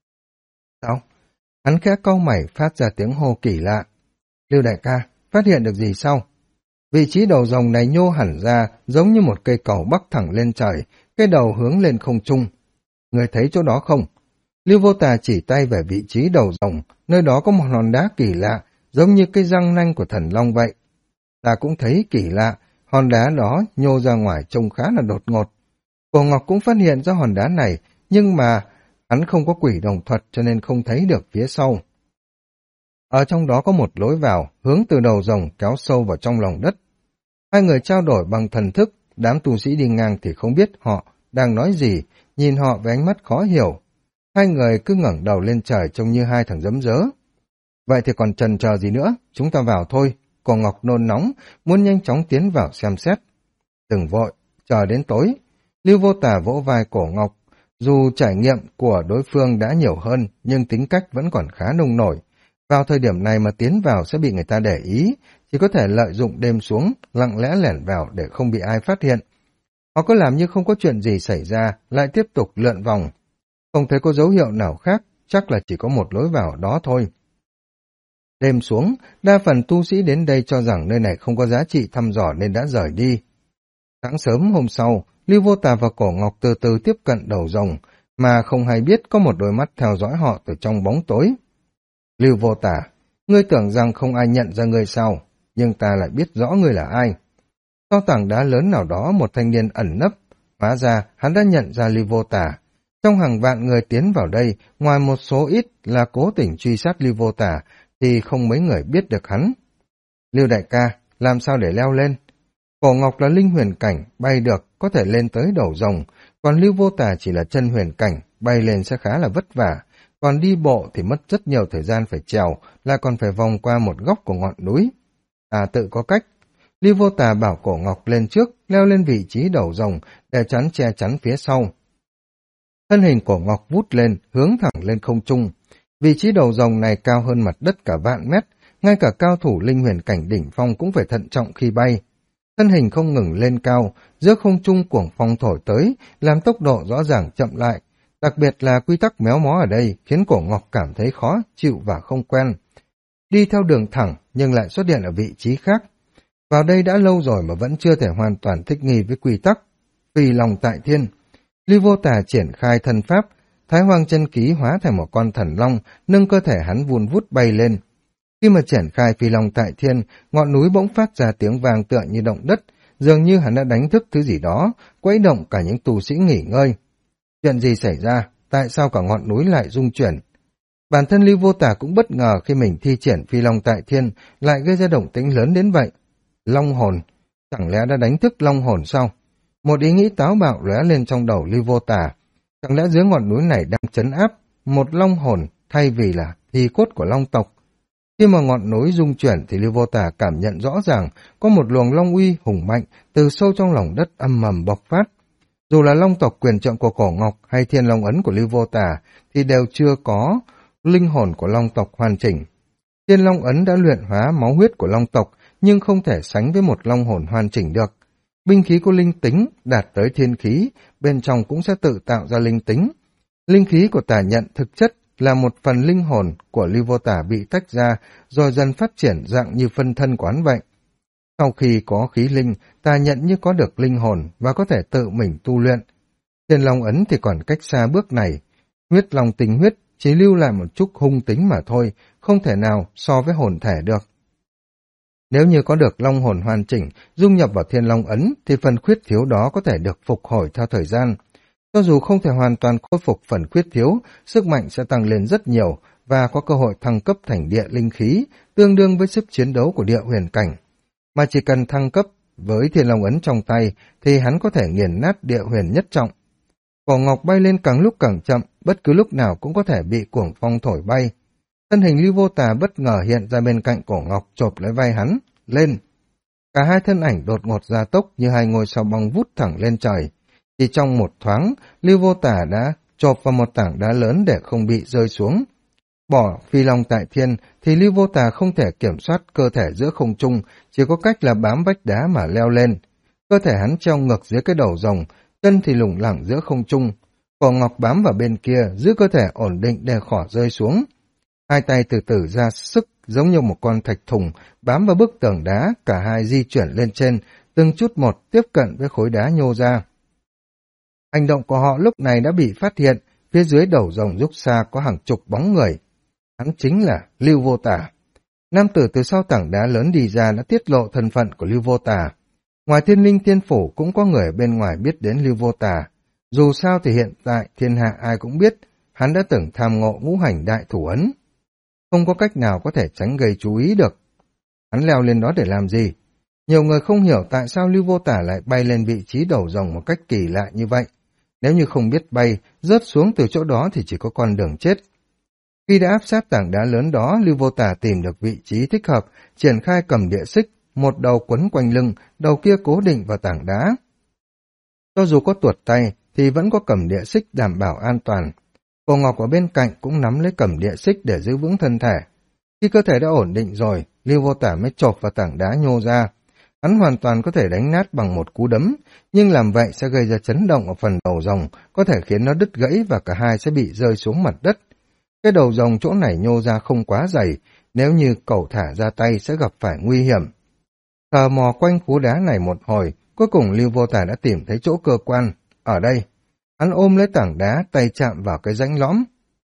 Sao? Hắn khẽ cau mày phát ra tiếng hô kỳ lạ. Lưu đại ca, phát hiện được gì sao? Vị trí đầu rồng này nhô hẳn ra, giống như một cây cầu bắc thẳng lên trời, cái đầu hướng lên không trung. Người thấy chỗ đó không? Lưu Vô Tà chỉ tay về vị trí đầu rồng, nơi đó có một hòn đá kỳ lạ, giống như cái răng nanh của thần long vậy. Ta cũng thấy kỳ lạ, hòn đá đó nhô ra ngoài trông khá là đột ngột. Cổ Ngọc cũng phát hiện ra hòn đá này, nhưng mà hắn không có quỷ đồng thuật cho nên không thấy được phía sau. Ở trong đó có một lối vào, hướng từ đầu rồng kéo sâu vào trong lòng đất. Hai người trao đổi bằng thần thức, đám tu sĩ đi ngang thì không biết họ đang nói gì, nhìn họ với ánh mắt khó hiểu. Hai người cứ ngẩng đầu lên trời trông như hai thằng giấm dớ. Vậy thì còn chần chờ gì nữa, chúng ta vào thôi. Cổ Ngọc nôn nóng, muốn nhanh chóng tiến vào xem xét. Đừng vội, chờ đến tối. Lưu Vô Tà vỗ vai Cổ Ngọc. Dù trải nghiệm của đối phương đã nhiều hơn, nhưng tính cách vẫn còn khá nông nổi. Vào thời điểm này mà tiến vào sẽ bị người ta để ý, chỉ có thể lợi dụng đêm xuống, lặng lẽ lẻn vào để không bị ai phát hiện. Họ có làm như không có chuyện gì xảy ra, lại tiếp tục lượn vòng. Không thấy có dấu hiệu nào khác, chắc là chỉ có một lối vào đó thôi. Đêm xuống, đa phần tu sĩ đến đây cho rằng nơi này không có giá trị thăm dò nên đã rời đi. Sáng sớm hôm sau, Lưu Vô Tà và Cổ Ngọc từ từ tiếp cận đầu rồng, mà không hay biết có một đôi mắt theo dõi họ từ trong bóng tối. Lưu Vô Tà, ngươi tưởng rằng không ai nhận ra ngươi sao, nhưng ta lại biết rõ ngươi là ai. Sau tảng đá lớn nào đó một thanh niên ẩn nấp, hóa ra hắn đã nhận ra Lưu Vô Tà. Trong hàng vạn người tiến vào đây, ngoài một số ít là cố tình truy sát Lưu Vô Tà, thì không mấy người biết được hắn. Lưu đại ca, làm sao để leo lên? Cổ Ngọc là linh huyền cảnh, bay được, có thể lên tới đầu rồng, còn Lưu Vô Tà chỉ là chân huyền cảnh, bay lên sẽ khá là vất vả, còn đi bộ thì mất rất nhiều thời gian phải trèo, là còn phải vòng qua một góc của ngọn núi. À tự có cách. Lưu Vô Tà bảo Cổ Ngọc lên trước, leo lên vị trí đầu rồng, để che chắn phía sau. Thân hình Cổ Ngọc vút lên, hướng thẳng lên không trung. Vị trí đầu rồng này cao hơn mặt đất cả vạn mét, ngay cả cao thủ linh huyền cảnh đỉnh phong cũng phải thận trọng khi bay. Thân hình không ngừng lên cao, giữa không trung cuồng phong thổi tới, làm tốc độ rõ ràng chậm lại. Đặc biệt là quy tắc méo mó ở đây khiến Cổ Ngọc cảm thấy khó chịu và không quen. Đi theo đường thẳng nhưng lại xuất hiện ở vị trí khác. Vào đây đã lâu rồi mà vẫn chưa thể hoàn toàn thích nghi với quy tắc. Phi lòng tại thiên. Lưu Vô Tà triển khai thân pháp, Thái Hoang chân ký hóa thành một con thần long, nâng cơ thể hắn vun vút bay lên. Khi mà triển khai phi long tại thiên, ngọn núi bỗng phát ra tiếng vang tựa như động đất, dường như hắn đã đánh thức thứ gì đó, quấy động cả những tu sĩ nghỉ ngơi. Chuyện gì xảy ra? Tại sao cả ngọn núi lại rung chuyển? Bản thân Lưu Vô Tà cũng bất ngờ khi mình thi triển phi long tại thiên lại gây ra động tĩnh lớn đến vậy. Long hồn, chẳng lẽ đã đánh thức long hồn sao? Một ý nghĩ táo bạo lóe lên trong đầu Lưu Vô Tà. Chẳng lẽ dưới ngọn núi này đang trấn áp một long hồn thay vì là thi cốt của long tộc? Khi mà ngọn núi rung chuyển thì Lưu Vô Tà cảm nhận rõ ràng có một luồng long uy hùng mạnh từ sâu trong lòng đất âm mầm bộc phát. Dù là long tộc quyền trượng của Cổ Ngọc hay thiên long ấn của Lưu Vô Tà thì đều chưa có linh hồn của long tộc hoàn chỉnh. Thiên long ấn đã luyện hóa máu huyết của long tộc nhưng không thể sánh với một long hồn hoàn chỉnh được. Binh khí có linh tính đạt tới thiên khí, bên trong cũng sẽ tự tạo ra linh tính. Linh khí của tà nhận thực chất là một phần linh hồn của Lưu Vô Tà bị tách ra rồi dần phát triển dạng như phân thân quán vậy. Sau khi có khí linh, tà nhận như có được linh hồn và có thể tự mình tu luyện. Thiên long ấn thì còn cách xa bước này. Huyết long tinh huyết chỉ lưu lại một chút hung tính mà thôi, không thể nào so với hồn thể được. Nếu như có được long hồn hoàn chỉnh, dung nhập vào thiên long ấn, thì phần khuyết thiếu đó có thể được phục hồi theo thời gian. Cho dù không thể hoàn toàn khôi phục phần khuyết thiếu, sức mạnh sẽ tăng lên rất nhiều và có cơ hội thăng cấp thành địa linh khí, tương đương với sức chiến đấu của địa huyền cảnh. Mà chỉ cần thăng cấp với thiên long ấn trong tay, thì hắn có thể nghiền nát địa huyền nhất trọng. Cổ Ngọc bay lên càng lúc càng chậm, bất cứ lúc nào cũng có thể bị cuồng phong thổi bay. Thân hình Lưu Vô Tà bất ngờ hiện ra bên cạnh Cổ Ngọc chộp lấy vai hắn, lên. Cả hai thân ảnh đột ngột gia tốc như hai ngôi sao băng vút thẳng lên trời. Chỉ trong một thoáng, Lưu Vô Tà đã chộp vào một tảng đá lớn để không bị rơi xuống. Bỏ phi long tại thiên thì Lưu Vô Tà không thể kiểm soát cơ thể giữa không trung, chỉ có cách là bám vách đá mà leo lên. Cơ thể hắn treo ngược dưới cái đầu rồng, chân thì lủng lẳng giữa không trung. Cổ Ngọc bám vào bên kia, giữ cơ thể ổn định để khỏi rơi xuống. Hai tay từ từ ra sức giống như một con thạch thùng bám vào bức tường đá, cả hai di chuyển lên trên, từng chút một tiếp cận với khối đá nhô ra. Hành động của họ lúc này đã bị phát hiện, phía dưới đầu rồng rúc xa có hàng chục bóng người. Hắn chính là Lưu Vô Tà. Nam tử từ sau tảng đá lớn đi ra đã tiết lộ thân phận của Lưu Vô Tà. Ngoài Thiên Linh Tiên Phủ cũng có người bên ngoài biết đến Lưu Vô Tà. Dù sao thì hiện tại thiên hạ ai cũng biết, hắn đã từng tham ngộ ngũ hành đại thủ ấn. Không có cách nào có thể tránh gây chú ý được. Hắn leo lên đó để làm gì? Nhiều người không hiểu tại sao Lưu Vô Tà lại bay lên vị trí đầu rồng một cách kỳ lạ như vậy. Nếu như không biết bay, rớt xuống từ chỗ đó thì chỉ có con đường chết. Khi đã áp sát tảng đá lớn đó, Lưu Vô Tà tìm được vị trí thích hợp, triển khai cầm địa xích, một đầu quấn quanh lưng, đầu kia cố định vào tảng đá. Cho dù có tuột tay, thì vẫn có cầm địa xích đảm bảo an toàn. Cổ Ngọc ở bên cạnh cũng nắm lấy cầm địa xích để giữ vững thân thể. Khi cơ thể đã ổn định rồi, Lưu Vô Tà mới chộp vào tảng đá nhô ra. hắn hoàn toàn có thể đánh nát bằng một cú đấm, nhưng làm vậy sẽ gây ra chấn động ở phần đầu rồng, có thể khiến nó đứt gãy và cả hai sẽ bị rơi xuống mặt đất. Cái đầu rồng chỗ này nhô ra không quá dày, nếu như cẩu thả ra tay sẽ gặp phải nguy hiểm. Thờ mò quanh cú đá này một hồi, cuối cùng Lưu Vô Tà đã tìm thấy chỗ cơ quan. Ở đây, hắn ôm lấy tảng đá, tay chạm vào cái rãnh lõm.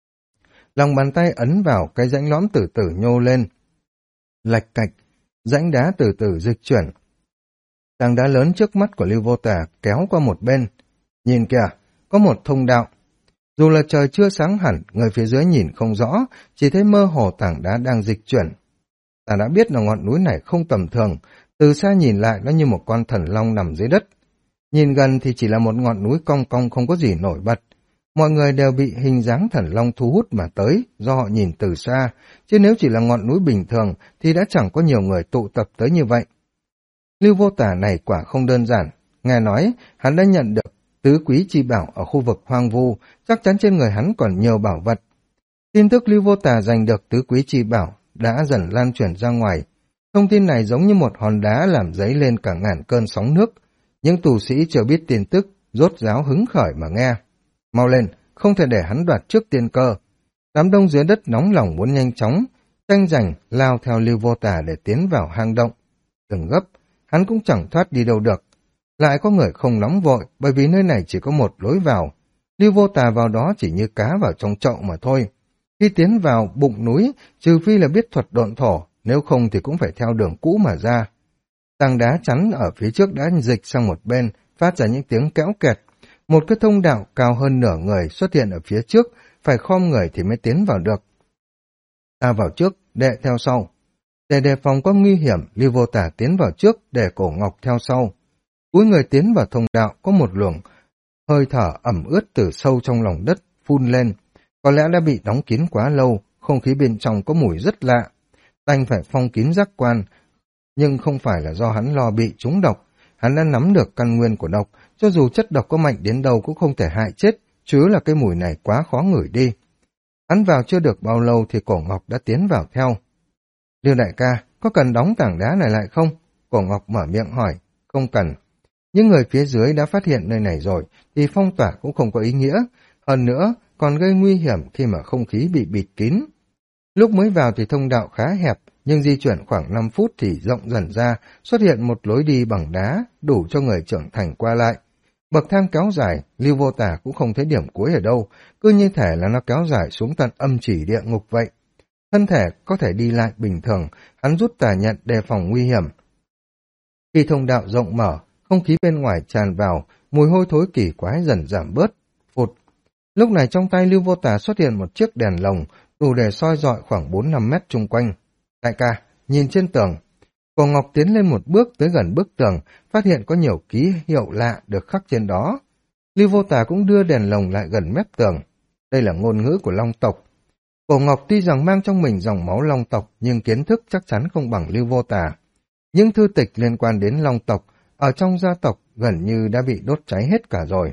Lòng bàn tay ấn vào cái rãnh lõm từ từ nhô lên. Lạch cạch, rãnh đá từ từ dịch chuyển. Tảng đá lớn trước mắt của Lưu Vô Tà kéo qua một bên. Nhìn kìa, có một thông đạo. Dù là trời chưa sáng hẳn, người phía dưới nhìn không rõ, chỉ thấy mơ hồ tảng đá đang dịch chuyển. Ta đã biết là ngọn núi này không tầm thường, từ xa nhìn lại nó như một con thần long nằm dưới đất. Nhìn gần thì chỉ là một ngọn núi cong cong không có gì nổi bật. Mọi người đều bị hình dáng thần long thu hút mà tới, do họ nhìn từ xa, chứ nếu chỉ là ngọn núi bình thường thì đã chẳng có nhiều người tụ tập tới như vậy. Lưu Vô Tà này quả không đơn giản, nghe nói hắn đã nhận được tứ quý chi bảo ở khu vực hoang vu, chắc chắn trên người hắn còn nhiều bảo vật. Tin tức Lưu Vô Tà giành được tứ quý chi bảo đã dần lan truyền ra ngoài. Thông tin này giống như một hòn đá làm dấy lên cả ngàn cơn sóng nước. Những tù sĩ chưa biết tin tức, rốt ráo hứng khởi mà nghe. Mau lên, không thể để hắn đoạt trước tiên cơ. Đám đông dưới đất nóng lòng muốn nhanh chóng, tranh giành lao theo Lưu Vô Tà để tiến vào hang động. Đừng gấp, hắn cũng chẳng thoát đi đâu được. Lại có người không nóng vội, bởi vì nơi này chỉ có một lối vào. Lưu Vô Tà vào đó chỉ như cá vào trong chậu mà thôi. Khi tiến vào bụng núi, trừ phi là biết thuật độn thổ, nếu không thì cũng phải theo đường cũ mà ra. Tảng đá chắn ở phía trước đã dịch sang một bên, phát ra những tiếng kéo kẹt. Một cái thông đạo cao hơn nửa người xuất hiện ở phía trước, phải khom người thì mới tiến vào được. Ta vào trước, đệ theo sau. Để đề phòng có nguy hiểm, Lưu Vô Tà tiến vào trước, để Cổ Ngọc theo sau. Cuối người tiến vào thông đạo có một luồng hơi thở ẩm ướt từ sâu trong lòng đất phun lên. Có lẽ đã bị đóng kín quá lâu, không khí bên trong có mùi rất lạ. Đành phải phong kín giác quan, nhưng không phải là do hắn lo bị trúng độc. Hắn đã nắm được căn nguyên của độc, cho dù chất độc có mạnh đến đâu cũng không thể hại chết, chứ là cái mùi này quá khó ngửi đi. Hắn vào chưa được bao lâu thì Cổ Ngọc đã tiến vào theo. Lưu đại ca, có cần đóng tảng đá này lại không? Cổ Ngọc mở miệng hỏi. Không cần. Những người phía dưới đã phát hiện nơi này rồi, thì phong tỏa cũng không có ý nghĩa. Hơn nữa, còn gây nguy hiểm khi mà không khí bị bịt kín. Lúc mới vào thì thông đạo khá hẹp, nhưng di chuyển khoảng 5 phút thì rộng dần ra, xuất hiện một lối đi bằng đá, đủ cho người trưởng thành qua lại. Bậc thang kéo dài, Lưu Vô Tà cũng không thấy điểm cuối ở đâu, cứ như thể là nó kéo dài xuống tận âm chỉ địa ngục vậy. Thân thể có thể đi lại bình thường, hắn rút tà nhận đề phòng nguy hiểm. Khi thông đạo rộng mở, không khí bên ngoài tràn vào, mùi hôi thối kỳ quái dần giảm bớt. Phụt. Lúc này trong tay Lưu Vô Tà xuất hiện một chiếc đèn lồng, đủ để soi rọi khoảng 4-5 mét chung quanh. Đại ca, nhìn trên tường. Cổ Ngọc tiến lên một bước tới gần bức tường, phát hiện có nhiều ký hiệu lạ được khắc trên đó. Lưu Vô Tà cũng đưa đèn lồng lại gần mép tường. Đây là ngôn ngữ của Long tộc. Cổ Ngọc tuy rằng mang trong mình dòng máu Long tộc, nhưng kiến thức chắc chắn không bằng Lưu Vô Tà. Những thư tịch liên quan đến Long tộc, ở trong gia tộc gần như đã bị đốt cháy hết cả rồi.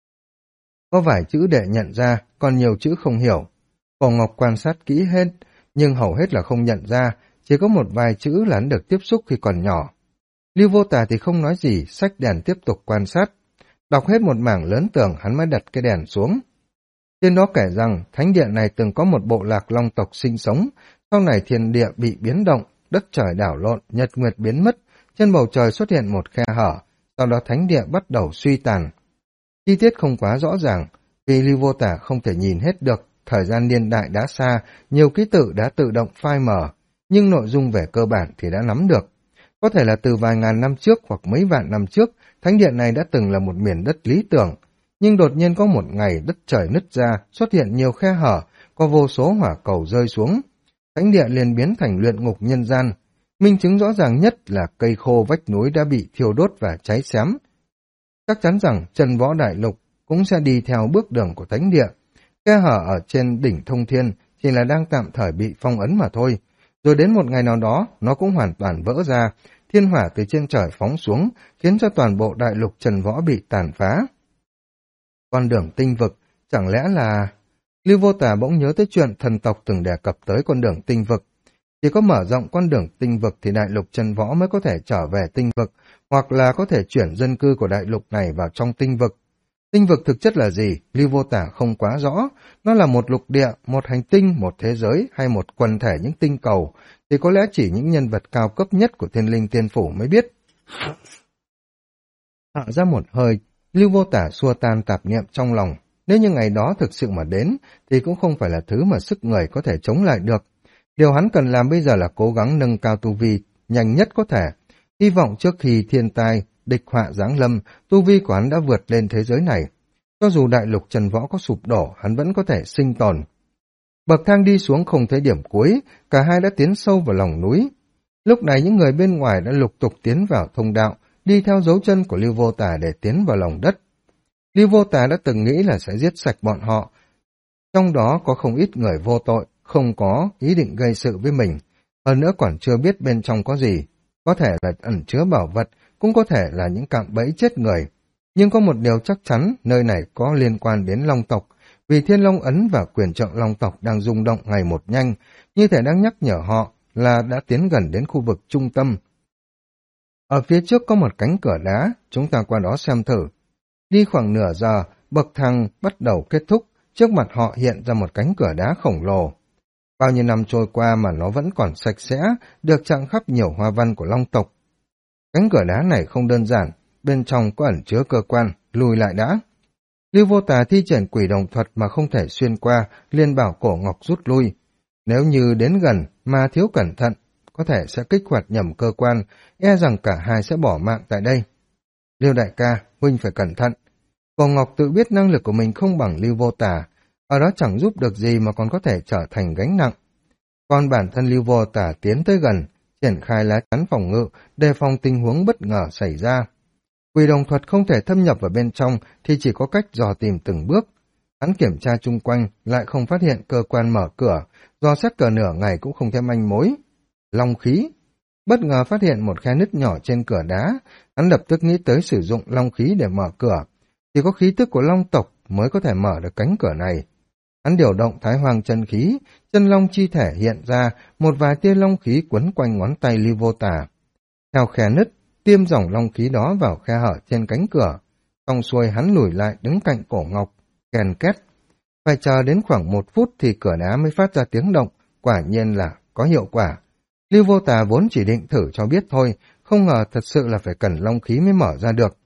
Có vài chữ để nhận ra, còn nhiều chữ không hiểu. Cổ Ngọc quan sát kỹ hết, nhưng hầu hết là không nhận ra, chỉ có một vài chữ là hắn được tiếp xúc khi còn nhỏ. Lưu Vô Tà thì không nói gì, xách đèn tiếp tục quan sát. Đọc hết một mảng lớn tường, hắn mới đặt cái đèn xuống. Trên đó kể rằng, thánh địa này từng có một bộ lạc Long tộc sinh sống, sau này thiên địa bị biến động, đất trời đảo lộn, nhật nguyệt biến mất, trên bầu trời xuất hiện một khe hở, sau đó thánh địa bắt đầu suy tàn. Chi tiết không quá rõ ràng, vì Lưu Vô Tà không thể nhìn hết được, thời gian niên đại đã xa, nhiều ký tự đã tự động phai mờ, nhưng nội dung về cơ bản thì đã nắm được. Có thể là từ vài ngàn năm trước hoặc mấy vạn năm trước, thánh địa này đã từng là một miền đất lý tưởng, nhưng đột nhiên có một ngày đất trời nứt ra, xuất hiện nhiều khe hở, có vô số hỏa cầu rơi xuống. Thánh địa liền biến thành luyện ngục nhân gian. Minh chứng rõ ràng nhất là cây khô vách núi đã bị thiêu đốt và cháy xém. Chắc chắn rằng Trần Võ Đại Lục cũng sẽ đi theo bước đường của thánh địa. Khe hở ở trên đỉnh Thông Thiên chỉ là đang tạm thời bị phong ấn mà thôi. Rồi đến một ngày nào đó, nó cũng hoàn toàn vỡ ra, thiên hỏa từ trên trời phóng xuống, khiến cho toàn bộ đại lục Trần Võ bị tàn phá. Con đường tinh vực, chẳng lẽ là... Lưu Vô Tà bỗng nhớ tới chuyện thần tộc từng đề cập tới con đường tinh vực. Chỉ có mở rộng con đường tinh vực thì đại lục chân võ mới có thể trở về tinh vực, hoặc là có thể chuyển dân cư của đại lục này vào trong tinh vực. Tinh vực thực chất là gì? Lưu Vô Tả không quá rõ. Nó là một lục địa, một hành tinh, một thế giới hay một quần thể những tinh cầu, thì có lẽ chỉ những nhân vật cao cấp nhất của Thiên Linh Tiên Phủ mới biết. Thở ra một hơi, Lưu Vô Tả xua tan tạp niệm trong lòng. Nếu như ngày đó thực sự mà đến, thì cũng không phải là thứ mà sức người có thể chống lại được. Điều hắn cần làm bây giờ là cố gắng nâng cao tu vi nhanh nhất có thể. Hy vọng trước khi thiên tai, địch họa giáng lâm, tu vi của hắn đã vượt lên thế giới này. Cho dù đại lục Trần Võ có sụp đổ, hắn vẫn có thể sinh tồn. Bậc thang đi xuống không thấy điểm cuối, cả hai đã tiến sâu vào lòng núi. Lúc này những người bên ngoài đã lục tục tiến vào thông đạo, đi theo dấu chân của Lưu Vô Tả để tiến vào lòng đất. Lưu Vô Tả đã từng nghĩ là sẽ giết sạch bọn họ. Trong đó có không ít người vô tội, không có ý định gây sự với mình. Hơn nữa còn chưa biết bên trong có gì. Có thể là ẩn chứa bảo vật, cũng có thể là những cạm bẫy chết người. Nhưng có một điều chắc chắn, nơi này có liên quan đến Long tộc, vì Thiên Long Ấn và quyền trượng Long tộc đang rung động ngày một nhanh, như thể đang nhắc nhở họ là đã tiến gần đến khu vực trung tâm. Ở phía trước có một cánh cửa đá, chúng ta qua đó xem thử. Đi khoảng nửa giờ, bậc thang bắt đầu kết thúc, trước mặt họ hiện ra một cánh cửa đá khổng lồ. Bao nhiêu năm trôi qua mà nó vẫn còn sạch sẽ, được chạm khắp nhiều hoa văn của Long tộc. Cánh cửa đá này không đơn giản, bên trong có ẩn chứa cơ quan, lùi lại đã. Lưu Vô Tà thi triển quỷ đồng thuật mà không thể xuyên qua, liền bảo Cổ Ngọc rút lui. Nếu như đến gần mà thiếu cẩn thận, có thể sẽ kích hoạt nhầm cơ quan, e rằng cả hai sẽ bỏ mạng tại đây. Lưu đại ca, huynh phải cẩn thận. Cổ Ngọc tự biết năng lực của mình không bằng Lưu Vô Tà, ở đó chẳng giúp được gì mà còn có thể trở thành gánh nặng. Còn bản thân Lưu Vô Tà tiến tới gần, triển khai lá chắn phòng ngự, đề phòng tình huống bất ngờ xảy ra. Quỷ đồng thuật không thể thâm nhập vào bên trong thì chỉ có cách dò tìm từng bước. Hắn kiểm tra chung quanh, lại không phát hiện cơ quan mở cửa, dò xét cỡ nửa ngày cũng không thấy manh mối. Long khí. Bất ngờ phát hiện một khe nứt nhỏ trên cửa đá, hắn lập tức nghĩ tới sử dụng long khí để mở cửa. Chỉ có khí tức của long tộc mới có thể mở được cánh cửa này. Hắn điều động Thái Hoàng chân khí, chân long chi thể hiện ra, một vài tia long khí quấn quanh ngón tay Lưu Vô Tà. Theo khe nứt, tiêm dòng long khí đó vào khe hở trên cánh cửa. Xong xuôi hắn lùi lại đứng cạnh Cổ Ngọc, kèn két. Phải chờ đến khoảng 1 phút thì cửa đá mới phát ra tiếng động, quả nhiên là có hiệu quả. Lưu Vô Tà vốn chỉ định thử cho biết thôi, không ngờ thật sự là phải cần long khí mới mở ra được.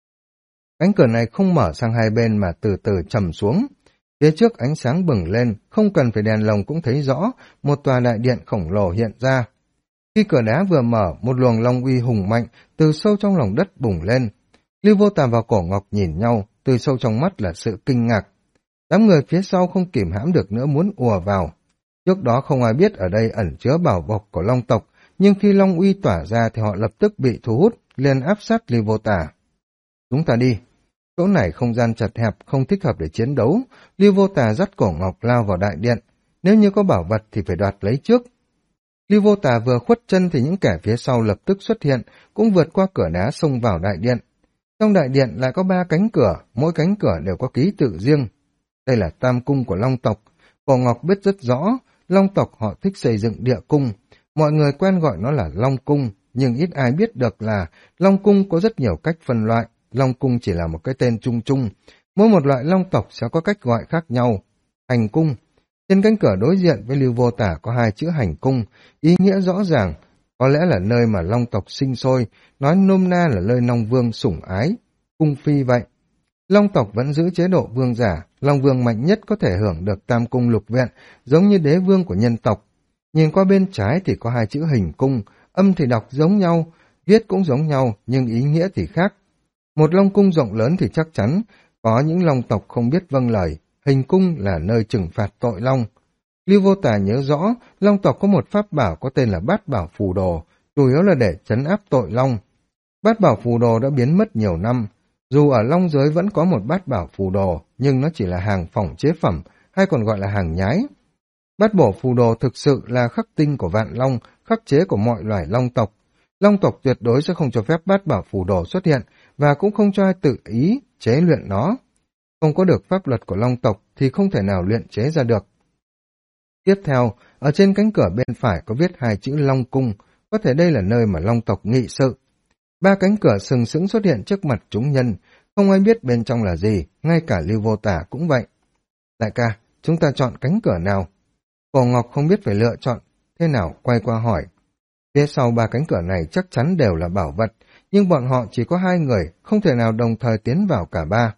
Cánh cửa này không mở sang hai bên mà từ từ trầm xuống. Phía trước ánh sáng bừng lên, không cần phải đèn lồng cũng thấy rõ, một tòa đại điện khổng lồ hiện ra. Khi cửa đá vừa mở, một luồng long uy hùng mạnh từ sâu trong lòng đất bùng lên. Lưu Vô Tà và Cổ Ngọc nhìn nhau, từ sâu trong mắt là sự kinh ngạc. Đám người phía sau không kìm hãm được nữa muốn ùa vào. Trước đó không ai biết ở đây ẩn chứa bảo bọc của Long tộc, nhưng khi long uy tỏa ra thì họ lập tức bị thu hút, liền áp sát Lưu Vô Tà. Chúng ta đi. Chỗ này không gian chật hẹp, không thích hợp để chiến đấu. Lưu Vô Tà dắt Cổ Ngọc lao vào đại điện. Nếu như có bảo vật thì phải đoạt lấy trước. Lưu Vô Tà vừa khuất chân thì những kẻ phía sau lập tức xuất hiện, cũng vượt qua cửa đá xông vào đại điện. Trong đại điện lại có 3 cánh cửa, mỗi cánh cửa đều có ký tự riêng. Đây là tam cung của Long tộc. Cổ Ngọc biết rất rõ, Long tộc họ thích xây dựng địa cung. Mọi người quen gọi nó là Long cung, nhưng ít ai biết được là Long cung có rất nhiều cách phân loại. Long cung chỉ là một cái tên chung chung. Mỗi một loại Long tộc sẽ có cách gọi khác nhau. Hành cung. Trên cánh cửa đối diện với Lưu Vô Tả có 2 chữ hành cung, ý nghĩa rõ ràng, có lẽ là nơi mà Long tộc sinh sôi, nói nôm na là nơi Long Vương sủng ái, cung phi vậy. Long tộc vẫn giữ chế độ vương giả, Long Vương mạnh nhất có thể hưởng được tam cung lục viện, giống như đế vương của nhân tộc. Nhìn qua bên trái thì có 2 chữ hình cung, âm thì đọc giống nhau, viết cũng giống nhau, nhưng ý nghĩa thì khác. Một Long cung rộng lớn thì chắc chắn có những Long tộc không biết vâng lời, hình cung là nơi trừng phạt tội long. Lưu Vô Tà nhớ rõ, Long tộc có một pháp bảo có tên là Bát Bảo Phù Đồ, chủ yếu là để trấn áp tội long. Bát Bảo Phù Đồ đã biến mất nhiều năm, dù ở Long giới vẫn có một Bát Bảo Phù Đồ, nhưng nó chỉ là hàng phỏng chế phẩm, hay còn gọi là hàng nhái. Bát Bảo Phù Đồ thực sự là khắc tinh của Vạn Long, khắc chế của mọi loài Long tộc. Long tộc tuyệt đối sẽ không cho phép Bát Bảo Phù Đồ xuất hiện, và cũng không cho ai tự ý chế luyện nó. Không có được pháp luật của Long tộc thì không thể nào luyện chế ra được. Tiếp theo, ở trên cánh cửa bên phải có viết 2 chữ Long Cung, có thể đây là nơi mà Long tộc nghị sự. 3 cánh cửa sừng sững xuất hiện trước mặt chúng nhân, không ai biết bên trong là gì, ngay cả Lưu Vô Tả cũng vậy. Đại ca, chúng ta chọn cánh cửa nào? Cổ Ngọc không biết phải lựa chọn thế nào, quay qua hỏi. Phía sau 3 cánh cửa này chắc chắn đều là bảo vật, nhưng bọn họ chỉ có 2 người, không thể nào đồng thời tiến vào cả 3.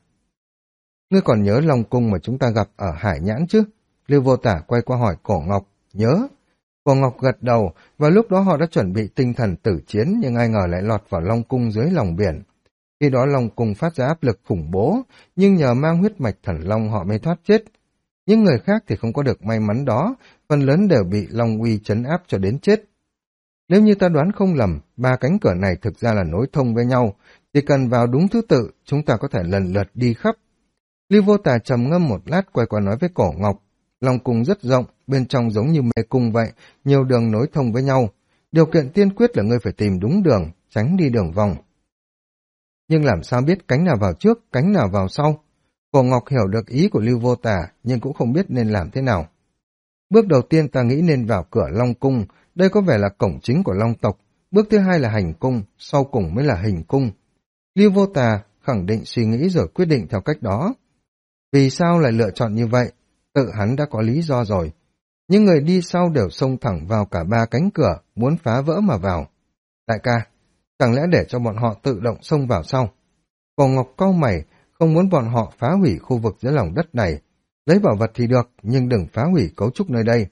Ngươi còn nhớ Long Cung mà chúng ta gặp ở Hải Nhãn chứ? Lưu Vô Tả quay qua hỏi Cổ Ngọc. Nhớ. Cổ Ngọc gật đầu, và lúc đó họ đã chuẩn bị tinh thần tử chiến, nhưng ai ngờ lại lọt vào Long Cung dưới lòng biển. Khi đó Long Cung phát ra áp lực khủng bố, nhưng nhờ mang huyết mạch thần Long họ mới thoát chết. Những người khác thì không có được may mắn đó, phần lớn đều bị Long uy trấn áp cho đến chết. Nếu như ta đoán không lầm, 3 cánh cửa này thực ra là nối thông với nhau, chỉ cần vào đúng thứ tự, chúng ta có thể lần lượt đi khắp. Lưu Vô Tà trầm ngâm một lát, quay qua nói với Cổ Ngọc. Long cung rất rộng, bên trong giống như mê cung vậy, nhiều đường nối thông với nhau. Điều kiện tiên quyết là ngươi phải tìm đúng đường, tránh đi đường vòng. Nhưng làm sao biết cánh nào vào trước, cánh nào vào sau? Cổ Ngọc hiểu được ý của Lưu Vô Tà, nhưng cũng không biết nên làm thế nào. Bước đầu tiên ta nghĩ nên vào cửa Long Cung, đây có vẻ là cổng chính của Long tộc. Bước thứ 2 là hành cung, sau cùng mới là hình cung. Lưu Vô Tà khẳng định suy nghĩ rồi quyết định theo cách đó. Vì sao lại lựa chọn như vậy? Tự hắn đã có lý do rồi. Những người đi sau đều xông thẳng vào cả 3 cánh cửa, muốn phá vỡ mà vào. Đại ca, chẳng lẽ để cho bọn họ tự động xông vào sau? Cổ Ngọc cau mày, không muốn bọn họ phá hủy khu vực dưới lòng đất này. Lấy bảo vật thì được, nhưng đừng phá hủy cấu trúc nơi đây.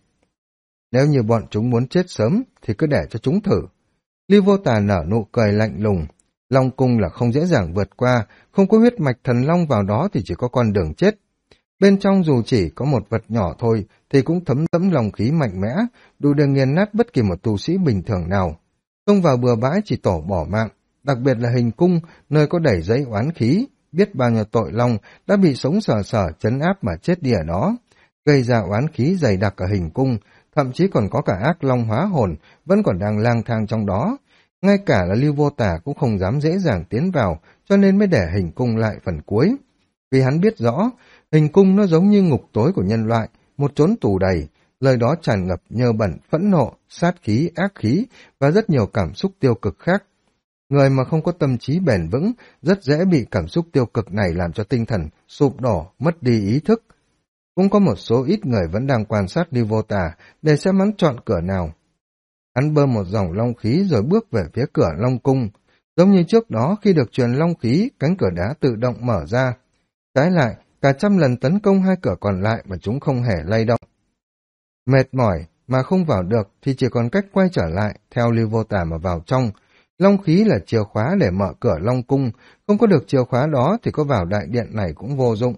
Nếu như bọn chúng muốn chết sớm, thì cứ để cho chúng thử. Lưu Vô Tà nở nụ cười lạnh lùng. Long cung là không dễ dàng vượt qua, không có huyết mạch thần long vào đó thì chỉ có con đường chết. Bên trong dù chỉ có một vật nhỏ thôi, thì cũng thấm đẫm lòng khí mạnh mẽ, đủ để nghiền nát bất kỳ một tu sĩ bình thường nào. Xông vào bừa bãi chỉ tổ bỏ mạng, đặc biệt là hình cung, nơi có đầy giấy oán khí, biết bao nhiêu tội long đã bị sống sờ sờ trấn áp mà chết đi ở đó, gây ra oán khí dày đặc ở hình cung, thậm chí còn có cả ác long hóa hồn vẫn còn đang lang thang trong đó. Ngay cả là Lưu Vô Tà cũng không dám dễ dàng tiến vào, cho nên mới để hình cung lại phần cuối. Vì hắn biết rõ, hình cung nó giống như ngục tối của nhân loại, một chốn tù đầy, lời đó tràn ngập nhơ bẩn, phẫn nộ, sát khí, ác khí và rất nhiều cảm xúc tiêu cực khác. Người mà không có tâm trí bền vững rất dễ bị cảm xúc tiêu cực này làm cho tinh thần sụp đổ, mất đi ý thức. Cũng có một số ít người vẫn đang quan sát Lưu Vô Tà để xem hắn chọn cửa nào. Hắn bơm một dòng long khí rồi bước về phía cửa Long Cung. Giống như trước đó khi được truyền long khí, cánh cửa đá tự động mở ra. Trái lại, cả trăm lần tấn công 2 cửa còn lại mà chúng không hề lay động. Mệt mỏi mà không vào được thì chỉ còn cách quay trở lại theo Lưu Vô Tà mà vào trong. Long khí là chìa khóa để mở cửa Long Cung, không có được chìa khóa đó thì có vào đại điện này cũng vô dụng.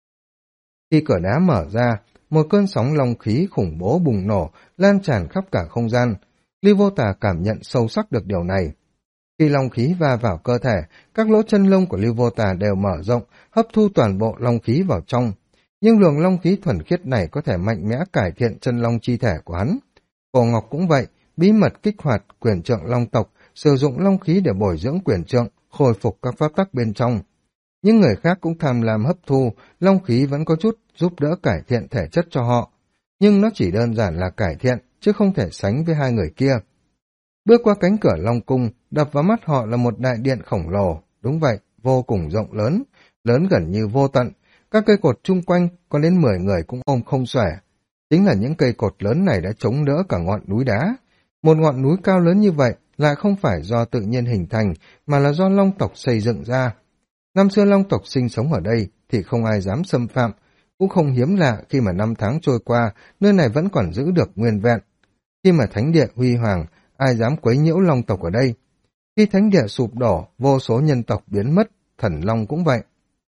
Khi cửa đá mở ra, một cơn sóng long khí khủng bố bùng nổ, lan tràn khắp cả không gian. Lưu Vô Tà cảm nhận sâu sắc được điều này. Khi long khí va vào cơ thể, các lỗ chân lông của Lưu Vô Tà đều mở rộng, hấp thu toàn bộ long khí vào trong. Nhưng luồng long khí thuần khiết này có thể mạnh mẽ cải thiện chân long chi thể của hắn. Cổ Ngọc cũng vậy, bí mật kích hoạt quyền trượng long tộc, sử dụng long khí để bồi dưỡng quyền trượng, khôi phục các pháp tắc bên trong. Những người khác cũng tham lam hấp thu, long khí vẫn có chút giúp đỡ cải thiện thể chất cho họ. Nhưng nó chỉ đơn giản là cải thiện, chứ không thể sánh với 2 người kia. Bước qua cánh cửa Long Cung, đập vào mắt họ là một đại điện khổng lồ. Đúng vậy, vô cùng rộng lớn, lớn gần như vô tận. Các cây cột chung quanh có đến 10 người cũng ôm không xuể. Chính là những cây cột lớn này đã chống đỡ cả ngọn núi đá. Một ngọn núi cao lớn như vậy lại không phải do tự nhiên hình thành, mà là do Long tộc xây dựng ra. Năm xưa Long tộc sinh sống ở đây thì không ai dám xâm phạm, cũng không hiếm lạ khi mà 5 tháng trôi qua, nơi này vẫn còn giữ được nguyên vẹn. Khi mà thánh địa huy hoàng, ai dám quấy nhiễu Long tộc ở đây? Khi thánh địa sụp đổ, vô số nhân tộc biến mất, thần Long cũng vậy.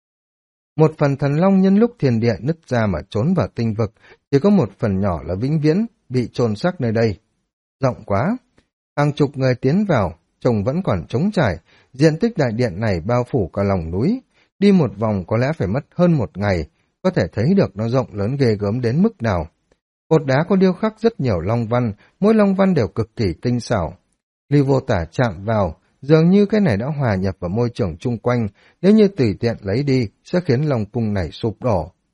Một phần thần Long nhân lúc thiên địa nứt ra mà trốn vào tinh vực, chỉ có một phần nhỏ là vĩnh viễn, bị chôn xác nơi đây. Rộng quá! Hàng chục người tiến vào, trông vẫn còn trống trải, diện tích đại điện này bao phủ cả lòng núi. Đi một vòng có lẽ phải mất hơn 1 ngày, có thể thấy được nó rộng lớn ghê gớm đến mức nào. Cột đá có điêu khắc rất nhiều long văn, mỗi long văn đều cực kỳ tinh xảo. Lưu Vô Tả chạm vào, dường như cái này đã hòa nhập vào môi trường chung quanh, nếu như tùy tiện lấy đi sẽ khiến Long cung này sụp đổ.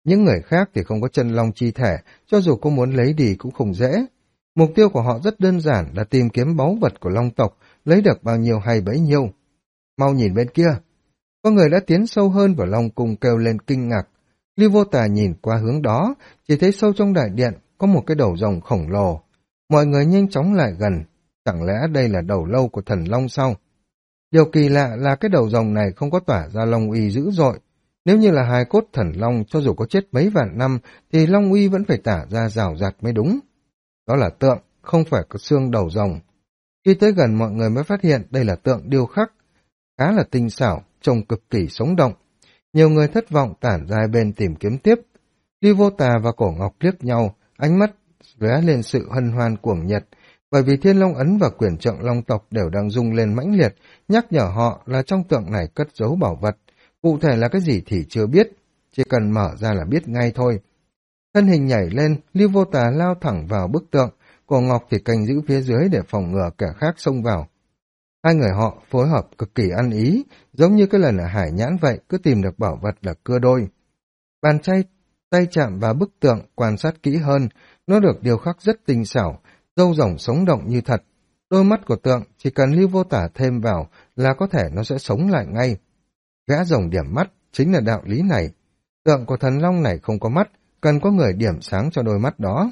Những người khác thì không có chân long chi thể, cho dù có muốn lấy đi cũng không dễ. Mục tiêu của họ rất đơn giản là tìm kiếm báu vật của long tộc, lấy được bao nhiêu hay bấy nhiêu. Mau nhìn bên kia. Có người đã tiến sâu hơn vào long cung kêu lên kinh ngạc. Lưu Vô Tà nhìn qua hướng đó, chỉ thấy sâu trong đại điện có một cái đầu rồng khổng lồ. Mọi người nhanh chóng lại gần. Chẳng lẽ đây là đầu lâu của thần long sao? Điều kỳ lạ là cái đầu rồng này không có tỏa ra long uy dữ dội. Nếu như là hài cốt thần long, cho dù có chết mấy vạn năm, thì long uy vẫn phải tả ra rào rạt mới đúng. Đó là tượng, không phải có xương đầu rồng. Khi tới gần mọi người mới phát hiện đây là tượng điêu khắc, khá là tinh xảo, trông cực kỳ sống động. Nhiều người thất vọng tản ra hai bên tìm kiếm tiếp. Lưu Vô Tà và Cổ Ngọc liếc nhau, ánh mắt lóe lên sự hân hoan cuồng nhiệt, bởi vì Thiên Long Ấn và quyền trượng long tộc đều đang rung lên mãnh liệt, nhắc nhở họ là trong tượng này cất giấu bảo vật. Cụ thể là cái gì thì chưa biết, chỉ cần mở ra là biết ngay thôi. Thân hình nhảy lên, Lưu Vô Tà lao thẳng vào bức tượng, Cổ Ngọc thì canh giữ phía dưới để phòng ngừa kẻ khác xông vào. Hai người họ phối hợp cực kỳ ăn ý, giống như cái lần ở Hải Nhãn vậy, cứ tìm được bảo vật là cưa đôi. Bàn tay chạm vào bức tượng, quan sát kỹ hơn, nó được điêu khắc rất tinh xảo, râu rồng sống động như thật. Đôi mắt của tượng chỉ cần Lưu Vô Tả thêm vào là có thể nó sẽ sống lại ngay. Vẽ rồng điểm mắt chính là đạo lý này. Tượng của thần long này không có mắt, cần có người điểm sáng cho đôi mắt đó.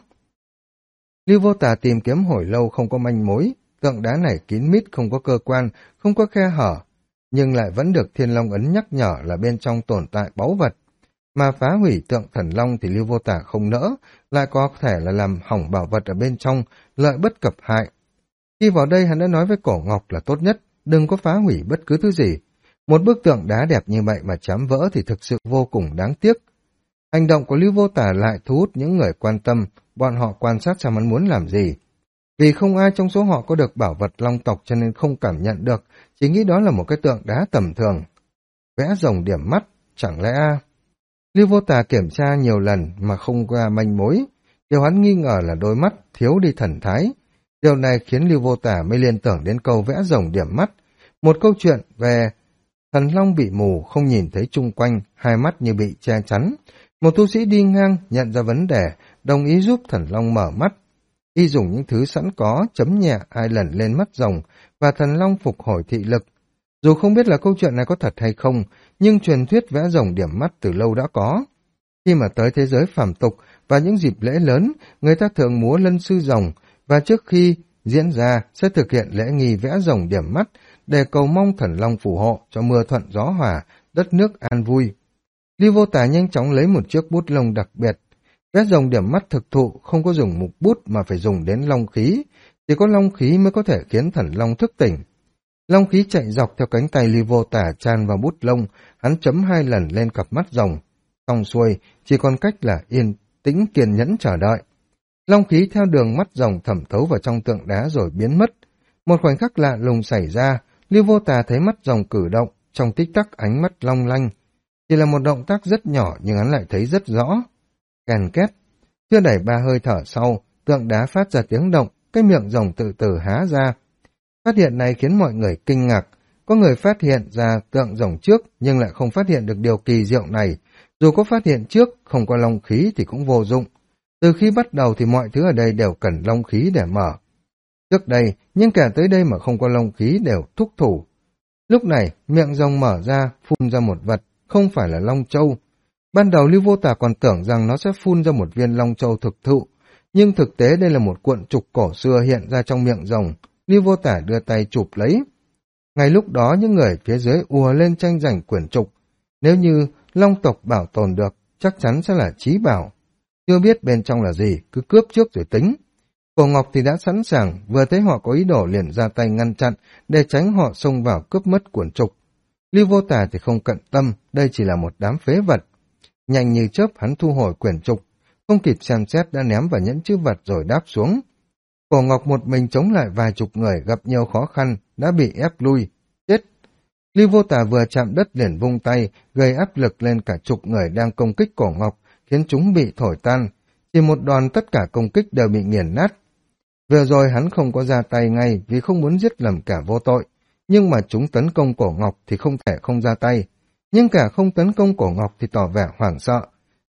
Lưu Vô Tả tìm kiếm hồi lâu không có manh mối, tượng đá này kín mít không có cơ quan, không có khe hở, nhưng lại vẫn được Thiên Long Ấn nhắc nhở là bên trong tồn tại báu vật. Mà phá hủy tượng thần long thì Lưu Vô Tả không nỡ, lại có thể là làm hỏng bảo vật ở bên trong, lợi bất cập hại. Khi vào đây hắn đã nói với Cổ Ngọc là tốt nhất, đừng có phá hủy bất cứ thứ gì. Một bức tượng đá đẹp như vậy mà chám vỡ thì thực sự vô cùng đáng tiếc. Hành động của Lưu Vô Tả lại thu hút những người quan tâm, bọn họ quan sát xem hắn muốn làm gì. Vì không ai trong số họ có được bảo vật long tộc cho nên không cảm nhận được, chỉ nghĩ đó là một cái tượng đá tầm thường. Vẽ rồng điểm mắt, chẳng lẽ... Lưu Vô Tà kiểm tra nhiều lần mà không ra manh mối. Điều hắn nghi ngờ là đôi mắt thiếu đi thần thái. Điều này khiến Lưu Vô Tà mới liên tưởng đến câu vẽ rồng điểm mắt. Một câu chuyện về thần long bị mù, không nhìn thấy chung quanh, hai mắt như bị che chắn. Một tu sĩ đi ngang nhận ra vấn đề, đồng ý giúp thần long mở mắt. Y dùng những thứ sẵn có, chấm nhẹ 2 lần lên mắt rồng, và thần long phục hồi thị lực. Dù không biết là câu chuyện này có thật hay không, nhưng truyền thuyết vẽ rồng điểm mắt từ lâu đã có. Khi mà tới thế giới phàm tục và những dịp lễ lớn, người ta thường múa lân sư rồng, và trước khi diễn ra sẽ thực hiện lễ nghi vẽ rồng điểm mắt để cầu mong thần long phù hộ cho mưa thuận gió hòa, đất nước an vui. Lưu Vô Tà nhanh chóng lấy một chiếc bút lông đặc biệt. Vẽ rồng điểm mắt thực thụ không có dùng mục bút mà phải dùng đến long khí, chỉ có long khí mới có thể khiến thần long thức tỉnh. Long khí chạy dọc theo cánh tay Lưu Vô Tả tràn vào bút lông, hắn chấm 2 lần lên cặp mắt rồng. Xong xuôi, chỉ còn cách là yên tĩnh kiên nhẫn chờ đợi. Long khí theo đường mắt rồng thẩm thấu vào trong tượng đá rồi biến mất. Một khoảnh khắc lạ lùng xảy ra, Lưu Vô Tà thấy mắt rồng cử động, trong tích tắc ánh mắt long lanh. Chỉ là một động tác rất nhỏ nhưng hắn lại thấy rất rõ. Kèn két, chưa đẩy 3 hơi thở sau, tượng đá phát ra tiếng động, cái miệng rồng từ từ há ra. Phát hiện này khiến mọi người kinh ngạc. Có người phát hiện ra tượng rồng trước nhưng lại không phát hiện được điều kỳ diệu này. Dù có phát hiện trước, không có long khí thì cũng vô dụng. Từ khi bắt đầu thì mọi thứ ở đây đều cần long khí để mở. Trước đây, nhưng kẻ tới đây mà không có long khí đều thúc thủ. Lúc này, miệng rồng mở ra, phun ra một vật, không phải là long châu. Ban đầu Lưu Vô Tà còn tưởng rằng nó sẽ phun ra một viên long châu thực thụ, nhưng thực tế đây là một cuộn trục cổ xưa hiện ra trong miệng rồng. Lưu Vô Tả đưa tay chụp lấy. Ngay lúc đó những người phía dưới ùa lên tranh giành quyển trục. Nếu như long tộc bảo tồn được, chắc chắn sẽ là chí bảo. Chưa biết bên trong là gì, cứ cướp trước rồi tính. Cổ Ngọc thì đã sẵn sàng, vừa thấy họ có ý đồ liền ra tay ngăn chặn, để tránh họ xông vào cướp mất quyển trục. Lưu Vô Tả thì không cận tâm, đây chỉ là một đám phế vật. Nhanh như chớp hắn thu hồi quyển trục, không kịp xem xét đã ném vào nhẫn chữ vật rồi đáp xuống. Cổ Ngọc một mình chống lại vài chục người gặp nhiều khó khăn, đã bị ép lui. Chết! Lưu Vô Tà vừa chạm đất liền vung tay, gây áp lực lên cả chục người đang công kích Cổ Ngọc, khiến chúng bị thổi tan. Chỉ một đòn tất cả công kích đều bị nghiền nát. Vừa rồi hắn không có ra tay ngay vì không muốn giết lầm cả vô tội, nhưng mà chúng tấn công Cổ Ngọc thì không thể không ra tay. Nhưng cả không tấn công Cổ Ngọc thì tỏ vẻ hoảng sợ.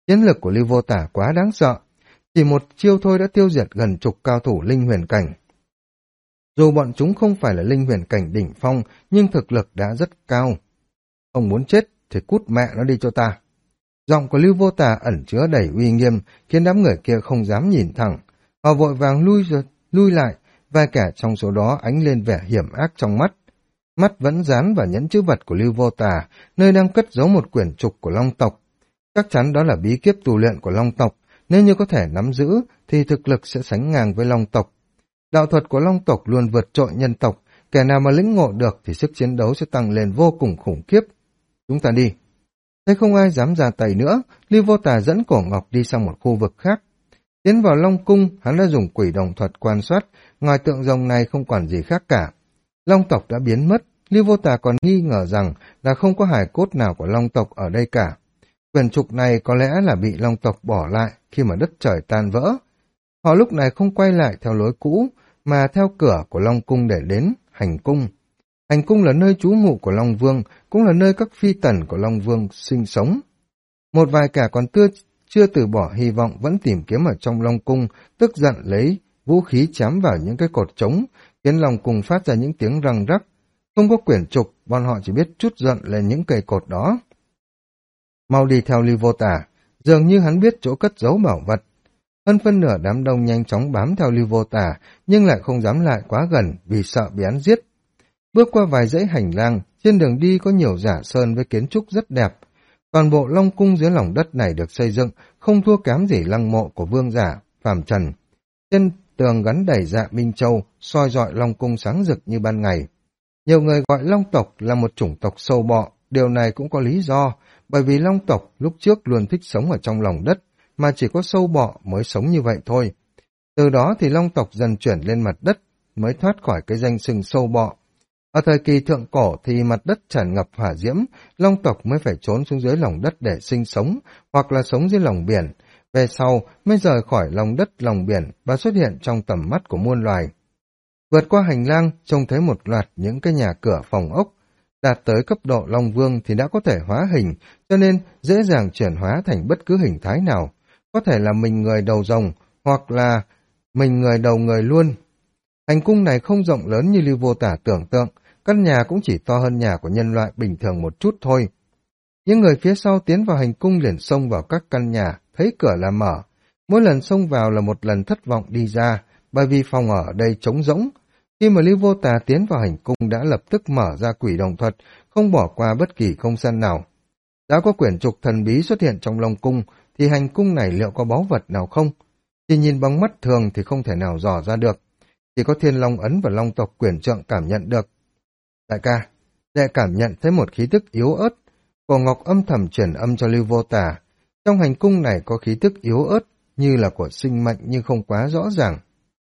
Chiến lực của Lưu Vô Tả quá đáng sợ. Chỉ một chiêu thôi đã tiêu diệt gần chục cao thủ linh huyền cảnh. Dù bọn chúng không phải là linh huyền cảnh đỉnh phong, nhưng thực lực đã rất cao. Ông muốn chết thì cút mẹ nó đi cho ta. Giọng của Lưu Vô Tả ẩn chứa đầy uy nghiêm, khiến đám người kia không dám nhìn thẳng. Họ vội vàng lui lại, vài kẻ trong số đó ánh lên vẻ hiểm ác trong mắt. Mắt vẫn dán vào nhẫn chữ vật của Lưu Vô Tả, nơi đang cất giấu một quyển trục của Long tộc. Chắc chắn đó là bí kíp tu luyện của Long tộc, nếu như có thể nắm giữ thì thực lực sẽ sánh ngang với Long tộc. Đạo thuật của Long tộc luôn vượt trội nhân tộc, kẻ nào mà lĩnh ngộ được thì sức chiến đấu sẽ tăng lên vô cùng khủng khiếp. Chúng ta đi. Thấy không ai dám ra tay nữa, Lưu Vô Tả dẫn Cổ Ngọc đi sang một khu vực khác. Tiến vào Long cung, hắn đã dùng quỷ đồng thuật quan sát, ngoài tượng rồng này không còn gì khác cả. Long tộc đã biến mất, Lưu Vô Tả còn nghi ngờ rằng là không có hài cốt nào của Long tộc ở đây cả. Quyển trục này có lẽ là bị Long tộc bỏ lại khi mà đất trời tan vỡ. Họ lúc này không quay lại theo lối cũ, mà theo cửa của Long cung để đến hành cung. Hành cung là nơi trú ngụ của Long Vương, cũng là nơi các phi tần của Long Vương sinh sống. Một vài kẻ còn chưa từ bỏ hy vọng vẫn tìm kiếm ở trong Long cung, tức giận lấy vũ khí chém vào những cái cột trống, khiến Long cung phát ra những tiếng răng rắc. Không có quyển trục, bọn họ chỉ biết trút giận lên những cây cột đó. Mau đi theo Lưu Vô Tả, dường như hắn biết chỗ cất giấu bảo vật. Hơn phân nửa đám đông nhanh chóng bám theo Lưu Vô Tả, nhưng lại không dám lại quá gần vì sợ bị hắn giết. Bước qua vài dãy hành lang, trên đường đi có nhiều giả sơn với kiến trúc rất đẹp. Toàn bộ Long cung dưới lòng đất này được xây dựng không thua kém gì lăng mộ của vương giả phàm trần. Trên tường gắn đầy dạ minh châu, soi rọi Long cung sáng rực như ban ngày. Nhiều người gọi Long tộc là một chủng tộc sâu bọ, điều này cũng có lý do, bởi vì Long tộc lúc trước luôn thích sống ở trong lòng đất, mà chỉ có sâu bọ mới sống như vậy thôi. Từ đó thì Long tộc dần chuyển lên mặt đất, mới thoát khỏi cái danh xưng sâu bọ. Ở thời kỳ thượng cổ thì mặt đất tràn ngập hỏa diễm, Long tộc mới phải trốn xuống dưới lòng đất để sinh sống, hoặc là sống dưới lòng biển. Về sau mới rời khỏi lòng đất lòng biển và xuất hiện trong tầm mắt của muôn loài. Vượt qua hành lang, trông thấy một loạt những cái nhà cửa phòng ốc. Đạt tới cấp độ Long Vương thì đã có thể hóa hình, cho nên dễ dàng chuyển hóa thành bất cứ hình thái nào. Có thể là mình người đầu rồng, hoặc là mình người đầu người luôn. Hành cung này không rộng lớn như Lưu Vô Tả tưởng tượng, căn nhà cũng chỉ to hơn nhà của nhân loại bình thường một chút thôi. Những người phía sau tiến vào hành cung liền xông vào các căn nhà, thấy cửa là mở. Mỗi lần xông vào là một lần thất vọng đi ra, bởi vì phòng ở đây trống rỗng. Khi mà Lưu Vô Tả tiến vào hành cung đã lập tức mở ra quỷ đồng thuật, không bỏ qua bất kỳ không gian nào. Đã có quyển trục thần bí xuất hiện trong Long cung, thì hành cung này liệu có báu vật nào không? Chỉ nhìn bằng mắt thường thì không thể nào dò ra được. Chỉ có Thiên Long ấn và Long tộc quyển trượng cảm nhận được. Đại ca, đệ cảm nhận thấy một khí tức yếu ớt. Cổ Ngọc âm thầm truyền âm cho Lưu Vô Tả. Trong hành cung này có khí tức yếu ớt, như là của sinh mệnh nhưng không quá rõ ràng.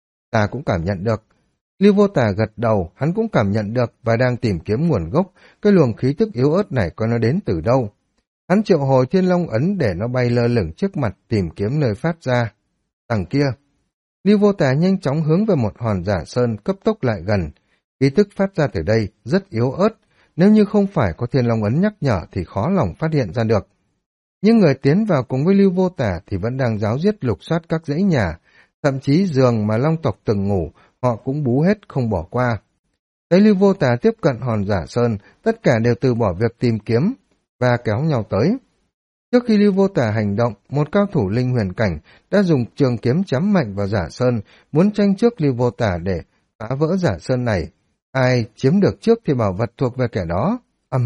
Ta cũng cảm nhận được. Lưu Vô Tả gật đầu, hắn cũng cảm nhận được và đang tìm kiếm nguồn gốc, cái luồng khí tức yếu ớt này có nó đến từ đâu. Hắn triệu hồi Thiên Long ấn để nó bay lơ lửng trước mặt tìm kiếm nơi phát ra. Đằng kia, Lưu Vô Tả nhanh chóng hướng về một hòn giả sơn cấp tốc lại gần. Khí tức phát ra từ đây rất yếu ớt, nếu như không phải có Thiên Long ấn nhắc nhở thì khó lòng phát hiện ra được. Những người tiến vào cùng với Lưu Vô Tả thì vẫn đang ráo riết lục soát các dãy nhà, thậm chí giường mà Long tộc từng ngủ, họ cũng bú hết không bỏ qua. Thấy Lưu Vô Tả tiếp cận hòn giả sơn, tất cả đều từ bỏ việc tìm kiếm và kéo nhau tới. Trước khi Lưu Vô Tả hành động, một cao thủ linh huyền cảnh đã dùng trường kiếm chém mạnh vào giả sơn, muốn tranh trước Lưu Vô Tả để phá vỡ giả sơn này. Ai chiếm được trước thì bảo vật thuộc về kẻ đó.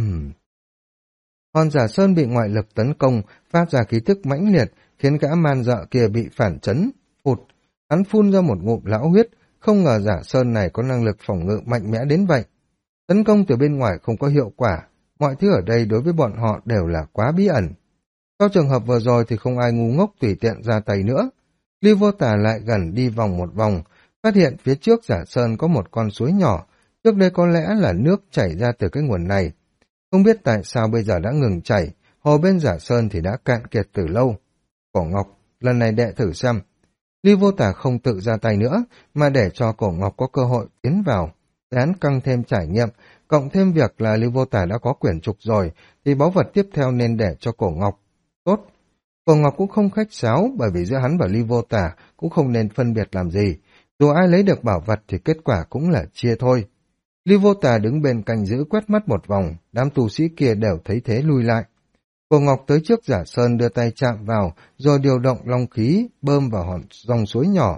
Hòn giả sơn bị ngoại lực tấn công, phát ra khí tức mãnh liệt, khiến gã man dợ kia bị phản chấn, phụt. Hắn phun ra một ngụm lão huyết, không ngờ giả sơn này có năng lực phòng ngự mạnh mẽ đến vậy. Tấn công từ bên ngoài không có hiệu quả, mọi thứ ở đây đối với bọn họ đều là quá bí ẩn. Sau trường hợp vừa rồi thì không ai ngu ngốc tùy tiện ra tay nữa. Lưu Vô Tả lại gần đi vòng một vòng, phát hiện phía trước giả sơn có một con suối nhỏ, trước đây có lẽ là nước chảy ra từ cái nguồn này. Không biết tại sao bây giờ đã ngừng chảy, hồ bên giả sơn thì đã cạn kiệt từ lâu. Cổ Ngọc, lần này đệ thử xem. Lưu Vô Tả không tự ra tay nữa, mà để cho Cổ Ngọc có cơ hội tiến vào. Hắn căng thêm trải nghiệm, cộng thêm việc là Lưu Vô Tả đã có quyển trục rồi, thì báu vật tiếp theo nên để cho Cổ Ngọc. Tốt, Cổ Ngọc cũng không khách sáo, bởi vì giữa hắn và Ly Vô Tả cũng không nên phân biệt làm gì. Dù ai lấy được bảo vật thì kết quả cũng là chia thôi. Ly Vô Tả đứng bên cạnh giữ quét mắt một vòng, đám tu sĩ kia đều thấy thế lui lại. Cổ Ngọc tới trước Giả Sơn đưa tay chạm vào, rồi điều động long khí bơm vào dòng suối nhỏ.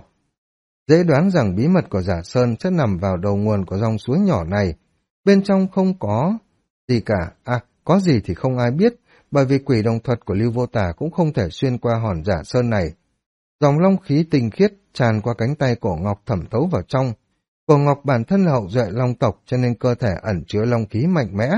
Dễ đoán rằng bí mật của Giả Sơn sẽ nằm vào đầu nguồn của dòng suối nhỏ này. Bên trong không có gì cả, có gì thì không ai biết, bởi vì quỷ đồng thuật của Lưu Vô Tả cũng không thể xuyên qua hòn Giả Sơn này. Dòng long khí tinh khiết tràn qua cánh tay Cổ Ngọc thẩm thấu vào trong. Cổ Ngọc bản thân là hậu duệ long tộc cho nên cơ thể ẩn chứa long khí mạnh mẽ.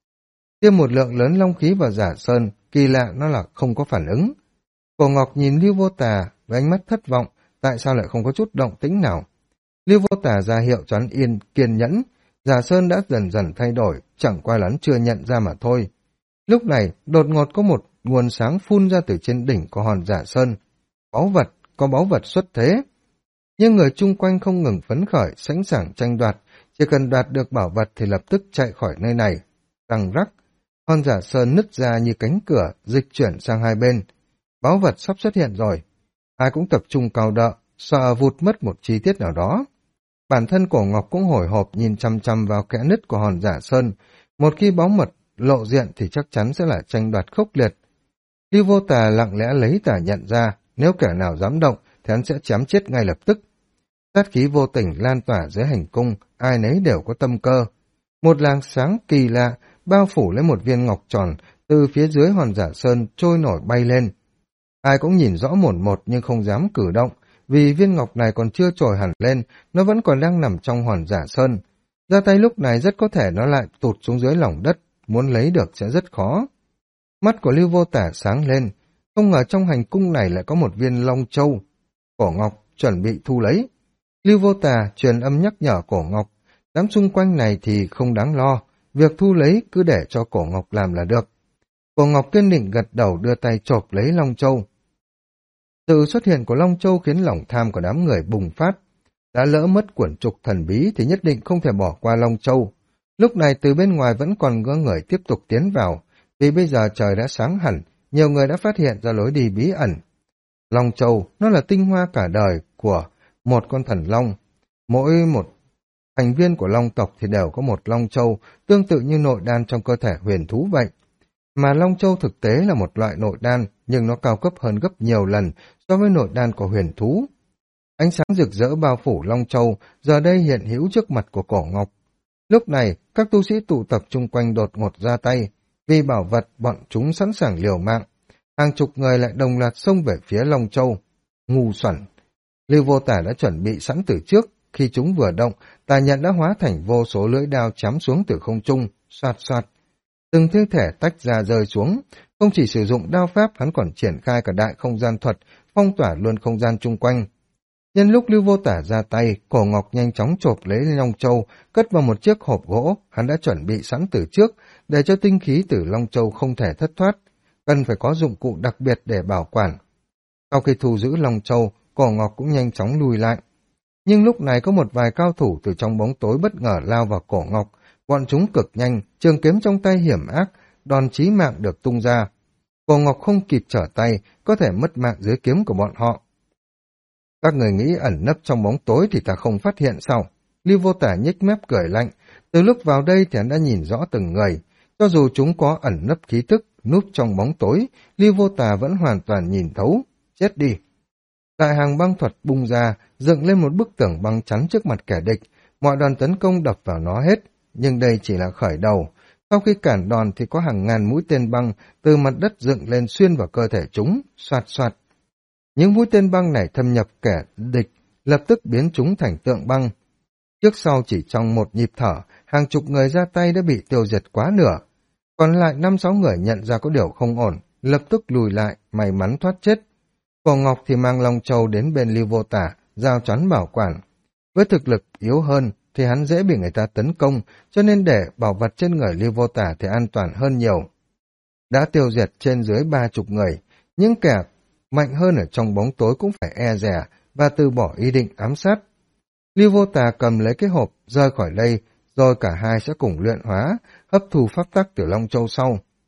Tiêm một lượng lớn long khí vào Giả Sơn, kỳ lạ nó là không có phản ứng. Cổ Ngọc nhìn Lưu Vô Tả với ánh mắt thất vọng, tại sao lại không có chút động tĩnh nào. Lưu Vô Tả ra hiệu cho hắn kiên nhẫn, Giả Sơn đã dần dần thay đổi, chẳng qua là hắn chưa nhận ra mà thôi. Lúc này, đột ngột có một nguồn sáng phun ra từ trên đỉnh của hòn Giả Sơn. Báu vật, có báu vật xuất thế. Nhưng người chung quanh không ngừng phấn khởi, sẵn sàng tranh đoạt, chỉ cần đoạt được bảo vật thì lập tức chạy khỏi nơi này. Răng rắc, hòn Giả Sơn nứt ra như cánh cửa, dịch chuyển sang hai bên. Báu vật sắp xuất hiện rồi. Ai cũng tập trung cao đợ, sợ vụt mất một chi tiết nào đó. Bản thân Cổ Ngọc cũng hồi hộp nhìn chăm chăm vào kẽ nứt của hòn Giả Sơn. Một khi báu mật lộ diện thì chắc chắn sẽ là tranh đoạt khốc liệt. Lưu Vô Tà lặng lẽ lấy tà nhận ra, nếu kẻ nào dám động thì hắn sẽ chém chết ngay lập tức. Sát khí vô tình lan tỏa dưới hành cung, ai nấy đều có tâm cơ. Một làn sáng kỳ lạ bao phủ lấy một viên ngọc tròn từ phía dưới hòn Giả Sơn trôi nổi bay lên. Ai cũng nhìn rõ mồn một nhưng không dám cử động, vì viên ngọc này còn chưa trồi hẳn lên, nó vẫn còn đang nằm trong hòn Giả Sơn. Ra tay lúc này rất có thể nó lại tụt xuống dưới lòng đất, muốn lấy được sẽ rất khó. Mắt của Lưu Vô Tả sáng lên, không ngờ trong hành cung này lại có một viên long châu. Cổ Ngọc chuẩn bị thu lấy. Lưu Vô Tả truyền âm nhắc nhở Cổ Ngọc, đám xung quanh này thì không đáng lo, việc thu lấy cứ để cho Cổ Ngọc làm là được. Cổ Ngọc kiên định gật đầu đưa tay chộp lấy long châu. Sự xuất hiện của long châu khiến lòng tham của đám người bùng phát. Đã lỡ mất quyển trục thần bí thì nhất định không thể bỏ qua long châu. Lúc này từ bên ngoài vẫn còn có người tiếp tục tiến vào, vì bây giờ trời đã sáng hẳn, nhiều người đã phát hiện ra lối đi bí ẩn. Long châu, nó là tinh hoa cả đời của một con thần long. Mỗi một thành viên của long tộc thì đều có một long châu, tương tự như nội đan trong cơ thể huyền thú vậy. Mà long châu thực tế là một loại nội đan, nhưng nó cao cấp hơn gấp nhiều lần so với nội đan của huyền thú. Ánh sáng rực rỡ bao phủ long châu, giờ đây hiện hữu trước mặt của Cổ Ngọc. Lúc này, các tu sĩ tụ tập chung quanh đột ngột ra tay, vì bảo vật bọn chúng sẵn sàng liều mạng. Hàng chục người lại đồng loạt xông về phía long châu. Ngu xuẩn! Lưu Vô Tả đã chuẩn bị sẵn từ trước, khi chúng vừa động, tà nhận đã hóa thành vô số lưỡi đao chém xuống từ không trung, xoạt xoạt. Từng thi thể tách ra rơi xuống, không chỉ sử dụng đao pháp hắn còn triển khai cả đại không gian thuật, phong tỏa luôn không gian chung quanh. Nhân lúc Lưu Vô Tả ra tay, Cổ Ngọc nhanh chóng chộp lấy long châu, cất vào một chiếc hộp gỗ, hắn đã chuẩn bị sẵn từ trước, để cho tinh khí từ long châu không thể thất thoát, cần phải có dụng cụ đặc biệt để bảo quản. Sau khi thu giữ long châu, Cổ Ngọc cũng nhanh chóng lùi lại. Nhưng lúc này có một vài cao thủ từ trong bóng tối bất ngờ lao vào Cổ Ngọc, bọn chúng cực nhanh, trường kiếm trong tay hiểm ác, đòn chí mạng được tung ra. Cổ Ngọc không kịp trở tay, có thể mất mạng dưới kiếm của bọn họ. Các người nghĩ ẩn nấp trong bóng tối thì ta không phát hiện sao? Lưu Vô Tả nhếch mép cười lạnh, từ lúc vào đây thì hắn đã nhìn rõ từng người, cho dù chúng có ẩn nấp khí tức, núp trong bóng tối, Lưu Vô Tả vẫn hoàn toàn nhìn thấu, chết đi. Đại hàng băng thuật bung ra, dựng lên một bức tường băng chắn trước mặt kẻ địch, mọi đòn tấn công đập vào nó hết, nhưng đây chỉ là khởi đầu. Sau khi cản đòn thì có hàng ngàn mũi tên băng từ mặt đất dựng lên xuyên vào cơ thể chúng, xoạt xoạt. Những mũi tên băng này thâm nhập kẻ địch, lập tức biến chúng thành tượng băng. Trước sau chỉ trong một nhịp thở, hàng chục người ra tay đã bị tiêu diệt quá nửa. Còn lại 5-6 người nhận ra có điều không ổn, lập tức lùi lại, may mắn thoát chết. Cổ Ngọc thì mang long châu đến bên Lưu Vô Tả, giao chắn bảo quản. Với thực lực yếu hơn thì hắn dễ bị người ta tấn công, cho nên để bảo vật trên người Lưu Vô Tả thì an toàn hơn nhiều. Đã tiêu diệt trên dưới 30 người, những kẻ mạnh hơn ở trong bóng tối cũng phải e dè và từ bỏ ý định ám sát. Lưu Vô Tà cầm lấy cái hộp, rời khỏi đây, rồi cả hai sẽ cùng luyện hóa, hấp thu pháp tắc từ long châu sau.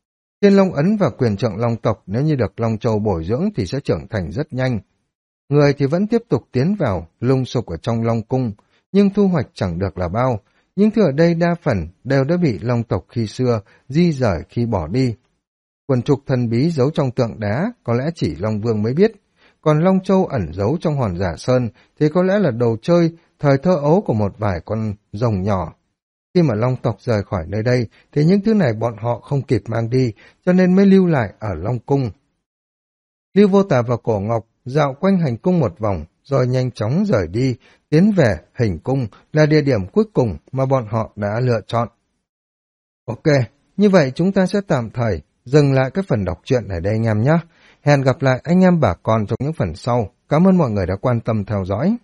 Thiên Long Ấn và quyền trượng Long tộc nếu như được Long Châu bồi dưỡng thì sẽ trưởng thành rất nhanh. Người thì vẫn tiếp tục tiến vào, lung sục ở trong Long Cung, nhưng thu hoạch chẳng được là bao. Những thứ ở đây đa phần đều đã bị Long tộc khi xưa di rời khi bỏ đi. Quần trục thần bí giấu trong tượng đá có lẽ chỉ Long Vương mới biết, còn Long Châu ẩn giấu trong hòn giả sơn thì có lẽ là đồ chơi thời thơ ấu của một vài con rồng nhỏ. Khi mà Long tộc rời khỏi nơi đây thì những thứ này bọn họ không kịp mang đi, cho nên mới lưu lại ở Long Cung. Lưu Vô Tà và Cổ Ngọc dạo quanh hành cung một vòng, rồi nhanh chóng rời đi, tiến về hình cung là địa điểm cuối cùng mà bọn họ đã lựa chọn. Ok, như vậy chúng ta sẽ tạm thời dừng lại cái phần đọc truyện ở đây anh em nhé. Hẹn gặp lại anh em bà con trong những phần sau. Cảm ơn mọi người đã quan tâm theo dõi.